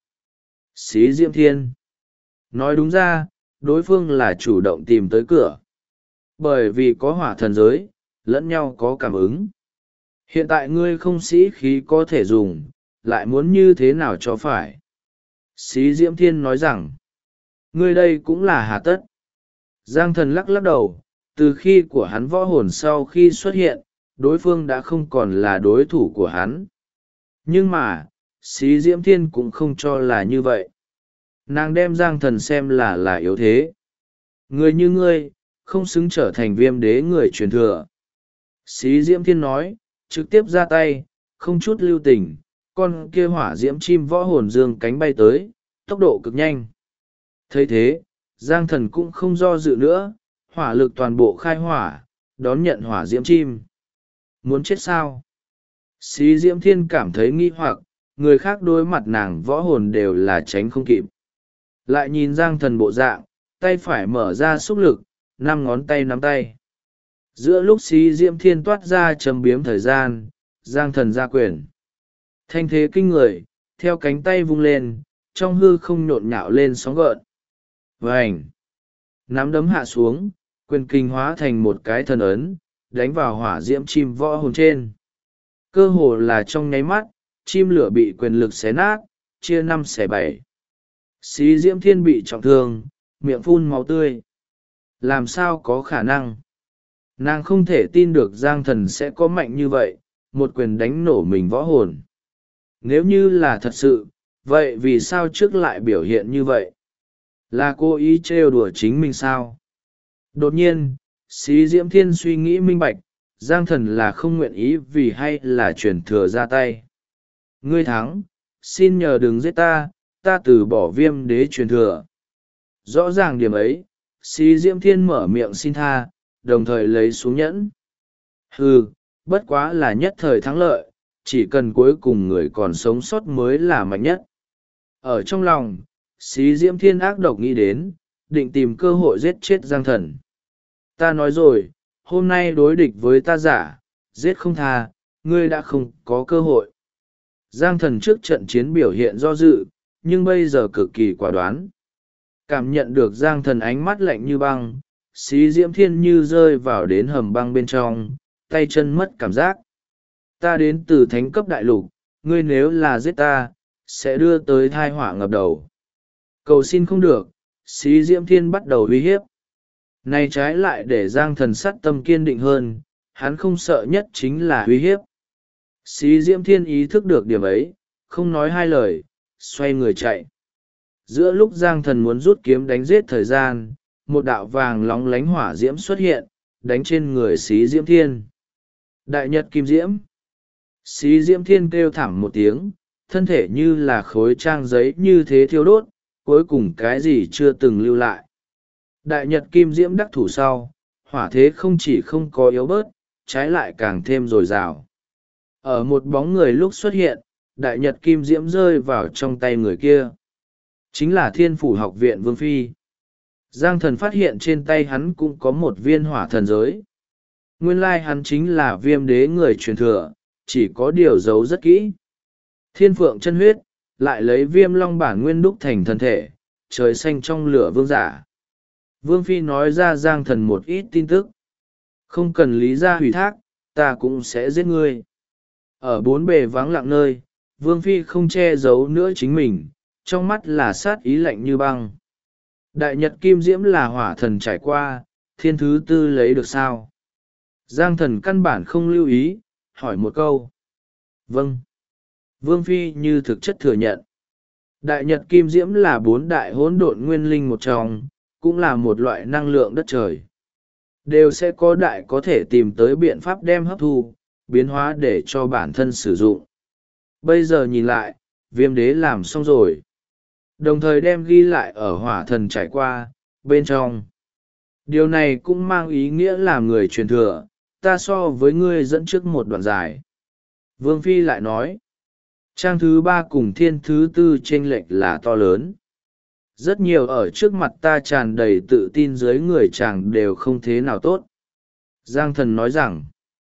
Xí Diễm Thiên. Nói đúng ra, đối phương là chủ động tìm tới cửa. Bởi vì có hỏa thần giới, lẫn nhau có cảm ứng. Hiện tại ngươi không sĩ khí có thể dùng, lại muốn như thế nào cho phải. Xí Diễm Thiên nói rằng, ngươi đây cũng là hà tất. Giang Thần lắc lắc đầu, từ khi của hắn võ hồn sau khi xuất hiện, đối phương đã không còn là đối thủ của hắn. Nhưng mà, Xí Diễm Thiên cũng không cho là như vậy. Nàng đem Giang Thần xem là yếu thế. Người như ngươi, không xứng trở thành viêm đế người truyền thừa. Xí Diễm Thiên nói, trực tiếp ra tay, không chút lưu tình, con kia hỏa diễm chim võ hồn dương cánh bay tới, tốc độ cực nhanh. Thấy thế, Giang Thần cũng không do dự nữa, hỏa lực toàn bộ khai hỏa, đón nhận hỏa diễm chim. Muốn chết sao? Xí Diễm Thiên cảm thấy nghi hoặc, người khác đối mặt nàng võ hồn đều là tránh không kịp. Lại nhìn Giang Thần bộ dạng, tay phải mở ra xúc lực, 5 ngón tay nắm tay. Giữa lúc Xí Diễm Thiên toát ra châm biếm thời gian, Giang Thần ra quyền. Thanh thế kinh người, theo cánh tay vung lên, trong hư không nhộn nhạo lên sóng gợn. Vành! Nắm đấm hạ xuống, quyền kinh hóa thành một cái thần ấn, đánh vào hỏa diễm chim võ hồn trên. Cơ hồ là trong nháy mắt, chim lửa bị quyền lực xé nát, chia 5 xẻ 7. Xí Diễm Thiên bị trọng thương, miệng phun máu tươi. Làm sao có khả năng? Nàng không thể tin được Giang Thần sẽ có mạnh như vậy, một quyền đánh nổ mình võ hồn. Nếu như là thật sự, vậy vì sao trước lại biểu hiện như vậy? Là cố ý trêu đùa chính mình sao? Đột nhiên, Xí Diễm Thiên suy nghĩ minh bạch, Giang Thần là không nguyện ý vì hay là chuyển thừa ra tay. Ngươi thắng, xin nhờ đừng giết ta, ta từ bỏ viêm đế truyền thừa. Rõ ràng điểm ấy, Xí Diễm Thiên mở miệng xin tha, đồng thời lấy xuống nhẫn. Bất quá là nhất thời thắng lợi, chỉ cần cuối cùng người còn sống sót mới là mạnh nhất. Ở trong lòng, Xí Diễm Thiên ác độc nghĩ đến, định tìm cơ hội giết chết Giang Thần. Ta nói rồi, hôm nay đối địch với ta giả, giết không tha, ngươi đã không có cơ hội. Giang Thần trước trận chiến biểu hiện do dự, nhưng bây giờ cực kỳ quả đoán. Cảm nhận được Giang Thần ánh mắt lạnh như băng, Xí Diễm Thiên như rơi vào đến hầm băng bên trong, tay chân mất cảm giác. Ta đến từ thánh cấp đại lục, ngươi nếu là giết ta, sẽ đưa tới thai họa ngập đầu. Cầu xin không được, Xí Diễm Thiên bắt đầu uy hiếp. Này trái lại để Giang Thần sát tâm kiên định hơn, hắn không sợ nhất chính là uy hiếp. Xí Diễm Thiên ý thức được điểm ấy, không nói hai lời, xoay người chạy. Giữa lúc Giang Thần muốn rút kiếm đánh giết thời gian, một đạo vàng lóng lánh hỏa diễm xuất hiện, đánh trên người Xí Diễm Thiên. Đại nhật kim diễm. Xí Diễm Thiên kêu thảm một tiếng, thân thể như là khối trang giấy như thế thiêu đốt, cuối cùng cái gì chưa từng lưu lại. Đại nhật kim diễm đắc thủ sau, hỏa thế không chỉ không có yếu bớt, trái lại càng thêm dồi dào. Ở một bóng người lúc xuất hiện, đại nhật kim diễm rơi vào trong tay người kia. Chính là Thiên Phủ Học viện Vương Phi. Giang Thần phát hiện trên tay hắn cũng có một viên hỏa thần giới. Nguyên lai hắn chính là viêm đế người truyền thừa, chỉ có điều giấu rất kỹ. Thiên Phượng chân huyết, lại lấy viêm long bản nguyên đúc thành thân thể, trời xanh trong lửa vương giả. Vương Phi nói ra Giang Thần một ít tin tức. Không cần lý ra hủy thác, ta cũng sẽ giết ngươi. Ở bốn bề vắng lặng nơi, Vương Phi không che giấu nữa chính mình, trong mắt là sát ý lạnh như băng. Đại nhật kim diễm là hỏa thần trải qua, thiên thứ tư lấy được sao? Giang Thần căn bản không lưu ý, hỏi một câu. Vâng. Vương Phi như thực chất thừa nhận. Đại nhật kim diễm là 4 đại hỗn độn nguyên linh một trong, cũng là một loại năng lượng đất trời. Đều sẽ có đại có thể tìm tới biện pháp đem hấp thu, biến hóa để cho bản thân sử dụng. Bây giờ nhìn lại, viêm đế làm xong rồi. Đồng thời đem ghi lại ở hỏa thần trải qua, bên trong. Điều này cũng mang ý nghĩa là người truyền thừa, ta so với ngươi dẫn trước một đoạn dài. Vương Phi lại nói, trang thứ ba cùng thiên thứ tư chênh lệch là to lớn. Rất nhiều ở trước mặt ta tràn đầy tự tin dưới người chàng đều không thế nào tốt. Giang Thần nói rằng,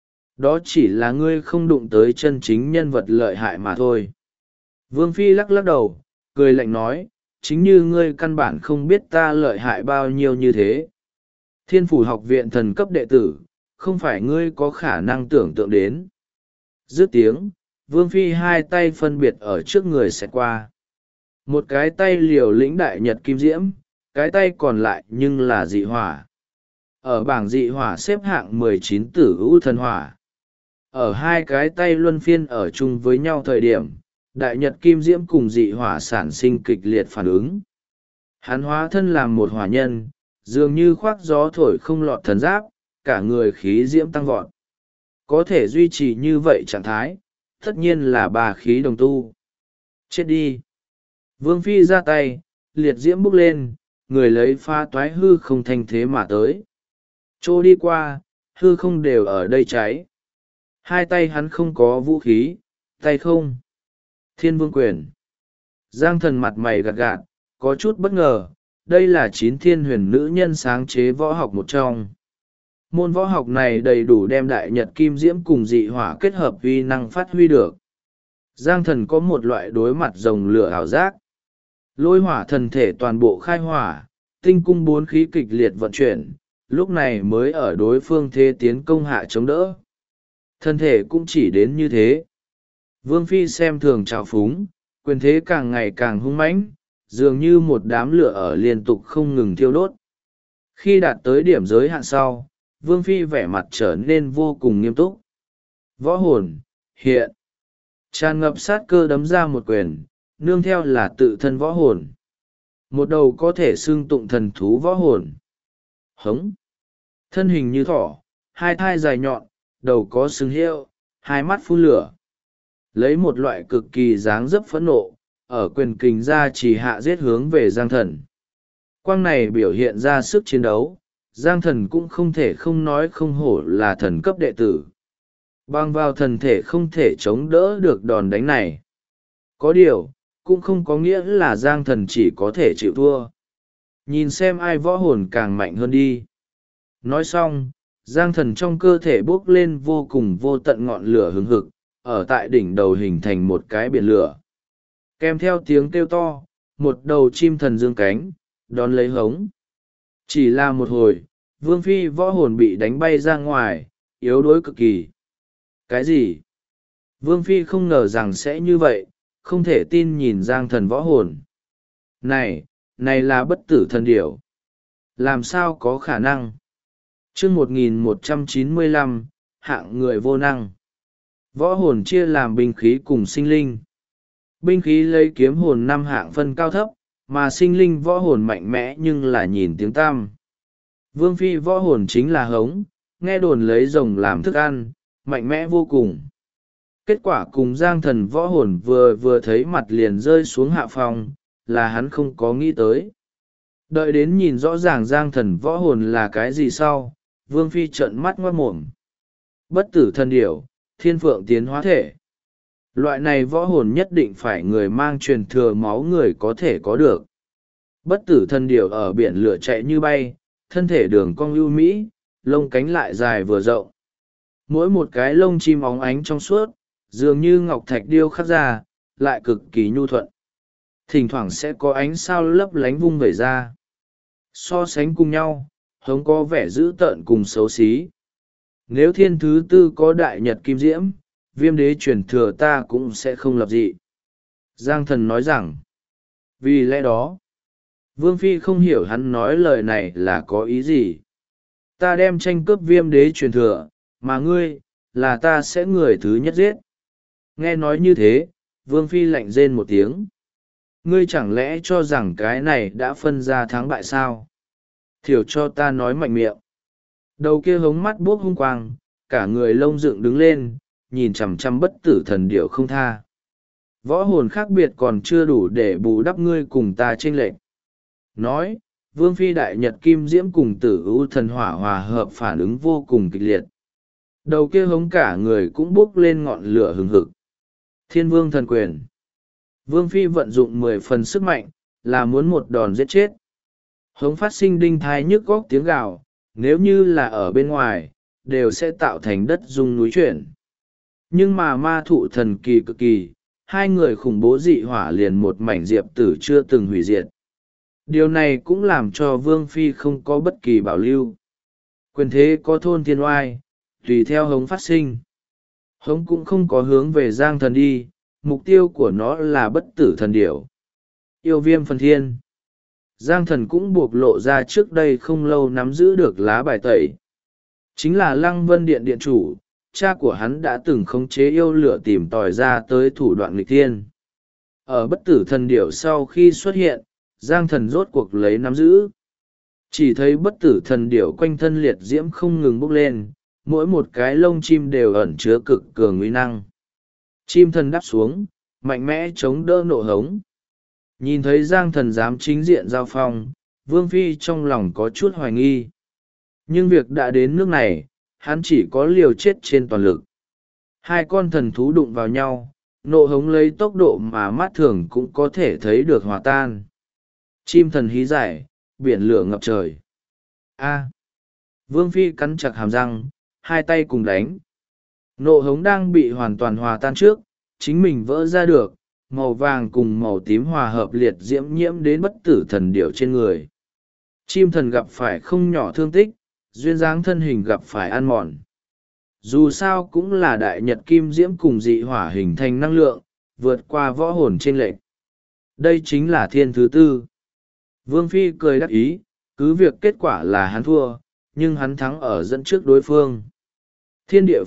đó chỉ là ngươi không đụng tới chân chính nhân vật lợi hại mà thôi. Vương Phi lắc lắc đầu, cười lạnh nói, chính như ngươi căn bản không biết ta lợi hại bao nhiêu như thế. Thiên Phủ học viện thần cấp đệ tử, không phải ngươi có khả năng tưởng tượng đến. Dứt tiếng, Vương Phi hai tay phân biệt ở trước người xẹt qua. Một cái tay liều lĩnh đại nhật kim diễm, cái tay còn lại nhưng là dị hỏa. Ở bảng dị hỏa xếp hạng 19 tử ưu thần hỏa. Ở hai cái tay luân phiên ở chung với nhau thời điểm, đại nhật kim diễm cùng dị hỏa sản sinh kịch liệt phản ứng. Hắn hóa thân làm một hỏa nhân, dường như khoác gió thổi không lọt thần giáp, cả người khí diễm tăng vọt. Có thể duy trì như vậy trạng thái, tất nhiên là bà khí đồng tu. Chết đi! Vương Phi ra tay, liệt diễm bốc lên, người lấy pha toái hư không thành thế mà tới. Trô đi qua, hư không đều ở đây cháy. Hai tay hắn không có vũ khí, tay không. Thiên Vương Quyền. Giang Thần mặt mày gạt gạt, có chút bất ngờ, đây là 9 thiên huyền nữ nhân sáng chế võ học một trong. Môn võ học này đầy đủ đem đại nhật kim diễm cùng dị hỏa kết hợp uy năng phát huy được. Giang Thần có một loại đối mặt rồng lửa ảo giác. Lôi hỏa thần thể toàn bộ khai hỏa, tinh cung 4 khí kịch liệt vận chuyển, lúc này mới ở đối phương thế tiến công hạ chống đỡ. Thân thể cũng chỉ đến như thế. Vương Phi xem thường trào phúng, quyền thế càng ngày càng hung mãnh, dường như một đám lửa ở liên tục không ngừng thiêu đốt. Khi đạt tới điểm giới hạn sau, Vương Phi vẻ mặt trở nên vô cùng nghiêm túc. Võ hồn, hiện. Tràn ngập sát cơ đấm ra một quyền, nương theo là tự thân võ hồn. Một đầu có thể xưng tụng thần thú võ hồn. Hống. Thân hình như thỏ, hai thai dài nhọn, đầu có sừng hiệu, hai mắt phun lửa. Lấy một loại cực kỳ dáng dấp phẫn nộ, ở quyền kình ra chỉ hạ giết hướng về Giang Thần. Quang này biểu hiện ra sức chiến đấu, Giang Thần cũng không thể không nói không hổ là thần cấp đệ tử. Bằng vào thần thể không thể chống đỡ được đòn đánh này. Có điều, cũng không có nghĩa là Giang Thần chỉ có thể chịu thua. Nhìn xem ai võ hồn càng mạnh hơn đi. Nói xong, Giang Thần trong cơ thể bốc lên vô cùng vô tận ngọn lửa hừng hực, ở tại đỉnh đầu hình thành một cái biển lửa. Kèm theo tiếng kêu to, một đầu chim thần dương cánh, đón lấy hống. Chỉ là một hồi, Vương Phi võ hồn bị đánh bay ra ngoài, yếu đuối cực kỳ. Cái gì? Vương Phi không ngờ rằng sẽ như vậy, không thể tin nhìn Giang Thần võ hồn. Này là bất tử thần điểu. Làm sao có khả năng? Chương 1195, hạng người vô năng. Võ hồn chia làm binh khí cùng sinh linh. Binh khí lấy kiếm hồn 5 hạng phân cao thấp, mà sinh linh võ hồn mạnh mẽ nhưng là nhìn tiếng tăm. Vương Phi võ hồn chính là hống, nghe đồn lấy rồng làm thức ăn, mạnh mẽ vô cùng. Kết quả cùng Giang Thần võ hồn vừa thấy mặt liền rơi xuống hạ phòng, là hắn không có nghĩ tới. Đợi đến nhìn rõ ràng Giang Thần võ hồn là cái gì sau, Vương Phi trợn mắt ngoát mồm. Bất tử thần điểu, thiên phượng tiến hóa thể. Loại này võ hồn nhất định phải người mang truyền thừa máu người có thể có được. Bất tử thần điểu ở biển lửa chạy như bay, thân thể đường cong ưu mỹ, lông cánh lại dài vừa rộng. Mỗi một cái lông chim óng ánh trong suốt, dường như ngọc thạch điêu khắc ra, lại cực kỳ nhu thuận. Thỉnh thoảng sẽ có ánh sao lấp lánh vung vẩy ra. So sánh cùng nhau, hống có vẻ dữ tợn cùng xấu xí. Nếu thiên thứ tư có đại nhật kim diễm, Viêm đế truyền thừa ta cũng sẽ không lập dị. Giang Thần nói rằng, vì lẽ đó, Vương Phi không hiểu hắn nói lời này là có ý gì. Ta đem tranh cướp Viêm đế truyền thừa, mà ngươi, là ta sẽ người thứ nhất giết. Nghe nói như thế, Vương Phi lạnh rên một tiếng. Ngươi chẳng lẽ cho rằng cái này đã phân ra thắng bại sao? Thiểu cho ta nói mạnh miệng. Đầu kia hống mắt buốc hung quang, cả người lông dựng đứng lên, nhìn chằm chằm bất tử thần điểu không tha. Võ hồn khác biệt còn chưa đủ để bù đắp ngươi cùng ta chênh lệch. Nói, Vương Phi đại nhật kim diễm cùng tử ưu thần hỏa hòa hợp phản ứng vô cùng kịch liệt. Đầu kia hống cả người cũng bốc lên ngọn lửa hừng hực. Thiên vương thần quyền. Vương phi vận dụng 10 phần sức mạnh, là muốn một đòn giết chết. Hống phát sinh đinh thai nhức góc tiếng gào, nếu như là ở bên ngoài, đều sẽ tạo thành đất rung núi chuyển. Nhưng mà ma thụ thần kỳ cực kỳ, hai người khủng bố dị hỏa liền một mảnh diệp tử chưa từng hủy diệt. Điều này cũng làm cho Vương Phi không có bất kỳ bảo lưu. Quyền thế có thôn thiên oai, tùy theo hống phát sinh. Hống cũng không có hướng về Giang Thần đi, mục tiêu của nó là bất tử thần điểu. Yêu viêm phần thiên. Giang Thần cũng buộc lộ ra trước đây không lâu nắm giữ được lá bài tẩy. Chính là Lăng Vân Điện điện chủ, cha của hắn đã từng khống chế yêu lửa tìm tòi ra tới thủ đoạn nghịch thiên. Ở bất tử thần điểu sau khi xuất hiện, Giang Thần rốt cuộc lấy nắm giữ. Chỉ thấy bất tử thần điểu quanh thân liệt diễm không ngừng bốc lên, mỗi một cái lông chim đều ẩn chứa cực cường uy năng. Chim thần đáp xuống, mạnh mẽ chống đỡ nộ hống. Nhìn thấy Giang Thần dám chính diện giao phong, Vương Phi trong lòng có chút hoài nghi. Nhưng việc đã đến nước này, hắn chỉ có liều chết trên toàn lực. Hai con thần thú đụng vào nhau, nộ hống lấy tốc độ mà mắt thường cũng có thể thấy được hòa tan. Chim thần hí giải, biển lửa ngập trời. A. Vương Phi cắn chặt hàm răng, hai tay cùng đánh. Nộ hống đang bị hoàn toàn hòa tan trước, chính mình vỡ ra được, màu vàng cùng màu tím hòa hợp liệt diễm nhiễm đến bất tử thần điểu trên người. Chim thần gặp phải không nhỏ thương tích, duyên dáng thân hình gặp phải ăn mòn. Dù sao cũng là đại nhật kim diễm cùng dị hỏa hình thành năng lượng, vượt qua võ hồn chênh lệch. Đây chính là thiên thứ tư. Vương Phi cười đắc ý, cứ việc kết quả là hắn thua, nhưng hắn thắng ở dẫn trước đối phương. Thiên địa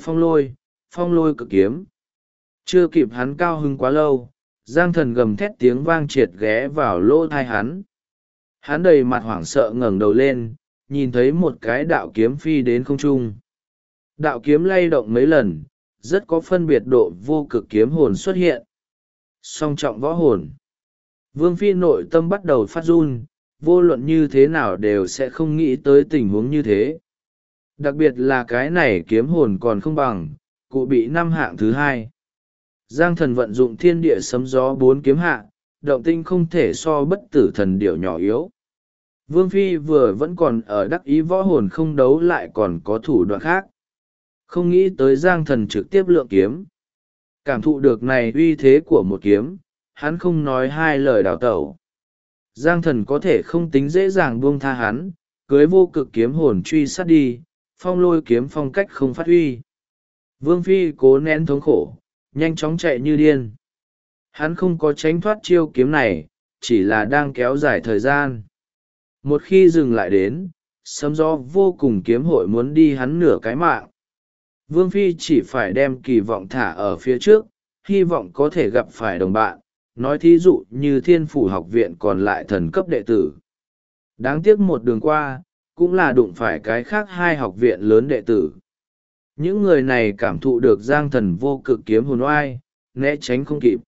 phong lôi cực kiếm. Chưa kịp hắn cao hứng quá lâu, Giang Thần gầm thét tiếng vang triệt ghé vào lỗ thai hắn. Hắn đầy mặt hoảng sợ ngẩng đầu lên, nhìn thấy một cái đạo kiếm phi đến không trung. Đạo kiếm lay động mấy lần, rất có phân biệt độ vô cực kiếm hồn xuất hiện. Song trọng võ hồn. Vương Phi nội tâm bắt đầu phát run, vô luận như thế nào đều sẽ không nghĩ tới tình huống như thế. Đặc biệt là cái này kiếm hồn còn không bằng, cụ bị 5 hạng thứ 2. Giang Thần vận dụng thiên địa sấm gió 4 kiếm hạ, động tinh không thể so bất tử thần điểu nhỏ yếu. Vương Phi vừa vẫn còn ở đắc ý võ hồn không đấu lại còn có thủ đoạn khác. Không nghĩ tới Giang Thần trực tiếp lượng kiếm. Cảm thụ được này uy thế của một kiếm, hắn không nói hai lời đào tẩu. Giang Thần có thể không tính dễ dàng buông tha hắn, cưới vô cực kiếm hồn truy sát đi, phong lôi kiếm phong cách không phát huy. Vương Phi cố nén thống khổ, nhanh chóng chạy như điên. Hắn không có tránh thoát chiêu kiếm này, chỉ là đang kéo dài thời gian. Một khi dừng lại đến, sấm gió vô cùng kiếm hội muốn đi hắn nửa cái mạng. Vương Phi chỉ phải đem kỳ vọng thả ở phía trước, hy vọng có thể gặp phải đồng bạn, nói thí dụ như Thiên Phủ học viện còn lại thần cấp đệ tử. Đáng tiếc một đường qua, cũng là đụng phải cái khác 2 học viện lớn đệ tử. Những người này cảm thụ được Giang Thần vô cực kiếm hồn oai, né tránh không kịp.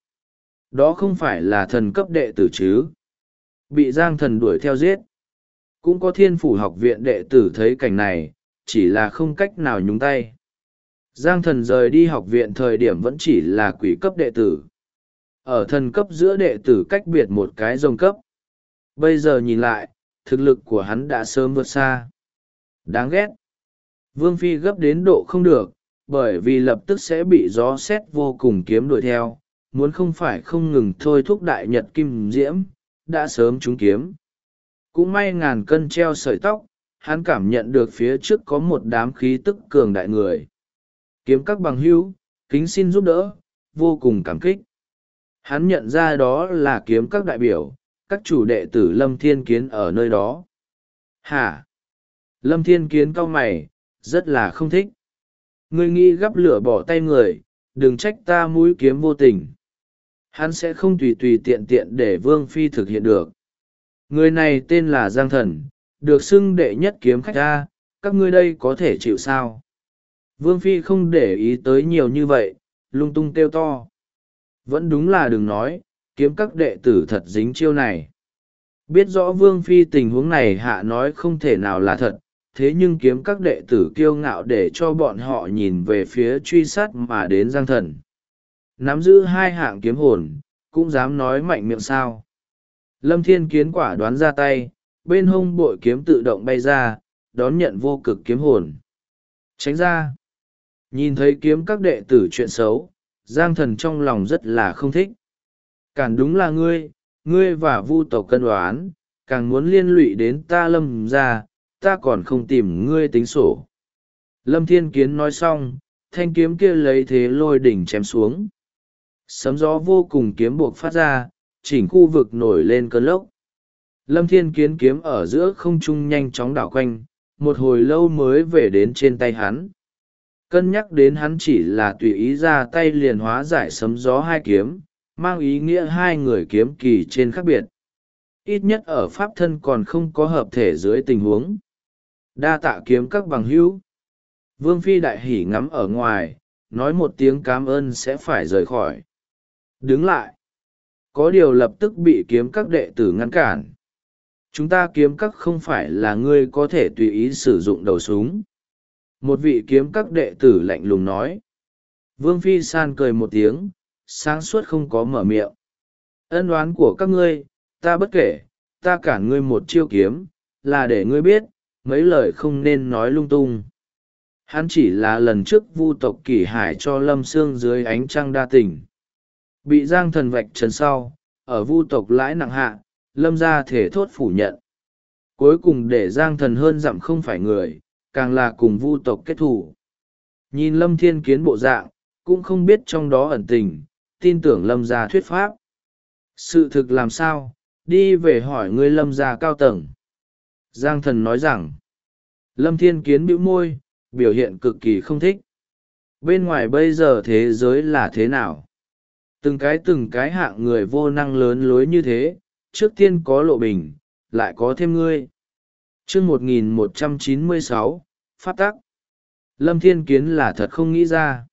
Đó không phải là thần cấp đệ tử chứ. Bị Giang Thần đuổi theo giết. Cũng có Thiên Phủ học viện đệ tử thấy cảnh này, chỉ là không cách nào nhúng tay. Giang Thần rời đi học viện thời điểm vẫn chỉ là quỷ cấp đệ tử. Ở thần cấp giữa đệ tử cách biệt một cái rồng cấp. Bây giờ nhìn lại, thực lực của hắn đã sớm vượt xa. Đáng ghét. Vương Phi gấp đến độ không được, bởi vì lập tức sẽ bị gió xét vô cùng kiếm đuổi theo, muốn không phải không ngừng thôi thúc đại nhật kim diễm, đã sớm trúng kiếm. Cũng may ngàn cân treo sợi tóc, hắn cảm nhận được phía trước có một đám khí tức cường đại người. Kiếm các bằng hữu, kính xin giúp đỡ, vô cùng cảm kích. Hắn nhận ra đó là kiếm các đại biểu, các chủ đệ tử Lâm Thiên Kiến ở nơi đó. Hả? Lâm Thiên Kiến cau mày, rất là không thích. Ngươi nghĩ gắp lửa bỏ tay người, đừng trách ta mũi kiếm vô tình. Hắn sẽ không tùy tùy tiện tiện để Vương Phi thực hiện được. Người này tên là Giang Thần, được xưng đệ nhất kiếm khách ra, các ngươi đây có thể chịu sao? Vương Phi không để ý tới nhiều như vậy, lung tung kêu to. Vẫn đúng là đừng nói, kiếm các đệ tử thật dính chiêu này. Biết rõ Vương Phi tình huống này hạ nói không thể nào là thật, thế nhưng kiếm các đệ tử kiêu ngạo để cho bọn họ nhìn về phía truy sát mà đến Giang Thần. Nắm giữ hai hạng kiếm hồn, cũng dám nói mạnh miệng sao. Lâm Thiên Kiến quả đoán ra tay, bên hông bội kiếm tự động bay ra, đón nhận vô cực kiếm hồn. Tránh ra. Nhìn thấy kiếm các đệ tử chuyện xấu, Giang Thần trong lòng rất là không thích. Cản đúng là ngươi và Vu tộc cân đoán, càng muốn liên lụy đến ta Lâm gia, ta còn không tìm ngươi tính sổ. Lâm Thiên Kiến nói xong, thanh kiếm kia lấy thế lôi đỉnh chém xuống. Sấm gió vô cùng kiếm buộc phát ra, chỉnh khu vực nổi lên cơn lốc. Lâm Thiên Kiến kiếm ở giữa không trung nhanh chóng đảo quanh, một hồi lâu mới về đến trên tay hắn. Cân nhắc đến hắn chỉ là tùy ý ra tay liền hóa giải sấm gió hai kiếm, mang ý nghĩa hai người kiếm kỳ trên khác biệt. Ít nhất ở pháp thân còn không có hợp thể dưới tình huống. Đa tạ kiếm các bằng hữu. Vương Phi đại hỉ ngắm ở ngoài, nói một tiếng cảm ơn sẽ phải rời khỏi. Đứng lại. Có điều lập tức bị kiếm các đệ tử ngăn cản. Chúng ta kiếm các không phải là ngươi có thể tùy ý sử dụng đầu súng. Một vị kiếm các đệ tử lạnh lùng nói. Vương Phi san cười một tiếng, sáng suốt không có mở miệng. Ân oán của các ngươi, ta bất kể, ta cản ngươi một chiêu kiếm, là để ngươi biết, mấy lời không nên nói lung tung. Hắn chỉ là lần trước Vu tộc Kỷ Hải cho Lâm Sương dưới ánh trăng đa tình. Bị Giang Thần vạch trần sau, ở Vu tộc lãi nặng hạ, Lâm gia thể thốt phủ nhận. Cuối cùng để Giang Thần hơn dặm không phải người, càng là cùng Vu tộc kết thù. Nhìn Lâm Thiên Kiến bộ dạng, cũng không biết trong đó ẩn tình, tin tưởng Lâm gia thuyết pháp. Sự thực làm sao, đi về hỏi ngươi Lâm gia cao tầng. Giang Thần nói rằng, Lâm Thiên Kiến bĩu môi, biểu hiện cực kỳ không thích. Bên ngoài bây giờ thế giới là thế nào? Từng cái hạng người vô năng lớn lối như thế, trước tiên có Lộ Bình, lại có thêm ngươi. chương 1196, Pháp tắc. Lâm Thiên Kiến là thật không nghĩ ra.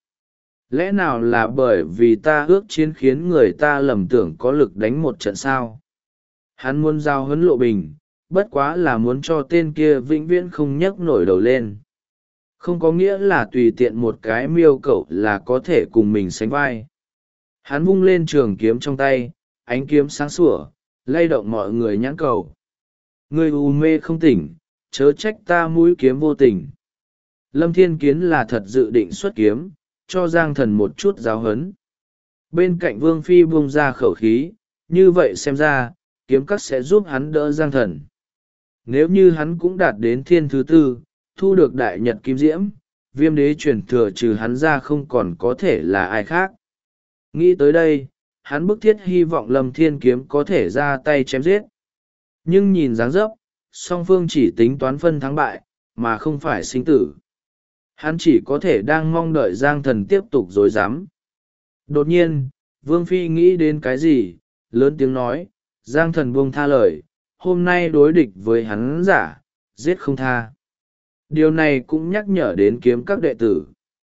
Lẽ nào là bởi vì ta ước chiến khiến người ta lầm tưởng có lực đánh một trận sao? Hắn muốn giao huấn Lộ Bình, bất quá là muốn cho tên kia vĩnh viễn không nhấc nổi đầu lên. Không có nghĩa là tùy tiện một cái miêu cậu là có thể cùng mình sánh vai. Hắn vung lên trường kiếm trong tay, ánh kiếm sáng sủa, lay động mọi người nhãn cầu. Ngươi u mê không tỉnh, chớ trách ta mũi kiếm vô tình. Lâm Thiên Kiến là thật dự định xuất kiếm, cho Giang Thần một chút giáo huấn. Bên cạnh Vương Phi buông ra khẩu khí, như vậy xem ra, kiếm các sẽ giúp hắn đỡ Giang Thần. Nếu như hắn cũng đạt đến thiên thứ tư, thu được đại nhật kim diễm, Viêm đế truyền thừa trừ hắn ra không còn có thể là ai khác. Nghĩ tới đây, hắn bức thiết hy vọng Lâm Thiên Kiếm có thể ra tay chém giết. Nhưng nhìn dáng dấp, song phương chỉ tính toán phân thắng bại, mà không phải sinh tử. Hắn chỉ có thể đang mong đợi Giang Thần tiếp tục dối dám. Đột nhiên, Vương Phi nghĩ đến cái gì, lớn tiếng nói, Giang Thần buông tha lời, hôm nay đối địch với hắn giả, giết không tha. Điều này cũng nhắc nhở đến kiếm các đệ tử.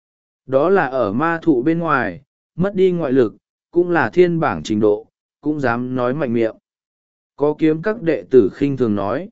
Đó là ở ma thụ bên ngoài, mất đi ngoại lực, cũng là thiên bảng trình độ, cũng dám nói mạnh miệng. Có kiếm các đệ tử khinh thường nói.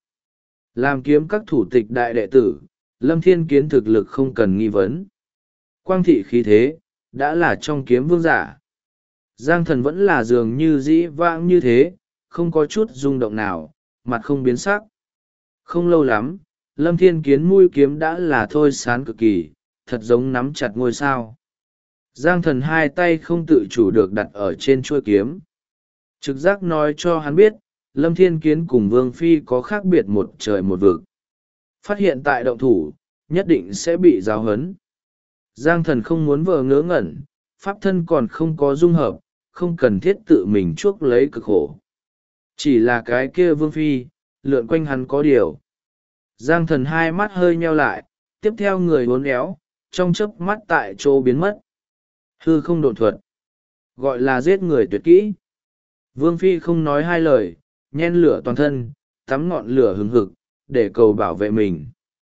Làm kiếm các thủ tịch đại đệ tử, Lâm Thiên Kiến thực lực không cần nghi vấn. Quang thị khí thế, đã là trong kiếm vương giả. Giang Thần vẫn là dường như dĩ vãng như thế, không có chút rung động nào, mặt không biến sắc. Không lâu lắm, Lâm Thiên Kiến mũi kiếm đã là thôi sán cực kỳ, thật giống nắm chặt ngôi sao. Giang Thần hai tay không tự chủ được đặt ở trên chuôi kiếm. Trực giác nói cho hắn biết, Lâm Thiên Kiến cùng Vương Phi có khác biệt một trời một vực. Phát hiện tại động thủ, nhất định sẽ bị giáo huấn. Giang Thần không muốn vờ ngớ ngẩn, pháp thân còn không có dung hợp, không cần thiết tự mình chuốc lấy cực khổ. Chỉ là cái kia Vương Phi, lượn quanh hắn có điều. Giang Thần hai mắt hơi nheo lại, tiếp theo người uốn éo, trong chớp mắt tại chỗ biến mất. Hư không độn thuật, gọi là giết người tuyệt kỹ. Vương Phi không nói hai lời, nhen lửa toàn thân, tắm ngọn lửa hừng hực, để cầu bảo vệ mình.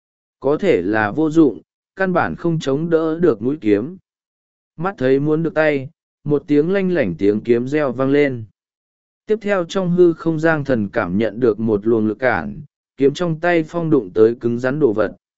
Có thể là vô dụng, căn bản không chống đỡ được mũi kiếm. Mắt thấy muốn được tay, một tiếng lanh lảnh tiếng kiếm reo vang lên. Tiếp theo trong hư không Giang Thần cảm nhận được một luồng lực cản, kiếm trong tay phong đụng tới cứng rắn đồ vật,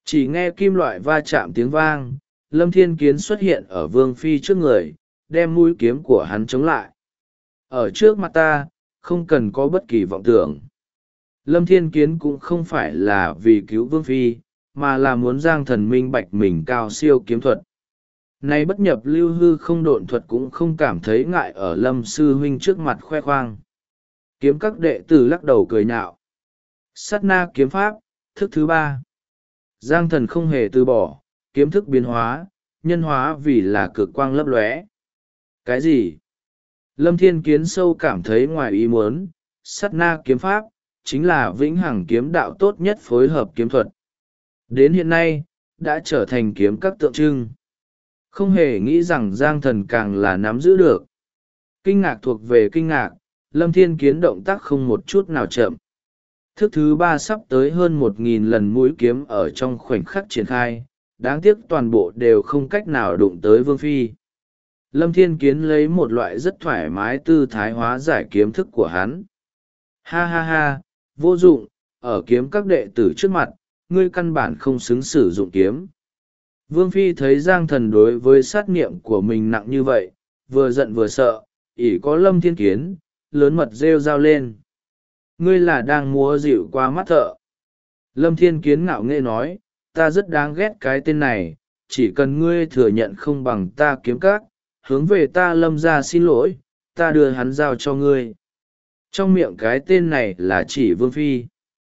Chỉ nghe kim loại va chạm tiếng vang, Lâm Thiên Kiến xuất hiện ở Vương Phi trước người, đem mũi kiếm của hắn chống lại. Ở trước mặt ta, không cần có bất kỳ vọng tưởng. Lâm Thiên Kiến cũng không phải là vì cứu Vương Phi, mà là muốn Giang Thần minh bạch mình cao siêu kiếm thuật. Nay bất nhập lưu hư không độn thuật cũng không cảm thấy ngại ở Lâm Sư Huynh trước mặt khoe khoang. Kiếm các đệ tử lắc đầu cười nhạo. Sát na kiếm pháp, thức thứ 3. Giang Thần không hề từ bỏ, kiếm thức biến hóa, nhân hóa vì là cực quang lấp lóe. Cái gì? Lâm Thiên Kiến sâu cảm thấy ngoài ý muốn, sát na kiếm pháp, chính là vĩnh hằng kiếm đạo tốt nhất phối hợp kiếm thuật. Đến hiện nay, đã trở thành kiếm các tượng trưng. Không hề nghĩ rằng Giang Thần càng là nắm giữ được. Kinh ngạc thuộc về kinh ngạc, Lâm Thiên Kiến động tác không một chút nào chậm. Thức thứ 3 sắp tới hơn 1.000 lần mũi kiếm ở trong khoảnh khắc triển khai, đáng tiếc toàn bộ đều không cách nào đụng tới Vương Phi. Lâm Thiên Kiến lấy một loại rất thoải mái tư thái hóa giải kiếm thức của hắn. Ha ha ha, vô dụng, ở kiếm các đệ tử trước mặt, ngươi căn bản không xứng sử dụng kiếm. Vương Phi thấy Giang Thần đối với sát niệm của mình nặng như vậy, vừa giận vừa sợ, ỷ có Lâm Thiên Kiến, lớn mật rêu rao lên. Ngươi là đang múa dịu qua mắt thợ. Lâm Thiên Kiến ngạo nghễ nói, ta rất đáng ghét cái tên này, chỉ cần ngươi thừa nhận không bằng ta kiếm các, hướng về ta Lâm ra xin lỗi, ta đưa hắn giao cho ngươi. Trong miệng cái tên này là chỉ Vương Phi.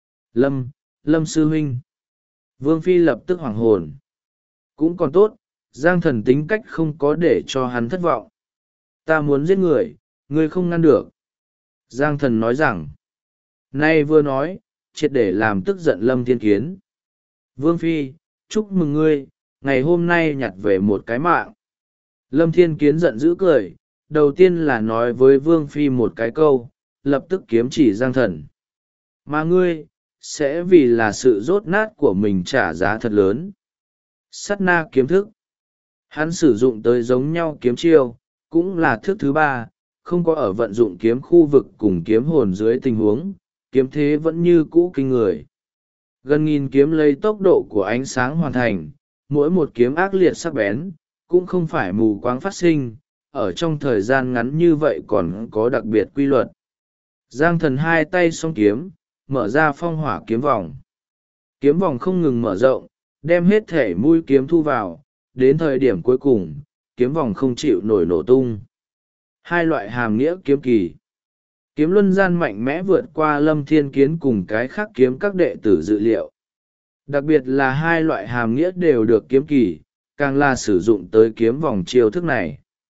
Lâm Sư Huynh. Vương Phi lập tức hoảng hồn. Cũng còn tốt, Giang Thần tính cách không có để cho hắn thất vọng. Ta muốn giết người, ngươi không ngăn được. Giang Thần nói rằng, nay vừa nói, triệt để làm tức giận Lâm Thiên Kiến. Vương Phi, chúc mừng ngươi, ngày hôm nay nhặt về một cái mạng. Lâm Thiên Kiến giận dữ cười, đầu tiên là nói với Vương Phi một cái câu, lập tức kiếm chỉ Giang Thần. Mà ngươi, sẽ vì là sự rốt nát của mình trả giá thật lớn. Sát na kiếm thức. Hắn sử dụng tới giống nhau kiếm chiêu, cũng là thức thứ 3, không có ở vận dụng kiếm khu vực cùng kiếm hồn dưới tình huống, kiếm thế vẫn như cũ kinh người. Gần nghìn kiếm lấy tốc độ của ánh sáng hoàn thành, mỗi một kiếm ác liệt sắc bén, cũng không phải mù quáng phát sinh, ở trong thời gian ngắn như vậy còn có đặc biệt quy luật. Giang Thần hai tay song kiếm, mở ra phong hỏa kiếm vòng. Kiếm vòng không ngừng mở rộng, đem hết thể mũi kiếm thu vào, đến thời điểm cuối cùng, kiếm vòng không chịu nổi nổ tung. Hai loại hàm nghĩa kiếm kỳ. Kiếm luân gian mạnh mẽ vượt qua Lâm Thiên Kiến cùng cái khác kiếm các đệ tử dự liệu. Đặc biệt là hai loại hàm nghĩa đều được kiếm kỳ, càng là sử dụng tới kiếm vòng chiêu thức này.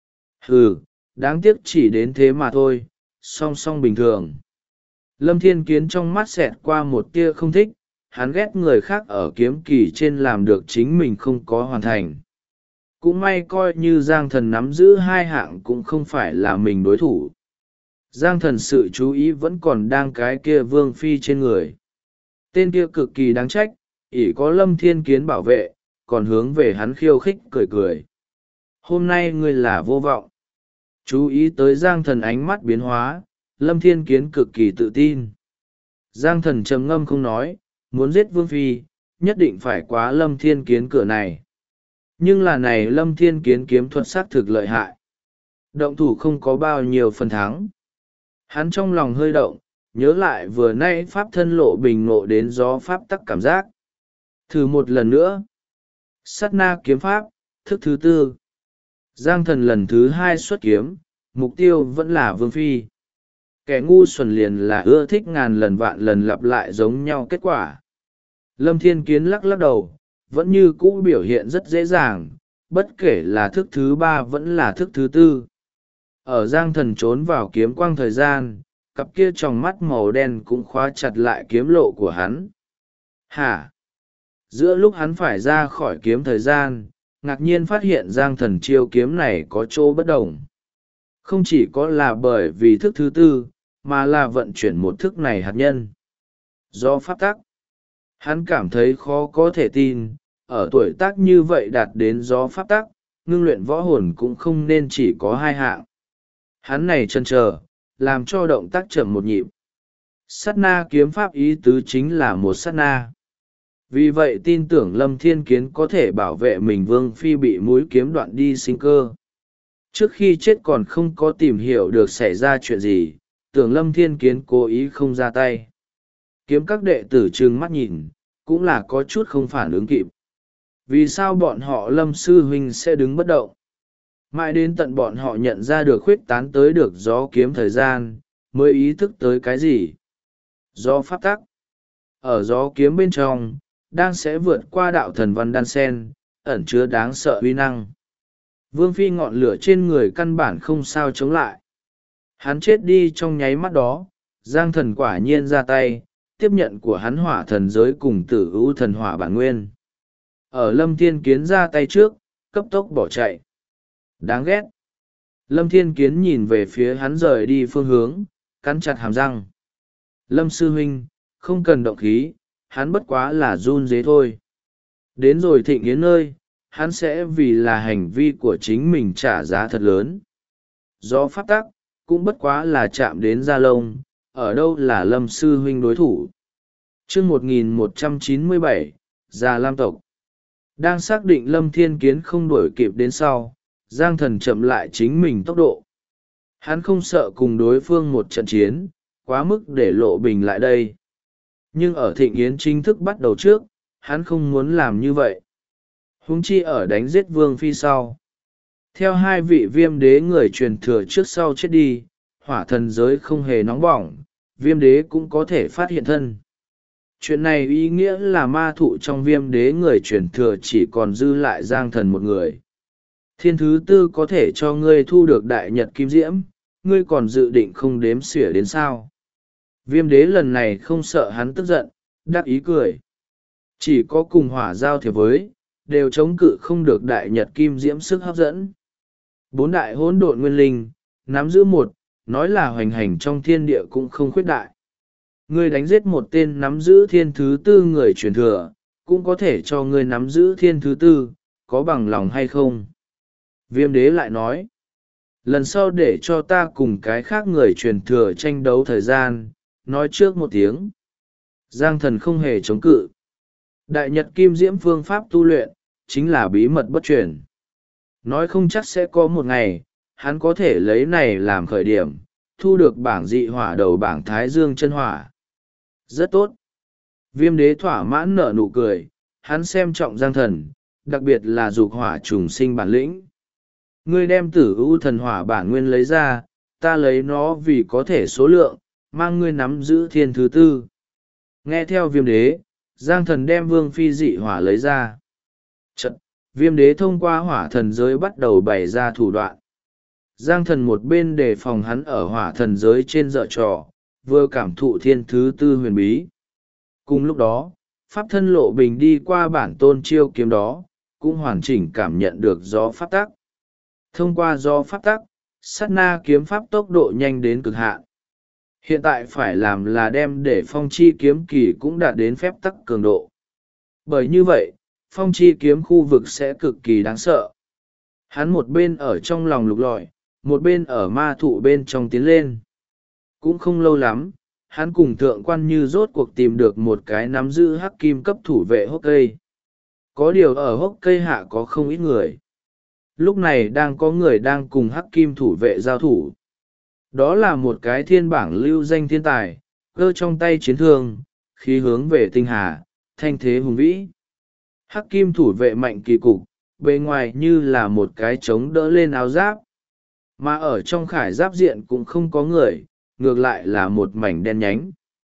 Hừ, đáng tiếc chỉ đến thế mà thôi, song song bình thường. Lâm Thiên Kiến trong mắt xẹt qua một tia không thích, hắn ghét người khác ở kiếm kỳ trên làm được chính mình không có hoàn thành. Cũng may coi như Giang Thần nắm giữ hai hạng cũng không phải là mình đối thủ. Giang Thần sự chú ý vẫn còn đang cái kia Vương Phi trên người. Tên kia cực kỳ đáng trách, ỷ có Lâm Thiên Kiến bảo vệ, còn hướng về hắn khiêu khích cười cười. Hôm nay ngươi là vô vọng. Chú ý tới Giang Thần ánh mắt biến hóa, Lâm Thiên Kiến cực kỳ tự tin. Giang Thần trầm ngâm không nói, muốn giết Vương Phi, nhất định phải quá Lâm Thiên Kiến cửa này. Nhưng là này Lâm Thiên Kiến kiếm thuật xác thực lợi hại. Động thủ không có bao nhiêu phần thắng. Hắn trong lòng hơi động, nhớ lại vừa nay pháp thân lộ bình ngộ đến gió pháp tắc cảm giác. Thử một lần nữa. Sát na kiếm pháp, thức thứ 4. Giang Thần lần thứ 2 xuất kiếm, mục tiêu vẫn là Vương Phi. Kẻ ngu xuẩn liền là ưa thích ngàn lần vạn lần lặp lại giống nhau kết quả. Lâm Thiên Kiến lắc lắc đầu, vẫn như cũ biểu hiện rất dễ dàng, bất kể là thức thứ 3 vẫn là thức thứ 4. Ở Giang Thần trốn vào kiếm quang thời gian, cặp kia tròng mắt màu đen cũng khóa chặt lại kiếm lộ của hắn. Hả? Giữa lúc hắn phải ra khỏi kiếm thời gian, ngạc nhiên phát hiện Giang Thần chiêu kiếm này có chỗ bất đồng. Không chỉ có là bởi vì thức thứ 4, mà là vận chuyển một thức này hạt nhân. Do pháp tắc, hắn cảm thấy khó có thể tin, ở tuổi tác như vậy đạt đến gió pháp tắc, ngưng luyện võ hồn cũng không nên chỉ có 2 hạng. Hắn này chần chờ, làm cho động tác chậm một nhịp. Sát na kiếm pháp ý tứ chính là một sát na. Vì vậy tin tưởng Lâm Thiên Kiến có thể bảo vệ mình. Vương Phi bị mũi kiếm đoạn đi sinh cơ. Trước khi chết còn không có tìm hiểu được xảy ra chuyện gì, tưởng Lâm Thiên Kiến cố ý không ra tay. Kiếm các đệ tử trừng mắt nhìn, cũng là có chút không phản ứng kịp. Vì sao bọn họ Lâm sư huynh sẽ đứng bất động? Mãi đến tận bọn họ nhận ra được khuếch tán tới được gió kiếm thời gian, mới ý thức tới cái gì? Gió pháp tắc. Ở gió kiếm bên trong, đang sẽ vượt qua đạo thần văn đan sen, ẩn chứa đáng sợ uy năng. Vương Phi ngọn lửa trên người căn bản không sao chống lại. Hắn chết đi trong nháy mắt đó, Giang thần quả nhiên ra tay, tiếp nhận của hắn hỏa thần giới cùng tử ưu thần hỏa bản nguyên. Ở Lâm Thiên Kiến ra tay trước, cấp tốc bỏ chạy. Đáng ghét. Lâm Thiên Kiến nhìn về phía hắn rời đi phương hướng, cắn chặt hàm răng. Lâm sư huynh, không cần động khí, hắn bất quá là run dế thôi. Đến rồi Thịnh Yến nơi, hắn sẽ vì là hành vi của chính mình trả giá thật lớn. Do pháp tắc, cũng bất quá là chạm đến da lông, ở đâu là Lâm sư huynh đối thủ. Chương 1197, Già Lam tộc. Đang xác định Lâm Thiên Kiến không đuổi kịp đến sau, Giang thần chậm lại chính mình tốc độ. Hắn không sợ cùng đối phương một trận chiến, quá mức để lộ bình lại đây. Nhưng ở Thịnh Yến chính thức bắt đầu trước, hắn không muốn làm như vậy. Huống chi ở đánh giết Vương Phi sau. Theo hai vị viêm đế người truyền thừa trước sau chết đi, hỏa thần giới không hề nóng bỏng, viêm đế cũng có thể phát hiện thân. Chuyện này ý nghĩa là ma thụ trong viêm đế người truyền thừa chỉ còn dư lại Giang thần một người. Thiên thứ tư có thể cho ngươi thu được đại nhật kim diễm, ngươi còn dự định không đếm xỉa đến sao. Viêm đế lần này không sợ hắn tức giận, đắc ý cười. Chỉ có cùng hỏa giao thiệp với, đều chống cự không được đại nhật kim diễm sức hấp dẫn. Bốn đại hỗn độn nguyên linh, nắm giữ một, nói là hoành hành trong thiên địa cũng không khuyết đại. Ngươi đánh giết một tên nắm giữ thiên thứ tư người truyền thừa, cũng có thể cho ngươi nắm giữ thiên thứ tư, có bằng lòng hay không? Viêm đế lại nói, lần sau để cho ta cùng cái khác người truyền thừa tranh đấu thời gian, nói trước một tiếng. Giang thần không hề chống cự. Đại nhật kim diễm phương pháp tu luyện, chính là bí mật bất truyền. Nói không chắc sẽ có một ngày, hắn có thể lấy này làm khởi điểm, thu được bảng dị hỏa đầu bảng Thái Dương chân hỏa. Rất tốt. Viêm đế thỏa mãn nở nụ cười, hắn xem trọng Giang thần, đặc biệt là dục hỏa trùng sinh bản lĩnh. Ngươi đem tử ưu thần hỏa bản nguyên lấy ra, ta lấy nó vì có thể số lượng, mang ngươi nắm giữ thiên thứ tư. Nghe theo viêm đế, Giang thần đem Vương Phi dị hỏa lấy ra. Chật, viêm đế thông qua hỏa thần giới bắt đầu bày ra thủ đoạn. Giang thần một bên đề phòng hắn ở hỏa thần giới trên dợ trò, vừa cảm thụ thiên thứ tư huyền bí. Cùng lúc đó, pháp thân lộ bình đi qua bản tôn chiêu kiếm đó, cũng hoàn chỉnh cảm nhận được gió pháp tắc. Thông qua gió pháp tắc, sát na kiếm pháp tốc độ nhanh đến cực hạn. Hiện tại phải làm là đem để phong chi kiếm kỳ cũng đạt đến phép tắc cường độ. Bởi như vậy, phong chi kiếm khu vực sẽ cực kỳ đáng sợ. Hắn một bên ở trong lòng lục lọi, một bên ở ma thụ bên trong tiến lên. Cũng không lâu lắm, hắn cùng thượng quan như rốt cuộc tìm được một cái nắm giữ hắc kim cấp thủ vệ hốc cây. Có điều ở hốc cây hạ có không ít người. Lúc này đang có người đang cùng hắc kim thủ vệ giao thủ. Đó là một cái thiên bảng lưu danh thiên tài, cơ trong tay chiến thương, khí hướng về tinh hà, thanh thế hùng vĩ. Hắc kim thủ vệ mạnh kỳ cục, bề ngoài như là một cái trống đỡ lên áo giáp. Mà ở trong khải giáp diện cũng không có người, ngược lại là một mảnh đen nhánh.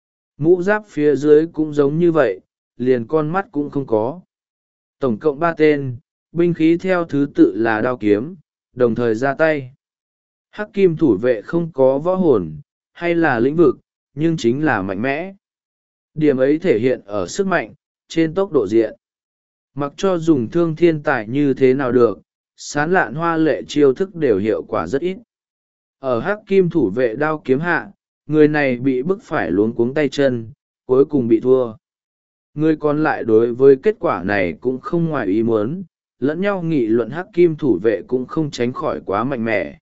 Mũ giáp phía dưới cũng giống như vậy, liền con mắt cũng không có. Tổng cộng 3 tên, binh khí theo thứ tự là đao kiếm, đồng thời ra tay. Hắc kim thủ vệ không có võ hồn, hay là lĩnh vực, nhưng chính là mạnh mẽ. Điểm ấy thể hiện ở sức mạnh, trên tốc độ diện. Mặc cho dùng thương thiên tài như thế nào được, sán lạn hoa lệ chiêu thức đều hiệu quả rất ít. Ở hắc kim thủ vệ đao kiếm hạ, người này bị bức phải luống cuống tay chân, cuối cùng bị thua. Người còn lại đối với kết quả này cũng không ngoài ý muốn, lẫn nhau nghị luận hắc kim thủ vệ cũng không tránh khỏi quá mạnh mẽ.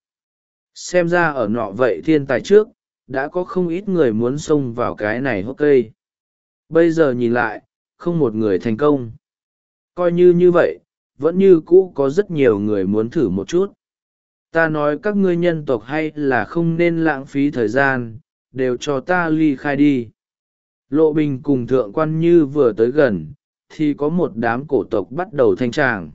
Xem ra ở nọ vậy thiên tài trước, đã có không ít người muốn xông vào cái này hốc cây. Bây giờ nhìn lại, không một người thành công. Coi như vậy, vẫn như cũ có rất nhiều người muốn thử một chút. Ta nói các ngươi nhân tộc hay là không nên lãng phí thời gian, đều cho ta ly khai đi. Lộ Bình cùng Thượng Quan Như vừa tới gần, thì có một đám cổ tộc bắt đầu thanh tràng.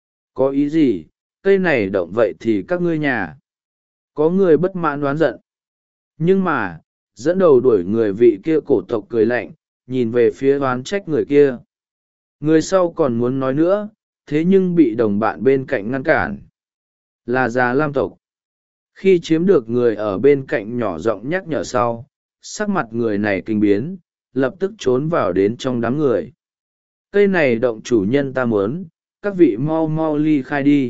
Có ý gì, cây này động vậy thì các ngươi nhà. Có người bất mãn đoán giận. Nhưng mà, dẫn đầu đuổi người vị kia cổ tộc cười lạnh, nhìn về phía oán trách người kia. Người sau còn muốn nói nữa, thế nhưng bị đồng bạn bên cạnh ngăn cản. Là Già Lam tộc. Khi chiếm được người ở bên cạnh nhỏ giọng nhắc nhở sau, sắc mặt người này kinh biến, lập tức trốn vào đến trong đám người. Cây này động chủ nhân ta muốn, các vị mau mau ly khai đi.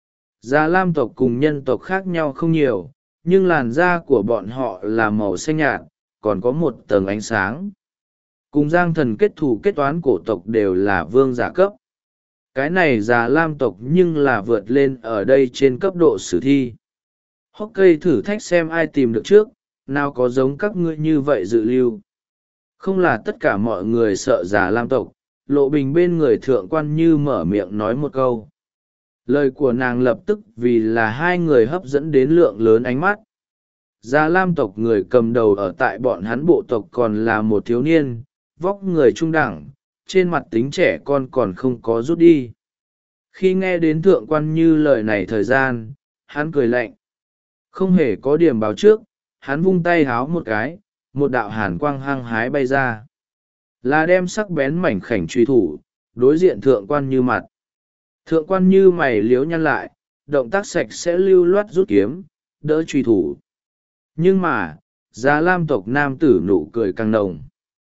Già Lam tộc cùng nhân tộc khác nhau không nhiều, nhưng làn da của bọn họ là màu xanh nhạt, còn có một tầng ánh sáng. Cùng Giang Thần kết thù kết toán cổ tộc đều là vương giả cấp. Cái này Già Lam tộc nhưng là vượt lên ở đây trên cấp độ sử thi. Hốc cây thử thách xem ai tìm được trước, nào có giống các ngươi như vậy dự lưu. Không là tất cả mọi người sợ Già Lam tộc, Lộ Bình bên người Thượng Quan Như mở miệng nói một câu. Lời của nàng lập tức vì là hai người hấp dẫn đến lượng lớn ánh mắt. Già Lam tộc người cầm đầu ở tại bọn hắn bộ tộc còn là một thiếu niên, vóc người trung đẳng, trên mặt tính trẻ con còn không có rút đi. Khi nghe đến Thượng Quan Như lời này thời gian, hắn cười lạnh. Không hề có điểm báo trước, hắn vung tay háo một cái, một đạo hàn quang hăng hái bay ra. Là đem sắc bén mảnh khảnh truy thủ, đối diện Thượng Quan Như mặt. Thượng Quan Như mày liếu nhăn lại, động tác sạch sẽ lưu loát rút kiếm, đỡ truy thủ. Nhưng mà, Già Lam tộc nam tử nụ cười càng nồng.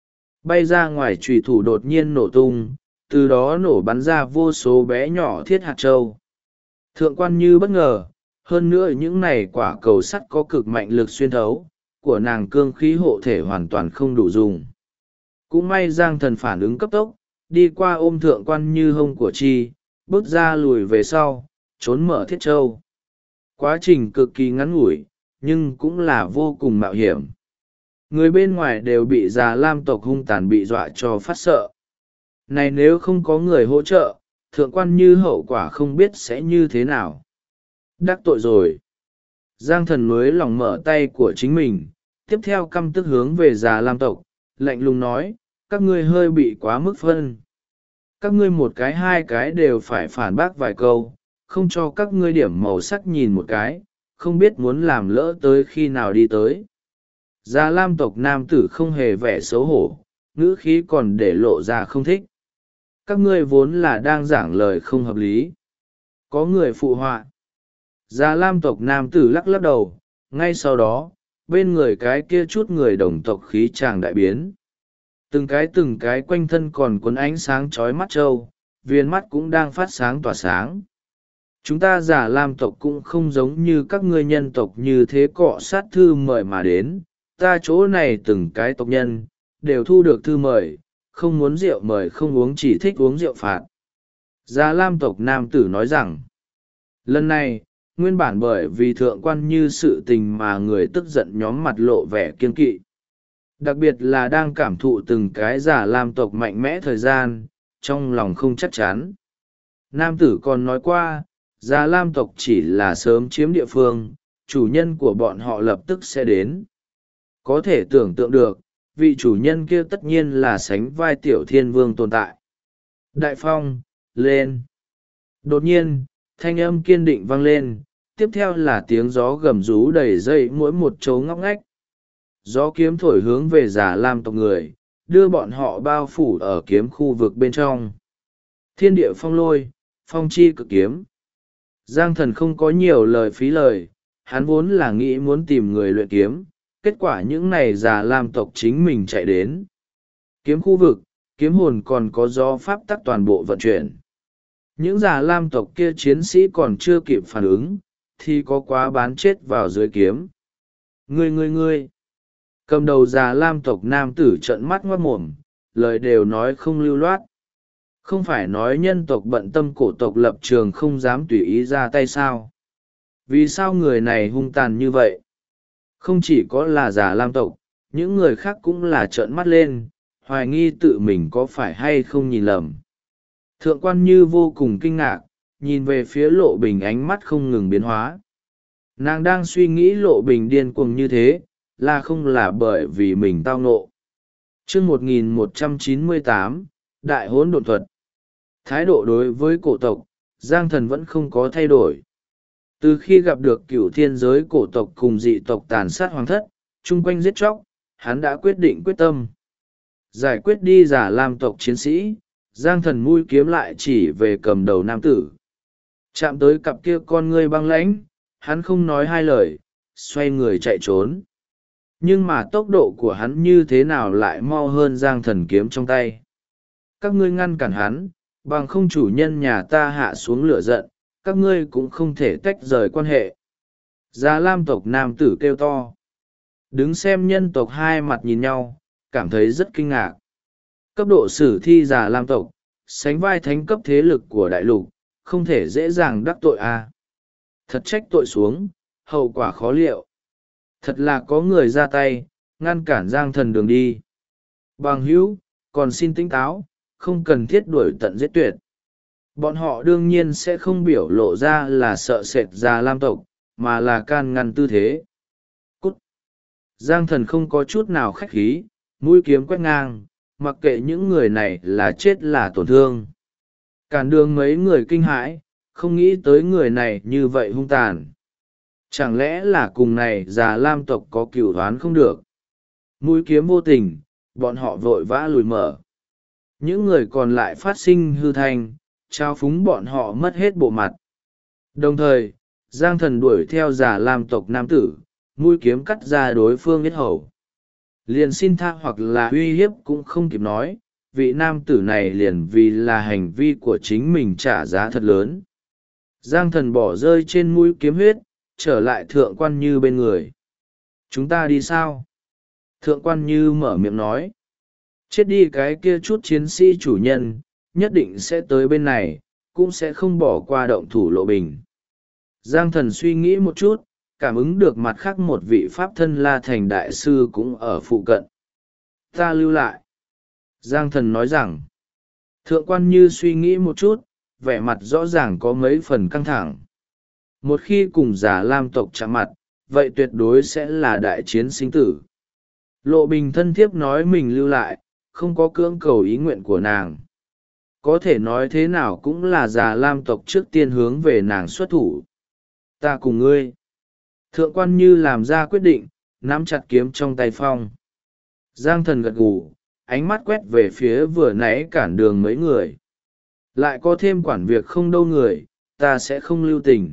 Bay ra ngoài truy thủ đột nhiên nổ tung, từ đó nổ bắn ra vô số bé nhỏ thiết hạt châu. Thượng Quan Như bất ngờ, hơn nữa những này quả cầu sắt có cực mạnh lực xuyên thấu, của nàng cương khí hộ thể hoàn toàn không đủ dùng. Cũng may Giang Thần phản ứng cấp tốc, đi qua ôm Thượng Quan Như hông của chi, bước ra lùi về sau, trốn mở thiết châu. Quá trình cực kỳ ngắn ngủi, nhưng cũng là vô cùng mạo hiểm. Người bên ngoài đều bị Già Lam tộc hung tàn bị dọa cho phát sợ. Này nếu không có người hỗ trợ, Thượng Quan Như hậu quả không biết sẽ như thế nào. Đắc tội rồi. Giang Thần mới lòng mở tay của chính mình, tiếp theo căm tức hướng về Già Lam tộc, lạnh lùng nói, các ngươi hơi bị quá mức phân. Các ngươi một cái hai cái đều phải phản bác vài câu, không cho các ngươi điểm màu sắc nhìn một cái, không biết muốn làm lỡ tới khi nào đi tới. Già Lam tộc nam tử không hề vẻ xấu hổ, ngữ khí còn để lộ ra không thích. Các ngươi vốn là đang giảng lời không hợp lý. Có người phụ họa. Già Lam tộc nam tử lắc lắc đầu, ngay sau đó, bên người cái kia chút người đồng tộc khí tràng đại biến. Từng cái quanh thân còn cuốn ánh sáng chói mắt trâu, viên mắt cũng đang phát sáng tỏa sáng. Chúng ta Già Lam tộc cũng không giống như các ngươi nhân tộc như thế cọ sát thư mời mà đến, ta chỗ này từng cái tộc nhân, đều thu được thư mời, không muốn rượu mời không uống chỉ thích uống rượu phạt. Già Lam tộc nam tử nói rằng, lần này, nguyên bản bởi vì Thượng Quan Như sự tình mà người tức giận nhóm mặt lộ vẻ kiên kỵ. Đặc biệt là đang cảm thụ từng cái Già Lam tộc mạnh mẽ thời gian, trong lòng không chắc chắn. Nam tử còn nói qua, Già Lam tộc chỉ là sớm chiếm địa phương, chủ nhân của bọn họ lập tức sẽ đến. Có thể tưởng tượng được, vị chủ nhân kia tất nhiên là sánh vai Tiểu Thiên Vương tồn tại. Đại phong, lên. Đột nhiên, thanh âm kiên định vang lên, tiếp theo là tiếng gió gầm rú đầy dây mỗi một chỗ ngóc ngách. Gió kiếm thổi hướng về Già Lam tộc người, đưa bọn họ bao phủ ở kiếm khu vực bên trong. Thiên địa phong lôi, phong chi cực kiếm. Giang Thần không có nhiều lời phí lời, hắn vốn là nghĩ muốn tìm người luyện kiếm, kết quả những này Già Lam tộc chính mình chạy đến. Kiếm khu vực, kiếm hồn còn có gió pháp tắc toàn bộ vận chuyển. Những Già Lam tộc kia chiến sĩ còn chưa kịp phản ứng, thì có quá bán chết vào dưới kiếm. Ngươi! Cầm đầu Già Lam tộc nam tử trợn mắt ngoát mồm, lời đều nói không lưu loát. Không phải nói nhân tộc bận tâm cổ tộc lập trường không dám tùy ý ra tay sao? Vì sao người này hung tàn như vậy? Không chỉ có là Già Lam tộc, những người khác cũng là trợn mắt lên, hoài nghi tự mình có phải hay không nhìn lầm. Thượng quan như vô cùng kinh ngạc, nhìn về phía Lộ Bình ánh mắt không ngừng biến hóa. Nàng đang suy nghĩ Lộ Bình điên cuồng như thế, là không là bởi vì mình tao ngộ. Chương 1198, Đại hỗn độn thuật. Thái độ đối với cổ tộc, Giang Thần vẫn không có thay đổi. Từ khi gặp được cửu thiên giới cổ tộc cùng dị tộc tàn sát hoàng thất, chung quanh giết chóc, hắn đã quyết định quyết tâm. Giải quyết đi Già Lam tộc chiến sĩ, Giang Thần mũi kiếm lại chỉ về cầm đầu nam tử. Chạm tới cặp kia con ngươi băng lãnh, hắn không nói hai lời, xoay người chạy trốn. Nhưng mà tốc độ của hắn như thế nào lại mau hơn Giang Thần kiếm trong tay. Các ngươi ngăn cản hắn, bằng không chủ nhân nhà ta hạ xuống lửa giận, các ngươi cũng không thể tách rời quan hệ. Già Lam tộc nam tử kêu to. Đứng xem nhân tộc hai mặt nhìn nhau, cảm thấy rất kinh ngạc. Cấp độ sử thi Già Lam tộc, sánh vai thánh cấp thế lực của đại lục, không thể dễ dàng đắc tội a. Thật trách tội xuống, hậu quả khó liệu. Thật là có người ra tay, ngăn cản Giang Thần đường đi. Bằng hữu, còn xin tỉnh táo, không cần thiết đuổi tận giết tuyệt. Bọn họ đương nhiên sẽ không biểu lộ ra là sợ sệt Già Lam tộc, mà là can ngăn tư thế. Cút! Giang Thần không có chút nào khách khí, mũi kiếm quét ngang, mặc kệ những người này là chết là tổn thương. Cản đường mấy người kinh hãi, không nghĩ tới người này như vậy hung tàn. Chẳng lẽ là cùng này Già Lam tộc có cửu oán không được? Mũi kiếm vô tình, bọn họ vội vã lùi mở. Những người còn lại phát sinh hư thanh, trao phúng bọn họ mất hết bộ mặt. Đồng thời, Giang Thần đuổi theo Già Lam tộc nam tử, mũi kiếm cắt ra đối phương yết hầu. Liền xin tha hoặc là uy hiếp cũng không kịp nói, vị nam tử này liền vì là hành vi của chính mình trả giá thật lớn. Giang Thần bỏ rơi trên mũi kiếm huyết, trở lại Thượng Quan Như bên người. Chúng ta đi sao? Thượng Quan Như mở miệng nói. Chết đi cái kia chút chiến sĩ chủ nhân, nhất định sẽ tới bên này, cũng sẽ không bỏ qua động thủ Lộ Bình. Giang Thần suy nghĩ một chút, cảm ứng được mặt khác một vị pháp thân La Thành đại sư cũng ở phụ cận. Ta lưu lại. Giang Thần nói rằng, Thượng Quan Như suy nghĩ một chút, vẻ mặt rõ ràng có mấy phần căng thẳng. Một khi cùng Già Lam tộc chạm mặt, vậy tuyệt đối sẽ là đại chiến sinh tử. Lộ Bình thân thiết nói mình lưu lại, không có cưỡng cầu ý nguyện của nàng. Có thể nói thế nào cũng là Già Lam tộc trước tiên hướng về nàng xuất thủ. Ta cùng ngươi. Thượng Quan Như làm ra quyết định, nắm chặt kiếm trong tay phong. Giang Thần gật gù, ánh mắt quét về phía vừa nãy cản đường mấy người. Lại có thêm quản việc không đâu người, ta sẽ không lưu tình.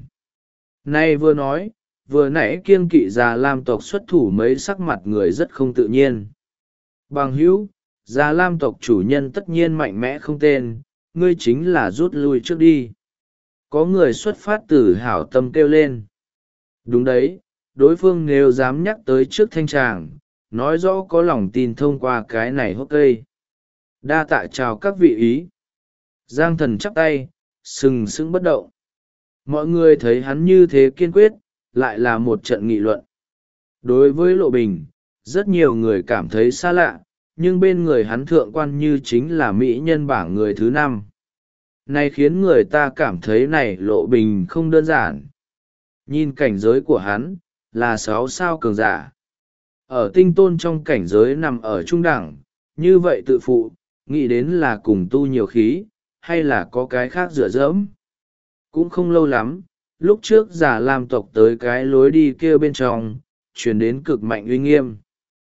Nay vừa nói, vừa nãy kiêng kỵ Già Lam tộc xuất thủ mấy sắc mặt người rất không tự nhiên. Bằng hữu, Già Lam tộc chủ nhân tất nhiên mạnh mẽ không tên, ngươi chính là rút lui trước đi. Có người xuất phát từ hảo tâm kêu lên. Đúng đấy, đối phương nếu dám nhắc tới trước thanh tràng, nói rõ có lòng tin thông qua cái này hốc cây. Đa tạ chào các vị ý. Giang Thần chắp tay, sừng sững bất động. Mọi người thấy hắn như thế kiên quyết, lại là một trận nghị luận. Đối với Lộ Bình, rất nhiều người cảm thấy xa lạ, nhưng bên người hắn Thượng Quan Như chính là mỹ nhân bảng người thứ 5. Này khiến người ta cảm thấy này Lộ Bình không đơn giản. Nhìn cảnh giới của hắn, là 6 sao cường giả. Ở tinh tôn trong cảnh giới nằm ở trung đẳng, như vậy tự phụ, nghĩ đến là cùng tu nhiều khí, hay là có cái khác dựa dẫm. Cũng không lâu lắm, lúc trước Già Lam tộc tới cái lối đi kia bên trong, truyền đến cực mạnh uy nghiêm.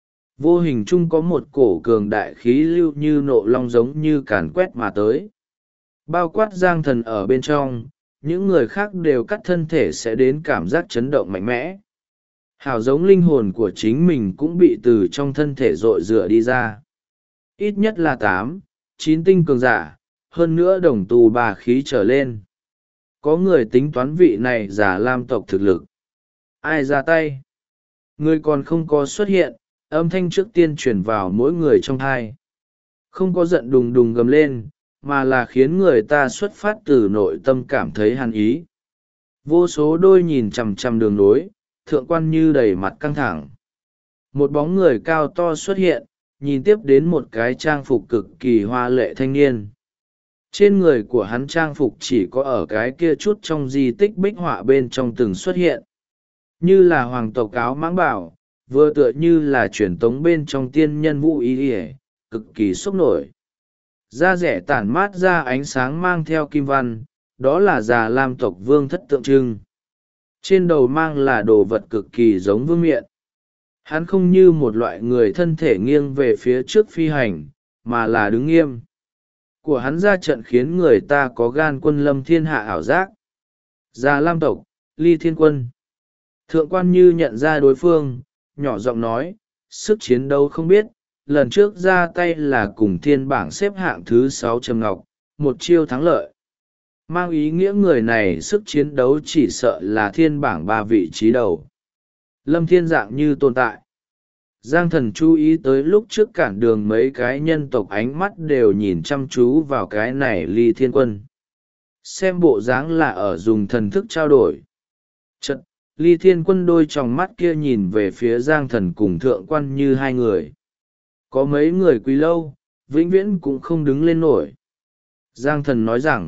Vô hình chung có một cổ cường đại khí lưu như nộ long giống như càn quét mà tới. Bao quát Giang Thần ở bên trong, những người khác đều cắt thân thể sẽ đến cảm giác chấn động mạnh mẽ. Hảo giống linh hồn của chính mình cũng bị từ trong thân thể rội rửa đi ra. Ít nhất là 8, 9 tinh cường giả, hơn nữa đồng tù bà khí trở lên. Có người tính toán vị này Già Lam tộc thực lực. Ai ra tay? Người còn không có xuất hiện, âm thanh trước tiên chuyển vào mỗi người trong thai. Không có giận đùng đùng gầm lên, mà là khiến người ta xuất phát từ nội tâm cảm thấy hàn ý. Vô số đôi nhìn chằm chằm đường nối, Thượng Quan Như đầy mặt căng thẳng. Một bóng người cao to xuất hiện, nhìn tiếp đến một cái trang phục cực kỳ hoa lệ thanh niên. Trên người của hắn trang phục chỉ có ở cái kia chút trong di tích bích họa bên trong từng xuất hiện, như là hoàng tộc áo mãng bảo, vừa tựa như là truyền tống bên trong tiên nhân vũ y ỉa, cực kỳ sốc nổi. Da rẻ tản mát ra ánh sáng mang theo kim văn, đó là già lam tộc vương thất tượng trưng. Trên đầu mang là đồ vật cực kỳ giống vương miện. Hắn không như một loại người thân thể nghiêng về phía trước phi hành, mà là đứng nghiêm. Của hắn ra trận khiến người ta có gan quân lâm thiên hạ ảo giác. Già lam tộc, Ly Thiên Quân. Thượng quan Như nhận ra đối phương, nhỏ giọng nói, sức chiến đấu không biết, lần trước ra tay là cùng thiên bảng xếp hạng thứ 6 Trầm Ngọc, một chiêu thắng lợi. Mang ý nghĩa người này sức chiến đấu chỉ sợ là thiên bảng 3 vị trí đầu. Lâm Thiên dạng như tồn tại. Giang Thần chú ý tới lúc trước cản đường mấy cái nhân tộc ánh mắt đều nhìn chăm chú vào cái này Ly Thiên Quân. Xem bộ dáng là ở dùng thần thức trao đổi. Chật, Ly Thiên Quân đôi tròng mắt kia nhìn về phía Giang Thần cùng Thượng Quan Như hai người. Có mấy người quý lâu, vĩnh viễn cũng không đứng lên nổi. Giang Thần nói rằng,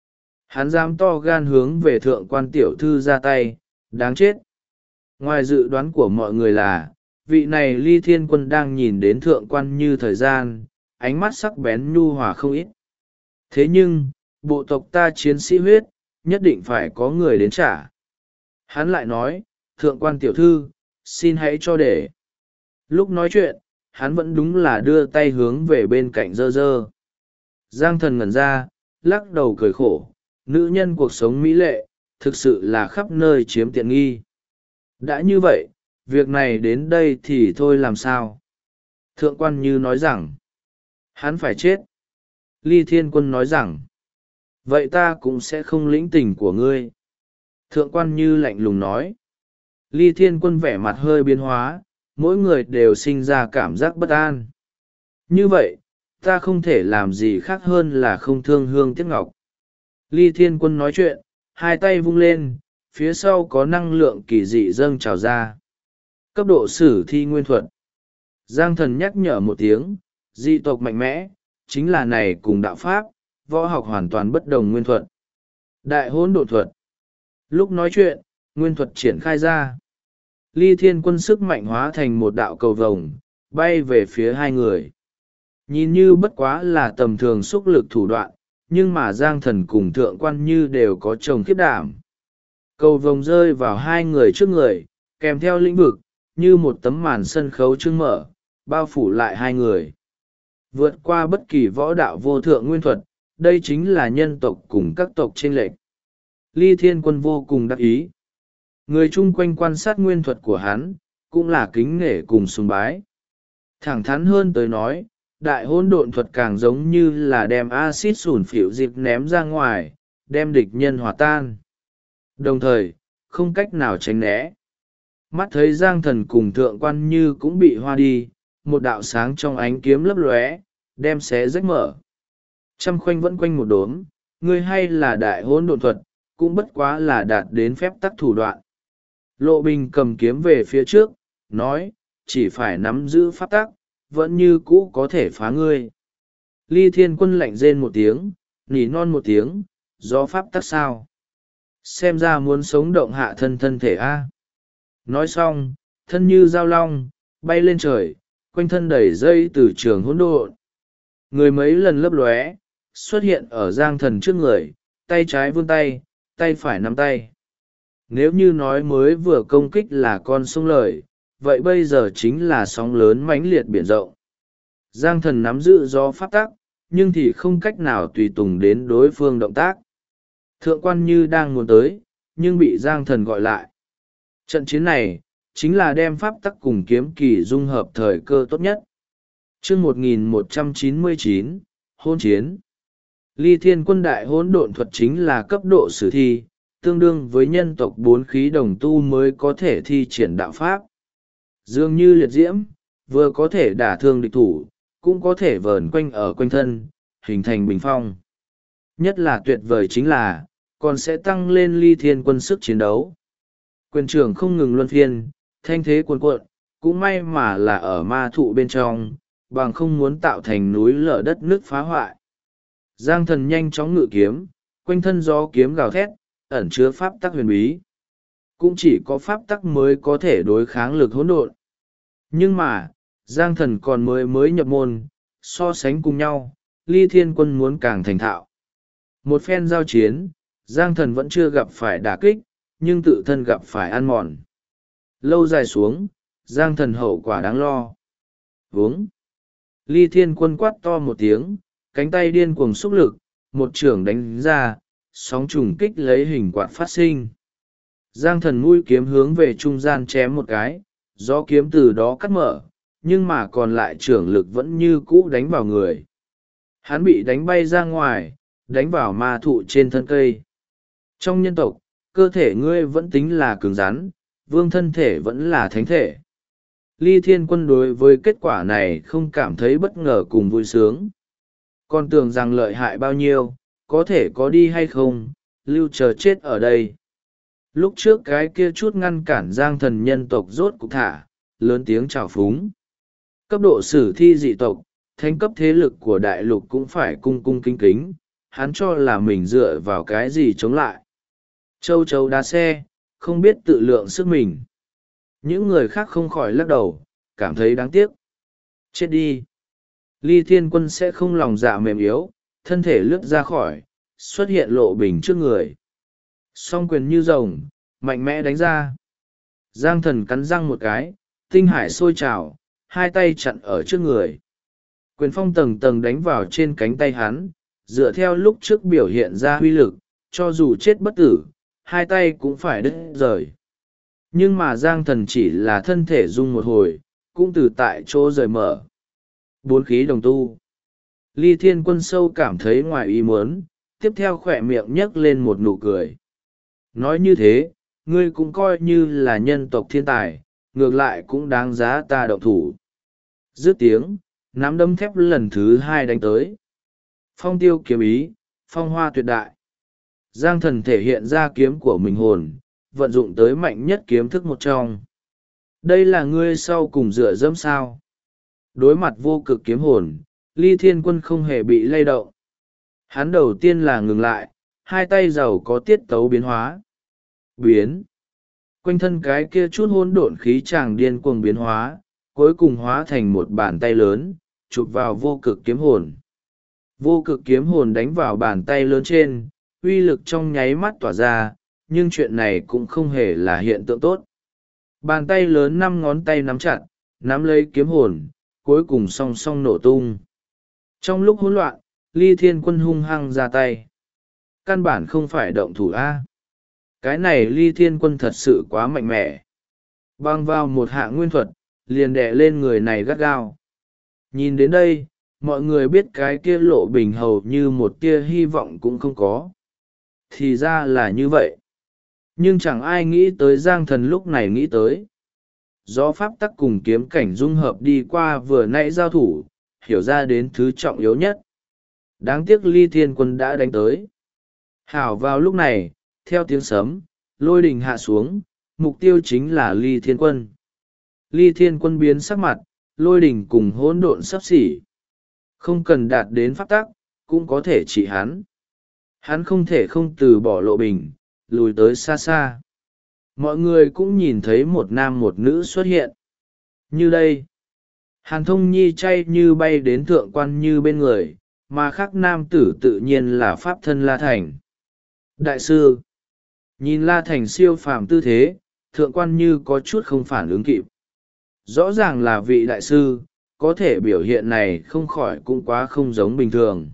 hắn dám to gan hướng về Thượng Quan tiểu thư ra tay, đáng chết. Ngoài dự đoán của mọi người là, vị này Ly Thiên Quân đang nhìn đến Thượng Quan Như thời gian, ánh mắt sắc bén nhu hòa không ít. Thế nhưng, bộ tộc ta chiến sĩ huyết, nhất định phải có người đến trả. Hắn lại nói, Thượng Quan tiểu thư, xin hãy cho để. Lúc nói chuyện, hắn vẫn đúng là đưa tay hướng về bên cạnh dơ dơ. Giang Thần ngẩn ra, lắc đầu cười khổ, nữ nhân cuộc sống mỹ lệ, thực sự là khắp nơi chiếm tiện nghi. Đã như vậy, việc này đến đây thì thôi làm sao? Thượng Quan Như nói rằng, hắn phải chết. Ly Thiên Quân nói rằng, vậy ta cũng sẽ không lĩnh tình của ngươi. Thượng Quan Như lạnh lùng nói. Ly Thiên Quân vẻ mặt hơi biến hóa, mỗi người đều sinh ra cảm giác bất an. Như vậy, ta không thể làm gì khác hơn là không thương hương tiếc ngọc. Ly Thiên Quân nói chuyện, hai tay vung lên, phía sau có năng lượng kỳ dị dâng trào ra. Cấp độ sử thi nguyên thuật. Giang Thần nhắc nhở một tiếng, dị tộc mạnh mẽ, chính là này cùng đạo pháp, võ học hoàn toàn bất đồng nguyên thuật. Đại hỗn độn thuật. Lúc nói chuyện, nguyên thuật triển khai ra. Ly Thiên Quân sức mạnh hóa thành một đạo cầu vồng, bay về phía hai người. Nhìn như bất quá là tầm thường xúc lực thủ đoạn, nhưng mà Giang Thần cùng Thượng Quan Như đều có chồng khiếp đảm. Cầu vồng rơi vào hai người trước người, kèm theo lĩnh vực, như một tấm màn sân khấu trưng mở, bao phủ lại hai người. Vượt qua bất kỳ võ đạo vô thượng nguyên thuật, đây chính là nhân tộc cùng các tộc chênh lệch. Ly Thiên Quân vô cùng đắc ý. Người chung quanh quan sát nguyên thuật của hắn, cũng là kính nể cùng sùng bái. Thẳng thắn hơn tới nói, đại hỗn độn thuật càng giống như là đem axit sủn phịu dịp ném ra ngoài, đem địch nhân hòa tan. Đồng thời, không cách nào tránh né. Mắt thấy Giang Thần cùng Thượng Quan Như cũng bị hoa đi, một đạo sáng trong ánh kiếm lấp lóe, đem xé rách mở. Trăm khoanh vẫn quanh một đốm, ngươi hay là đại hỗn độn thuật, cũng bất quá là đạt đến phép tắc thủ đoạn. Lộ Bình cầm kiếm về phía trước, nói, chỉ phải nắm giữ pháp tắc, vẫn như cũ có thể phá ngươi. Ly Thiên Quân lạnh rên một tiếng, nỉ non một tiếng, do pháp tắc sao? Xem ra muốn sống động hạ thân thể a. Nói xong, thân như dao long, bay lên trời, quanh thân đẩy dây từ trường hỗn độn. Người mấy lần lấp lóe, xuất hiện ở Giang Thần trước người, tay trái vươn tay, tay phải nắm tay. Nếu như nói mới vừa công kích là con sông lời, vậy bây giờ chính là sóng lớn mãnh liệt biển rộng. Giang Thần nắm giữ do pháp tắc, nhưng thì không cách nào tùy tùng đến đối phương động tác. Thượng Quan Như đang muốn tới, nhưng bị Giang Thần gọi lại. Trận chiến này, chính là đem pháp tắc cùng kiếm kỳ dung hợp thời cơ tốt nhất. Chương 1199, hôn chiến. Ly Thiên Quân đại hỗn độn thuật chính là cấp độ sử thi, tương đương với nhân tộc 4 khí đồng tu mới có thể thi triển đạo pháp. Dường như liệt diễm, vừa có thể đả thương địch thủ, cũng có thể vờn quanh ở quanh thân, hình thành bình phong. Nhất là tuyệt vời chính là, còn sẽ tăng lên Ly Thiên Quân sức chiến đấu. Quyền trưởng không ngừng luân phiên, thanh thế cuồn cuộn, cũng may mà là ở ma thụ bên trong, bằng không muốn tạo thành núi lở đất nước phá hoại. Giang thần nhanh chóng ngự kiếm, quanh thân gió kiếm gào thét, ẩn chứa pháp tắc huyền bí. Cũng chỉ có pháp tắc mới có thể đối kháng lực hỗn độn. Nhưng mà, Giang thần còn mới nhập môn, so sánh cùng nhau, Ly Thiên Quân muốn càng thành thạo. Một phen giao chiến, Giang thần vẫn chưa gặp phải đả kích, nhưng tự thân gặp phải ăn mòn. Lâu dài xuống, Giang thần hậu quả đáng lo. Vướng. Ly Thiên Quân quát to một tiếng, cánh tay điên cuồng xúc lực, một chưởng đánh ra, sóng trùng kích lấy hình quạt phát sinh. Giang thần mũi kiếm hướng về trung gian chém một cái, gió kiếm từ đó cắt mở, nhưng mà còn lại chưởng lực vẫn như cũ đánh vào người. Hắn bị đánh bay ra ngoài, đánh vào ma thụ trên thân cây. Trong nhân tộc, cơ thể ngươi vẫn tính là cứng rắn, vương thân thể vẫn là thánh thể. Ly Thiên Quân đối với kết quả này không cảm thấy bất ngờ cùng vui sướng. Còn tưởng rằng lợi hại bao nhiêu, có thể có đi hay không, lưu chờ chết ở đây. Lúc trước cái kia chút ngăn cản Giang thần nhân tộc rốt cục thả, lớn tiếng chào phúng. Cấp độ sử thi dị tộc, thánh cấp thế lực của đại lục cũng phải cung cung kính kính, hắn cho là mình dựa vào cái gì chống lại. Châu chấu đá xe, không biết tự lượng sức mình. Những người khác không khỏi lắc đầu, cảm thấy đáng tiếc. Chết đi. Ly Thiên Quân sẽ không lòng dạ mềm yếu, thân thể lướt ra khỏi, xuất hiện lộ bình trước người. Song quyền như rồng, mạnh mẽ đánh ra. Giang thần cắn răng một cái, tinh hải sôi trào, hai tay chặn ở trước người. Quyền phong tầng tầng đánh vào trên cánh tay hắn, dựa theo lúc trước biểu hiện ra huy lực, cho dù chết bất tử, hai tay cũng phải đứt rời. Nhưng mà Giang thần chỉ là thân thể rung một hồi, cũng từ tại chỗ rời mở. Bốn khí đồng tu. Ly Thiên Quân sâu cảm thấy ngoài ý muốn, tiếp theo khỏe miệng nhấc lên một nụ cười. Nói như thế, ngươi cũng coi như là nhân tộc thiên tài, ngược lại cũng đáng giá ta động thủ. Dứt tiếng, nắm đấm thép lần thứ hai đánh tới. Phong tiêu kiếm ý, phong hoa tuyệt đại. Giang thần thể hiện ra kiếm của mình hồn, vận dụng tới mạnh nhất kiếm thức một trong. Đây là ngươi sau cùng dựa dẫm sao. Đối mặt vô cực kiếm hồn, Ly Thiên Quân không hề bị lay động. Hắn đầu tiên là ngừng lại, hai tay giàu có tiết tấu biến hóa. Biến. Quanh thân cái kia chút hỗn độn khí tràng điên cuồng biến hóa, cuối cùng hóa thành một bàn tay lớn, chụp vào vô cực kiếm hồn. Vô cực kiếm hồn đánh vào bàn tay lớn trên, uy lực trong nháy mắt tỏa ra, nhưng chuyện này cũng không hề là hiện tượng tốt. Bàn tay lớn 5 ngón tay nắm chặt, nắm lấy kiếm hồn, cuối cùng song song nổ tung. Trong lúc hỗn loạn, Ly Thiên Quân hung hăng ra tay. Căn bản không phải động thủ A. Cái này Ly Thiên Quân thật sự quá mạnh mẽ. Băng vào một hạ nguyên thuật, liền đè lên người này gắt gao. Nhìn đến đây, mọi người biết cái kia lộ bình hầu như một tia hy vọng cũng không có. Thì ra là như vậy. Nhưng chẳng ai nghĩ tới Giang thần lúc này nghĩ tới. Do pháp tắc cùng kiếm cảnh dung hợp đi qua vừa nãy giao thủ, hiểu ra đến thứ trọng yếu nhất. Đáng tiếc Ly Thiên Quân đã đánh tới. Hảo vào lúc này, theo tiếng sấm, lôi đình hạ xuống, mục tiêu chính là Ly Thiên Quân. Ly Thiên Quân biến sắc mặt, lôi đình cùng hỗn độn sắp xỉ. Không cần đạt đến pháp tắc, cũng có thể trị hắn. Hắn không thể không từ bỏ lộ bình, lùi tới xa xa. Mọi người cũng nhìn thấy một nam một nữ xuất hiện. Như đây, Hàn Thông Nhi chay như bay đến thượng quan như bên người, mà khác nam tử tự nhiên là pháp thân La Thành. Đại sư, nhìn La Thành siêu phàm tư thế, thượng quan như có chút không phản ứng kịp. Rõ ràng là vị đại sư, có thể biểu hiện này không khỏi cũng quá không giống bình thường.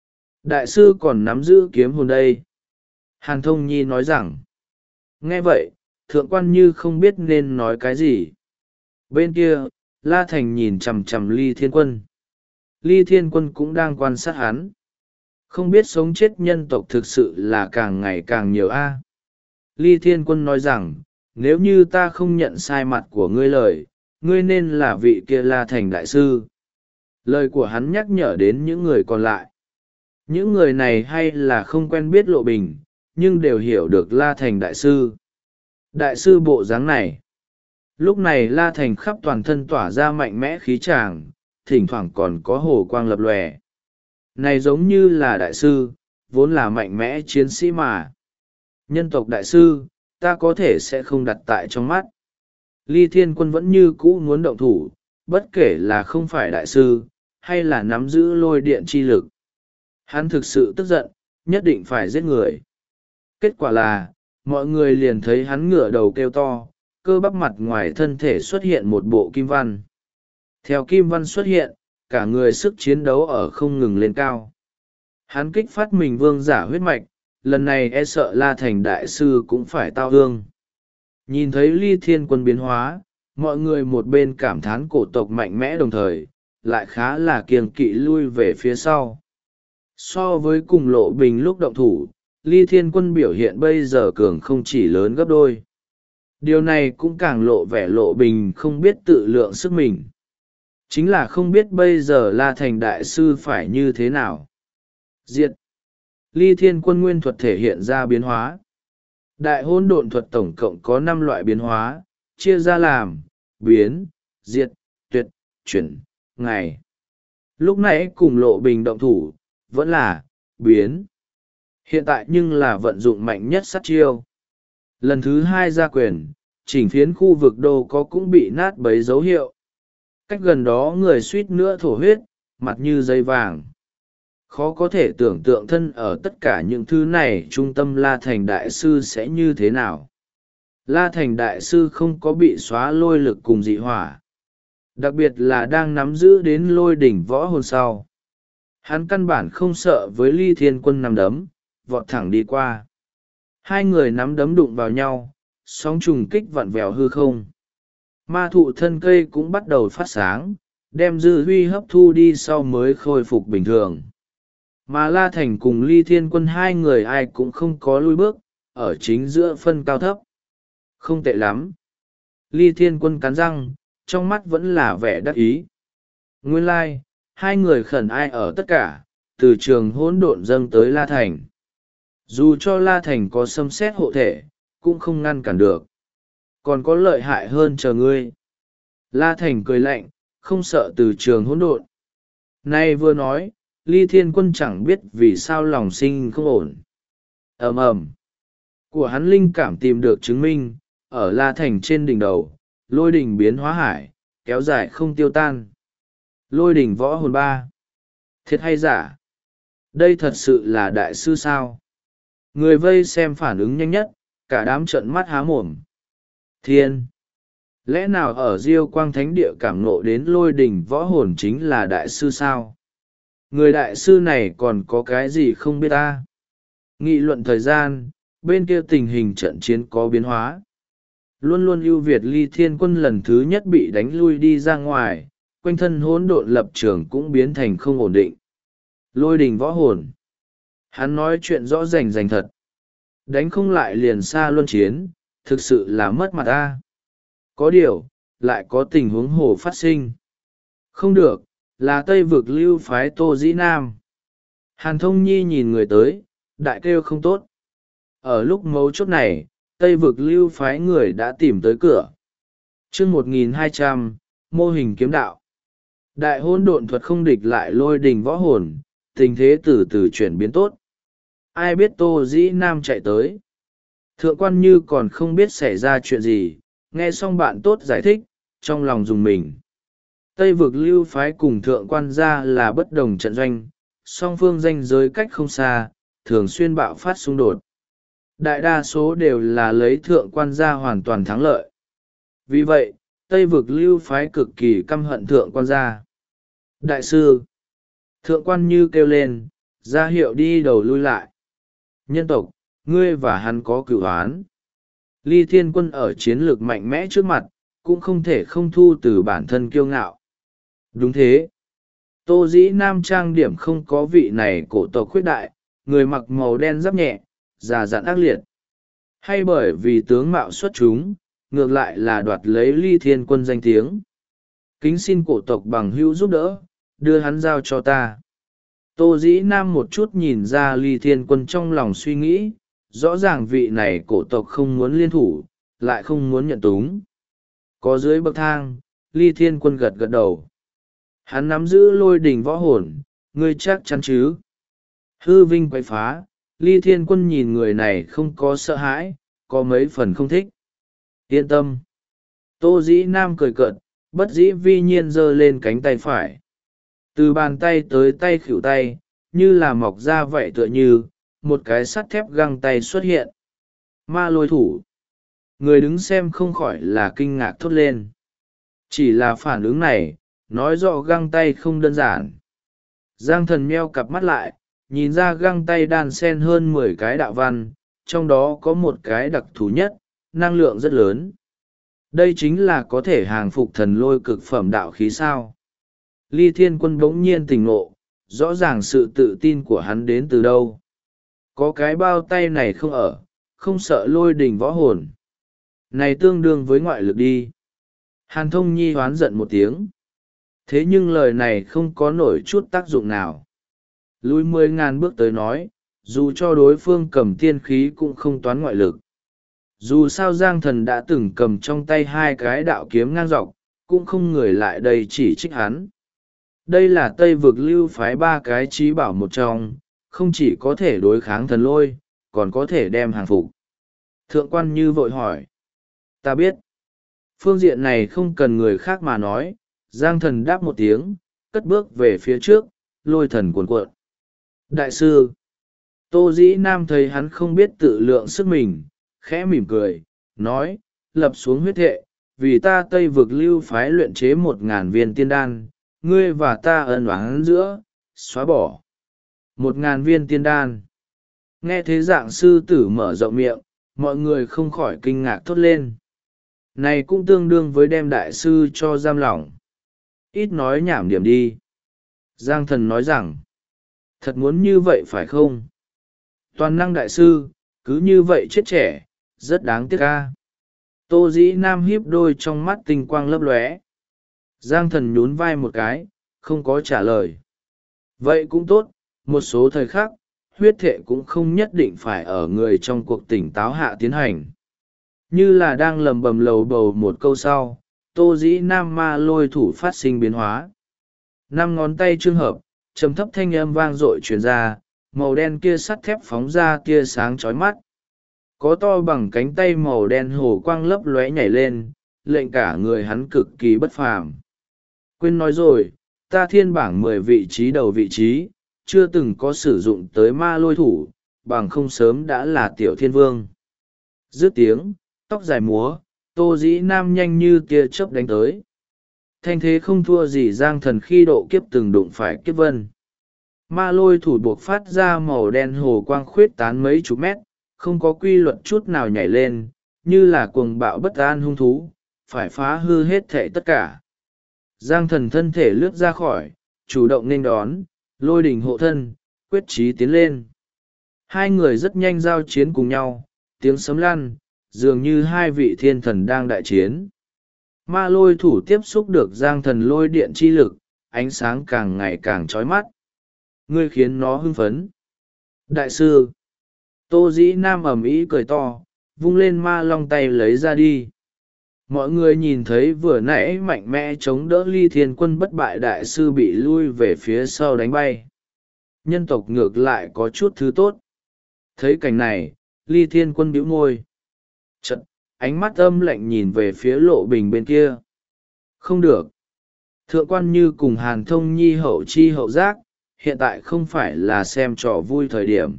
Đại sư còn nắm giữ kiếm hồn đây. Hàn Thông Nhi nói rằng, nghe vậy, thượng quan như không biết nên nói cái gì. Bên kia, La Thành nhìn chằm chằm Ly Thiên Quân. Ly Thiên Quân cũng đang quan sát hắn. Không biết sống chết nhân tộc thực sự là càng ngày càng nhiều a. Ly Thiên Quân nói rằng, nếu như ta không nhận sai mặt của ngươi lời, ngươi nên là vị kia La Thành đại sư. Lời của hắn nhắc nhở đến những người còn lại. Những người này hay là không quen biết lộ bình, nhưng đều hiểu được La Thành đại sư. Đại sư bộ dáng này. Lúc này La Thành khắp toàn thân tỏa ra mạnh mẽ khí tràng, thỉnh thoảng còn có hồ quang lập lòe. Này giống như là đại sư, vốn là mạnh mẽ chiến sĩ mà. Nhân tộc đại sư, ta có thể sẽ không đặt tại trong mắt. Ly Thiên Quân vẫn như cũ muốn động thủ, bất kể là không phải đại sư, hay là nắm giữ lôi điện chi lực. Hắn thực sự tức giận, nhất định phải giết người. Kết quả là, mọi người liền thấy hắn ngửa đầu kêu to, cơ bắp mặt ngoài thân thể xuất hiện một bộ kim văn. Theo kim văn xuất hiện, cả người sức chiến đấu ở không ngừng lên cao. Hắn kích phát mình vương giả huyết mạch, lần này e sợ La Thành đại sư cũng phải tao hương. Nhìn thấy Ly Thiên Quân biến hóa, mọi người một bên cảm thán cổ tộc mạnh mẽ đồng thời, lại khá là kiêng kỵ lui về phía sau. So với cùng Lộ Bình lúc động thủ, Ly Thiên Quân biểu hiện bây giờ cường không chỉ lớn gấp đôi. Điều này cũng càng lộ vẻ Lộ Bình không biết tự lượng sức mình. Chính là không biết bây giờ La Thành đại sư phải như thế nào. Diệt. Ly Thiên Quân nguyên thuật thể hiện ra biến hóa. Đại hôn độn thuật tổng cộng có 5 loại biến hóa, chia ra làm, biến, diệt, tuyệt, chuyển, ngày. Lúc nãy cùng Lộ Bình động thủ, vẫn là, biến. Hiện tại nhưng là vận dụng mạnh nhất sát chiêu. Lần thứ 2 ra quyền, chỉnh phiến khu vực đô có cũng bị nát bấy dấu hiệu. Cách gần đó người suýt nữa thổ huyết, mặt như dây vàng. Khó có thể tưởng tượng thân ở tất cả những thứ này trung tâm La Thành Đại Sư sẽ như thế nào. La Thành Đại Sư không có bị xóa lôi lực cùng dị hỏa. Đặc biệt là đang nắm giữ đến lôi đỉnh võ hồn sau. Hắn căn bản không sợ với Ly Thiên Quân nắm đấm, vọt thẳng đi qua. Hai người nắm đấm đụng vào nhau, sóng trùng kích vặn vẹo hư không. Ma thụ thân cây cũng bắt đầu phát sáng, đem dư huy hấp thu đi sau mới khôi phục bình thường. Mà La Thành cùng Ly Thiên Quân hai người ai cũng không có lui bước, ở chính giữa phân cao thấp. Không tệ lắm. Ly Thiên Quân cắn răng, trong mắt vẫn là vẻ đắc ý. Nguyên lai, hai người khẩn ai ở tất cả, từ trường hỗn độn dâng tới La Thành. Dù cho La Thành có xâm xét hộ thể, cũng không ngăn cản được. Còn có lợi hại hơn chờ ngươi. La Thành cười lạnh, không sợ từ trường hỗn độn. Nay vừa nói, Ly Thiên Quân chẳng biết vì sao lòng sinh không ổn. Ầm ầm. Của hắn linh cảm tìm được chứng minh, ở La Thành trên đỉnh đầu, lôi đỉnh biến hóa hải, kéo dài không tiêu tan. Lôi đỉnh võ hồn 3. Thiệt hay giả? Đây thật sự là đại sư sao? Người vây xem phản ứng nhanh nhất, cả đám trợn mắt há mồm. Thiên! Lẽ nào ở Diêu Quang Thánh Địa cảm ngộ đến lôi đỉnh võ hồn chính là đại sư sao? Người đại sư này còn có cái gì không biết ta? Nghị luận thời gian, bên kia tình hình trận chiến có biến hóa. Luôn luôn ưu việt Ly Thiên Quân lần thứ nhất bị đánh lui đi ra ngoài, quanh thân hỗn độn lập trường cũng biến thành không ổn định. Lôi đình võ hồn. Hắn nói chuyện rõ rành thật. Đánh không lại liền xa luân chiến, thực sự là mất mặt ta. Có điều, lại có tình huống hồ phát sinh. Không được, là Tây vực lưu phái Tô Dĩ Nam. Hàn Thông Nhi nhìn người tới, đại kêu không tốt. Ở lúc mấu chốt này, Tây vực lưu phái người đã tìm tới cửa. chương 1200, mô hình kiếm đạo. Đại hôn độn thuật không địch lại lôi đình võ hồn, tình thế từ từ chuyển biến tốt. Ai biết Tô Dĩ Nam chạy tới. Thượng quan như còn không biết xảy ra chuyện gì, nghe xong bạn tốt giải thích, trong lòng dùng mình. Tây vực lưu phái cùng thượng quan gia là bất đồng trận doanh, song phương ranh giới cách không xa, thường xuyên bạo phát xung đột. Đại đa số đều là lấy thượng quan gia hoàn toàn thắng lợi. Vì vậy, Tây vực lưu phái cực kỳ căm hận thượng quan gia. Đại sư! Thượng quan như kêu lên, ra hiệu đi đầu lui lại. Nhân tộc, ngươi và hắn có cửu oán. Ly Thiên Quân ở chiến lược mạnh mẽ trước mặt, cũng không thể không thu từ bản thân kiêu ngạo. Đúng thế. Tô Dĩ Nam trang điểm không có vị này cổ tộc khuyết đại, người mặc màu đen giáp nhẹ, già dặn ác liệt. Hay bởi vì tướng mạo xuất chúng, ngược lại là đoạt lấy Ly Thiên Quân danh tiếng. Kính xin cổ tộc bằng hữu giúp đỡ, đưa hắn giao cho ta. Tô Dĩ Nam một chút nhìn ra Ly Thiên Quân trong lòng suy nghĩ, rõ ràng vị này cổ tộc không muốn liên thủ, lại không muốn nhận túng. Có dưới bậc thang, Ly Thiên Quân gật gật đầu. Hắn nắm giữ lôi đình võ hồn, ngươi chắc chắn chứ? Hư vinh quay phá, Ly Thiên Quân nhìn người này không có sợ hãi, có mấy phần không thích. Yên tâm. Tô Dĩ Nam cười cợt, bất dĩ vi nhiên giơ lên cánh tay phải. Từ bàn tay tới tay khuỷu tay, như là mọc ra vậy, tựa như một cái sắt thép găng tay xuất hiện. Ma lôi thủ. Người đứng xem không khỏi là kinh ngạc thốt lên. Chỉ là phản ứng này, nói rõ găng tay không đơn giản. Giang Thần meo cặp mắt lại, nhìn ra găng tay đan xen hơn 10 cái đạo văn, trong đó có một cái đặc thù nhất, năng lượng rất lớn. Đây chính là có thể hàng phục thần lôi cực phẩm đạo khí sao. Ly Thiên Quân bỗng nhiên tỉnh ngộ, rõ ràng sự tự tin của hắn đến từ đâu. Có cái bao tay này không ở, không sợ lôi đình võ hồn. Này tương đương với ngoại lực đi. Hàn Thông Nhi hoán giận một tiếng. Thế nhưng lời này không có nổi chút tác dụng nào. Lùi 10.000 bước tới nói, dù cho đối phương cầm tiên khí cũng không toán ngoại lực. Dù sao Giang Thần đã từng cầm trong tay 2 cái đạo kiếm ngang dọc, cũng không người lại đây chỉ trích hắn. Đây là Tây vực lưu phái 3 cái trí bảo một trong, không chỉ có thể đối kháng thần lôi, còn có thể đem hàng phục. Thượng quan Như vội hỏi. Ta biết. Phương diện này không cần người khác mà nói. Giang Thần đáp một tiếng, cất bước về phía trước, lôi thần cuồn cuộn. Đại sư. Tô Dĩ Nam thấy hắn không biết tự lượng sức mình, khẽ mỉm cười, nói, lập xuống huyết thệ, vì ta Tây vực lưu phái luyện chế 1.000 viên tiên đan, ngươi và ta ân oán giữa, xóa bỏ. 1.000 viên tiên đan. Nghe thế dạng sư tử mở rộng miệng, mọi người không khỏi kinh ngạc thốt lên. Này cũng tương đương với đem đại sư cho giam lỏng. Ít nói nhảm điểm đi. Giang Thần nói rằng, thật muốn như vậy phải không? Toàn năng đại sư, cứ như vậy chết trẻ, rất đáng tiếc ca. Tô Dĩ Nam híp đôi trong mắt tinh quang lấp lóe. Giang Thần nhún vai một cái, không có trả lời. Vậy cũng tốt, một số thời khắc, huyết thệ cũng không nhất định phải ở người trong cuộc tỉnh táo hạ tiến hành. Như là đang lầm bầm lầu bầu một câu sau, Tô Dĩ Nam ma lôi thủ phát sinh biến hóa. 5 ngón tay trường hợp, trầm thấp thanh âm vang dội truyền ra, màu đen kia sắt thép phóng ra tia sáng chói mắt. Có to bằng cánh tay màu đen hồ quang lấp lóe nhảy lên, lệnh cả người hắn cực kỳ bất phàm. Quên nói rồi, ta thiên bảng 10 vị trí đầu vị trí, chưa từng có sử dụng tới ma lôi thủ, bằng không sớm đã là tiểu thiên vương. Dứt tiếng, tóc dài múa, Tô Dĩ Nam nhanh như tia chớp đánh tới. Thanh thế không thua gì Giang Thần khi độ kiếp từng đụng phải kiếp vân. Ma lôi thủ buộc phát ra màu đen hồ quang khuyết tán mấy chục mét, không có quy luật chút nào nhảy lên, như là cuồng bạo bất an hung thú, phải phá hư hết thảy tất cả. Giang Thần thân thể lướt ra khỏi, chủ động nên đón, lôi đình hộ thân, quyết chí tiến lên. Hai người rất nhanh giao chiến cùng nhau, tiếng sấm lăn, dường như hai vị thiên thần đang đại chiến. Ma lôi thủ tiếp xúc được Giang Thần lôi điện chi lực, ánh sáng càng ngày càng chói mắt. Ngươi khiến nó hưng phấn. Đại sư. Tô Dĩ Nam ầm ĩ cười to, vung lên ma long tay lấy ra đi. Mọi người nhìn thấy vừa nãy mạnh mẽ chống đỡ Ly Thiên Quân bất bại đại sư bị lui về phía sau đánh bay. Nhân tộc ngược lại có chút thứ tốt. Thấy cảnh này, Ly Thiên Quân bĩu môi. Chật, ánh mắt âm lạnh nhìn về phía Lộ Bình bên kia. Không được. Thượng quan Như cùng Hàn Thông Nhi hậu chi hậu giác, hiện tại không phải là xem trò vui thời điểm.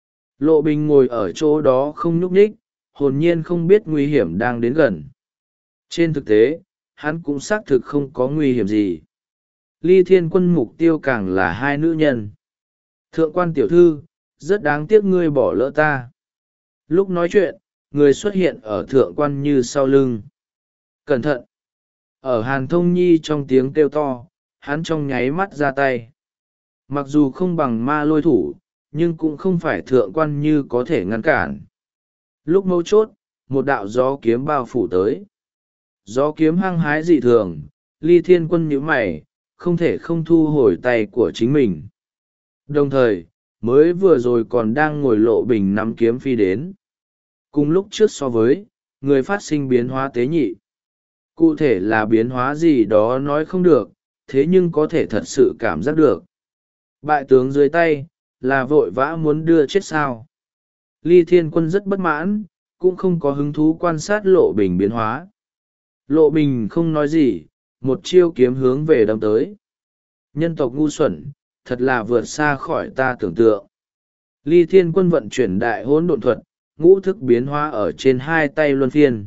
Lộ Bình ngồi ở chỗ đó không nhúc nhích, hồn nhiên không biết nguy hiểm đang đến gần. Trên thực tế, hắn cũng xác thực không có nguy hiểm gì. Ly Thiên Quân mục tiêu càng là hai nữ nhân. Thượng quan tiểu thư, rất đáng tiếc ngươi bỏ lỡ ta. Lúc nói chuyện, người xuất hiện ở thượng quan Như sau lưng. Cẩn thận! Ở Hàn Thông Nhi trong tiếng kêu to, hắn trong nháy mắt ra tay. Mặc dù không bằng ma lôi thủ, nhưng cũng không phải thượng quan Như có thể ngăn cản. Lúc mấu chốt, một đạo gió kiếm bao phủ tới. Gió kiếm hăng hái dị thường, Ly Thiên Quân nhíu mày, không thể không thu hồi tay của chính mình. Đồng thời, mới vừa rồi còn đang ngồi Lộ Bình nắm kiếm phi đến. Cùng lúc trước so với, người phát sinh biến hóa tế nhị. Cụ thể là biến hóa gì đó nói không được, thế nhưng có thể thật sự cảm giác được. Bại tướng dưới tay, là vội vã muốn đưa chết sao? Ly Thiên Quân rất bất mãn, cũng không có hứng thú quan sát Lộ Bình biến hóa. Lộ Bình không nói gì, một chiêu kiếm hướng về đâm tới. Nhân tộc ngu xuẩn, thật là vượt xa khỏi ta tưởng tượng. Ly Thiên Quân vận chuyển đại hỗn độn thuật, ngũ thức biến hóa ở trên hai tay luân phiên.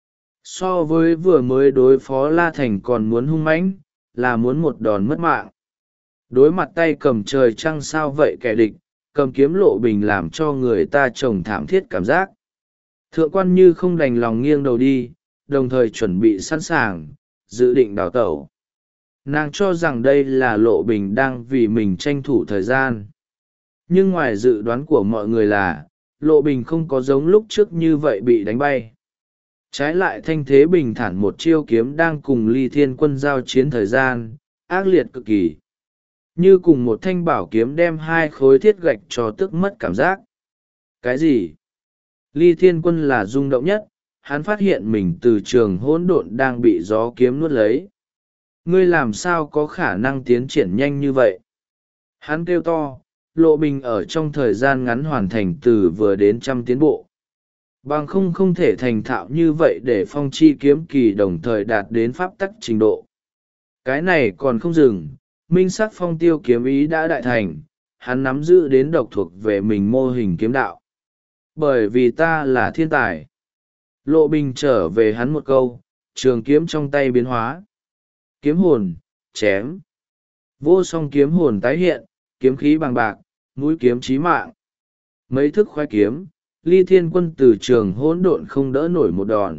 So với vừa mới đối phó La Thành còn muốn hung mãnh, là muốn một đòn mất mạng. Đối mặt tay cầm trời trăng sao vậy kẻ địch, cầm kiếm Lộ Bình làm cho người ta trồng thảm thiết cảm giác. Thượng quan Như không đành lòng nghiêng đầu đi, đồng thời chuẩn bị sẵn sàng, dự định đào tẩu. Nàng cho rằng đây là Lộ Bình đang vì mình tranh thủ thời gian. Nhưng ngoài dự đoán của mọi người là, Lộ Bình không có giống lúc trước như vậy bị đánh bay. Trái lại thanh thế bình thản một chiêu kiếm đang cùng Ly Thiên Quân giao chiến thời gian, ác liệt cực kỳ. Như cùng một thanh bảo kiếm đem hai khối thiết gạch cho tức mất cảm giác. Cái gì? Ly Thiên Quân là rung động nhất, hắn phát hiện mình từ trường hỗn độn đang bị gió kiếm nuốt lấy. Ngươi làm sao có khả năng tiến triển nhanh như vậy? Hắn kêu to, Lộ Bình ở trong thời gian ngắn hoàn thành từ vừa đến 100 tiến bộ. Bằng không thể thành thạo như vậy để phong chi kiếm kỳ đồng thời đạt đến pháp tắc trình độ. Cái này còn không dừng, minh sắc phong tiêu kiếm ý đã đại thành, hắn nắm giữ đến độc thuộc về mình mô hình kiếm đạo. Bởi vì ta là thiên tài. Lộ Bình trở về hắn một câu, trường kiếm trong tay biến hóa. Kiếm hồn, chém. Vô song kiếm hồn tái hiện, kiếm khí bằng bạc, mũi kiếm chí mạng. Mấy thức khoái kiếm, Ly Thiên Quân từ trường hỗn độn không đỡ nổi một đòn.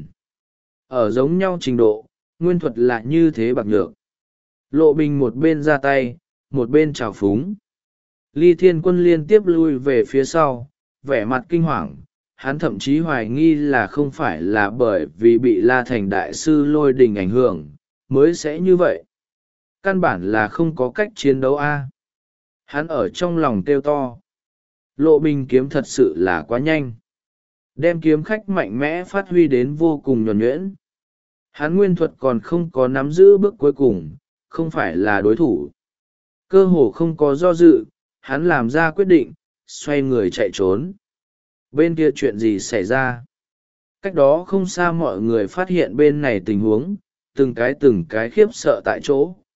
Ở giống nhau trình độ, nguyên thuật lại như thế bạc nhược. Lộ Bình một bên ra tay, một bên trào phúng. Ly Thiên Quân liên tiếp lui về phía sau, vẻ mặt kinh hoàng. Hắn thậm chí hoài nghi là không phải là bởi vì bị La Thành Đại Sư Lôi Đình ảnh hưởng, mới sẽ như vậy. Căn bản là không có cách chiến đấu a. Hắn ở trong lòng kêu to. Lộ Bình kiếm thật sự là quá nhanh. Đem kiếm khách mạnh mẽ phát huy đến vô cùng nhuần nhuyễn. Hắn nguyên thuật còn không có nắm giữ bước cuối cùng, không phải là đối thủ. Cơ hồ không có do dự, hắn làm ra quyết định, xoay người chạy trốn. Bên kia chuyện gì xảy ra? Cách đó không xa mọi người phát hiện bên này tình huống, từng cái khiếp sợ tại chỗ.